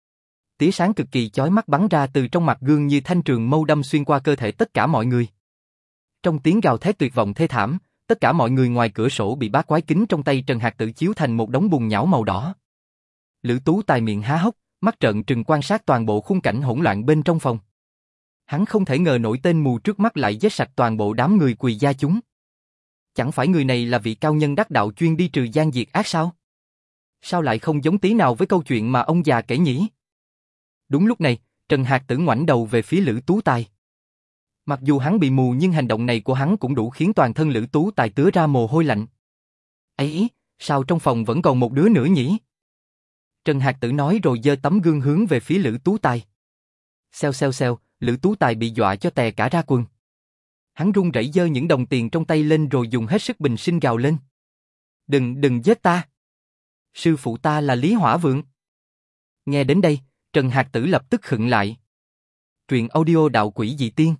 Tia sáng cực kỳ chói mắt bắn ra từ trong mặt gương như thanh trường mâu đâm xuyên qua cơ thể tất cả mọi người. Trong tiếng gào thét tuyệt vọng thê thảm, tất cả mọi người ngoài cửa sổ bị bát quái kính trong tay Trần Hạc Tử chiếu thành một đống bùn nhão màu đỏ. Lữ Tú Tài miệng há hốc, mắt trợn trừng quan sát toàn bộ khung cảnh hỗn loạn bên trong phòng. Hắn không thể ngờ nổi tên mù trước mắt lại giết sạch toàn bộ đám người Quỳ gia chúng. Chẳng phải người này là vị cao nhân đắc đạo chuyên đi trừ gian diệt ác sao? Sao lại không giống tí nào với câu chuyện mà ông già kể nhỉ? Đúng lúc này, Trần Hạc Tử ngoảnh đầu về phía Lữ Tú Tài. Mặc dù hắn bị mù nhưng hành động này của hắn cũng đủ khiến toàn thân Lữ Tú Tài tứa ra mồ hôi lạnh. Ấy, sao trong phòng vẫn còn một đứa nữa nhỉ? Trần Hạc Tử nói rồi giơ tấm gương hướng về phía Lữ Tú Tài. Xèo xèo xèo, Lữ Tú Tài bị dọa cho tè cả ra quần. Hắn run rẩy giơ những đồng tiền trong tay lên rồi dùng hết sức bình sinh gào lên. Đừng, đừng giết ta. Sư phụ ta là Lý Hỏa Vượng. Nghe đến đây, Trần Hạc Tử lập tức khựng lại. Truyện audio Đạo Quỷ Dị Tiên.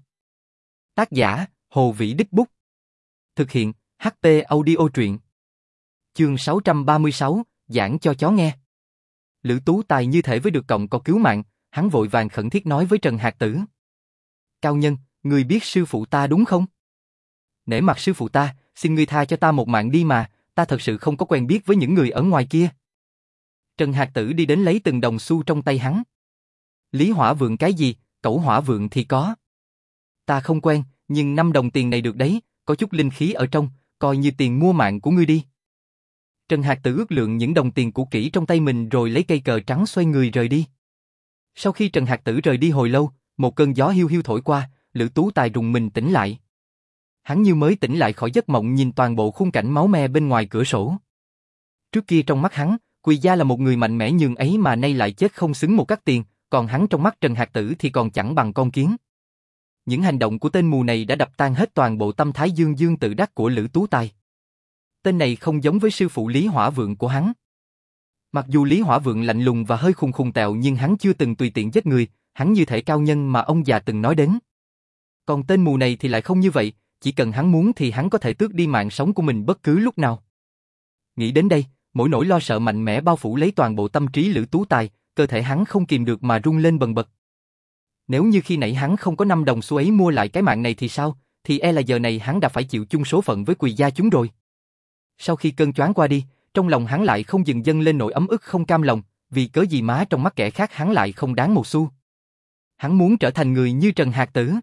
Tác giả, Hồ Vĩ Đích Bút. Thực hiện, hát pê Audio Truyện. Chương sáu trăm ba mươi sáu, giảng cho chó nghe. Lữ Tú Tài như thể với được cọng cỏ cứu mạng, hắn vội vàng khẩn thiết nói với Trần Hạc Tử. Cao nhân, ngươi biết sư phụ ta đúng không? Nể mặt sư phụ ta, xin ngươi tha cho ta một mạng đi mà, ta thật sự không có quen biết với những người ở ngoài kia. Trần Hạc Tử đi đến lấy từng đồng xu trong tay hắn. Lý Hỏa Vượng cái gì, Cẩu Hỏa Vượng thì có. Ta không quen, nhưng năm đồng tiền này được đấy, có chút linh khí ở trong, coi như tiền mua mạng của ngươi đi. Trần Hạc Tử ước lượng những đồng tiền cũ kỹ trong tay mình rồi lấy cây cờ trắng xoay người rời đi. Sau khi Trần Hạc Tử rời đi hồi lâu, một cơn gió hiu hiu thổi qua, Lữ Tú Tài rùng mình tỉnh lại. Hắn như mới tỉnh lại khỏi giấc mộng nhìn toàn bộ khung cảnh máu me bên ngoài cửa sổ. Trước kia trong mắt hắn, Quỳ gia là một người mạnh mẽ nhường ấy mà nay lại chết không xứng một cắc tiền, còn hắn trong mắt Trần Hạc Tử thì còn chẳng bằng con kiến. Những hành động của tên mù này đã đập tan hết toàn bộ tâm thái dương dương tự đắc của Lữ Tú Tài. Tên này không giống với sư phụ Lý Hỏa Vượng của hắn. Mặc dù Lý Hỏa Vượng lạnh lùng và hơi khùng khùng tẹo nhưng hắn chưa từng tùy tiện giết người, hắn như thể cao nhân mà ông già từng nói đến. Còn tên mù này thì lại không như vậy, chỉ cần hắn muốn thì hắn có thể tước đi mạng sống của mình bất cứ lúc nào. Nghĩ đến đây, mỗi nỗi lo sợ mạnh mẽ bao phủ lấy toàn bộ tâm trí Lữ Tú Tài, cơ thể hắn không kìm được mà rung lên bần bật. Nếu như khi nãy hắn không có năm đồng xu ấy mua lại cái mạng này thì sao, thì e là giờ này hắn đã phải chịu chung số phận với Quỳ gia chúng rồi. Sau khi cơn choáng qua đi, trong lòng hắn lại không dừng dâng lên nỗi ấm ức không cam lòng, vì cớ gì má trong mắt kẻ khác hắn lại không đáng một xu. Hắn muốn trở thành người như Trần Hạc Tử.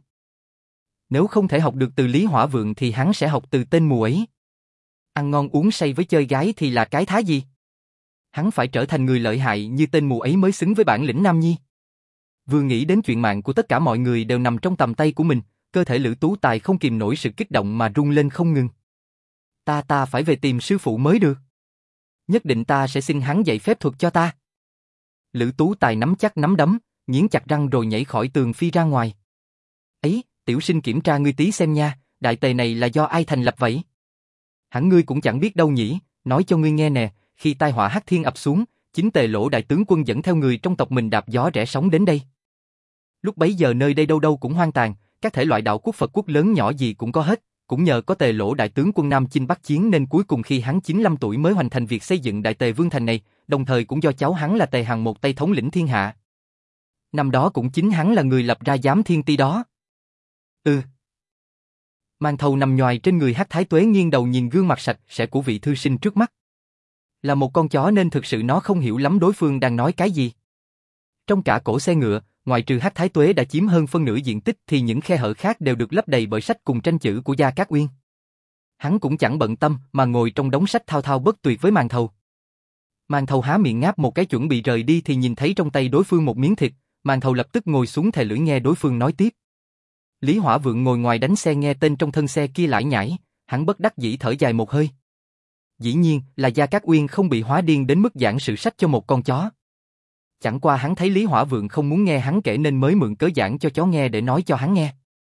Nếu không thể học được từ Lý Hỏa Vượng thì hắn sẽ học từ tên mù ấy. Ăn ngon uống say với chơi gái thì là cái thá gì? Hắn phải trở thành người lợi hại như tên mù ấy mới xứng với bản lĩnh nam nhi. Vừa nghĩ đến chuyện mạng của tất cả mọi người đều nằm trong tầm tay của mình, cơ thể Lữ Tú Tài không kìm nổi sự kích động mà rung lên không ngừng. Ta ta phải về tìm sư phụ mới được. Nhất định ta sẽ xin hắn dạy phép thuật cho ta. Lữ Tú Tài nắm chắc nắm đấm, nghiến chặt răng rồi nhảy khỏi tường phi ra ngoài. Ấy, tiểu sinh kiểm tra ngươi tí xem nha, đại tề này là do ai thành lập vậy? Hẳn ngươi cũng chẳng biết đâu nhỉ, nói cho ngươi nghe nè, khi tai họa hắc thiên ập xuống, chính Tề Lỗ đại tướng quân dẫn theo người trong tộc mình đạp gió rẽ sóng đến đây. Lúc bấy giờ nơi đây đâu đâu cũng hoang tàn, các thể loại đạo quốc Phật quốc lớn nhỏ gì cũng có hết, cũng nhờ có Tề Lỗ đại tướng quân Nam chinh Bắc chiến nên cuối cùng khi hắn chín mươi lăm tuổi mới hoàn thành việc xây dựng Đại Tề Vương thành này, đồng thời cũng do cháu hắn là Tề Hằng một tay thống lĩnh thiên hạ. Năm đó cũng chính hắn là người lập ra giám thiên ti đó. Ừ. Mang thầu nằm nhoài trên người Hắc Thái Tuế nghiêng đầu nhìn gương mặt sạch sẽ của vị thư sinh trước mắt. Là một con chó nên thực sự nó không hiểu lắm đối phương đang nói cái gì. Trong cả cổ xe ngựa, ngoài trừ Hắc Thái Tuế đã chiếm hơn phân nửa diện tích thì những khe hở khác đều được lấp đầy bởi sách cùng tranh chữ của Gia Cát Uyên. Hắn cũng chẳng bận tâm mà ngồi trong đống sách thao thao bất tuyệt với Màn Thầu. Màn Thầu há miệng ngáp một cái chuẩn bị rời đi thì nhìn thấy trong tay đối phương một miếng thịt, Màn Thầu lập tức ngồi xuống thè lưỡi nghe đối phương nói tiếp. Lý Hỏa Vượng ngồi ngoài đánh xe nghe tên trong thân xe kia lải nhải, hắn bất đắc dĩ thở dài một hơi. Dĩ nhiên là Gia Cát Uyên không bị hóa điên đến mức giảng sự sách cho một con chó. Chẳng qua hắn thấy Lý Hỏa Vượng không muốn nghe hắn kể nên mới mượn cớ giảng cho chó nghe để nói cho hắn nghe.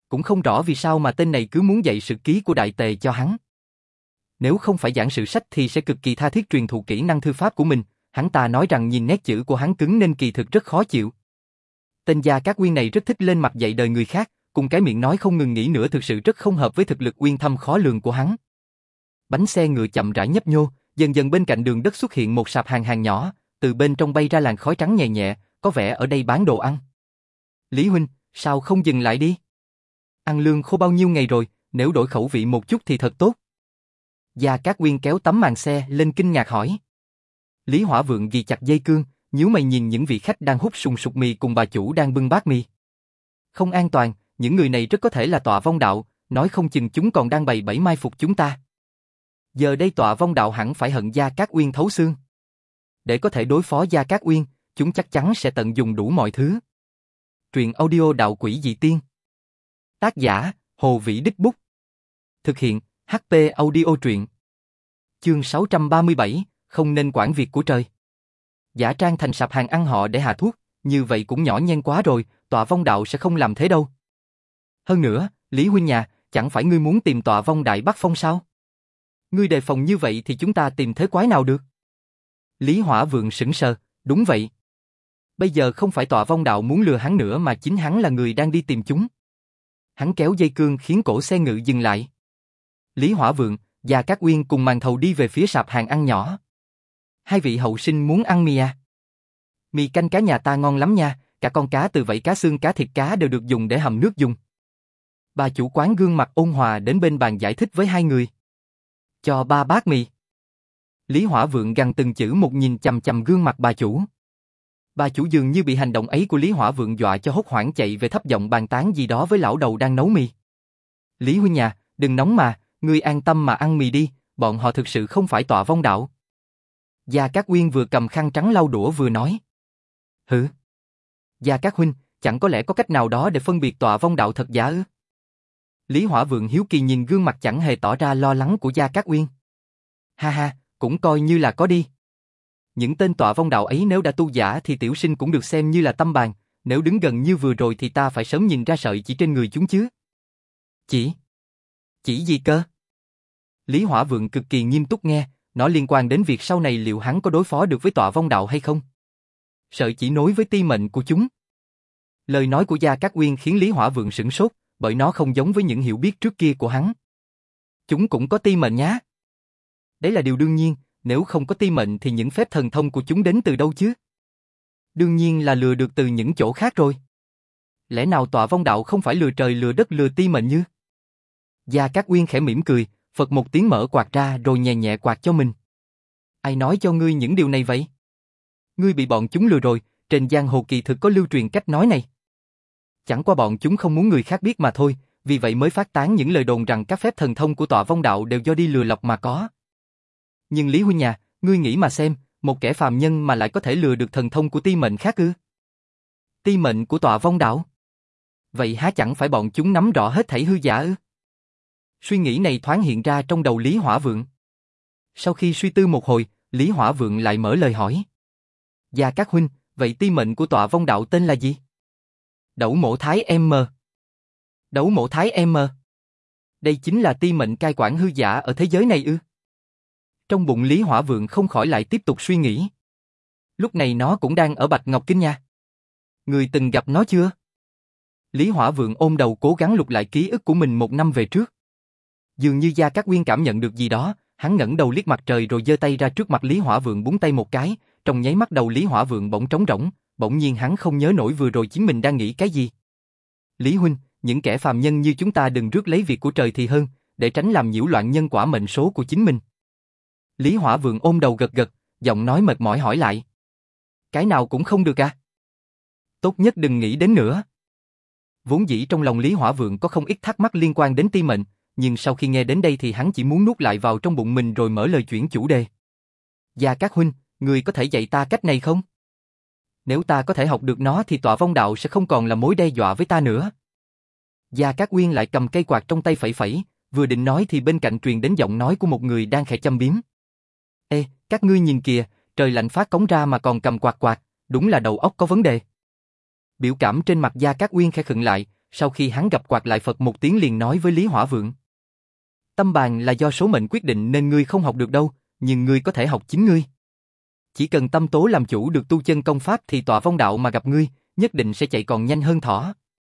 cũng không rõ vì sao mà tên này cứ muốn dạy sự ký của đại tề cho hắn. Nếu không phải giảng sự sách thì sẽ cực kỳ tha thiết truyền thụ kỹ năng thư pháp của mình, hắn ta nói rằng nhìn nét chữ của hắn cứng nên kỳ thực rất khó chịu. Tên Gia Cát Uyên này rất thích lên mặt dạy đời người khác, cùng cái miệng nói không ngừng nghỉ nữa thực sự rất không hợp với thực lực uyên thâm khó lường của hắn. Bánh xe ngựa chậm rãi nhấp nhô, dần dần bên cạnh đường đất xuất hiện một sạp hàng hàng nhỏ, từ bên trong bay ra làn khói trắng nhẹ nhẹ, có vẻ ở đây bán đồ ăn. Lý huynh, sao không dừng lại đi? Ăn lương khô bao nhiêu ngày rồi, nếu đổi khẩu vị một chút thì thật tốt. Gia Cát Uyên kéo tấm màn xe lên kinh ngạc hỏi. Lý Hỏa Vượng ghi chặt dây cương, nhíu mày nhìn những vị khách đang hút sùng sục mì cùng bà chủ đang bưng bát mì. Không an toàn, những người này rất có thể là Tọa Vong Đạo, nói không chừng chúng còn đang bày bẫy mai phục chúng ta. Giờ đây Tọa Vong Đạo hẳn phải hận Gia Cát Uyên thấu xương. Để có thể đối phó Gia Cát Uyên, chúng chắc chắn sẽ tận dụng đủ mọi thứ. Truyện audio Đạo Quỷ Dị Tiên. Tác giả, Hồ Vĩ Đích Bút. Thực hiện, hát pê Audio Truyện. Chương sáu trăm ba mươi bảy, không nên quản việc của trời. Giả trang thành sạp hàng ăn họ để hạ thuốc, như vậy cũng nhỏ nhen quá rồi, Tọa Vong Đạo sẽ không làm thế đâu. Hơn nữa, Lý huynh nhà, chẳng phải ngươi muốn tìm Tọa Vong Đại Bắc Phong sao? Ngươi đề phòng như vậy thì chúng ta tìm thế quái nào được? Lý Hỏa Vượng sững sờ, đúng vậy. Bây giờ không phải Tọa Vong Đạo muốn lừa hắn nữa mà chính hắn là người đang đi tìm chúng. Hắn kéo dây cương khiến cổ xe ngựa dừng lại. Lý Hỏa Vượng, Gia Cát Uyên cùng màn thầu đi về phía sạp hàng ăn nhỏ. Hai vị hậu sinh muốn ăn mì à? Mì canh cá nhà ta ngon lắm nha, cả con cá từ vảy cá xương cá thịt cá đều được dùng để hầm nước dùng. Bà chủ quán gương mặt ôn hòa đến bên bàn giải thích với hai người. Cho ba bát mì. Lý Hỏa Vượng gằn từng chữ một nhìn chằm chằm gương mặt bà chủ. Bà chủ dường như bị hành động ấy của Lý Hỏa Vượng dọa cho hốt hoảng chạy về thấp giọng bàn tán gì đó với lão đầu đang nấu mì. Lý huynh nhà, đừng nóng mà, ngươi an tâm mà ăn mì đi, bọn họ thực sự không phải Tọa Vong Đạo. Gia Cát Uyên vừa cầm khăn trắng lau đũa vừa nói. Hử? Gia Cát huynh, chẳng có lẽ có cách nào đó để phân biệt Tọa Vong Đạo thật giả ư? Lý Hỏa Vượng hiếu kỳ nhìn gương mặt chẳng hề tỏ ra lo lắng của Gia Cát Uyên. Ha ha, cũng coi như là có đi. Những tên Tọa Vong Đạo ấy nếu đã tu giả thì tiểu sinh cũng được xem như là tâm bàn, nếu đứng gần như vừa rồi thì ta phải sớm nhìn ra sợi chỉ trên người chúng chứ. Chỉ? Chỉ gì cơ? Lý Hỏa Vượng cực kỳ nghiêm túc nghe, nó liên quan đến việc sau này liệu hắn có đối phó được với Tọa Vong Đạo hay không. Sợi chỉ nối với ti mệnh của chúng. Lời nói của Gia Cát Uyên khiến Lý Hỏa Vượng sửng sốt, bởi nó không giống với những hiểu biết trước kia của hắn. Chúng cũng có ti mệnh nhá. Đấy là điều đương nhiên, nếu không có ti mệnh thì những phép thần thông của chúng đến từ đâu chứ? Đương nhiên là lừa được từ những chỗ khác rồi. Lẽ nào Tọa Vong Đạo không phải lừa trời lừa đất lừa ti mệnh như? Gia Cát Uyên khẽ mỉm cười, phật một tiếng mở quạt ra rồi nhẹ nhẹ quạt cho mình. Ai nói cho ngươi những điều này vậy? Ngươi bị bọn chúng lừa rồi, trên giang hồ kỳ thực có lưu truyền cách nói này. Chẳng qua bọn chúng không muốn người khác biết mà thôi, vì vậy mới phát tán những lời đồn rằng các phép thần thông của Tọa Vong Đạo đều do đi lừa lọc mà có. Nhưng Lý huynh nhà, ngươi nghĩ mà xem, một kẻ phàm nhân mà lại có thể lừa được thần thông của ti mệnh khác ư? Ti mệnh của Tọa Vong Đạo? Vậy há chẳng phải bọn chúng nắm rõ hết thảy hư giả ư? Suy nghĩ này thoáng hiện ra trong đầu Lý Hỏa Vượng. Sau khi suy tư một hồi, Lý Hỏa Vượng lại mở lời hỏi. Gia Cát huynh, vậy ti mệnh của Tọa Vong Đạo tên là gì? Đẩu Mộ Thái M. Đẩu Mộ Thái M. Đây chính là ti mệnh cai quản hư giả ở thế giới này ư? Trong bụng Lý Hỏa Vượng không khỏi lại tiếp tục suy nghĩ. Lúc này nó cũng đang ở Bạch Ngọc Kinh nha. Người từng gặp nó chưa? Lý Hỏa Vượng ôm đầu cố gắng lục lại ký ức của mình một năm về trước. Dường như Gia Cát Uyên cảm nhận được gì đó, hắn ngẩng đầu liếc mặt trời rồi giơ tay ra trước mặt Lý Hỏa Vượng búng tay một cái, trong nháy mắt đầu Lý Hỏa Vượng bỗng trống rỗng, bỗng nhiên hắn không nhớ nổi vừa rồi chính mình đang nghĩ cái gì. Lý huynh, những kẻ phàm nhân như chúng ta đừng rước lấy việc của trời thì hơn, để tránh làm nhiễu loạn nhân quả mệnh số của chính mình. Lý Hỏa Vượng ôm đầu gật gật, giọng nói mệt mỏi hỏi lại. Cái nào cũng không được à? Tốt nhất đừng nghĩ đến nữa. Vốn dĩ trong lòng Lý Hỏa Vượng có không ít thắc mắc liên quan đến ti mệnh, nhưng sau khi nghe đến đây thì hắn chỉ muốn nuốt lại vào trong bụng mình rồi mở lời chuyển chủ đề. Gia Cát huynh, người có thể dạy ta cách này không? Nếu ta có thể học được nó thì Tọa Vong Đạo sẽ không còn là mối đe dọa với ta nữa. Gia Cát Uyên lại cầm cây quạt trong tay phẩy phẩy, vừa định nói thì bên cạnh truyền đến giọng nói của một người đang khẽ châm biếm. Ê, các ngươi nhìn kìa, trời lạnh phát cống ra mà còn cầm quạt quạt, đúng là đầu óc có vấn đề. Biểu cảm trên mặt Gia Cát Uyên khẽ khựng lại, sau khi hắn gặp quạt lại Phật một tiếng liền nói với Lý Hỏa Vượng. Tâm bàn là do số mệnh quyết định nên ngươi không học được đâu, nhưng ngươi có thể học chính ngươi. Chỉ cần tâm tố làm chủ được tu chân công pháp thì tọa vong đạo mà gặp ngươi, nhất định sẽ chạy còn nhanh hơn thỏ.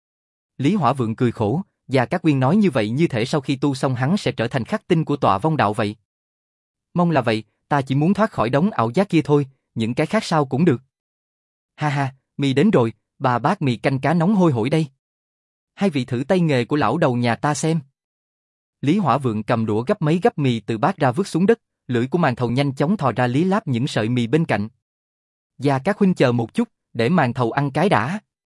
Lý Hỏa Vượng cười khổ, Gia Cát Nguyên nói như vậy như thể sau khi tu xong hắn sẽ trở thành khắc tinh của tọa vong đạo vậy. Mong là vậy, ta chỉ muốn thoát khỏi đống ảo giác kia thôi, những cái khác sao cũng được. Ha ha, mì đến rồi, ba bát mì canh cá nóng hôi hổi đây. Hai vị thử tay nghề của lão đầu nhà ta xem. Lý Hỏa Vượng cầm đũa gấp mấy gắp mì từ bát ra vứt xuống đất, lưỡi của màn thầu nhanh chóng thò ra lý láp những sợi mì bên cạnh. Gia Cát huynh chờ một chút, để màn thầu ăn cái đã.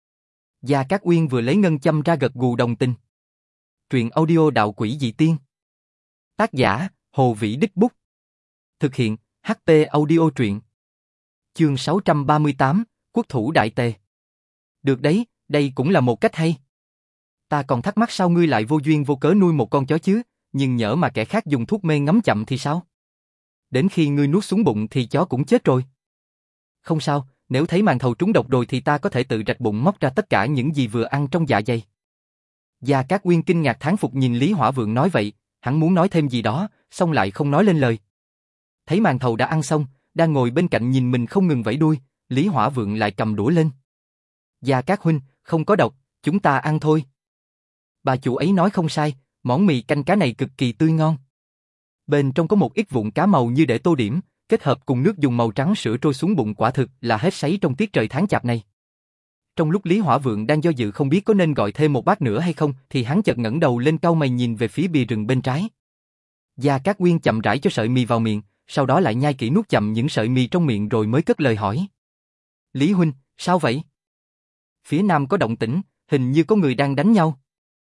Gia Cát Uyên vừa lấy ngân châm ra gật gù đồng tình. Truyện audio Đạo Quỷ Dị Tiên. Tác giả, Hồ Vĩ Đích Bút. Thực hiện, hát tê Audio Truyện. Chương sáu trăm ba mươi tám, Quốc thủ Đại Tề. Được đấy, đây cũng là một cách hay. Ta còn thắc mắc sao ngươi lại vô duyên vô cớ nuôi một con chó chứ, nhưng nhỡ mà kẻ khác dùng thuốc mê ngấm chậm thì sao? Đến khi ngươi nuốt xuống bụng thì chó cũng chết rồi. Không sao, nếu thấy màn thầu trúng độc rồi thì ta có thể tự rạch bụng móc ra tất cả những gì vừa ăn trong dạ dày. Gia Cát Uyên kinh ngạc thán phục nhìn Lý Hỏa Vượng nói vậy, hắn muốn nói thêm gì đó, xong lại không nói lên lời. Thấy màn thầu đã ăn xong, đang ngồi bên cạnh nhìn mình không ngừng vẫy đuôi, Lý Hỏa Vượng lại cầm đũa lên. Gia Cát huynh, không có độc, chúng ta ăn thôi. Bà chủ ấy nói không sai, món mì canh cá này cực kỳ tươi ngon. Bên trong có một ít vụn cá màu như để tô điểm, kết hợp cùng nước dùng màu trắng sữa trôi xuống bụng quả thực là hết sấy trong tiết trời tháng chạp này. Trong lúc Lý Hỏa Vượng đang do dự không biết có nên gọi thêm một bát nữa hay không, thì hắn chợt ngẩng đầu lên cau mày nhìn về phía bìa rừng bên trái. Gia Cát Uyên chậm rãi cho sợi mì vào miệng, sau đó lại nhai kỹ nuốt chậm những sợi mì trong miệng rồi mới cất lời hỏi. Lý huynh, sao vậy? Phía nam có động tĩnh, hình như có người đang đánh nhau.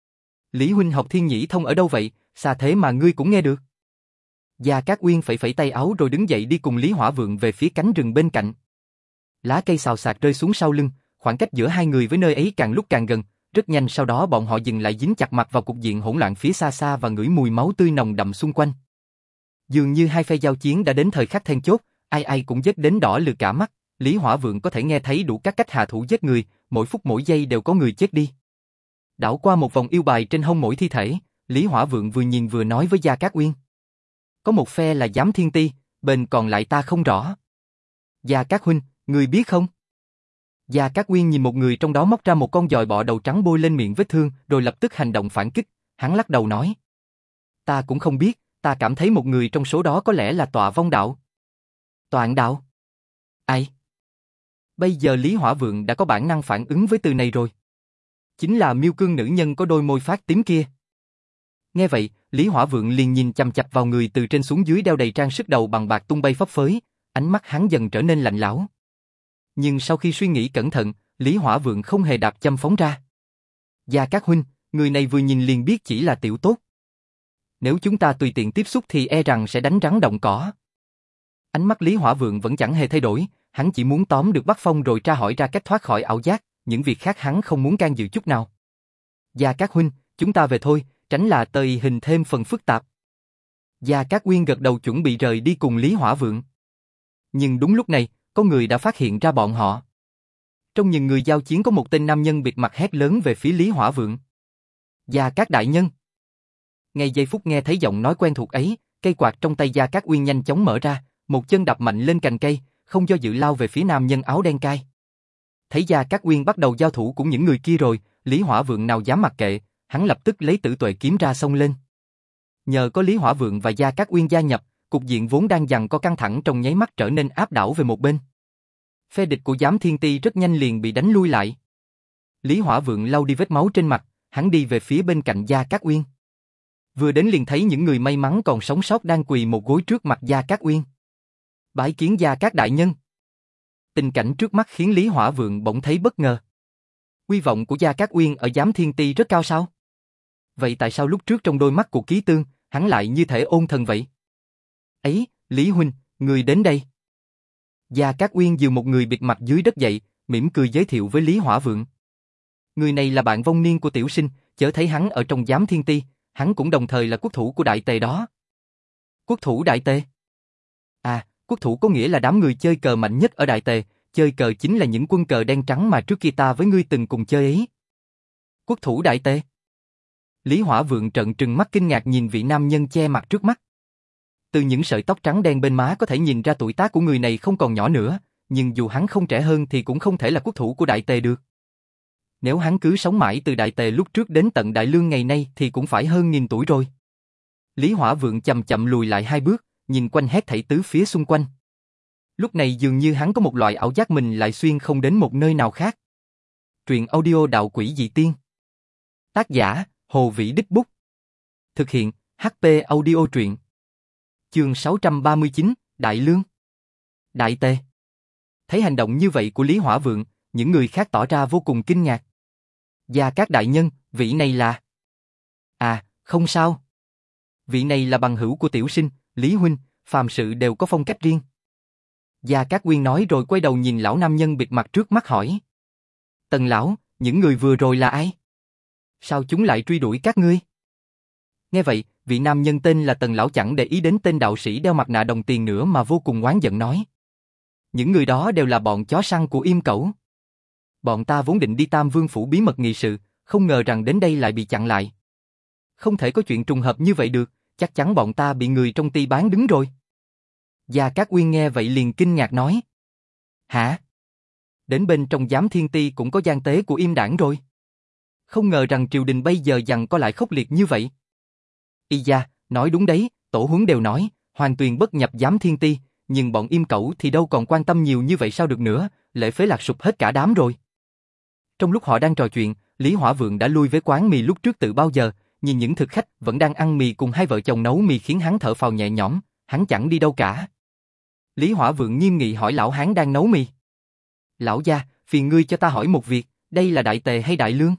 Lý huynh học thiên nhĩ thông ở đâu vậy, xa thế mà ngươi cũng nghe được. Gia Cát Uyên phẩy phẩy tay áo rồi đứng dậy đi cùng Lý Hỏa Vượng về phía cánh rừng bên cạnh. Lá cây xào xạc rơi xuống sau lưng, khoảng cách giữa hai người với nơi ấy càng lúc càng gần, rất nhanh sau đó bọn họ dừng lại dính chặt mặt vào cục diện hỗn loạn phía xa xa và ngửi mùi máu tươi nồng đậm xung quanh. Dường như hai phe giao chiến đã đến thời khắc then chốt, ai ai cũng giết đến đỏ lừ cả mắt, Lý Hỏa Vượng có thể nghe thấy đủ các cách hạ thủ giết người, mỗi phút mỗi giây đều có người chết đi. Đảo qua một vòng yêu bài trên hông mỗi thi thể, Lý Hỏa Vượng vừa nhìn vừa nói với Gia Cát Uyên. Có một phe là Giám Thiên Ti, bên còn lại ta không rõ. Gia Cát huynh, người biết không? Gia Cát Uyên nhìn một người trong đó móc ra một con giòi bọ đầu trắng bôi lên miệng vết thương, rồi lập tức hành động phản kích, hắn lắc đầu nói. Ta cũng không biết, ta cảm thấy một người trong số đó có lẽ là Tọa Vong Đạo. Toạn đạo? Ai? Bây giờ Lý Hỏa Vượng đã có bản năng phản ứng với từ này rồi. Chính là Miêu Cương nữ nhân có đôi môi phát tím kia. Nghe vậy, Lý Hỏa Vượng liền nhìn chằm chằm vào người từ trên xuống dưới đeo đầy trang sức đầu bằng bạc tung bay phấp phới, ánh mắt hắn dần trở nên lạnh lẽo. Nhưng sau khi suy nghĩ cẩn thận, Lý Hỏa Vượng không hề đạp châm phóng ra. Gia Cát huynh, người này vừa nhìn liền biết chỉ là tiểu tốt. Nếu chúng ta tùy tiện tiếp xúc thì e rằng sẽ đánh rắn động cỏ. Ánh mắt Lý Hỏa Vượng vẫn chẳng hề thay đổi, hắn chỉ muốn tóm được Bắc Phong rồi tra hỏi ra cách thoát khỏi ảo giác, những việc khác hắn không muốn can dự chút nào. Gia Cát huynh, chúng ta về thôi, tránh là tơi hình thêm phần phức tạp. Gia Cát Uyên gật đầu chuẩn bị rời đi cùng Lý Hỏa Vượng. Nhưng đúng lúc này, có người đã phát hiện ra bọn họ. Trong những người giao chiến có một tên nam nhân bịt mặt hét lớn về phía Lý Hỏa Vượng. Gia Cát đại nhân. Ngay giây phút nghe thấy giọng nói quen thuộc ấy, cây quạt trong tay Gia Cát Uyên nhanh chóng mở ra, một chân đạp mạnh lên cành cây, không do dự lao về phía nam nhân áo đen cai. Thấy Gia Cát Uyên bắt đầu giao thủ cũng những người kia rồi, Lý Hỏa Vượng nào dám mặc kệ, hắn lập tức lấy Tử Tuệ kiếm ra xông lên. Nhờ có Lý Hỏa Vượng và Gia Cát Uyên gia nhập, cục diện vốn đang giằng co căng thẳng trong nháy mắt trở nên áp đảo về một bên. Phe địch của Giám Thiên Ti rất nhanh liền bị đánh lui lại. Lý Hỏa Vượng lau đi vết máu trên mặt, hắn đi về phía bên cạnh Gia Cát Uyên. Vừa đến liền thấy những người may mắn còn sống sót đang quỳ một gối trước mặt Gia Cát Uyên. Bái kiến Gia Cát đại nhân. Tình cảnh trước mắt khiến Lý Hỏa Vượng bỗng thấy bất ngờ. Uy vọng của Gia Cát Uyên ở Giám Thiên Ti rất cao sao? Vậy tại sao lúc trước trong đôi mắt của Ký Tương, hắn lại như thể ôn thần vậy? Ấy, Lý huynh, người đến đây. Gia Cát Uyên dìu một người bịt mặt dưới đất dậy, mỉm cười giới thiệu với Lý Hỏa Vượng. Người này là bạn vong niên của tiểu sinh, chớ thấy hắn ở trong Giám Thiên Ti, hắn cũng đồng thời là quốc thủ của Đại Tề đó. Quốc thủ Đại Tề? À, quốc thủ có nghĩa là đám người chơi cờ mạnh nhất ở Đại Tề, chơi cờ chính là những quân cờ đen trắng mà trước kia ta với ngươi từng cùng chơi ấy. Quốc thủ đại tề. Lý Hỏa Vượng trợn trừng mắt kinh ngạc nhìn vị nam nhân che mặt trước mắt. Từ những sợi tóc trắng đen bên má có thể nhìn ra tuổi tác của người này không còn nhỏ nữa, nhưng dù hắn không trẻ hơn thì cũng không thể là quốc thủ của đại tề được. Nếu hắn cứ sống mãi từ đại tề lúc trước đến tận đại lương ngày nay thì cũng phải hơn nghìn tuổi rồi. Lý Hỏa Vượng chậm chậm lùi lại hai bước, nhìn quanh hết thảy tứ phía xung quanh. Lúc này dường như hắn có một loại ảo giác mình lại xuyên không đến một nơi nào khác. Truyện audio Đạo Quỷ Dị Tiên. Tác giả, Hồ Vĩ Đích Bút. Thực hiện, hát pê Audio truyện. Chương sáu trăm ba mươi chín, Đại Lương. Đại Tề. Thấy hành động như vậy của Lý Hỏa Vượng, những người khác tỏ ra vô cùng kinh ngạc. Gia Cát đại nhân, vị này là... À, không sao. Vị này là bằng hữu của tiểu sinh, Lý huynh, phàm sự đều có phong cách riêng. Gia Cát Nguyên nói rồi quay đầu nhìn lão nam nhân bịt mặt trước mắt hỏi. Tần lão, những người vừa rồi là ai? Sao chúng lại truy đuổi các ngươi? Nghe vậy, vị nam nhân tên là Tần lão chẳng để ý đến tên đạo sĩ đeo mặt nạ đồng tiền nữa mà vô cùng oán giận nói. Những người đó đều là bọn chó săn của Im Cẩu. Bọn ta vốn định đi Tam Vương phủ bí mật nghị sự, không ngờ rằng đến đây lại bị chặn lại. Không thể có chuyện trùng hợp như vậy được, chắc chắn bọn ta bị người trong ty bán đứng rồi. Gia Cát Nguyên nghe vậy liền kinh ngạc nói. Hả? Đến bên trong Giám Thiên Ti cũng có gian tế của Im đảng rồi. Không ngờ rằng triều đình bây giờ dằn có lại khốc liệt như vậy. Y gia, nói đúng đấy, tổ huấn đều nói, Hoàng Tuyền bất nhập Giám Thiên Ti, nhưng bọn Im Cẩu thì đâu còn quan tâm nhiều như vậy sao được nữa, lễ phế lạc sụp hết cả đám rồi. Trong lúc họ đang trò chuyện, Lý Hỏa Vượng đã lui với quán mì lúc trước từ bao giờ, nhìn những thực khách vẫn đang ăn mì cùng hai vợ chồng nấu mì khiến hắn thở phào nhẹ nhõm, hắn chẳng đi đâu cả. Lý Hỏa Vượng nghiêm nghị hỏi lão hán đang nấu mì. Lão gia, phiền ngươi cho ta hỏi một việc, đây là Đại Tề hay Đại Lương?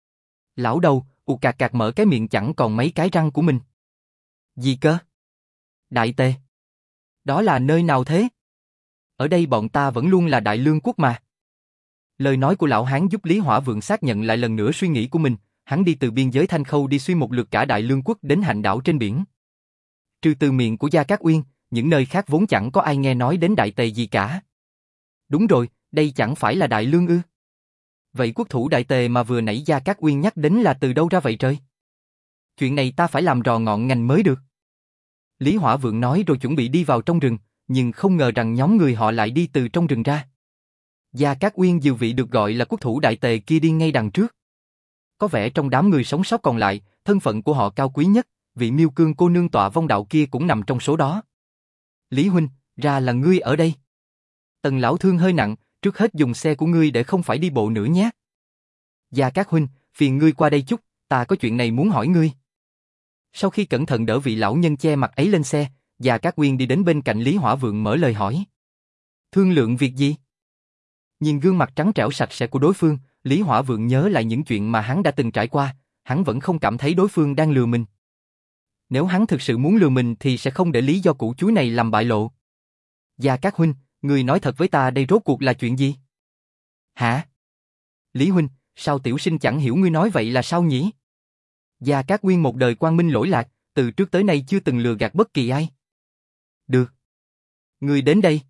Lão đầu, ù cạc cạc mở cái miệng chẳng còn mấy cái răng của mình. Gì cơ? Đại Tề? Đó là nơi nào thế? Ở đây bọn ta vẫn luôn là Đại Lương quốc mà. Lời nói của lão hán giúp Lý Hỏa Vượng xác nhận lại lần nữa suy nghĩ của mình, hắn đi từ biên giới Thanh Khâu đi xuyên một lượt cả Đại Lương quốc đến Hạnh đảo trên biển. Trừ từ miệng của Gia Cát Uyên, những nơi khác vốn chẳng có ai nghe nói đến Đại Tề gì cả. Đúng rồi, đây chẳng phải là Đại Lương ư? Vậy quốc thủ Đại Tề mà vừa nãy Gia Cát Uyên nhắc đến là từ đâu ra vậy trời? Chuyện này ta phải làm rò ngọn ngành mới được. Lý Hỏa Vượng nói rồi chuẩn bị đi vào trong rừng, nhưng không ngờ rằng nhóm người họ lại đi từ trong rừng ra. Gia Cát Uyên dìu vị được gọi là quốc thủ Đại Tề kia đi ngay đằng trước. Có vẻ trong đám người sống sót còn lại, thân phận của họ cao quý nhất, vị Miêu Cương cô nương tọa vong đạo kia cũng nằm trong số đó. Lý huynh, ra là ngươi ở đây. Tần lão thương hơi nặng, trước hết dùng xe của ngươi để không phải đi bộ nữa nhé. Gia Cát huynh, phiền ngươi qua đây chút, ta có chuyện này muốn hỏi ngươi. Sau khi cẩn thận đỡ vị lão nhân che mặt ấy lên xe, Gia Cát Uyên đi đến bên cạnh Lý Hỏa Vượng mở lời hỏi. Thương lượng việc gì? Nhìn gương mặt trắng trẻo sạch sẽ của đối phương, Lý Hỏa Vượng nhớ lại những chuyện mà hắn đã từng trải qua, hắn vẫn không cảm thấy đối phương đang lừa mình. Nếu hắn thực sự muốn lừa mình thì sẽ không để lý do củ chuối này làm bại lộ. Gia Cát huynh, người nói thật với ta đây rốt cuộc là chuyện gì? Hả? Lý huynh, sao tiểu sinh chẳng hiểu ngươi nói vậy là sao nhỉ? Gia Cát Uyên một đời quang minh lỗi lạc, từ trước tới nay chưa từng lừa gạt bất kỳ ai. Được. Ngươi đến đây.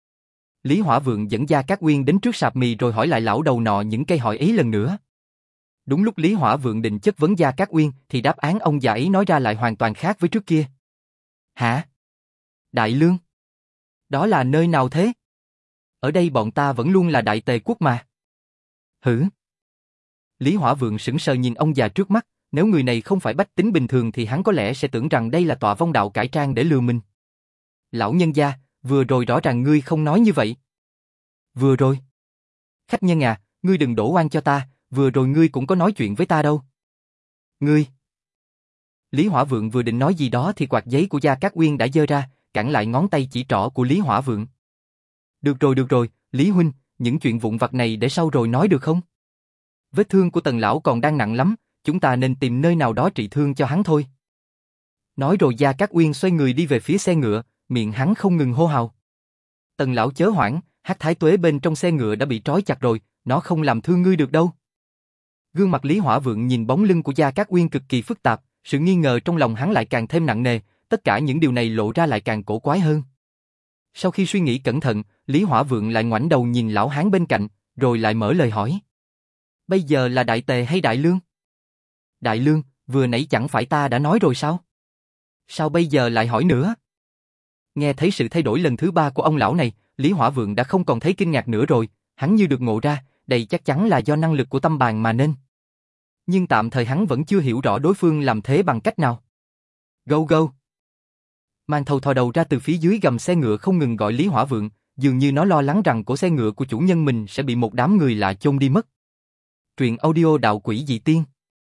Lý Hỏa Vượng dẫn Gia Cát Uyên đến trước sạp mì rồi hỏi lại lão đầu nọ những câu hỏi ấy lần nữa. Đúng lúc Lý Hỏa Vượng định chất vấn Gia Cát Uyên thì đáp án ông già ấy nói ra lại hoàn toàn khác với trước kia. Hả? Đại Lương? Đó là nơi nào thế? Ở đây bọn ta vẫn luôn là Đại Tề quốc mà. Hử? Lý Hỏa Vượng sững sờ nhìn ông già trước mắt, nếu người này không phải bách tính bình thường thì hắn có lẽ sẽ tưởng rằng đây là tọa vong đạo cải trang để lừa mình. Lão nhân gia, vừa rồi rõ ràng ngươi không nói như vậy. Vừa rồi? Khách nhân à, ngươi đừng đổ oan cho ta, vừa rồi ngươi cũng có nói chuyện với ta đâu. Ngươi? Lý Hỏa Vượng vừa định nói gì đó thì quạt giấy của Gia Cát Uyên đã giơ ra, cản lại ngón tay chỉ trỏ của Lý Hỏa Vượng. Được rồi được rồi, Lý huynh, những chuyện vụn vặt này để sau rồi nói được không? Vết thương của Tần lão còn đang nặng lắm, chúng ta nên tìm nơi nào đó trị thương cho hắn thôi. Nói rồi Gia Cát Uyên xoay người đi về phía xe ngựa, miệng hắn không ngừng hô hào. Tần lão chớ hoảng, Hắc Thái Tuế bên trong xe ngựa đã bị trói chặt rồi, nó không làm thương ngươi được đâu. Gương mặt Lý Hỏa Vượng nhìn bóng lưng của Gia Cát Uyên cực kỳ phức tạp, sự nghi ngờ trong lòng hắn lại càng thêm nặng nề, tất cả những điều này lộ ra lại càng cổ quái hơn. Sau khi suy nghĩ cẩn thận, Lý Hỏa Vượng lại ngoảnh đầu nhìn lão hán bên cạnh, rồi lại mở lời hỏi. Bây giờ là Đại Tề hay Đại Lương? Đại Lương, vừa nãy chẳng phải ta đã nói rồi sao? Sao bây giờ lại hỏi nữa? Nghe thấy sự thay đổi lần thứ ba của ông lão này, Lý Hỏa Vượng đã không còn thấy kinh ngạc nữa rồi, hắn như được ngộ ra, đây chắc chắn là do năng lực của tâm bàn mà nên. Nhưng tạm thời hắn vẫn chưa hiểu rõ đối phương làm thế bằng cách nào. Go go! Màn thầu thò đầu ra từ phía dưới gầm xe ngựa không ngừng gọi Lý Hỏa Vượng, dường như nó lo lắng rằng cổ xe ngựa của chủ nhân mình sẽ bị một đám người lạ chôn đi mất. Truyện audio Đạo Quỷ Dị Tiên.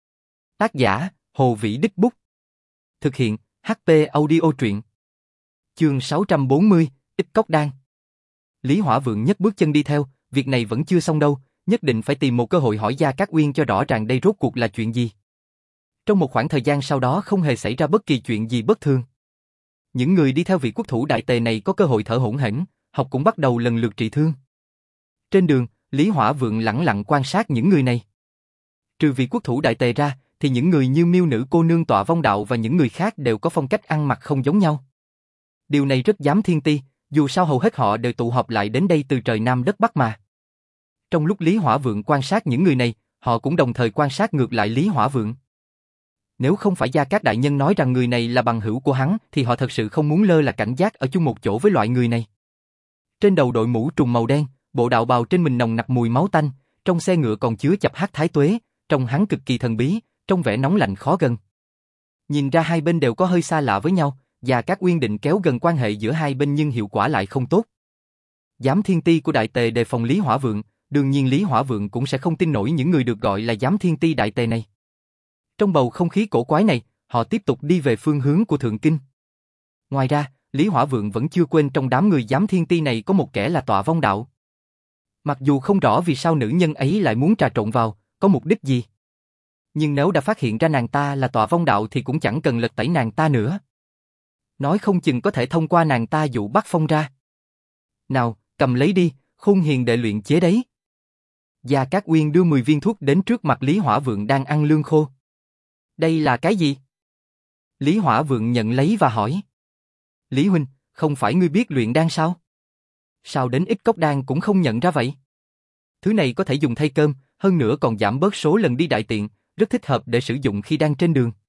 Tác giả, Hồ Vĩ Đích Bút. Thực hiện, hát pê Audio Truyện. Chương sáu trăm bốn mươi, Ít Cốc Đan. Lý Hỏa Vượng nhấc bước chân đi theo, việc này vẫn chưa xong đâu, nhất định phải tìm một cơ hội hỏi Gia Cát Uyên cho rõ ràng đây rốt cuộc là chuyện gì. Trong một khoảng thời gian sau đó không hề xảy ra bất kỳ chuyện gì bất thường. Những người đi theo vị quốc thủ đại tề này có cơ hội thở hổn hển, học cũng bắt đầu lần lượt trị thương. Trên đường, Lý Hỏa Vượng lẳng lặng quan sát những người này. Trừ vị quốc thủ đại tề ra, thì những người như Miêu Nữ cô nương Tọa Vong Đạo và những người khác đều có phong cách ăn mặc không giống nhau. Điều này rất giám thiên ti, dù sao hầu hết họ đều tụ họp lại đến đây từ trời Nam đất Bắc mà. Trong lúc Lý Hỏa Vượng quan sát những người này, họ cũng đồng thời quan sát ngược lại Lý Hỏa Vượng. Nếu không phải Gia Cát đại nhân nói rằng người này là bằng hữu của hắn, thì họ thật sự không muốn lơ là cảnh giác ở chung một chỗ với loại người này. Trên đầu đội mũ trùm màu đen, bộ đạo bào trên mình nồng nặc mùi máu tanh, trong xe ngựa còn chứa chập hắc thái tuế, trông hắn cực kỳ thần bí, trông vẻ nóng lạnh khó gần. Nhìn ra hai bên đều có hơi xa lạ với nhau, Gia Cát Uyên định kéo gần quan hệ giữa hai bên nhưng hiệu quả lại không tốt. Giám thiên ti của đại tề đề phòng Lý Hỏa Vượng, đương nhiên Lý Hỏa Vượng cũng sẽ không tin nổi những người được gọi là giám thiên ti đại tề này. Trong bầu không khí cổ quái này, họ tiếp tục đi về phương hướng của Thượng Kinh. Ngoài ra, Lý Hỏa Vượng vẫn chưa quên trong đám người giám thiên ti này có một kẻ là Tọa Vong Đạo. Mặc dù không rõ vì sao nữ nhân ấy lại muốn trà trộn vào, có mục đích gì. Nhưng nếu đã phát hiện ra nàng ta là Tọa Vong Đạo thì cũng chẳng cần lật tẩy nàng ta nữa. Nói không chừng có thể thông qua nàng ta dụ bắt Phong ra. Nào, cầm lấy đi, Khôn Hiền đệ luyện chế đấy. Gia Cát Uyên đưa mười viên thuốc đến trước mặt Lý Hỏa Vượng đang ăn lương khô. Đây là cái gì? Lý Hỏa Vượng nhận lấy và hỏi. Lý huynh, không phải ngươi biết luyện đan sao? Sao đến ít cốc đan cũng không nhận ra vậy? Thứ này có thể dùng thay cơm, hơn nữa còn giảm bớt số lần đi đại tiện, rất thích hợp để sử dụng khi đang trên đường.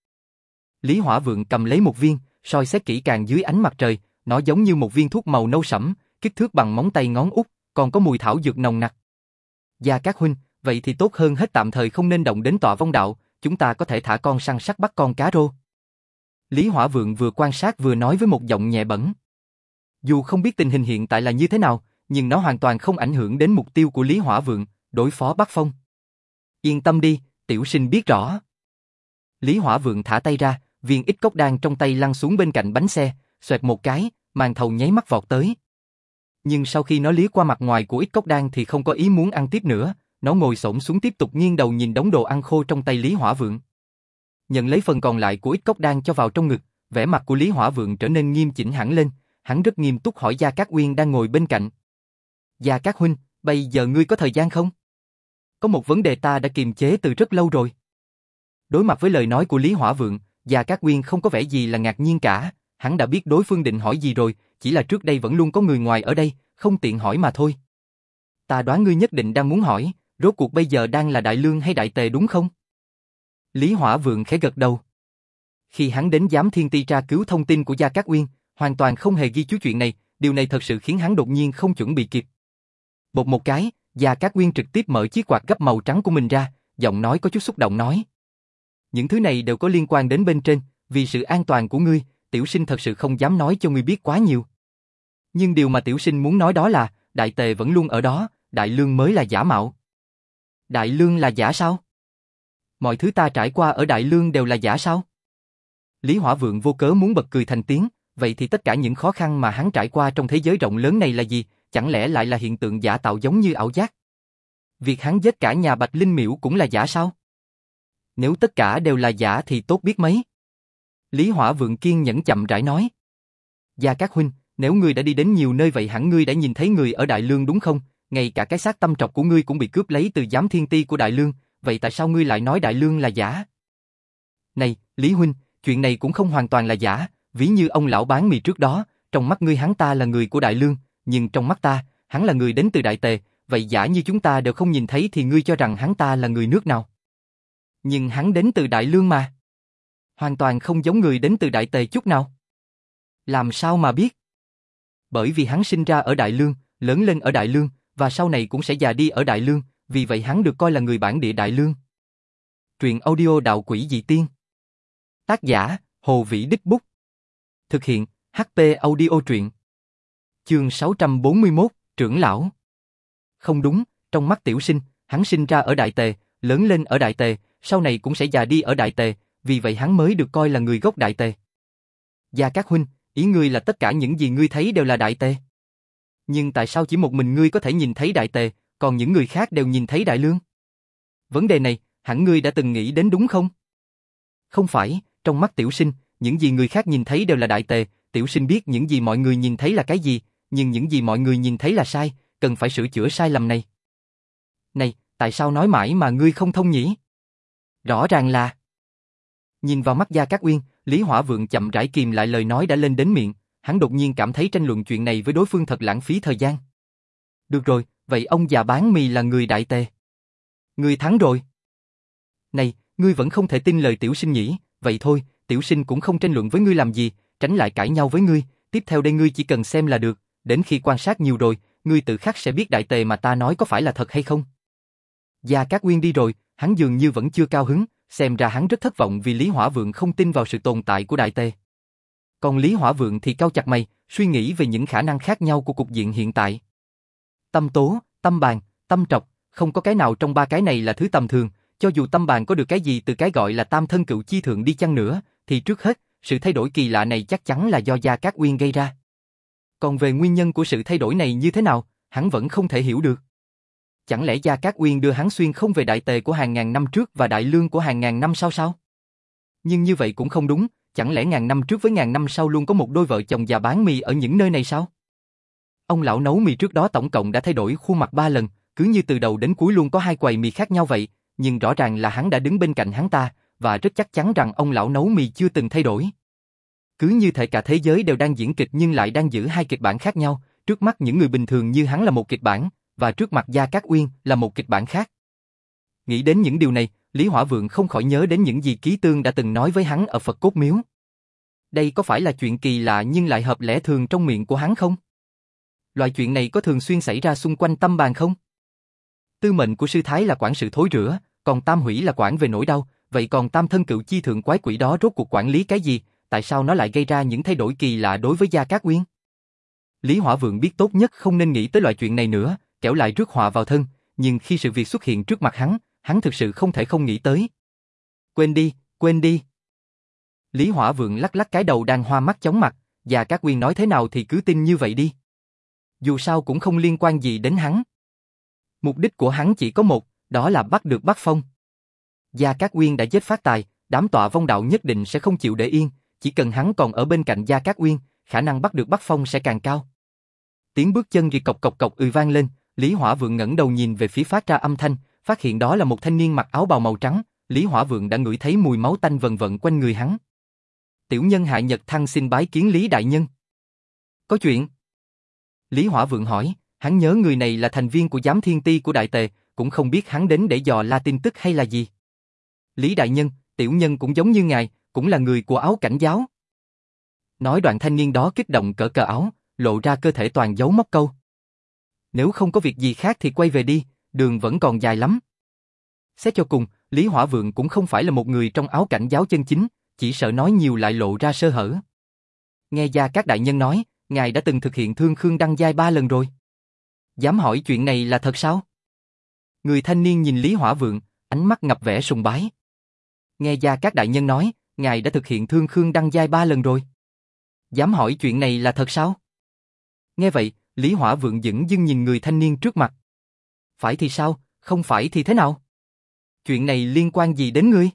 Lý Hỏa Vượng cầm lấy một viên, soi xét kỹ càng dưới ánh mặt trời, nó giống như một viên thuốc màu nâu sẫm, kích thước bằng móng tay ngón út, còn có mùi thảo dược nồng nặc. Gia Cát huynh, vậy thì tốt hơn hết tạm thời không nên động đến Tọa Vong Đạo, chúng ta có thể thả con săn sắt bắt con cá rô. Lý Hỏa Vượng vừa quan sát vừa nói với một giọng nhẹ bẫng. Dù không biết tình hình hiện tại là như thế nào, nhưng nó hoàn toàn không ảnh hưởng đến mục tiêu của Lý Hỏa Vượng, đối phó Bắc Phong. Yên tâm đi, tiểu sinh biết rõ. Lý Hỏa Vượng thả tay ra, viên ít cốc đan trong tay lăn xuống bên cạnh bánh xe, xoẹt một cái, màn thầu nháy mắt vọt tới. Nhưng sau khi nó liếc qua mặt ngoài của ít cốc đan thì không có ý muốn ăn tiếp nữa, nó ngồi xổm xuống tiếp tục nghiêng đầu nhìn đống đồ ăn khô trong tay Lý Hỏa Vượng. Nhận lấy phần còn lại của ít cốc đan cho vào trong ngực, vẻ mặt của Lý Hỏa Vượng trở nên nghiêm chỉnh hẳn lên, hắn rất nghiêm túc hỏi Gia Cát Uyên đang ngồi bên cạnh. Gia Cát huynh, bây giờ ngươi có thời gian không? Có một vấn đề ta đã kiềm chế từ rất lâu rồi. Đối mặt với lời nói của Lý Hỏa Vượng, Gia Cát Uyên không có vẻ gì là ngạc nhiên cả, hắn đã biết đối phương định hỏi gì rồi, chỉ là trước đây vẫn luôn có người ngoài ở đây, không tiện hỏi mà thôi. Ta đoán ngươi nhất định đang muốn hỏi, rốt cuộc bây giờ đang là Đại Lương hay Đại Tề đúng không? Lý Hỏa Vượng khẽ gật đầu. Khi hắn đến giám thiên ti tra cứu thông tin của Gia Cát Uyên, hoàn toàn không hề ghi chú chuyện này, điều này thật sự khiến hắn đột nhiên không chuẩn bị kịp. Bột một cái, Gia Cát Uyên trực tiếp mở chiếc quạt gấp màu trắng của mình ra, giọng nói có chút xúc động nói. Những thứ này đều có liên quan đến bên trên, vì sự an toàn của ngươi, tiểu sinh thật sự không dám nói cho ngươi biết quá nhiều. Nhưng điều mà tiểu sinh muốn nói đó là, Đại Tề vẫn luôn ở đó, Đại Lương mới là giả mạo. Đại Lương là giả sao? Mọi thứ ta trải qua ở Đại Lương đều là giả sao? Lý Hỏa Vượng vô cớ muốn bật cười thành tiếng, vậy thì tất cả những khó khăn mà hắn trải qua trong thế giới rộng lớn này là gì, chẳng lẽ lại là hiện tượng giả tạo giống như ảo giác? Việc hắn giết cả nhà Bạch Linh Miễu cũng là giả sao? Nếu tất cả đều là giả thì tốt biết mấy. Lý Hỏa Vượng kiên nhẫn chậm rãi nói. Gia Cát huynh, nếu ngươi đã đi đến nhiều nơi vậy hẳn ngươi đã nhìn thấy người ở Đại Lương đúng không? Ngay cả cái xác tâm trọc của ngươi cũng bị cướp lấy từ giám thiên ti của Đại Lương, vậy tại sao ngươi lại nói Đại Lương là giả? Này, Lý huynh, chuyện này cũng không hoàn toàn là giả, ví như ông lão bán mì trước đó, trong mắt ngươi hắn ta là người của Đại Lương, nhưng trong mắt ta, hắn là người đến từ Đại Tề, vậy giả như chúng ta đều không nhìn thấy thì ngươi cho rằng hắn ta là người nước nào? Nhưng hắn đến từ Đại Lương mà. Hoàn toàn không giống người đến từ Đại Tề chút nào. Làm sao mà biết? Bởi vì hắn sinh ra ở Đại Lương, lớn lên ở Đại Lương, và sau này cũng sẽ già đi ở Đại Lương, vì vậy hắn được coi là người bản địa Đại Lương. Truyện audio Đạo Quỷ Dị Tiên. Tác giả, Hồ Vĩ Đích Bút. Thực hiện, hát pê Audio Truyện. Chương sáu trăm bốn mươi mốt, Trưởng Lão. Không đúng, trong mắt Tiểu Sinh, hắn sinh ra ở Đại Tề, lớn lên ở Đại Tề, sau này cũng sẽ già đi ở Đại Tề, vì vậy hắn mới được coi là người gốc Đại Tề. Gia Cát huynh, ý ngươi là tất cả những gì ngươi thấy đều là Đại Tề. Nhưng tại sao chỉ một mình ngươi có thể nhìn thấy Đại Tề, còn những người khác đều nhìn thấy Đại Lương? Vấn đề này, hẳn ngươi đã từng nghĩ đến đúng không? Không phải, trong mắt Tiểu Sinh, những gì người khác nhìn thấy đều là Đại Tề, Tiểu Sinh biết những gì mọi người nhìn thấy là cái gì, nhưng những gì mọi người nhìn thấy là sai, cần phải sửa chữa sai lầm này. Này, tại sao nói mãi mà ngươi không thông nhỉ? Rõ ràng là... Nhìn vào mắt Gia Cát Uyên, Lý Hỏa Vượng chậm rãi kìm lại lời nói đã lên đến miệng, hắn đột nhiên cảm thấy tranh luận chuyện này với đối phương thật lãng phí thời gian. Được rồi, vậy ông già bán mì là người Đại Tề. Ngươi thắng rồi. Này, ngươi vẫn không thể tin lời Tiểu Sinh nhỉ, vậy thôi, Tiểu Sinh cũng không tranh luận với ngươi làm gì, tránh lại cãi nhau với ngươi, tiếp theo đây ngươi chỉ cần xem là được, đến khi quan sát nhiều rồi, ngươi tự khắc sẽ biết Đại Tề mà ta nói có phải là thật hay không. Gia Cát Uyên đi rồi, hắn dường như vẫn chưa cao hứng, xem ra hắn rất thất vọng vì Lý Hỏa Vượng không tin vào sự tồn tại của Đại Tề. Còn Lý Hỏa Vượng thì cau chặt mày, suy nghĩ về những khả năng khác nhau của cục diện hiện tại. Tâm tố, tâm bàn, tâm trọc, không có cái nào trong ba cái này là thứ tầm thường, cho dù tâm bàn có được cái gì từ cái gọi là tam thân cựu chi thượng đi chăng nữa, thì trước hết, sự thay đổi kỳ lạ này chắc chắn là do Gia Cát Uyên gây ra. Còn về nguyên nhân của sự thay đổi này như thế nào, hắn vẫn không thể hiểu được. Chẳng lẽ Gia Cát Uyên đưa hắn xuyên không về Đại Tề của hàng ngàn năm trước và Đại Lương của hàng ngàn năm sau sao? Nhưng như vậy cũng không đúng, chẳng lẽ ngàn năm trước với ngàn năm sau luôn có một đôi vợ chồng già bán mì ở những nơi này sao? Ông lão nấu mì trước đó tổng cộng đã thay đổi khuôn mặt ba lần, cứ như từ đầu đến cuối luôn có hai quầy mì khác nhau vậy, nhưng rõ ràng là hắn đã đứng bên cạnh hắn ta, và rất chắc chắn rằng ông lão nấu mì chưa từng thay đổi. Cứ như thể cả thế giới đều đang diễn kịch nhưng lại đang giữ hai kịch bản khác nhau, trước mắt những người bình thường như hắn là một kịch bản, và trước mặt Gia Cát Uyên là một kịch bản khác. Nghĩ đến những điều này, Lý Hỏa Vượng không khỏi nhớ đến những gì Ký Tương đã từng nói với hắn ở Phật Cốt Miếu. Đây có phải là chuyện kỳ lạ nhưng lại hợp lẽ thường trong miệng của hắn không? Loại chuyện này có thường xuyên xảy ra xung quanh tâm bàn không? Tư mệnh của sư thái là quản sự thối rữa, còn tam hủy là quản về nỗi đau, vậy còn tam thân cựu chi thượng quái quỷ đó rốt cuộc quản lý cái gì, tại sao nó lại gây ra những thay đổi kỳ lạ đối với Gia Cát Uyên? Lý Hỏa Vượng biết tốt nhất không nên nghĩ tới loại chuyện này nữa, kẻo lại rước họa vào thân, nhưng khi sự việc xuất hiện trước mặt hắn, hắn thực sự không thể không nghĩ tới. Quên đi, quên đi. Lý Hỏa Vượng lắc lắc cái đầu đang hoa mắt chóng mặt, Gia Cát Uyên nói thế nào thì cứ tin như vậy đi. Dù sao cũng không liên quan gì đến hắn. Mục đích của hắn chỉ có một, đó là bắt được Bắc Phong. Gia Cát Uyên đã giết phát tài, đám tọa vong đạo nhất định sẽ không chịu để yên, chỉ cần hắn còn ở bên cạnh Gia Cát Uyên, khả năng bắt được Bắc Phong sẽ càng cao. Tiếng bước chân rì cộc cộc cộc ừ vang lên, Lý Hỏa Vượng ngẩng đầu nhìn về phía phát ra âm thanh, phát hiện đó là một thanh niên mặc áo bào màu trắng, Lý Hỏa Vượng đã ngửi thấy mùi máu tanh vần vận quanh người hắn. Tiểu nhân Hạ Nhật Thăng xin bái kiến Lý đại nhân. Có chuyện? Lý Hỏa Vượng hỏi, hắn nhớ người này là thành viên của giám thiên ti của Đại Tề, cũng không biết hắn đến để dò la tin tức hay là gì. Lý đại nhân, tiểu nhân cũng giống như ngài, cũng là người của Áo Cảnh giáo. Nói đoạn thanh niên đó kích động cởi cờ áo, lộ ra cơ thể toàn dấu móc câu. Nếu không có việc gì khác thì quay về đi, đường vẫn còn dài lắm. Xét cho cùng, Lý Hỏa Vượng cũng không phải là một người trong Áo Cảnh giáo chân chính, chỉ sợ nói nhiều lại lộ ra sơ hở. Nghe Gia Cát đại nhân nói, ngài đã từng thực hiện thương khương đăng giai ba lần rồi. Dám hỏi chuyện này là thật sao? Người thanh niên nhìn Lý Hỏa Vượng, ánh mắt ngập vẻ sùng bái. Nghe Gia Cát đại nhân nói, ngài đã thực hiện thương khương đăng giai ba lần rồi. Dám hỏi chuyện này là thật sao? Nghe vậy, Lý Hỏa Vượng dửng dưng nhìn người thanh niên trước mặt. Phải thì sao, không phải thì thế nào? Chuyện này liên quan gì đến ngươi?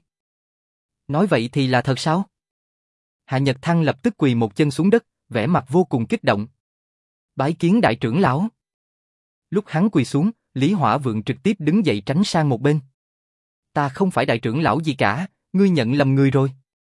Nói vậy thì là thật sao? Hạ Nhật Thăng lập tức quỳ một chân xuống đất, vẻ mặt vô cùng kích động. Bái kiến đại trưởng lão. Lúc hắn quỳ xuống, Lý Hỏa Vượng trực tiếp đứng dậy tránh sang một bên. Ta không phải đại trưởng lão gì cả, ngươi nhận lầm người rồi.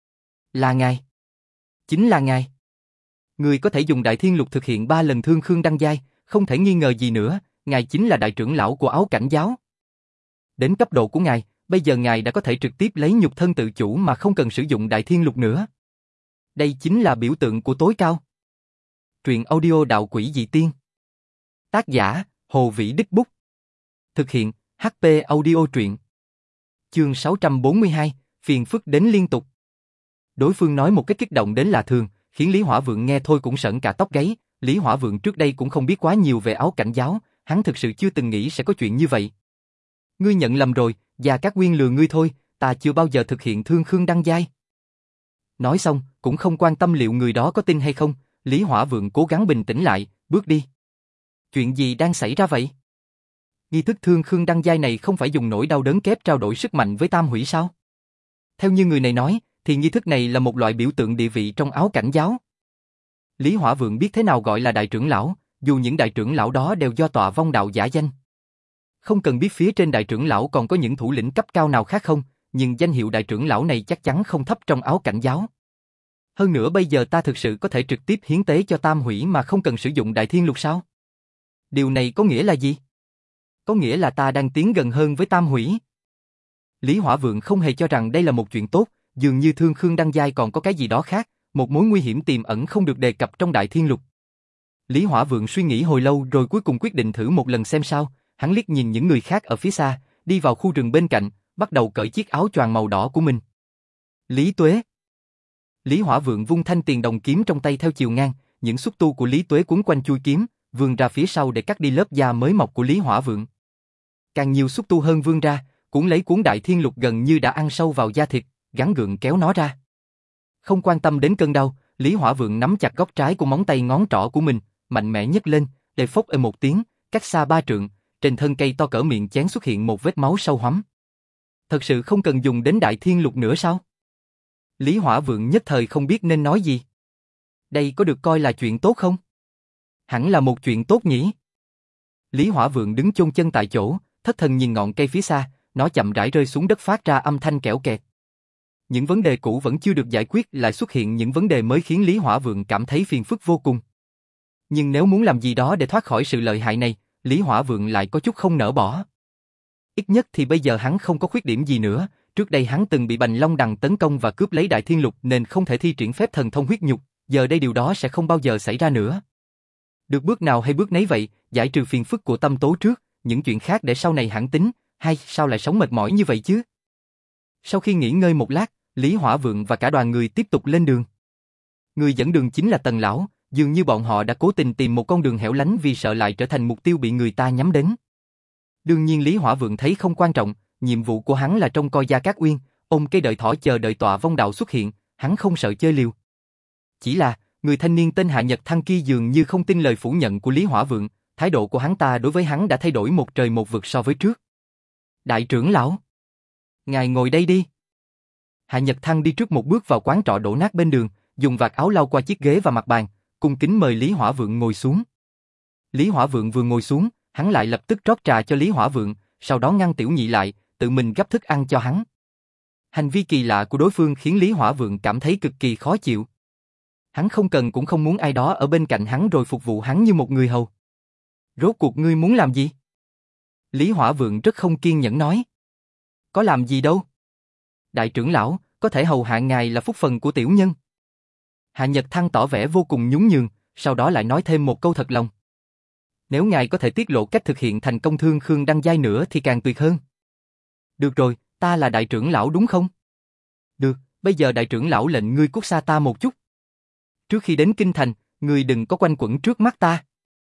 Là ngài. Chính là ngài. Người có thể dùng Đại Thiên Lục thực hiện ba lần thương khương đăng giai, không thể nghi ngờ gì nữa, ngài chính là đại trưởng lão của Áo Cảnh giáo. Đến cấp độ của ngài, bây giờ ngài đã có thể trực tiếp lấy nhục thân tự chủ mà không cần sử dụng Đại Thiên Lục nữa. Đây chính là biểu tượng của tối cao. Truyện audio Đạo Quỷ Dị Tiên. Tác giả, Hồ Vĩ Đích Bút. Thực hiện, hát pê Audio truyện. Chương sáu trăm bốn mươi hai, phiền phức đến liên tục. Đối phương nói một cách kích động đến lạ thường, khiến Lý Hỏa Vượng nghe thôi cũng sởn cả tóc gáy. Lý Hỏa Vượng trước đây cũng không biết quá nhiều về áo cảnh giáo, hắn thực sự chưa từng nghĩ sẽ có chuyện như vậy. Ngươi nhận lầm rồi, Gia Cát Nguyên lừa ngươi thôi, ta chưa bao giờ thực hiện thương khương đăng giai. Nói xong, cũng không quan tâm liệu người đó có tin hay không, Lý Hỏa Vượng cố gắng bình tĩnh lại, bước đi. Chuyện gì đang xảy ra vậy? Nghi thức thương khương đăng giai này không phải dùng nỗi đau đớn kép trao đổi sức mạnh với tam hủy sao? Theo như người này nói, thì nghi thức này là một loại biểu tượng địa vị trong áo cảnh giáo. Lý Hỏa Vượng biết thế nào gọi là đại trưởng lão, dù những đại trưởng lão đó đều do tọa vong đạo giả danh. Không cần biết phía trên đại trưởng lão còn có những thủ lĩnh cấp cao nào khác không, nhưng danh hiệu đại trưởng lão này chắc chắn không thấp trong áo cảnh giáo. Hơn nữa bây giờ ta thực sự có thể trực tiếp hiến tế cho tam hủy mà không cần sử dụng Đại Thiên Lục sao? Điều này có nghĩa là gì? Có nghĩa là ta đang tiến gần hơn với tam hủy. Lý Hỏa Vượng không hề cho rằng đây là một chuyện tốt, dường như thương khương đăng giai còn có cái gì đó khác, một mối nguy hiểm tiềm ẩn không được đề cập trong Đại Thiên Lục. Lý Hỏa Vượng suy nghĩ hồi lâu rồi cuối cùng quyết định thử một lần xem sao, hắn liếc nhìn những người khác ở phía xa, đi vào khu rừng bên cạnh, bắt đầu cởi chiếc áo choàng màu đỏ của mình. Lý Tuế. Lý Hỏa Vượng vung thanh tiền đồng kiếm trong tay theo chiều ngang, những xúc tu của Lý Tuế quấn quanh chuôi kiếm, vươn ra phía sau để cắt đi lớp da mới mọc của Lý Hỏa Vượng. Càng nhiều xúc tu hơn vươn ra, cuốn lấy cuốn Đại Thiên Lục gần như đã ăn sâu vào da thịt, gắng gượng kéo nó ra. Không quan tâm đến cơn đau, Lý Hỏa Vượng nắm chặt góc trái của móng tay ngón trỏ của mình, mạnh mẽ nhấc lên, để phốc ê một tiếng, cách xa ba trượng, trên thân cây to cỡ miệng chén xuất hiện một vết máu sâu hoắm. Thật sự không cần dùng đến Đại Thiên Lục nữa sao? Lý Hỏa Vượng nhất thời không biết nên nói gì. Đây có được coi là chuyện tốt không? Hẳn là một chuyện tốt nhỉ? Lý Hỏa Vượng đứng chôn chân tại chỗ, thất thần nhìn ngọn cây phía xa, nó chậm rãi rơi xuống đất phát ra âm thanh kẽo kẹt. Những vấn đề cũ vẫn chưa được giải quyết, lại xuất hiện những vấn đề mới khiến Lý Hỏa Vượng cảm thấy phiền phức vô cùng. Nhưng nếu muốn làm gì đó để thoát khỏi sự lợi hại này, Lý Hỏa Vượng lại có chút không nỡ bỏ. Ít nhất thì bây giờ hắn không có khuyết điểm gì nữa, trước đây hắn từng bị Bành Long Đằng tấn công và cướp lấy Đại Thiên Lục nên không thể thi triển phép thần thông huyết nhục, giờ đây điều đó sẽ không bao giờ xảy ra nữa. Được bước nào hay bước nấy vậy, giải trừ phiền phức của tâm tố trước, những chuyện khác để sau này hẳn tính, hay sao lại sống mệt mỏi như vậy chứ? Sau khi nghỉ ngơi một lát, Lý Hỏa Vượng và cả đoàn người tiếp tục lên đường. Người dẫn đường chính là Tần Lão, dường như bọn họ đã cố tình tìm một con đường hẻo lánh vì sợ lại trở thành mục tiêu bị người ta nhắm đến. Đương nhiên Lý Hỏa Vượng thấy không quan trọng, nhiệm vụ của hắn là trông coi Gia Cát Uyên, ôm cây đợi thỏ chờ đợi tọa vong đạo xuất hiện, hắn không sợ chơi liều. Chỉ là, người thanh niên tên Hạ Nhật Thăng kia dường như không tin lời phủ nhận của Lý Hỏa Vượng, thái độ của hắn ta đối với hắn đã thay đổi một trời một vực so với trước. Đại trưởng lão, ngài ngồi đây đi. Hạ Nhật Thăng đi trước một bước vào quán trọ đổ nát bên đường, dùng vạt áo lau qua chiếc ghế và mặt bàn, cung kính mời Lý Hỏa Vượng ngồi xuống. Lý Hỏa Vượng vừa ngồi xuống, hắn lại lập tức rót trà cho Lý Hỏa Vượng, sau đó ngăn Tiểu Nhị lại, tự mình gấp thức ăn cho hắn. Hành vi kỳ lạ của đối phương khiến Lý Hỏa Vượng cảm thấy cực kỳ khó chịu. Hắn không cần cũng không muốn ai đó ở bên cạnh hắn rồi phục vụ hắn như một người hầu. Rốt cuộc ngươi muốn làm gì? Lý Hỏa Vượng rất không kiên nhẫn nói. Có làm gì đâu. Đại trưởng lão, có thể hầu hạ ngài là phúc phần của tiểu nhân. Hạ Nhật Thăng tỏ vẻ vô cùng nhún nhường, sau đó lại nói thêm một câu thật lòng. Nếu ngài có thể tiết lộ cách thực hiện thành công thương khương đăng giai nữa thì càng tuyệt hơn. Được rồi, ta là đại trưởng lão đúng không? Được, bây giờ đại trưởng lão lệnh ngươi cút xa ta một chút. Trước khi đến kinh thành, ngươi đừng có quanh quẩn trước mắt ta.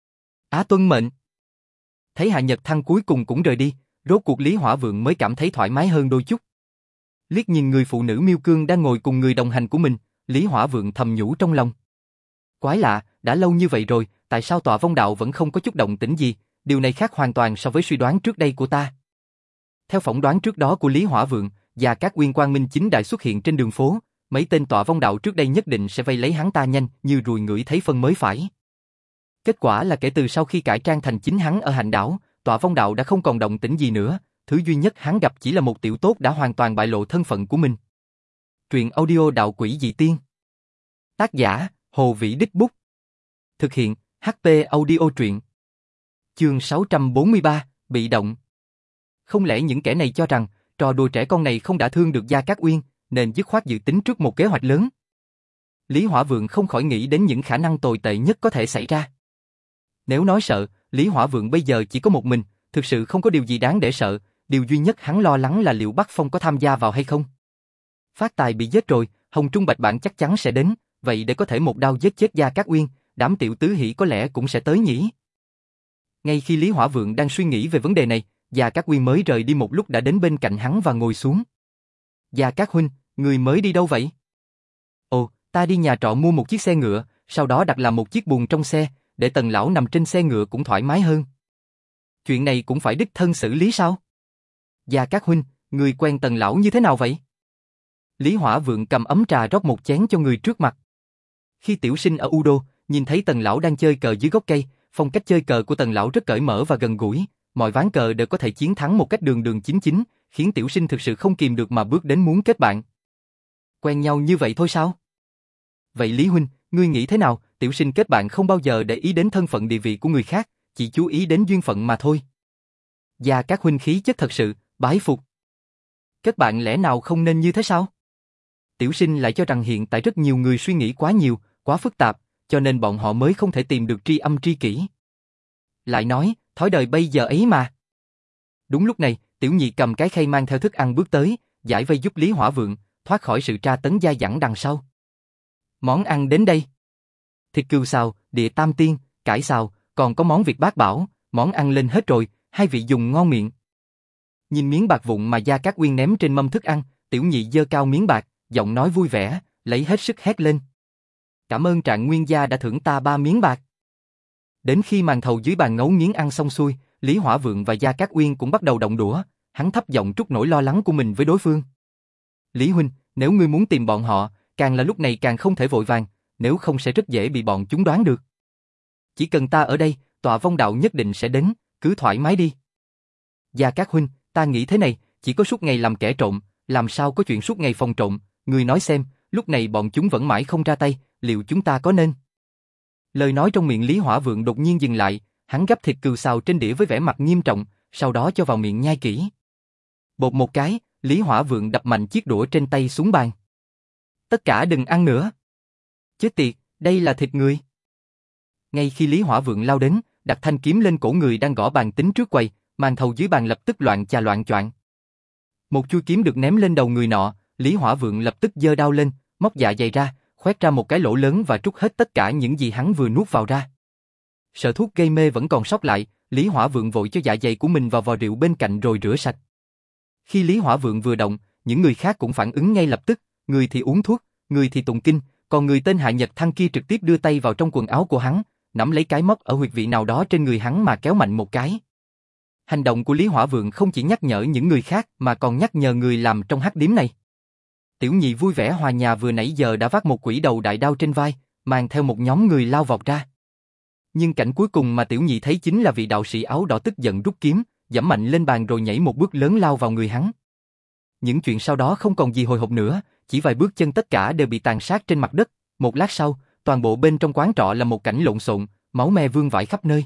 Á tuân mệnh. Thấy Hạ Nhật Thăng cuối cùng cũng rời đi, rốt cuộc Lý Hỏa Vượng mới cảm thấy thoải mái hơn đôi chút. Liếc nhìn người phụ nữ Miêu Cương đang ngồi cùng người đồng hành của mình, Lý Hỏa Vượng thầm nhủ trong lòng. Quái lạ, đã lâu như vậy rồi, tại sao tọa vong đạo vẫn không có chút động tĩnh gì, điều này khác hoàn toàn so với suy đoán trước đây của ta. Theo phỏng đoán trước đó của Lý Hỏa Vượng, Gia Cát Uyên Quang Minh chính đại xuất hiện trên đường phố, mấy tên tọa vong đạo trước đây nhất định sẽ vây lấy hắn ta nhanh như ruồi ngửi thấy phân mới phải. Kết quả là kể từ sau khi cải trang thành chính hắn ở Hành Đảo, tọa vong đạo đã không còn động tĩnh gì nữa, thứ duy nhất hắn gặp chỉ là một tiểu tốt đã hoàn toàn bại lộ thân phận của mình. Truyện audio Đạo Quỷ Dị Tiên. Tác giả, Hồ Vĩ Đích Bút. Thực hiện, hát pê Audio truyện. Chương sáu trăm bốn mươi ba, bị động. Không lẽ những kẻ này cho rằng, trò đùa trẻ con này không đả thương được Gia Cát Uyên, nên dứt khoát dự tính trước một kế hoạch lớn. Lý Hỏa Vượng không khỏi nghĩ đến những khả năng tồi tệ nhất có thể xảy ra. Nếu nói sợ, Lý Hỏa Vượng bây giờ chỉ có một mình, thực sự không có điều gì đáng để sợ, điều duy nhất hắn lo lắng là liệu Bắc Phong có tham gia vào hay không. Phát Tài bị giết rồi, Hồng Trung Bạch Bản chắc chắn sẽ đến, vậy để có thể một đao giết chết Gia Cát Uyên, đám tiểu tứ hỷ có lẽ cũng sẽ tới nhỉ. Ngay khi Lý Hỏa Vượng đang suy nghĩ về vấn đề này, Gia Cát Uyên mới rời đi một lúc đã đến bên cạnh hắn và ngồi xuống. Gia Cát huynh, người mới đi đâu vậy? Ồ, ta đi nhà trọ mua một chiếc xe ngựa, sau đó đặt làm một chiếc buồng trong xe, để Tần lão nằm trên xe ngựa cũng thoải mái hơn. Chuyện này cũng phải đích thân xử lý sao? Gia Cát huynh, người quen Tần lão như thế nào vậy? Lý Hỏa Vượng cầm ấm trà rót một chén cho người trước mặt. Khi tiểu sinh ở U Đô, nhìn thấy Tần lão đang chơi cờ dưới gốc cây, phong cách chơi cờ của Tần lão rất cởi mở và gần gũi, mọi ván cờ đều có thể chiến thắng một cách đường đường chính chính, khiến tiểu sinh thực sự không kìm được mà bước đến muốn kết bạn. Quen nhau như vậy thôi sao? Vậy Lý huynh, ngươi nghĩ thế nào? Tiểu sinh kết bạn không bao giờ để ý đến thân phận địa vị của người khác, chỉ chú ý đến duyên phận mà thôi. Gia Cát huynh khí chất thật sự, bái phục. Kết bạn lẽ nào không nên như thế sao? Tiểu sinh lại cho rằng hiện tại rất nhiều người suy nghĩ quá nhiều, quá phức tạp, cho nên bọn họ mới không thể tìm được tri âm tri kỷ. Lại nói, thói đời bây giờ ấy mà. Đúng lúc này, tiểu nhị cầm cái khay mang theo thức ăn bước tới, giải vây giúp Lý Hỏa Vượng, thoát khỏi sự tra tấn dai dẳng đằng sau. Món ăn đến đây. Thịt cừu xào, địa tam tiên, cải xào, còn có món Việt bát bảo, món ăn lên hết rồi, hai vị dùng ngon miệng. Nhìn miếng bạc vụn mà Gia Cát Uyên ném trên mâm thức ăn, tiểu nhị giơ cao miếng bạc, giọng nói vui vẻ, lấy hết sức hét lên. Cảm ơn Trạng Nguyên gia đã thưởng ta ba miếng bạc. Đến khi màn thầu dưới bàn ngấu nghiến ăn xong xuôi, Lý Hỏa Vượng và Gia Cát Uyên cũng bắt đầu động đũa, hắn thấp giọng trút nỗi lo lắng của mình với đối phương. Lý huynh, nếu ngươi muốn tìm bọn họ, càng là lúc này càng không thể vội vàng, nếu không sẽ rất dễ bị bọn chúng đoán được. Chỉ cần ta ở đây, Tọa Vong đạo nhất định sẽ đến, cứ thoải mái đi. Gia Cát huynh, ta nghĩ thế này, chỉ có suốt ngày làm kẻ trộm, làm sao có chuyện suốt ngày phòng trộm, ngươi nói xem, lúc này bọn chúng vẫn mãi không ra tay, liệu chúng ta có nên? Lời nói trong miệng Lý Hỏa Vượng đột nhiên dừng lại, hắn gắp thịt cừu xào trên đĩa với vẻ mặt nghiêm trọng, sau đó cho vào miệng nhai kỹ. Bột một cái, Lý Hỏa Vượng đập mạnh chiếc đũa trên tay xuống bàn. Tất cả đừng ăn nữa. Chết tiệt, đây là thịt người. Ngay khi Lý Hỏa Vượng lao đến, đặt thanh kiếm lên cổ người đang gõ bàn tính trước quầy, màn thầu dưới bàn lập tức loạn chà loạn choạng. Một chuôi kiếm được ném lên đầu người nọ, Lý Hỏa Vượng lập tức giơ đao lên, móc dạ dày ra, khoét ra một cái lỗ lớn và trút hết tất cả những gì hắn vừa nuốt vào ra. Sợ thuốc gây mê vẫn còn sót lại, Lý Hỏa Vượng vội cho dạ dày của mình vào vò rượu bên cạnh rồi rửa sạch. Khi Lý Hỏa Vượng vừa động, những người khác cũng phản ứng ngay lập tức, người thì uống thuốc, người thì tụng kinh, còn người tên Hạ Nhật Thăng kia trực tiếp đưa tay vào trong quần áo của hắn, nắm lấy cái móc ở huyệt vị nào đó trên người hắn mà kéo mạnh một cái. Hành động của Lý Hỏa Vượng không chỉ nhắc nhở những người khác mà còn nhắc nhở người làm trong hắc điếm này. Tiểu nhị vui vẻ hòa nhà vừa nãy giờ đã vác một quỷ đầu đại đao trên vai, mang theo một nhóm người lao vọt ra. Nhưng cảnh cuối cùng mà tiểu nhị thấy chính là vị đạo sĩ áo đỏ tức giận rút kiếm, giẫm mạnh lên bàn rồi nhảy một bước lớn lao vào người hắn. Những chuyện sau đó không còn gì hồi hộp nữa, chỉ vài bước chân tất cả đều bị tàn sát trên mặt đất. Một lát sau, toàn bộ bên trong quán trọ là một cảnh lộn xộn, máu me vương vãi khắp nơi.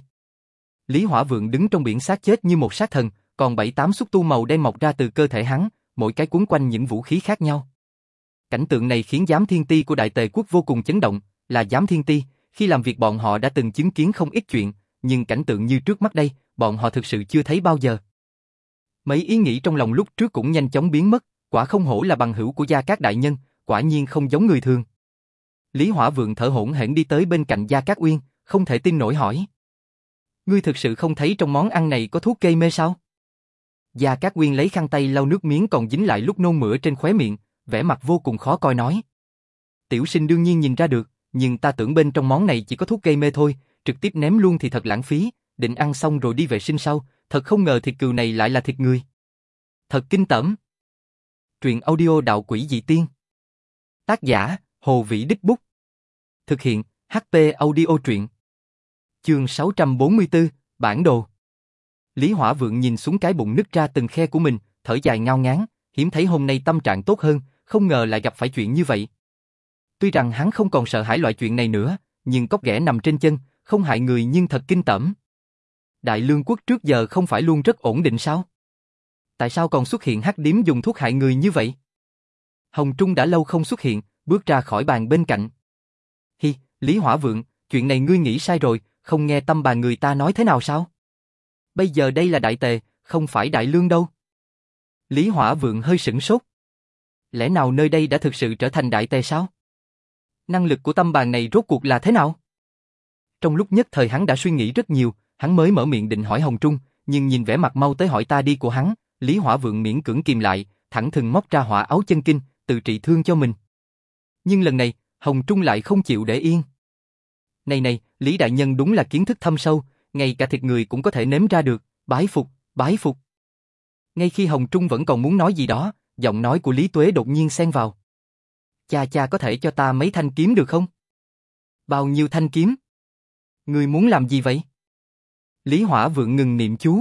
Lý Hỏa Vượng đứng trong biển xác chết như một sát thần, còn bảy tám xúc tu màu đen mọc ra từ cơ thể hắn, mỗi cái quấn quanh những vũ khí khác nhau. Cảnh tượng này khiến Giám Thiên Ti của Đại Tề Quốc vô cùng chấn động, là Giám Thiên Ti, khi làm việc bọn họ đã từng chứng kiến không ít chuyện, nhưng cảnh tượng như trước mắt đây, bọn họ thực sự chưa thấy bao giờ. Mấy ý nghĩ trong lòng lúc trước cũng nhanh chóng biến mất, quả không hổ là bằng hữu của Gia Cát đại nhân, quả nhiên không giống người thường. Lý Hỏa Vượng thở hổn hển đi tới bên cạnh Gia Cát Uyên, không thể tin nổi hỏi. Ngươi thực sự không thấy trong món ăn này có thuốc gây mê sao? Gia Cát Uyên lấy khăn tay lau nước miếng còn dính lại lúc nôn mửa trên khóe miệng, vẻ mặt vô cùng khó coi nói. Tiểu sinh đương nhiên nhìn ra được, nhưng ta tưởng bên trong món này chỉ có thuốc gây mê thôi, trực tiếp ném luôn thì thật lãng phí, định ăn xong rồi đi vệ sinh sau, thật không ngờ thịt cừu này lại là thịt người. Thật kinh tởm. Truyện audio Đạo Quỷ Dị Tiên. Tác giả, Hồ Vĩ Đích Bút. Thực hiện, hát pê Audio Truyện. Chương sáu trăm bốn mươi tư, Bản đồ. Lý Hỏa Vượng nhìn xuống cái bụng nứt ra từng khe của mình, thở dài ngao ngán, hiếm thấy hôm nay tâm trạng tốt hơn, không ngờ lại gặp phải chuyện như vậy. Tuy rằng hắn không còn sợ hãi loại chuyện này nữa, nhưng cóc ghẻ nằm trên chân, không hại người nhưng thật kinh tởm. Đại Lương quốc trước giờ không phải luôn rất ổn định sao? Tại sao còn xuất hiện hắc điếm dùng thuốc hại người như vậy? Hồng Trung đã lâu không xuất hiện, bước ra khỏi bàn bên cạnh. Hi, Lý Hỏa Vượng, chuyện này ngươi nghĩ sai rồi, không nghe tâm bàn người ta nói thế nào sao? Bây giờ đây là đại tề, không phải đại lương đâu. Lý Hỏa Vượng hơi sửng sốt. Lẽ nào nơi đây đã thực sự trở thành đại tề sao? Năng lực của tâm bàn này rốt cuộc là thế nào? Trong lúc nhất thời hắn đã suy nghĩ rất nhiều, hắn mới mở miệng định hỏi Hồng Trung, nhưng nhìn vẻ mặt mau tới hỏi ta đi của hắn, Lý Hỏa Vượng miễn cưỡng kìm lại, thẳng thừng móc ra hỏa áo chân kinh, tự trị thương cho mình. Nhưng lần này, Hồng Trung lại không chịu để yên. Này này, Lý đại nhân đúng là kiến thức thâm sâu, ngay cả thịt người cũng có thể nếm ra được, bái phục, bái phục. Ngay khi Hồng Trung vẫn còn muốn nói gì đó, giọng nói của Lý Tuế đột nhiên xen vào. Cha cha có thể cho ta mấy thanh kiếm được không? Bao nhiêu thanh kiếm? Ngươi muốn làm gì vậy? Lý Hỏa Vượng ngừng niệm chú.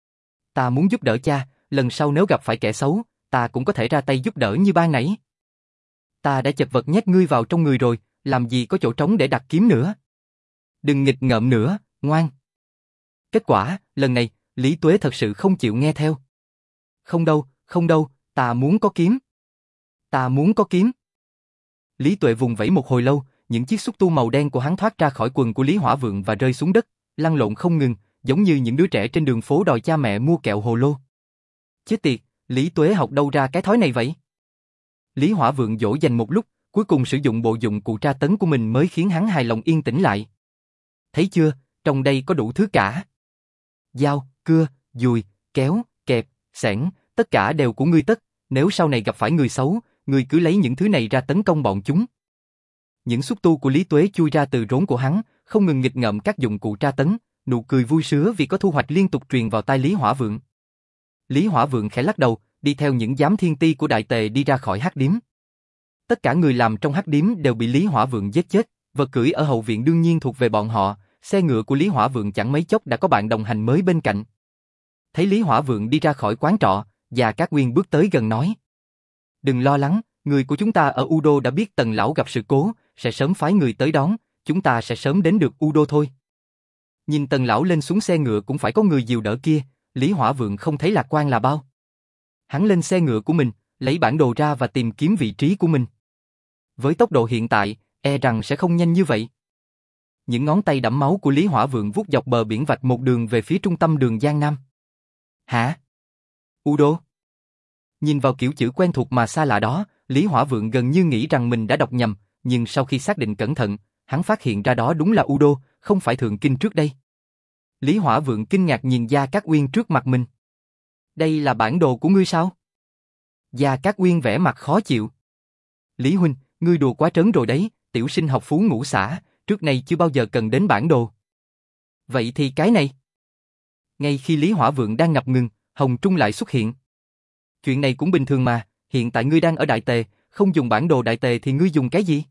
Ta muốn giúp đỡ cha, lần sau nếu gặp phải kẻ xấu, ta cũng có thể ra tay giúp đỡ như ban nãy. Ta đã chật vật nhét ngươi vào trong người rồi, làm gì có chỗ trống để đặt kiếm nữa. Đừng nghịch ngợm nữa, ngoan. Kết quả, lần này, Lý Tuế thật sự không chịu nghe theo. Không đâu, không đâu, ta muốn có kiếm. Ta muốn có kiếm. Lý Tuệ vùng vẫy một hồi lâu, những chiếc xúc tu màu đen của hắn thoát ra khỏi quần của Lý Hỏa Vượng và rơi xuống đất, lăn lộn không ngừng, giống như những đứa trẻ trên đường phố đòi cha mẹ mua kẹo hồ lô. Chết tiệt, Lý Tuế học đâu ra cái thói này vậy? Lý Hỏa Vượng dỗ dành một lúc, cuối cùng sử dụng bộ dụng cụ tra tấn của mình mới khiến hắn hài lòng yên tĩnh lại. Thấy chưa, trong đây có đủ thứ cả. Dao, cưa, dùi, kéo, kẹp, xẻng, tất cả đều của ngươi tất, nếu sau này gặp phải người xấu, ngươi cứ lấy những thứ này ra tấn công bọn chúng. Những xúc tu của Lý Tuế chui ra từ rốn của hắn, không ngừng nghịch ngợm các dụng cụ tra tấn, nụ cười vui sướng vì có thu hoạch liên tục truyền vào tai Lý Hỏa Vượng. Lý Hỏa Vượng khẽ lắc đầu, đi theo những giám thiên ti của đại tề đi ra khỏi hắc điếm. Tất cả người làm trong hắc điếm đều bị Lý Hỏa Vượng giết chết, vật cưỡi ở hậu viện đương nhiên thuộc về bọn họ, xe ngựa của Lý Hỏa Vượng chẳng mấy chốc đã có bạn đồng hành mới bên cạnh. Thấy Lý Hỏa Vượng đi ra khỏi quán trọ, Gia Cát Nguyên bước tới gần nói: Đừng lo lắng, người của chúng ta ở Udo đã biết Tần lão gặp sự cố, sẽ sớm phái người tới đón, chúng ta sẽ sớm đến được Udo thôi. Nhìn Tần lão lên xuống xe ngựa cũng phải có người dìu đỡ kia, Lý Hỏa Vượng không thấy lạc quan là bao. Hắn lên xe ngựa của mình, lấy bản đồ ra và tìm kiếm vị trí của mình. Với tốc độ hiện tại, e rằng sẽ không nhanh như vậy. Những ngón tay đẫm máu của Lý Hỏa Vượng vuốt dọc bờ biển vạch một đường về phía trung tâm đường Giang Nam. Hả? Udo? Nhìn vào kiểu chữ quen thuộc mà xa lạ đó, Lý Hỏa Vượng gần như nghĩ rằng mình đã đọc nhầm, nhưng sau khi xác định cẩn thận, hắn phát hiện ra đó đúng là Udo, không phải Thượng Kinh trước đây. Lý Hỏa Vượng kinh ngạc nhìn Gia Cát Nguyên trước mặt mình. Đây là bản đồ của ngươi sao? Gia Cát Nguyên vẻ mặt khó chịu. Lý huynh, ngươi đùa quá trớn rồi đấy, tiểu sinh học phú ngũ xã, trước nay chưa bao giờ cần đến bản đồ. Vậy thì cái này? Ngay khi Lý Hỏa Vượng đang ngập ngừng, Hồng Trung lại xuất hiện. Chuyện này cũng bình thường mà, hiện tại ngươi đang ở Đại Tề, không dùng bản đồ Đại Tề thì ngươi dùng cái gì?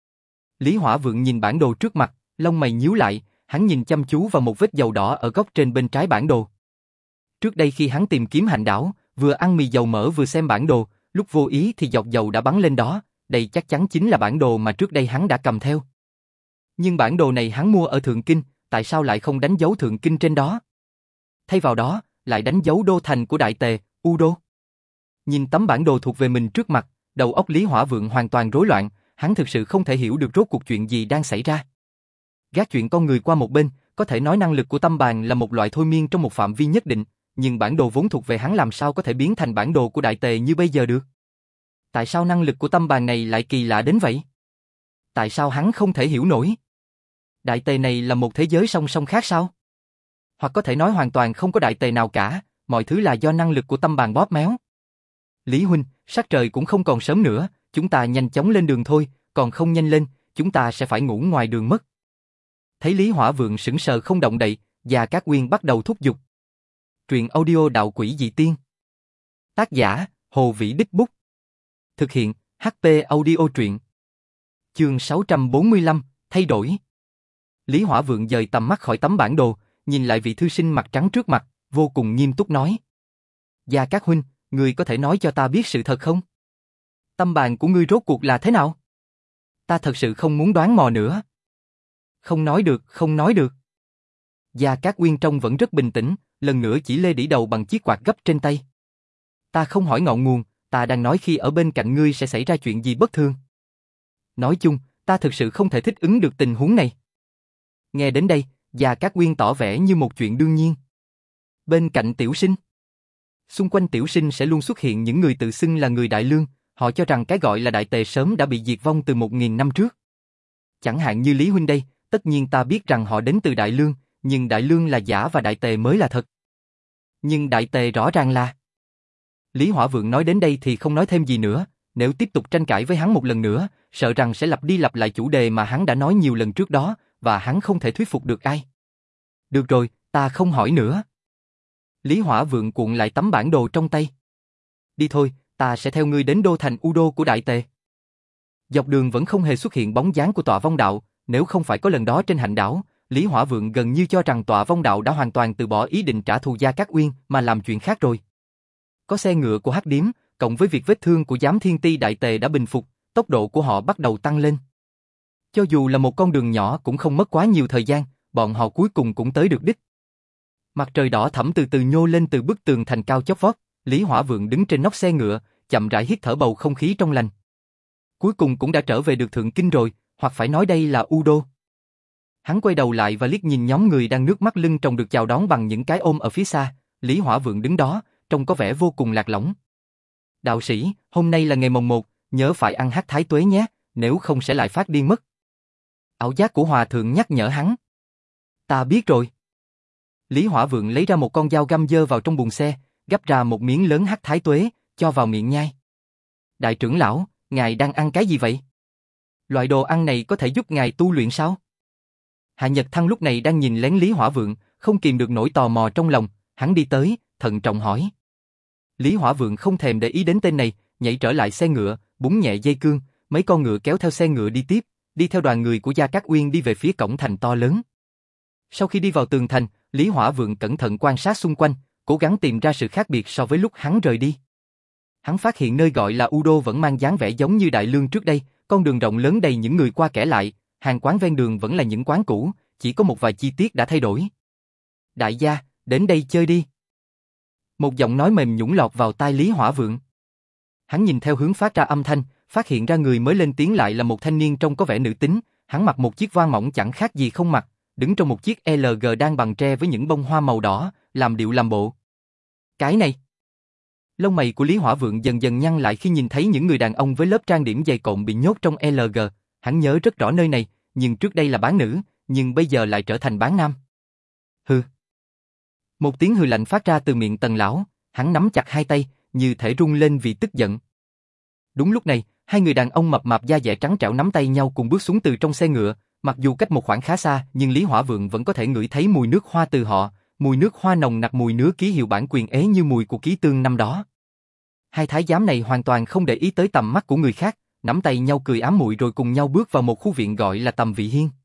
Lý Hỏa Vượng nhìn bản đồ trước mặt, lông mày nhíu lại, hắn nhìn chăm chú vào một vết dầu đỏ ở góc trên bên trái bản đồ. Trước đây khi hắn tìm kiếm hành đảo, vừa ăn mì dầu mỡ vừa xem bản đồ, lúc vô ý thì giọt dầu đã bắn lên đó, đây chắc chắn chính là bản đồ mà trước đây hắn đã cầm theo. Nhưng bản đồ này hắn mua ở Thượng Kinh, tại sao lại không đánh dấu Thượng Kinh trên đó? Thay vào đó, lại đánh dấu đô thành của Đại Tề, Udo. Nhìn tấm bản đồ thuộc về mình trước mặt, đầu óc Lý Hỏa Vượng hoàn toàn rối loạn, hắn thực sự không thể hiểu được rốt cuộc chuyện gì đang xảy ra. Gác chuyện con người qua một bên, có thể nói năng lực của tâm bàn là một loại thôi miên trong một phạm vi nhất định, nhưng bản đồ vốn thuộc về hắn làm sao có thể biến thành bản đồ của Đại Tề như bây giờ được? Tại sao năng lực của tâm bàn này lại kỳ lạ đến vậy? Tại sao hắn không thể hiểu nổi? Đại Tề này là một thế giới song song khác sao? Hoặc có thể nói hoàn toàn không có Đại Tề nào cả, mọi thứ là do năng lực của tâm bàn bóp méo. Lý huynh, sắc trời cũng không còn sớm nữa, chúng ta nhanh chóng lên đường thôi, còn không nhanh lên, chúng ta sẽ phải ngủ ngoài đường mất. Thấy Lý Hỏa Vượng sững sờ không động đậy, Gia Cát Nguyên bắt đầu thúc giục. Truyện audio Đạo Quỷ Dị Tiên. Tác giả, Hồ Vĩ Đích Bút. Thực hiện, hát pê Audio Truyện. Chương sáu trăm bốn mươi lăm, thay đổi. Lý Hỏa Vượng dời tầm mắt khỏi tấm bản đồ, nhìn lại vị thư sinh mặt trắng trước mặt, vô cùng nghiêm túc nói. Gia Cát huynh, ngươi có thể nói cho ta biết sự thật không? Tâm bàn của ngươi rốt cuộc là thế nào? Ta thật sự không muốn đoán mò nữa. Không nói được, không nói được. Gia Cát Nguyên trông vẫn rất bình tĩnh, lần nữa chỉ lê đĩ đầu bằng chiếc quạt gấp trên tay. ta không hỏi ngọn nguồn, ta đang nói khi ở bên cạnh ngươi sẽ xảy ra chuyện gì bất thường. Nói chung, ta thực sự không thể thích ứng được tình huống này. Nghe đến đây, Gia Cát Uyên tỏ vẻ như một chuyện đương nhiên. Bên cạnh Tiểu Sinh, xung quanh Tiểu Sinh sẽ luôn xuất hiện những người tự xưng là người Đại Lương, họ cho rằng cái gọi là Đại Tề sớm đã bị diệt vong từ một nghìn năm trước. Chẳng hạn như Lý Huynh đây, tất nhiên ta biết rằng họ đến từ Đại Lương, nhưng Đại Lương là giả và Đại Tề mới là thật. Nhưng Đại Tề rõ ràng là... Lý Hỏa Vượng nói đến đây thì không nói thêm gì nữa, nếu tiếp tục tranh cãi với hắn một lần nữa, sợ rằng sẽ lặp đi lặp lại chủ đề mà hắn đã nói nhiều lần trước đó, và hắn không thể thuyết phục được ai. Được rồi, ta không hỏi nữa. Lý Hỏa Vượng cuộn lại tấm bản đồ trong tay. Đi thôi, ta sẽ theo ngươi đến đô thành U Đô của Đại Tề. Dọc đường vẫn không hề xuất hiện bóng dáng của Tọa Vong Đạo, nếu không phải có lần đó trên hạnh đảo, Lý Hỏa Vượng gần như cho rằng Tọa Vong Đạo đã hoàn toàn từ bỏ ý định trả thù Gia Cát Uyên mà làm chuyện khác rồi. Có xe ngựa của Hắc Điếm, cộng với việc vết thương của Giám Thiên Ti Đại Tề đã bình phục, tốc độ của họ bắt đầu tăng lên. Cho dù là một con đường nhỏ cũng không mất quá nhiều thời gian, bọn họ cuối cùng cũng tới được đích. Mặt trời đỏ thẫm từ từ nhô lên từ bức tường thành cao chót vót, Lý Hỏa Vượng đứng trên nóc xe ngựa, chậm rãi hít thở bầu không khí trong lành. Cuối cùng cũng đã trở về được Thượng Kinh rồi, hoặc phải nói đây là U Đô. Hắn quay đầu lại và liếc nhìn nhóm người đang nước mắt lưng tròng được chào đón bằng những cái ôm ở phía xa, Lý Hỏa Vượng đứng đó, trông có vẻ vô cùng lạc lõng. Đạo sĩ, hôm nay là ngày mồng một, nhớ phải ăn hắc thái tuế nhé, nếu không sẽ lại phát điên mất. Ảo giác của Hòa Thượng nhắc nhở hắn. Ta biết rồi. Lý Hỏa Vượng lấy ra một con dao găm dơ vào trong buồng xe, gắp ra một miếng lớn hắc thái tuế, cho vào miệng nhai. Đại trưởng lão, ngài đang ăn cái gì vậy? Loại đồ ăn này có thể giúp ngài tu luyện sao? Hạ Nhật Thăng lúc này đang nhìn lén Lý Hỏa Vượng, không kìm được nỗi tò mò trong lòng, hắn đi tới, thận trọng hỏi. Lý Hỏa Vượng không thèm để ý đến tên này, nhảy trở lại xe ngựa, búng nhẹ dây cương, mấy con ngựa kéo theo xe ngựa đi tiếp, đi theo đoàn người của Gia Cát Uyên đi về phía cổng thành to lớn. Sau khi đi vào tường thành, Lý Hỏa Vượng cẩn thận quan sát xung quanh, cố gắng tìm ra sự khác biệt so với lúc hắn rời đi. Hắn phát hiện nơi gọi là U Đô vẫn mang dáng vẻ giống như Đại Lương trước đây, con đường rộng lớn đầy những người qua kẻ lại, hàng quán ven đường vẫn là những quán cũ, chỉ có một vài chi tiết đã thay đổi. Đại gia, đến đây chơi đi. Một giọng nói mềm nhũn lọt vào tai Lý Hỏa Vượng. Hắn nhìn theo hướng phát ra âm thanh, phát hiện ra người mới lên tiếng lại là một thanh niên trông có vẻ nữ tính, hắn mặc một chiếc voan mỏng chẳng khác gì không mặc, đứng trong một chiếc L G đang bằng tre với những bông hoa màu đỏ, làm điệu làm bộ. Cái này. Lông mày của Lý Hỏa Vượng dần dần nhăn lại khi nhìn thấy những người đàn ông với lớp trang điểm dày cộm bị nhốt trong L G, hắn nhớ rất rõ nơi này, nhưng trước đây là bán nữ, nhưng bây giờ lại trở thành bán nam. Hừ. Một tiếng hừ lạnh phát ra từ miệng Tần lão, hắn nắm chặt hai tay, như thể rung lên vì tức giận. Đúng lúc này, hai người đàn ông mập mạp da dẻ trắng trẻo nắm tay nhau cùng bước xuống từ trong xe ngựa, mặc dù cách một khoảng khá xa, nhưng Lý Hỏa Vượng vẫn có thể ngửi thấy mùi nước hoa từ họ, mùi nước hoa nồng nặc, mùi nứa ký hiệu bản quyền ế như mùi của ký tương năm đó. Hai thái giám này hoàn toàn không để ý tới tầm mắt của người khác, nắm tay nhau cười ám muội rồi cùng nhau bước vào một khu viện gọi là Tầm Vị Hiên.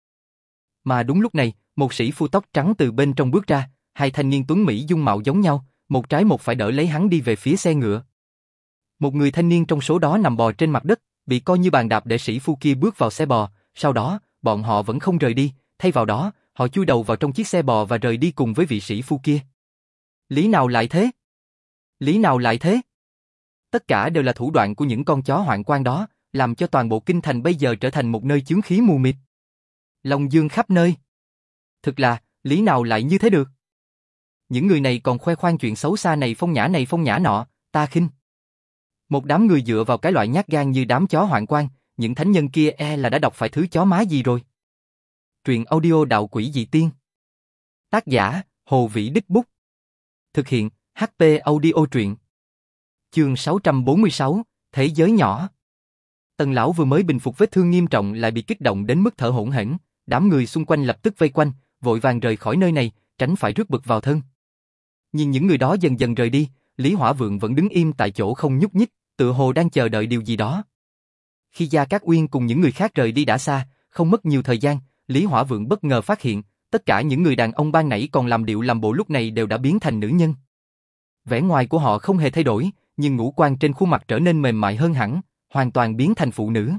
Mà đúng lúc này, một sĩ phu tóc trắng từ bên trong bước ra, hai thanh niên tuấn mỹ dung mạo giống nhau, một trái một phải đỡ lấy hắn đi về phía xe ngựa. Một người thanh niên trong số đó nằm bò trên mặt đất, bị coi như bàn đạp để sĩ phu kia bước vào xe bò, sau đó, bọn họ vẫn không rời đi, thay vào đó, họ chui đầu vào trong chiếc xe bò và rời đi cùng với vị sĩ phu kia. Lý nào lại thế? Lý nào lại thế? Tất cả đều là thủ đoạn của những con chó hoạn quan đó, làm cho toàn bộ kinh thành bây giờ trở thành một nơi chướng khí mù mịt. Long dương khắp nơi. Thực là, lý nào lại như thế được? Những người này còn khoe khoang chuyện xấu xa này phong nhã này phong nhã nọ, ta khinh. Một đám người dựa vào cái loại nhát gan như đám chó hoạn quan, những thánh nhân kia e là đã đọc phải thứ chó má gì rồi. Truyện audio Đạo Quỷ Dị Tiên. Tác giả, Hồ Vĩ Đích Bút. Thực hiện, hát pê Audio Truyện. Chương sáu trăm bốn mươi sáu, Thế giới nhỏ. Tần lão vừa mới bình phục vết thương nghiêm trọng lại bị kích động đến mức thở hổn hển, đám người xung quanh lập tức vây quanh, vội vàng rời khỏi nơi này, tránh phải rước bực vào thân. Nhìn những người đó dần dần rời đi, Lý Hỏa Vượng vẫn đứng im tại chỗ không nhúc nhích, tựa hồ đang chờ đợi điều gì đó. Khi Gia Cát Uyên cùng những người khác rời đi đã xa, không mất nhiều thời gian, Lý Hỏa Vượng bất ngờ phát hiện, tất cả những người đàn ông ban nãy còn làm điệu làm bộ lúc này đều đã biến thành nữ nhân. Vẻ ngoài của họ không hề thay đổi, nhưng ngũ quan trên khuôn mặt trở nên mềm mại hơn hẳn, hoàn toàn biến thành phụ nữ.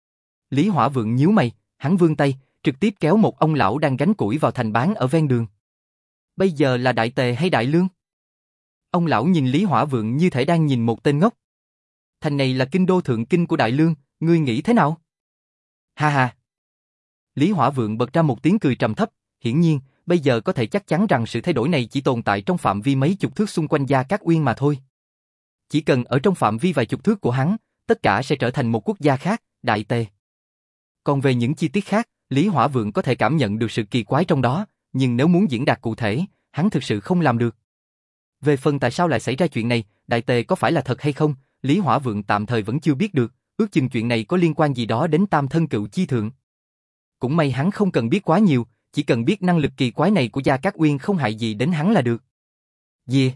Lý Hỏa Vượng nhíu mày, hắn vươn tay, trực tiếp kéo một ông lão đang gánh củi vào thành bán ở ven đường. Bây giờ là Đại Tề hay Đại Lương? Ông lão nhìn Lý Hỏa Vượng như thể đang nhìn một tên ngốc. Thành này là kinh đô thượng kinh của Đại Lương, ngươi nghĩ thế nào? Ha ha. Lý Hỏa Vượng bật ra một tiếng cười trầm thấp, hiển nhiên, bây giờ có thể chắc chắn rằng sự thay đổi này chỉ tồn tại trong phạm vi mấy chục thước xung quanh Gia Cát Uyên mà thôi. Chỉ cần ở trong phạm vi vài chục thước của hắn, tất cả sẽ trở thành một quốc gia khác, Đại Tề. Còn về những chi tiết khác, Lý Hỏa Vượng có thể cảm nhận được sự kỳ quái trong đó, nhưng nếu muốn diễn đạt cụ thể, hắn thực sự không làm được. Về phần tại sao lại xảy ra chuyện này, Đại Tề có phải là thật hay không, Lý Hỏa Vượng tạm thời vẫn chưa biết được, ước chừng chuyện này có liên quan gì đó đến Tam Thân Cựu Chi Thượng. Cũng may hắn không cần biết quá nhiều, chỉ cần biết năng lực kỳ quái này của Gia Cát Uyên không hại gì đến hắn là được. Yeah.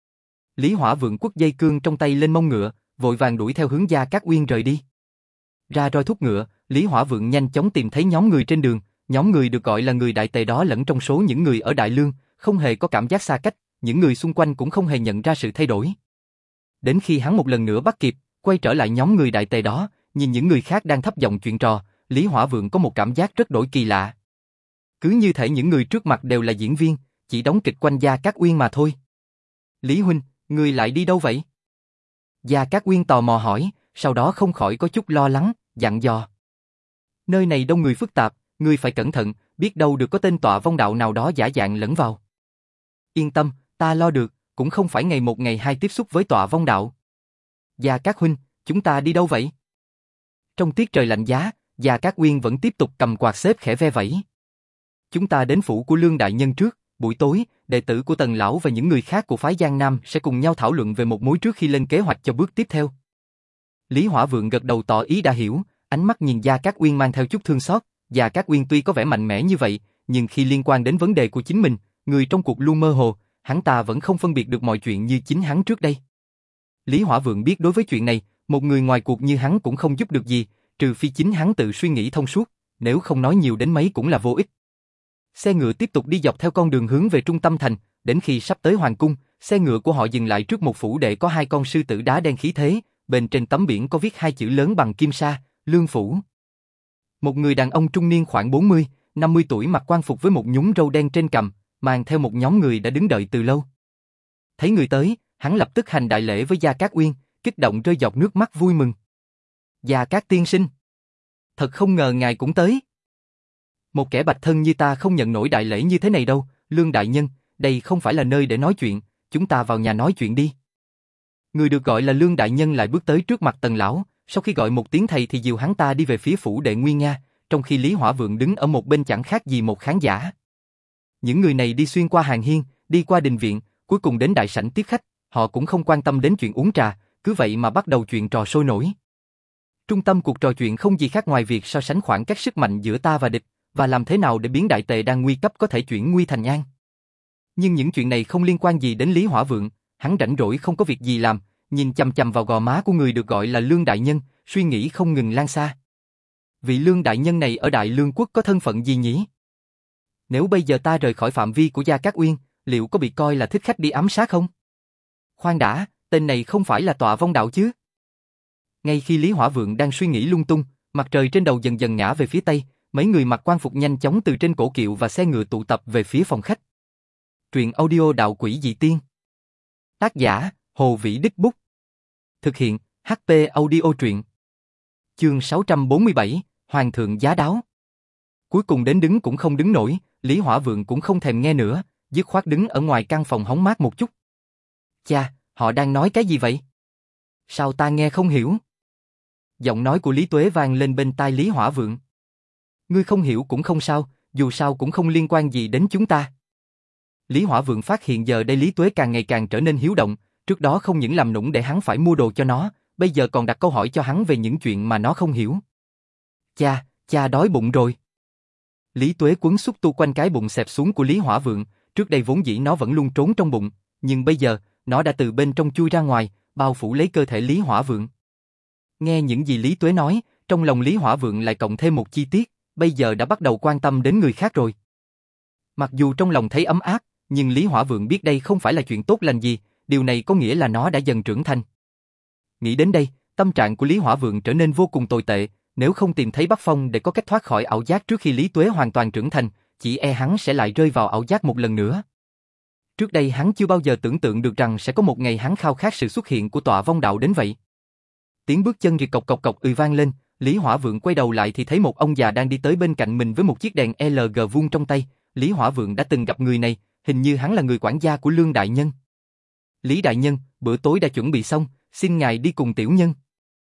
Lý Hỏa Vượng quất dây cương trong tay lên mông ngựa, vội vàng đuổi theo hướng Gia Cát Uyên rời đi. Ra roi thúc ngựa, Lý Hỏa Vượng nhanh chóng tìm thấy nhóm người trên đường, nhóm người được gọi là người Đại Tề đó lẫn trong số những người ở Đại Lương, không hề có cảm giác xa cách, những người xung quanh cũng không hề nhận ra sự thay đổi. Đến khi hắn một lần nữa bắt kịp, quay trở lại nhóm người Đại Tề đó, nhìn những người khác đang thấp giọng chuyện trò, Lý Hỏa Vượng có một cảm giác rất đổi kỳ lạ. Cứ như thể những người trước mặt đều là diễn viên, chỉ đóng kịch quanh Gia Cát Uyên mà thôi. Lý huynh, ngươi lại đi đâu vậy? Gia Cát Uyên tò mò hỏi, sau đó không khỏi có chút lo lắng, dặn dò. Nơi này đông người phức tạp, ngươi phải cẩn thận, biết đâu được có tên tọa vong đạo nào đó giả dạng lẫn vào. Yên tâm, ta lo được, cũng không phải ngày một ngày hai tiếp xúc với tọa vong đạo. Gia Cát huynh, chúng ta đi đâu vậy? Trong tiết trời lạnh giá, Gia Cát Uyên vẫn tiếp tục cầm quạt xếp khẽ ve vẫy. Chúng ta đến phủ của Lương đại nhân trước, buổi tối, đệ tử của Tần lão và những người khác của phái Giang Nam sẽ cùng nhau thảo luận về một mối trước khi lên kế hoạch cho bước tiếp theo. Lý Hỏa Vượng gật đầu tỏ ý đã hiểu, ánh mắt nhìn Gia Cát Uyên mang theo chút thương xót. Gia Cát Uyên tuy có vẻ mạnh mẽ như vậy, nhưng khi liên quan đến vấn đề của chính mình, người trong cuộc luôn mơ hồ, hắn ta vẫn không phân biệt được mọi chuyện như chính hắn trước đây. Lý Hỏa Vượng biết đối với chuyện này, một người ngoài cuộc như hắn cũng không giúp được gì, trừ phi chính hắn tự suy nghĩ thông suốt, nếu không nói nhiều đến mấy cũng là vô ích. Xe ngựa tiếp tục đi dọc theo con đường hướng về trung tâm thành, đến khi sắp tới hoàng cung, xe ngựa của họ dừng lại trước một phủ đệ có hai con sư tử đá đen khí thế, bên trên tấm biển có viết hai chữ lớn bằng kim sa, Lương phủ. Một người đàn ông trung niên khoảng bốn mươi, năm mươi tuổi mặc quan phục với một nhúm râu đen trên cằm, mang theo một nhóm người đã đứng đợi từ lâu. Thấy người tới, hắn lập tức hành đại lễ với Gia Cát Uyên, kích động rơi giọt nước mắt vui mừng. Gia Cát tiên sinh, thật không ngờ ngài cũng tới. Một kẻ bạch thân như ta không nhận nổi đại lễ như thế này đâu, Lương đại nhân, đây không phải là nơi để nói chuyện, chúng ta vào nhà nói chuyện đi. Người được gọi là Lương đại nhân lại bước tới trước mặt Tần lão, sau khi gọi một tiếng thầy thì dìu hắn ta đi về phía phủ đệ Nguyên Nga, trong khi Lý Hỏa Vượng đứng ở một bên chẳng khác gì một khán giả. Những người này đi xuyên qua hàng hiên, đi qua đình viện, cuối cùng đến đại sảnh tiếp khách, họ cũng không quan tâm đến chuyện uống trà, cứ vậy mà bắt đầu chuyện trò sôi nổi. Trung tâm cuộc trò chuyện không gì khác ngoài việc so sánh khoảng cách sức mạnh giữa ta và địch, và làm thế nào để biến Đại Tề đang nguy cấp có thể chuyển nguy thành an. Nhưng những chuyện này không liên quan gì đến Lý Hỏa Vượng, hắn rảnh rỗi không có việc gì làm, nhìn chằm chằm vào gò má của người được gọi là Lương đại nhân, suy nghĩ không ngừng lan xa. Vị Lương đại nhân này ở Đại Lương quốc có thân phận gì nhỉ? Nếu bây giờ ta rời khỏi phạm vi của Gia Cát Uyên, liệu có bị coi là thích khách đi ám sát không? Khoan đã, tên này không phải là tọa vong đạo chứ? Ngay khi Lý Hỏa Vượng đang suy nghĩ lung tung, mặt trời trên đầu dần dần ngã về phía tây, mấy người mặc quan phục nhanh chóng từ trên cổ kiệu và xe ngựa tụ tập về phía phòng khách. Truyện audio Đạo Quỷ Dị Tiên. Tác giả, Hồ Vĩ Đích Bút. Thực hiện, hát pê Audio Truyện. Chương sáu trăm bốn mươi bảy, Hoàng thượng giá đáo. Cuối cùng đến đứng cũng không đứng nổi, Lý Hỏa Vượng cũng không thèm nghe nữa, dứt khoát đứng ở ngoài căn phòng hóng mát một chút. Cha, họ đang nói cái gì vậy? Sao ta nghe không hiểu? Giọng nói của Lý Tuế vang lên bên tai Lý Hỏa Vượng. Ngươi không hiểu cũng không sao, dù sao cũng không liên quan gì đến chúng ta. Lý Hỏa Vượng phát hiện giờ đây Lý Tuế càng ngày càng trở nên hiếu động, trước đó không những làm nũng để hắn phải mua đồ cho nó, bây giờ còn đặt câu hỏi cho hắn về những chuyện mà nó không hiểu. Cha, cha đói bụng rồi. Lý Tuế quấn xúc tu quanh cái bụng xẹp xuống của Lý Hỏa Vượng, trước đây vốn dĩ nó vẫn luôn trốn trong bụng, nhưng bây giờ, nó đã từ bên trong chui ra ngoài, bao phủ lấy cơ thể Lý Hỏa Vượng. Nghe những gì Lý Tuế nói, trong lòng Lý Hỏa Vượng lại cộng thêm một chi tiết, bây giờ đã bắt đầu quan tâm đến người khác rồi. Mặc dù trong lòng thấy ấm áp, nhưng Lý Hỏa Vượng biết đây không phải là chuyện tốt lành gì, điều này có nghĩa là nó đã dần trưởng thành. Nghĩ đến đây, tâm trạng của Lý Hỏa Vượng trở nên vô cùng tồi tệ, nếu không tìm thấy Bắc Phong để có cách thoát khỏi ảo giác trước khi Lý Tuế hoàn toàn trưởng thành, chỉ e hắn sẽ lại rơi vào ảo giác một lần nữa. Trước đây hắn chưa bao giờ tưởng tượng được rằng sẽ có một ngày hắn khao khát sự xuất hiện của tọa vong đạo đến vậy. Tiếng bước chân rì cộc cộc cộc ừ vang lên, Lý Hỏa Vượng quay đầu lại thì thấy một ông già đang đi tới bên cạnh mình với một chiếc đèn lờ giê vuông trong tay. Lý Hỏa Vượng đã từng gặp người này, hình như hắn là người quản gia của Lương đại nhân. Lý đại nhân, bữa tối đã chuẩn bị xong, xin ngài đi cùng tiểu nhân.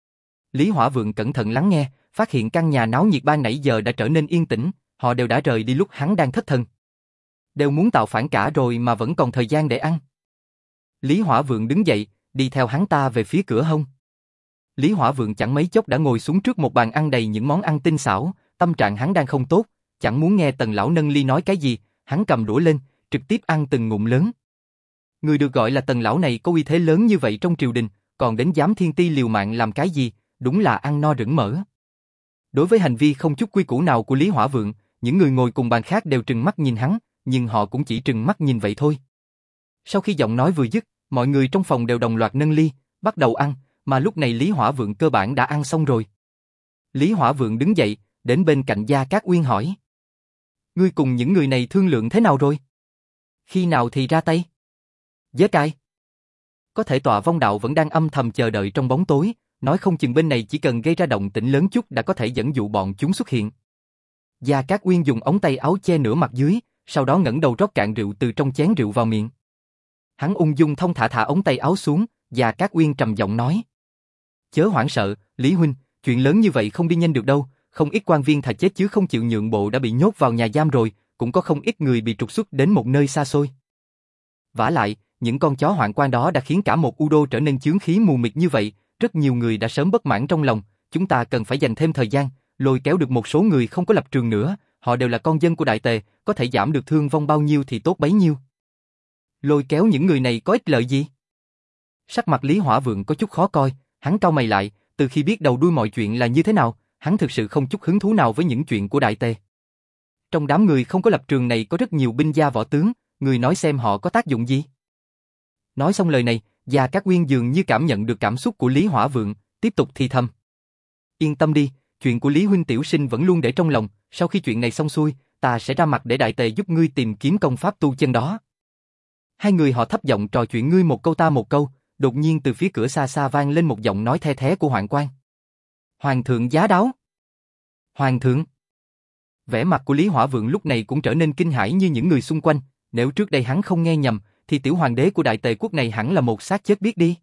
Lý Hỏa Vượng cẩn thận lắng nghe, phát hiện căn nhà náo nhiệt ban nãy giờ đã trở nên yên tĩnh, họ đều đã rời đi lúc hắn đang thất thần. Đều muốn tạo phản cả rồi mà vẫn còn thời gian để ăn. Lý Hỏa Vượng đứng dậy, đi theo hắn ta về phía cửa hông. Lý Hỏa Vượng chẳng mấy chốc đã ngồi xuống trước một bàn ăn đầy những món ăn tinh xảo, tâm trạng hắn đang không tốt, chẳng muốn nghe Tần lão nâng ly nói cái gì, hắn cầm đũa lên, trực tiếp ăn từng ngụm lớn. Người được gọi là Tần lão này có uy thế lớn như vậy trong triều đình, còn đến dám thiên ti liều mạng làm cái gì, đúng là ăn no rửng mỡ. Đối với hành vi không chút quy củ nào của Lý Hỏa Vượng, những người ngồi cùng bàn khác đều trừng mắt nhìn hắn, nhưng họ cũng chỉ trừng mắt nhìn vậy thôi. Sau khi giọng nói vừa dứt, mọi người trong phòng đều đồng loạt nâng ly, bắt đầu ăn, mà lúc này Lý Hỏa Vượng cơ bản đã ăn xong rồi. Lý Hỏa Vượng đứng dậy, đến bên cạnh Gia Cát Uyên hỏi: Ngươi cùng những người này thương lượng thế nào rồi? Khi nào thì ra tay? Giết ai? Có thể tọa vong đạo vẫn đang âm thầm chờ đợi trong bóng tối, nói không chừng bên này chỉ cần gây ra động tĩnh lớn chút đã có thể dẫn dụ bọn chúng xuất hiện. Gia Cát Uyên dùng ống tay áo che nửa mặt dưới, sau đó ngẩng đầu rót cạn rượu từ trong chén rượu vào miệng. Hắn ung dung thong thả thả ống tay áo xuống, Gia Cát Uyên trầm giọng nói: Chớ hoảng sợ, Lý huynh, chuyện lớn như vậy không đi nhanh được đâu, không ít quan viên thà chết chứ không chịu nhượng bộ đã bị nhốt vào nhà giam rồi, cũng có không ít người bị trục xuất đến một nơi xa xôi. Vả lại, những con chó hoạn quan đó đã khiến cả một U Đô trở nên chướng khí mù mịt như vậy, rất nhiều người đã sớm bất mãn trong lòng, chúng ta cần phải dành thêm thời gian, lôi kéo được một số người không có lập trường nữa, họ đều là con dân của Đại Tề, có thể giảm được thương vong bao nhiêu thì tốt bấy nhiêu. Lôi kéo những người này có ích lợi gì? Sắc mặt Lý Hỏa Vượng có chút khó coi, hắn cau mày lại, từ khi biết đầu đuôi mọi chuyện là như thế nào, hắn thực sự không chút hứng thú nào với những chuyện của Đại Tề. Trong đám người không có lập trường này có rất nhiều binh gia võ tướng, người nói xem họ có tác dụng gì? Nói xong lời này, Gia Cát Uyên dường như cảm nhận được cảm xúc của Lý Hỏa Vượng, tiếp tục thì thầm: Yên tâm đi, chuyện của Lý huynh tiểu sinh vẫn luôn để trong lòng, sau khi chuyện này xong xuôi, ta sẽ ra mặt để Đại Tề giúp ngươi tìm kiếm công pháp tu chân đó. Hai người họ thấp giọng trò chuyện ngươi một câu ta một câu, đột nhiên từ phía cửa xa xa vang lên một giọng nói the thé của Hoạn Quan. Hoàng thượng giá đáo. Hoàng thượng. Vẻ mặt của Lý Hỏa Vượng lúc này cũng trở nên kinh hãi như những người xung quanh, nếu trước đây hắn không nghe nhầm, thì tiểu hoàng đế của Đại Tề quốc này hẳn là một xác chết biết đi.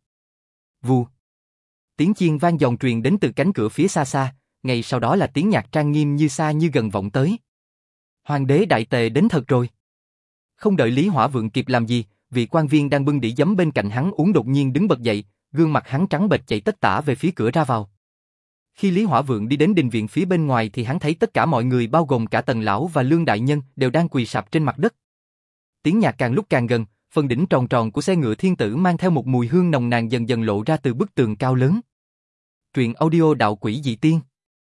Vù. Tiếng chiên vang dòng truyền đến từ cánh cửa phía xa xa, ngay sau đó là tiếng nhạc trang nghiêm như xa như gần vọng tới. Hoàng đế Đại Tề đến thật rồi. Không đợi Lý Hỏa Vượng kịp làm gì, vị quan viên đang bưng đĩa giấm bên cạnh hắn uống đột nhiên đứng bật dậy, gương mặt hắn trắng bệch chạy tất tả về phía cửa ra vào. Khi Lý Hỏa Vượng đi đến đình viện phía bên ngoài thì hắn thấy tất cả mọi người bao gồm cả Tần lão và Lương đại nhân đều đang quỳ sạp trên mặt đất. Tiếng nhạc càng lúc càng gần, phần đỉnh tròn tròn của xe ngựa thiên tử mang theo một mùi hương nồng nàn dần dần lộ ra từ bức tường cao lớn. Truyện audio đạo quỷ dị tiên.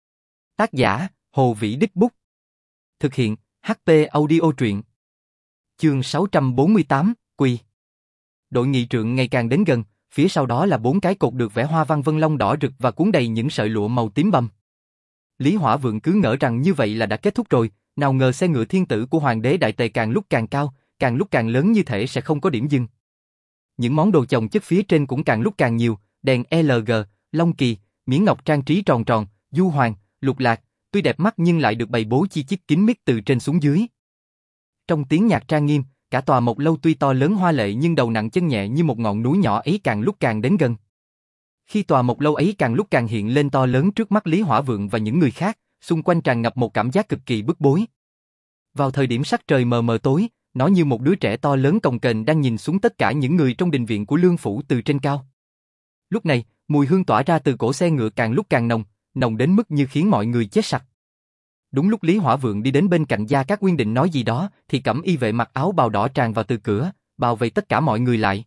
Tác giả, Hồ Vĩ Đích Bút. Thực hiện, hát pê Audio truyện. Chương sáu trăm bốn mươi tám, Quỳ. Đội nghị trượng ngày càng đến gần, phía sau đó là bốn cái cột được vẽ hoa văn vân long đỏ rực và cuốn đầy những sợi lụa màu tím bầm. Lý Hỏa Vượng cứ ngỡ rằng như vậy là đã kết thúc rồi, nào ngờ xe ngựa thiên tử của Hoàng đế Đại Tề càng lúc càng cao, càng lúc càng lớn như thể sẽ không có điểm dừng. Những món đồ chồng chất phía trên cũng càng lúc càng nhiều, đèn lờ giê, long kỳ, miếng ngọc trang trí tròn tròn, du hoàng, lục lạc, tuy đẹp mắt nhưng lại được bày bố chi chít kín mít từ trên xuống dưới. Trong tiếng nhạc trang nghiêm, cả tòa Mộc Lâu tuy to lớn hoa lệ nhưng đầu nặng chân nhẹ như một ngọn núi nhỏ ấy càng lúc càng đến gần. Khi tòa Mộc Lâu ấy càng lúc càng hiện lên to lớn trước mắt Lý Hỏa Vượng và những người khác, xung quanh tràn ngập một cảm giác cực kỳ bức bối. Vào thời điểm sắc trời mờ mờ tối, nó như một đứa trẻ to lớn cồng kềnh đang nhìn xuống tất cả những người trong đình viện của Lương phủ từ trên cao. Lúc này, mùi hương tỏa ra từ cổ xe ngựa càng lúc càng nồng, nồng đến mức như khiến mọi người chết sặc. Đúng lúc Lý Hỏa Vượng đi đến bên cạnh Gia Cát Uyên định nói gì đó, thì cẩm y vệ mặc áo bào đỏ tràn vào từ cửa, bao vây tất cả mọi người lại.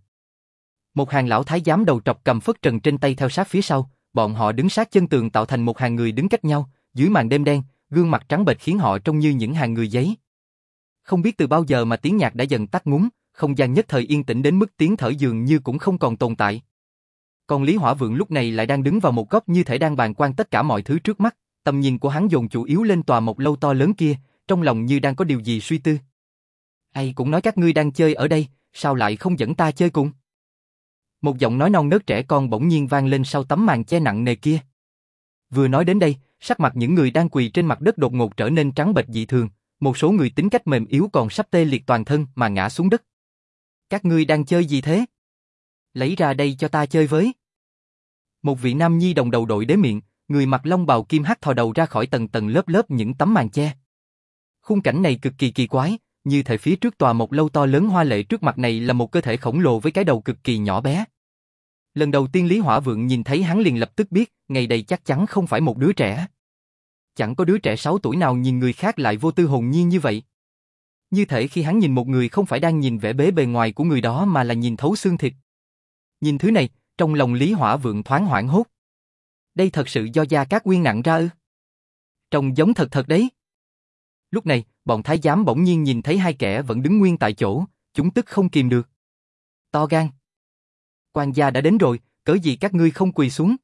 Một hàng lão thái giám đầu trọc cầm phất trần trên tay theo sát phía sau, bọn họ đứng sát chân tường tạo thành một hàng người đứng cách nhau, dưới màn đêm đen, gương mặt trắng bệch khiến họ trông như những hàng người giấy. Không biết từ bao giờ mà tiếng nhạc đã dần tắt ngúm, không gian nhất thời yên tĩnh đến mức tiếng thở dường như cũng không còn tồn tại. Còn Lý Hỏa Vượng lúc này lại đang đứng vào một góc như thể đang bàn quan tất cả mọi thứ trước mắt, tầm nhìn của hắn dồn chủ yếu lên tòa Mộc Lâu to lớn kia, trong lòng như đang có điều gì suy tư. Ai cũng nói các ngươi đang chơi ở đây, sao lại không dẫn ta chơi cùng? Một giọng nói non nớt trẻ con bỗng nhiên vang lên sau tấm màn che nặng nề kia. Vừa nói đến đây, sắc mặt những người đang quỳ trên mặt đất đột ngột trở nên trắng bệch dị thường, một số người tính cách mềm yếu còn sắp tê liệt toàn thân mà ngã xuống đất. Các ngươi đang chơi gì thế? Lấy ra đây cho ta chơi với. Một vị nam nhi đồng đầu đội đế miệng, người mặc long bào kim hắc thò đầu ra khỏi tầng tầng lớp lớp những tấm màn che. Khung cảnh này cực kỳ kỳ quái, như thể phía trước tòa một lâu to lớn hoa lệ trước mặt này là một cơ thể khổng lồ với cái đầu cực kỳ nhỏ bé. Lần đầu tiên Lý Hỏa Vượng nhìn thấy hắn liền lập tức biết, ngày đây chắc chắn không phải một đứa trẻ. Chẳng có đứa trẻ sáu tuổi nào nhìn người khác lại vô tư hồn nhiên như vậy. Như thể khi hắn nhìn một người không phải đang nhìn vẻ bề bề ngoài của người đó mà là nhìn thấu xương thịt. Nhìn thứ này, trong lòng Lý Hỏa Vượng thoáng hoảng hốt. Đây thật sự do Gia Cát Uyên nặng ra ư? Trông giống thật thật đấy. Lúc này, bọn thái giám bỗng nhiên nhìn thấy hai kẻ vẫn đứng nguyên tại chỗ, chúng tức không kìm được. To gan. Quan gia đã đến rồi, cớ gì các ngươi không quỳ xuống?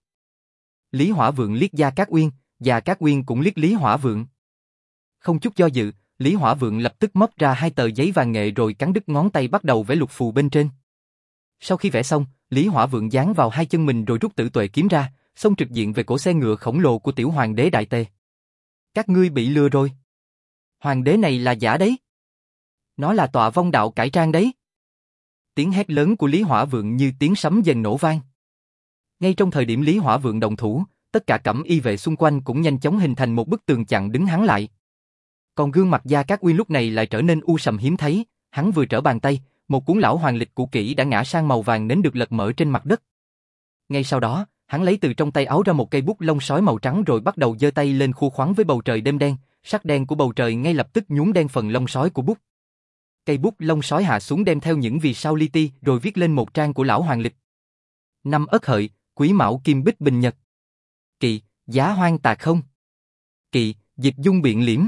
Lý Hỏa Vượng liếc Gia Cát Uyên, Gia Cát Uyên cũng liếc Lý Hỏa Vượng. Không chút do dự, Lý Hỏa Vượng lập tức móc ra hai tờ giấy vàng nghệ rồi cắn đứt ngón tay bắt đầu vẽ lục phù bên trên. Sau khi vẽ xong, Lý Hỏa Vượng dán vào hai chân mình rồi rút Tử Tuệ kiếm ra, xông trực diện về cổ xe ngựa khổng lồ của tiểu hoàng đế Đại Tề. Các ngươi bị lừa rồi. Hoàng đế này là giả đấy. Nó là tọa vong đạo cải trang đấy. Tiếng hét lớn của Lý Hỏa Vượng như tiếng sấm dần nổ vang. Ngay trong thời điểm Lý Hỏa Vượng động thủ, tất cả cẩm y vệ xung quanh cũng nhanh chóng hình thành một bức tường chặn đứng hắn lại. Còn gương mặt Gia Cát Uyên lúc này lại trở nên u sầm hiếm thấy, hắn vừa trở bàn tay, một cuốn lão hoàng lịch cũ kỹ đã ngã sang màu vàng nến được lật mở trên mặt đất. Ngay sau đó, hắn lấy từ trong tay áo ra một cây bút lông sói màu trắng rồi bắt đầu giơ tay lên khua khoắn với bầu trời đêm đen, sắc đen của bầu trời ngay lập tức nhuốm đen phần lông sói của bút. Cây bút lông sói hạ xuống đem theo những vì sao li ti rồi viết lên một trang của lão hoàng lịch. Năm Ất Hợi, Quý Mão Kim Bích Bình Nhật. Kỵ, Giá Hoang Tạc Không. Kỵ, Dịch Dung Biện Liễm.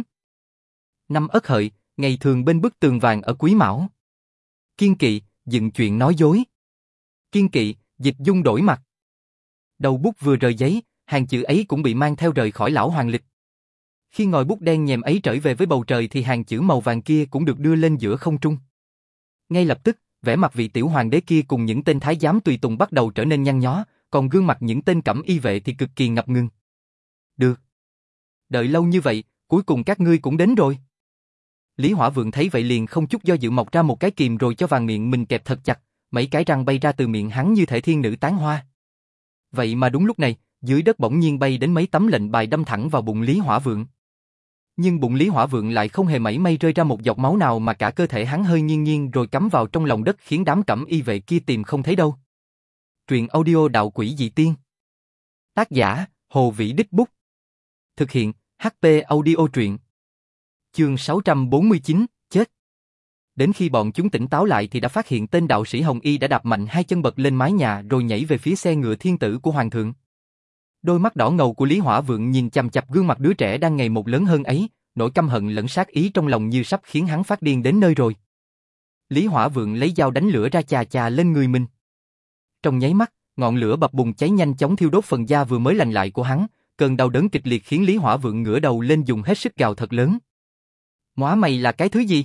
Năm Ất Hợi, ngày thường bên bức tường vàng ở Quý Mão. Kiên kỵ, dựng chuyện nói dối. Kiên kỵ, Dịch Dung đổi mặt. Đầu bút vừa rời giấy, hàng chữ ấy cũng bị mang theo rời khỏi lão hoàng lịch. Khi ngòi bút đen nhèm ấy trở về với bầu trời thì hàng chữ màu vàng kia cũng được đưa lên giữa không trung. Ngay lập tức, vẻ mặt vị tiểu hoàng đế kia cùng những tên thái giám tùy tùng bắt đầu trở nên nhăn nhó, còn gương mặt những tên cẩm y vệ thì cực kỳ ngập ngừng. Được. Đợi lâu như vậy, cuối cùng các ngươi cũng đến rồi. Lý Hỏa Vượng thấy vậy liền không chút do dự mọc ra một cái kìm rồi cho vào miệng mình kẹp thật chặt, mấy cái răng bay ra từ miệng hắn như thể thiên nữ tán hoa. Vậy mà đúng lúc này, dưới đất bỗng nhiên bay đến mấy tấm lệnh bài đâm thẳng vào bụng Lý Hỏa Vượng. Nhưng bụng Lý Hỏa Vượng lại không hề mảy may rơi ra một giọt máu nào mà cả cơ thể hắn hơi nghiêng nghiêng rồi cắm vào trong lòng đất khiến đám cẩm y vệ kia tìm không thấy đâu. Truyện audio Đạo Quỷ Dị Tiên. Tác giả, Hồ Vĩ Đích Bút. Thực hiện, hát pê Audio Truyện. Chương sáu trăm bốn mươi chín, chết. Đến khi bọn chúng tỉnh táo lại thì đã phát hiện tên đạo sĩ Hồng Y đã đạp mạnh hai chân bật lên mái nhà rồi nhảy về phía xe ngựa thiên tử của hoàng thượng. Đôi mắt đỏ ngầu của Lý Hỏa Vượng nhìn chằm chằm gương mặt đứa trẻ đang ngày một lớn hơn ấy, nỗi căm hận lẫn sát ý trong lòng như sắp khiến hắn phát điên đến nơi rồi. Lý Hỏa Vượng lấy dao đánh lửa ra chà chà lên người mình. Trong nháy mắt, ngọn lửa bập bùng cháy nhanh chóng thiêu đốt phần da vừa mới lành lại của hắn, cơn đau đớn kịch liệt khiến Lý Hỏa Vượng ngửa đầu lên dùng hết sức gào thật lớn. Móa mày là cái thứ gì?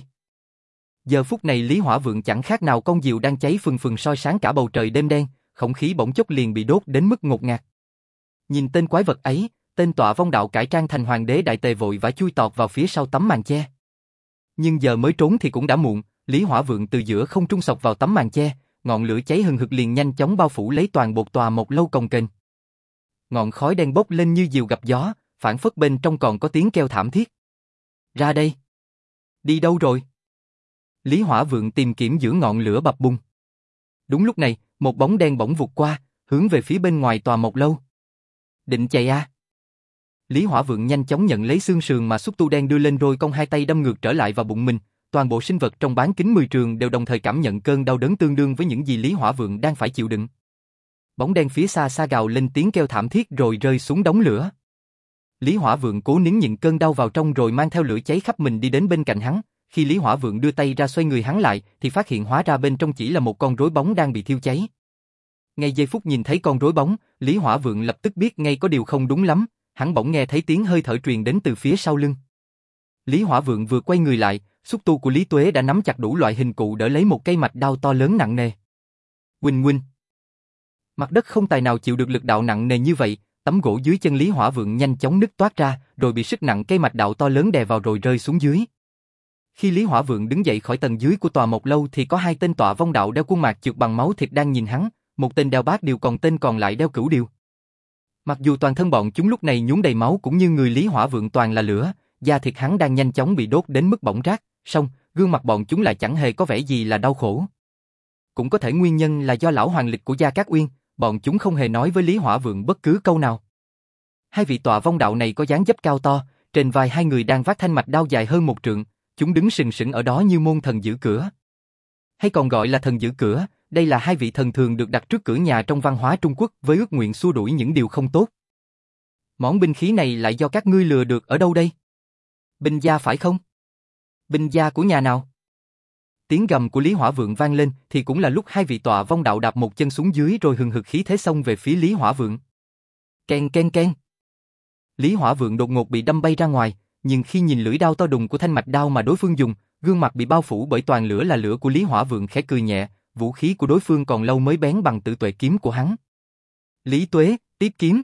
Giờ phút này Lý Hỏa Vượng chẳng khác nào con diều đang cháy phừng phừng soi sáng cả bầu trời đêm đen, không khí bỗng chốc liền bị đốt đến mức ngột ngạt. Nhìn tên quái vật ấy, tên tọa vong đạo cải trang thành hoàng đế Đại Tề vội vã chui tọt vào phía sau tấm màn che. Nhưng giờ mới trốn thì cũng đã muộn, Lý Hỏa Vượng từ giữa không trung sộc vào tấm màn che, ngọn lửa cháy hừng hực liền nhanh chóng bao phủ lấy toàn bộ tòa một lâu cồng kềnh. Ngọn khói đen bốc lên như diều gặp gió, phảng phất bên trong còn có tiếng kêu thảm thiết. Ra đây! Đi đâu rồi? Lý Hỏa Vượng tìm kiếm giữa ngọn lửa bập bùng. Đúng lúc này, một bóng đen bỗng vụt qua, hướng về phía bên ngoài tòa một lâu. Định chạy à? Lý Hỏa Vượng nhanh chóng nhận lấy xương sườn mà xúc tu đen đưa lên rồi cong hai tay đâm ngược trở lại vào bụng mình. Toàn bộ sinh vật trong bán kính mười trường đều đồng thời cảm nhận cơn đau đớn tương đương với những gì Lý Hỏa Vượng đang phải chịu đựng. Bóng đen phía xa xa gào lên tiếng kêu thảm thiết rồi rơi xuống đống lửa. Lý Hỏa Vượng cố nín nhịn cơn đau vào trong rồi mang theo lửa cháy khắp mình đi đến bên cạnh hắn. Khi Lý Hỏa Vượng đưa tay ra xoay người hắn lại thì phát hiện hóa ra bên trong chỉ là một con rối bóng đang bị thiêu cháy. Ngay giây phút nhìn thấy con rối bóng, Lý Hỏa Vượng lập tức biết ngay có điều không đúng lắm, hắn bỗng nghe thấy tiếng hơi thở truyền đến từ phía sau lưng. Lý Hỏa Vượng vừa quay người lại, xúc tu của Lý Tuế đã nắm chặt đủ loại hình cụ đỡ lấy một cây mạch đao to lớn nặng nề. Huỳnh huỳnh. Mặt đất không tài nào chịu được lực đạo nặng nề như vậy, tấm gỗ dưới chân Lý Hỏa Vượng nhanh chóng nứt toát ra, rồi bị sức nặng cây mạch đạo to lớn đè vào rồi rơi xuống dưới. Khi Lý Hỏa Vượng đứng dậy khỏi tầng dưới của tòa mộc lâu thì có hai tên tọa vong đạo đeo khuôn mặt chượt bằng máu thịt đang nhìn hắn, một tên đeo bát điều còn tên còn lại đeo cửu điều. Mặc dù toàn thân bọn chúng lúc này nhuốm đầy máu cũng như người Lý Hỏa Vượng toàn là lửa, da thịt hắn đang nhanh chóng bị đốt đến mức bỏng rát, song gương mặt bọn chúng lại chẳng hề có vẻ gì là đau khổ. Cũng có thể nguyên nhân là do lão hoàng lịch của Gia Cát Uyên, bọn chúng không hề nói với Lý Hỏa Vượng bất cứ câu nào. Hai vị tọa vong đạo này có dáng dấp cao to, trên vai hai người đang vác thanh mạch đao dài hơn một trượng, chúng đứng sừng sững ở đó như môn thần giữ cửa. Hay còn gọi là thần giữ cửa, đây là hai vị thần thường được đặt trước cửa nhà trong văn hóa Trung Quốc với ước nguyện xua đuổi những điều không tốt. Món binh khí này lại do các ngươi lừa được ở đâu đây? Binh gia phải không? Binh gia của nhà nào? Tiếng gầm của Lý Hỏa Vượng vang lên thì cũng là lúc hai vị tọa vong đạo đạp một chân xuống dưới rồi hừng hực khí thế xông về phía Lý Hỏa Vượng. Ken ken ken. Lý Hỏa Vượng đột ngột bị đâm bay ra ngoài, nhưng khi nhìn lưỡi đao to đùng của thanh mạch đao mà đối phương dùng, gương mặt bị bao phủ bởi toàn lửa là lửa của Lý Hỏa Vượng khẽ cười nhẹ, vũ khí của đối phương còn lâu mới bén bằng tử tuệ kiếm của hắn. Lý Tuế, tiếp kiếm.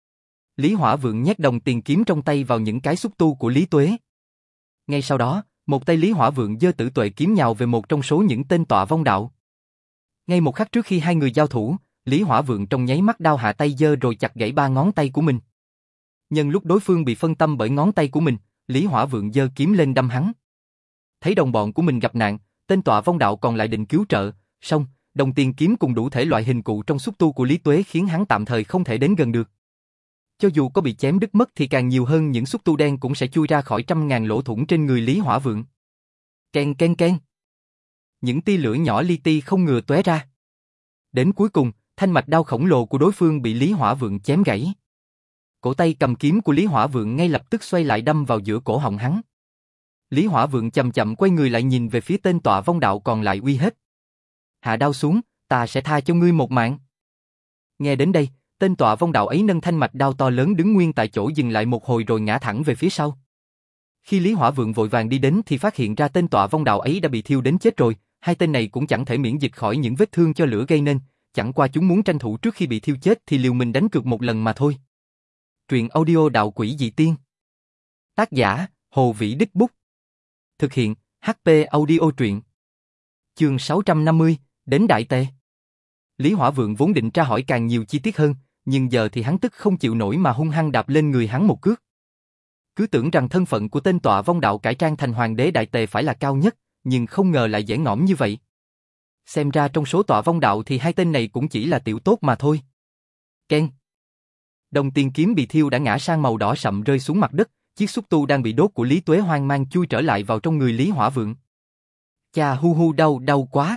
Lý Hỏa Vượng nhét đồng tiền kiếm trong tay vào những cái xúc tu của Lý Tuế. Ngay sau đó, một tay Lý Hỏa Vượng giơ tử tuệ kiếm nhào về một trong số những tên tọa vong đạo. Ngay một khắc trước khi hai người giao thủ, Lý Hỏa Vượng trong nháy mắt đao hạ tay giơ rồi chặt gãy ba ngón tay của mình. Nhân lúc đối phương bị phân tâm bởi ngón tay của mình, Lý Hỏa Vượng giơ kiếm lên đâm hắn. Thấy đồng bọn của mình gặp nạn, tên tọa vong đạo còn lại định cứu trợ, song đồng tiền kiếm cùng đủ thể loại hình cụ trong xúc tu của Lý Tuế khiến hắn tạm thời không thể đến gần được. Cho dù có bị chém đứt mất thì càng nhiều hơn những xúc tu đen cũng sẽ chui ra khỏi trăm ngàn lỗ thủng trên người Lý Hỏa Vượng. Ken ken ken. Những tia lửa nhỏ li ti không ngừa tóe ra. Đến cuối cùng, thanh mạch đao khổng lồ của đối phương bị Lý Hỏa Vượng chém gãy. Cổ tay cầm kiếm của Lý Hỏa Vượng ngay lập tức xoay lại đâm vào giữa cổ họng hắn. Lý Hỏa Vượng chậm chậm quay người lại nhìn về phía tên tọa vong đạo còn lại uy hiếp. Hạ đao xuống, ta sẽ tha cho ngươi một mạng. Nghe đến đây, tên tọa vong đạo ấy nâng thanh mạch đao to lớn đứng nguyên tại chỗ dừng lại một hồi rồi ngã thẳng về phía sau. Khi Lý Hỏa Vượng vội vàng đi đến thì phát hiện ra tên tọa vong đạo ấy đã bị thiêu đến chết rồi, hai tên này cũng chẳng thể miễn dịch khỏi những vết thương cho lửa gây nên, chẳng qua chúng muốn tranh thủ trước khi bị thiêu chết thì liều mình đánh cược một lần mà thôi. Truyện audio Đạo Quỷ Dị Tiên. Tác giả, Hồ Vĩ Đích Bút. Thực hiện, hát pê Audio Truyện. Chương sáu trăm năm mươi, đến Đại Tề. Lý Hỏa Vượng vốn định tra hỏi càng nhiều chi tiết hơn, nhưng giờ thì hắn tức không chịu nổi mà hung hăng đạp lên người hắn một cước. Cứ tưởng rằng thân phận của tên tọa vong đạo cải trang thành hoàng đế Đại Tề phải là cao nhất, nhưng không ngờ lại dễ ngõm như vậy. Xem ra trong số tọa vong đạo thì hai tên này cũng chỉ là tiểu tốt mà thôi. Ken. Đồng tiền kiếm bị thiêu đã ngã sang màu đỏ sậm rơi xuống mặt đất, chiếc xúc tu đang bị đốt của Lý Tuế hoang mang chui trở lại vào trong người Lý Hỏa Vượng. Chà hu hu đau đau quá.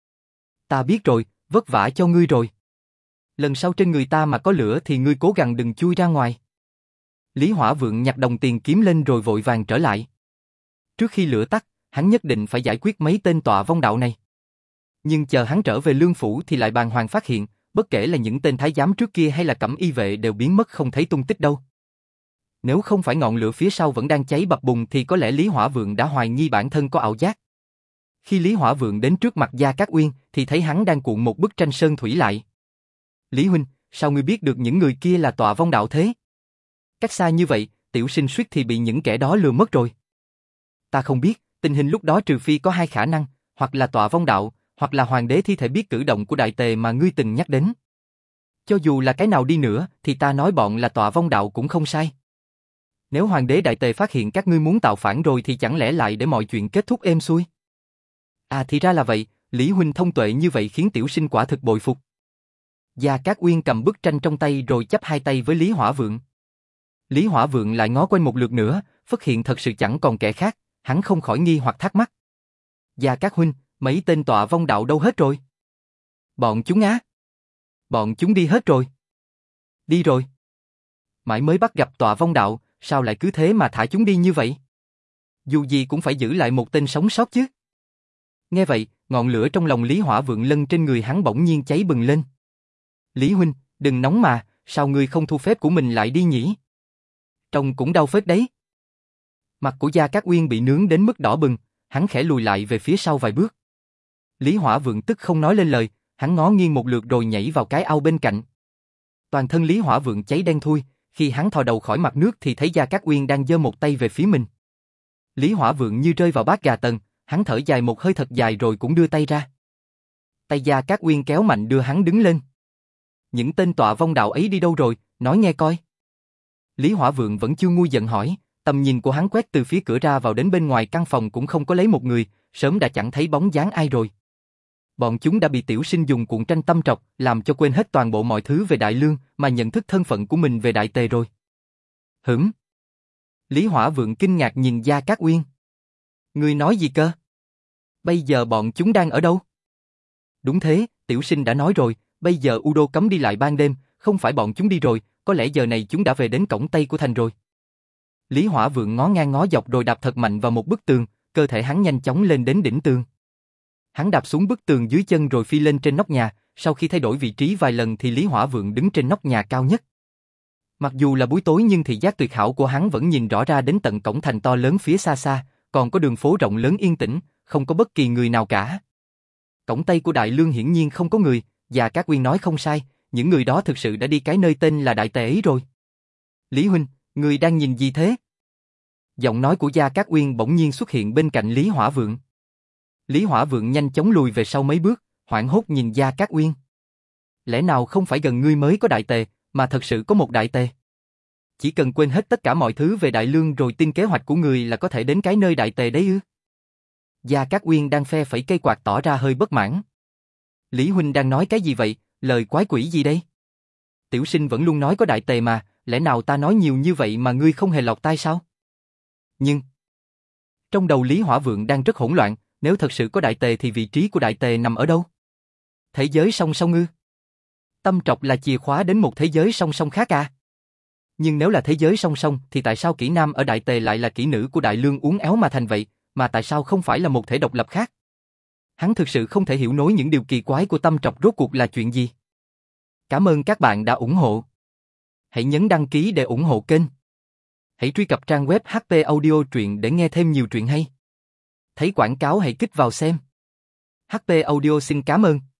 Ta biết rồi, vất vả cho ngươi rồi. Lần sau trên người ta mà có lửa thì ngươi cố gắng đừng chui ra ngoài. Lý Hỏa Vượng nhặt đồng tiền kiếm lên rồi vội vàng trở lại. Trước khi lửa tắt, hắn nhất định phải giải quyết mấy tên tọa vong đạo này. Nhưng chờ hắn trở về lương phủ thì lại bàng hoàng phát hiện, bất kể là những tên thái giám trước kia hay là cẩm y vệ đều biến mất không thấy tung tích đâu. Nếu không phải ngọn lửa phía sau vẫn đang cháy bập bùng thì có lẽ Lý Hỏa Vượng đã hoài nghi bản thân có ảo giác. Khi Lý Hỏa Vượng đến trước mặt Gia Cát Uyên thì thấy hắn đang cuộn một bức tranh sơn thủy lại. Lý huynh, sao ngươi biết được những người kia là tọa vong đạo thế? Cách xa như vậy, tiểu sinh suýt thì bị những kẻ đó lừa mất rồi. Ta không biết, tình hình lúc đó trừ phi có hai khả năng, hoặc là tọa vong đạo, hoặc là hoàng đế thi thể biết cử động của Đại Tề mà ngươi từng nhắc đến. Cho dù là cái nào đi nữa thì ta nói bọn là tọa vong đạo cũng không sai. Nếu hoàng đế Đại Tề phát hiện các ngươi muốn tạo phản rồi thì chẳng lẽ lại để mọi chuyện kết thúc êm xuôi? À thì ra là vậy, Lý huynh thông tuệ như vậy khiến tiểu sinh quả thực bội phục. Gia Cát Uyên cầm bức tranh trong tay rồi chắp hai tay với Lý Hỏa Vượng. Lý Hỏa Vượng lại ngó quanh một lượt nữa, phát hiện thật sự chẳng còn kẻ khác, hắn không khỏi nghi hoặc thắc mắc. Gia Cát huynh, mấy tên tọa vong đạo đâu hết rồi? Bọn chúng á? Bọn chúng đi hết rồi. Đi rồi. Mãi mới bắt gặp tọa vong đạo, sao lại cứ thế mà thả chúng đi như vậy? Dù gì cũng phải giữ lại một tên sống sót chứ. Nghe vậy, ngọn lửa trong lòng Lý Hỏa Vượng lân trên người hắn bỗng nhiên cháy bừng lên. Lý huynh, đừng nóng mà, sao ngươi không thu phép của mình lại đi nhỉ? Trông cũng đau phết đấy. Mặt của Gia Cát Uyên bị nướng đến mức đỏ bừng, hắn khẽ lùi lại về phía sau vài bước. Lý Hỏa Vượng tức không nói lên lời, hắn ngó nghiêng một lượt rồi nhảy vào cái ao bên cạnh. Toàn thân Lý Hỏa Vượng cháy đen thui, khi hắn thò đầu khỏi mặt nước thì thấy Gia Cát Uyên đang giơ một tay về phía mình. Lý Hỏa Vượng như rơi vào bát gà tần, hắn thở dài một hơi thật dài rồi cũng đưa tay ra. Tay Gia Cát Uyên kéo mạnh đưa hắn đứng lên. Những tên tọa vong đạo ấy đi đâu rồi, nói nghe coi. Lý Hỏa Vượng vẫn chưa nguôi giận hỏi, tầm nhìn của hắn quét từ phía cửa ra vào đến bên ngoài căn phòng cũng không có lấy một người, sớm đã chẳng thấy bóng dáng ai rồi. Bọn chúng đã bị tiểu sinh dùng cuộn tranh tâm trọc, làm cho quên hết toàn bộ mọi thứ về Đại Lương, mà nhận thức thân phận của mình về Đại Tề rồi. Hửm? Lý Hỏa Vượng kinh ngạc nhìn Gia Cát Uyên. Ngươi nói gì cơ? Bây giờ bọn chúng đang ở đâu? Đúng thế, tiểu sinh đã nói rồi, bây giờ U Đô cấm đi lại ban đêm, không phải bọn chúng đi rồi, có lẽ giờ này chúng đã về đến cổng Tây của thành rồi. Lý Hỏa Vượng ngó ngang ngó dọc rồi đạp thật mạnh vào một bức tường, cơ thể hắn nhanh chóng lên đến đỉnh tường. Hắn đạp xuống bức tường dưới chân rồi phi lên trên nóc nhà, sau khi thay đổi vị trí vài lần thì Lý Hỏa Vượng đứng trên nóc nhà cao nhất. Mặc dù là buổi tối nhưng thị giác tuyệt hảo của hắn vẫn nhìn rõ ra đến tận cổng thành to lớn phía xa xa, còn có đường phố rộng lớn yên tĩnh, không có bất kỳ người nào cả. Cổng Tây của Đại Lương hiển nhiên không có người, và Cát Uyên nói không sai, những người đó thực sự đã đi cái nơi tên là Đại Tề ấy rồi. Lý huynh, người đang nhìn gì thế? Giọng nói của Gia Cát Uyên bỗng nhiên xuất hiện bên cạnh Lý Hỏa Vượng. Lý Hỏa Vượng nhanh chóng lùi về sau mấy bước, hoảng hốt nhìn Gia Cát Uyên. Lẽ nào không phải gần ngươi mới có Đại Tề, mà thật sự có một Đại Tề? Chỉ cần quên hết tất cả mọi thứ về Đại Lương rồi tin kế hoạch của người là có thể đến cái nơi Đại Tề đấy ư? Gia Cát Uyên đang phe phẩy cây quạt tỏ ra hơi bất mãn. Lý huynh đang nói cái gì vậy, lời quái quỷ gì đây? Tiểu sinh vẫn luôn nói có Đại Tề mà, lẽ nào ta nói nhiều như vậy mà ngươi không hề lọt tai sao? Nhưng trong đầu Lý Hỏa Vượng đang rất hỗn loạn, nếu thật sự có Đại Tề thì vị trí của Đại Tề nằm ở đâu? Thế giới song song ư? Tâm trọc là chìa khóa đến một thế giới song song khác à? Nhưng nếu là thế giới song song thì tại sao kỹ nam ở Đại Tề lại là kỹ nữ của Đại Lương uốn éo mà thành vậy, mà tại sao không phải là một thể độc lập khác? Hắn thực sự không thể hiểu nổi những điều kỳ quái của tâm trọc rốt cuộc là chuyện gì. Cảm ơn các bạn đã ủng hộ. Hãy nhấn đăng ký để ủng hộ kênh. Hãy truy cập trang web hát pê Audio Truyện để nghe thêm nhiều truyện hay. Thấy quảng cáo hãy kích vào xem. hát pê Audio xin cảm ơn.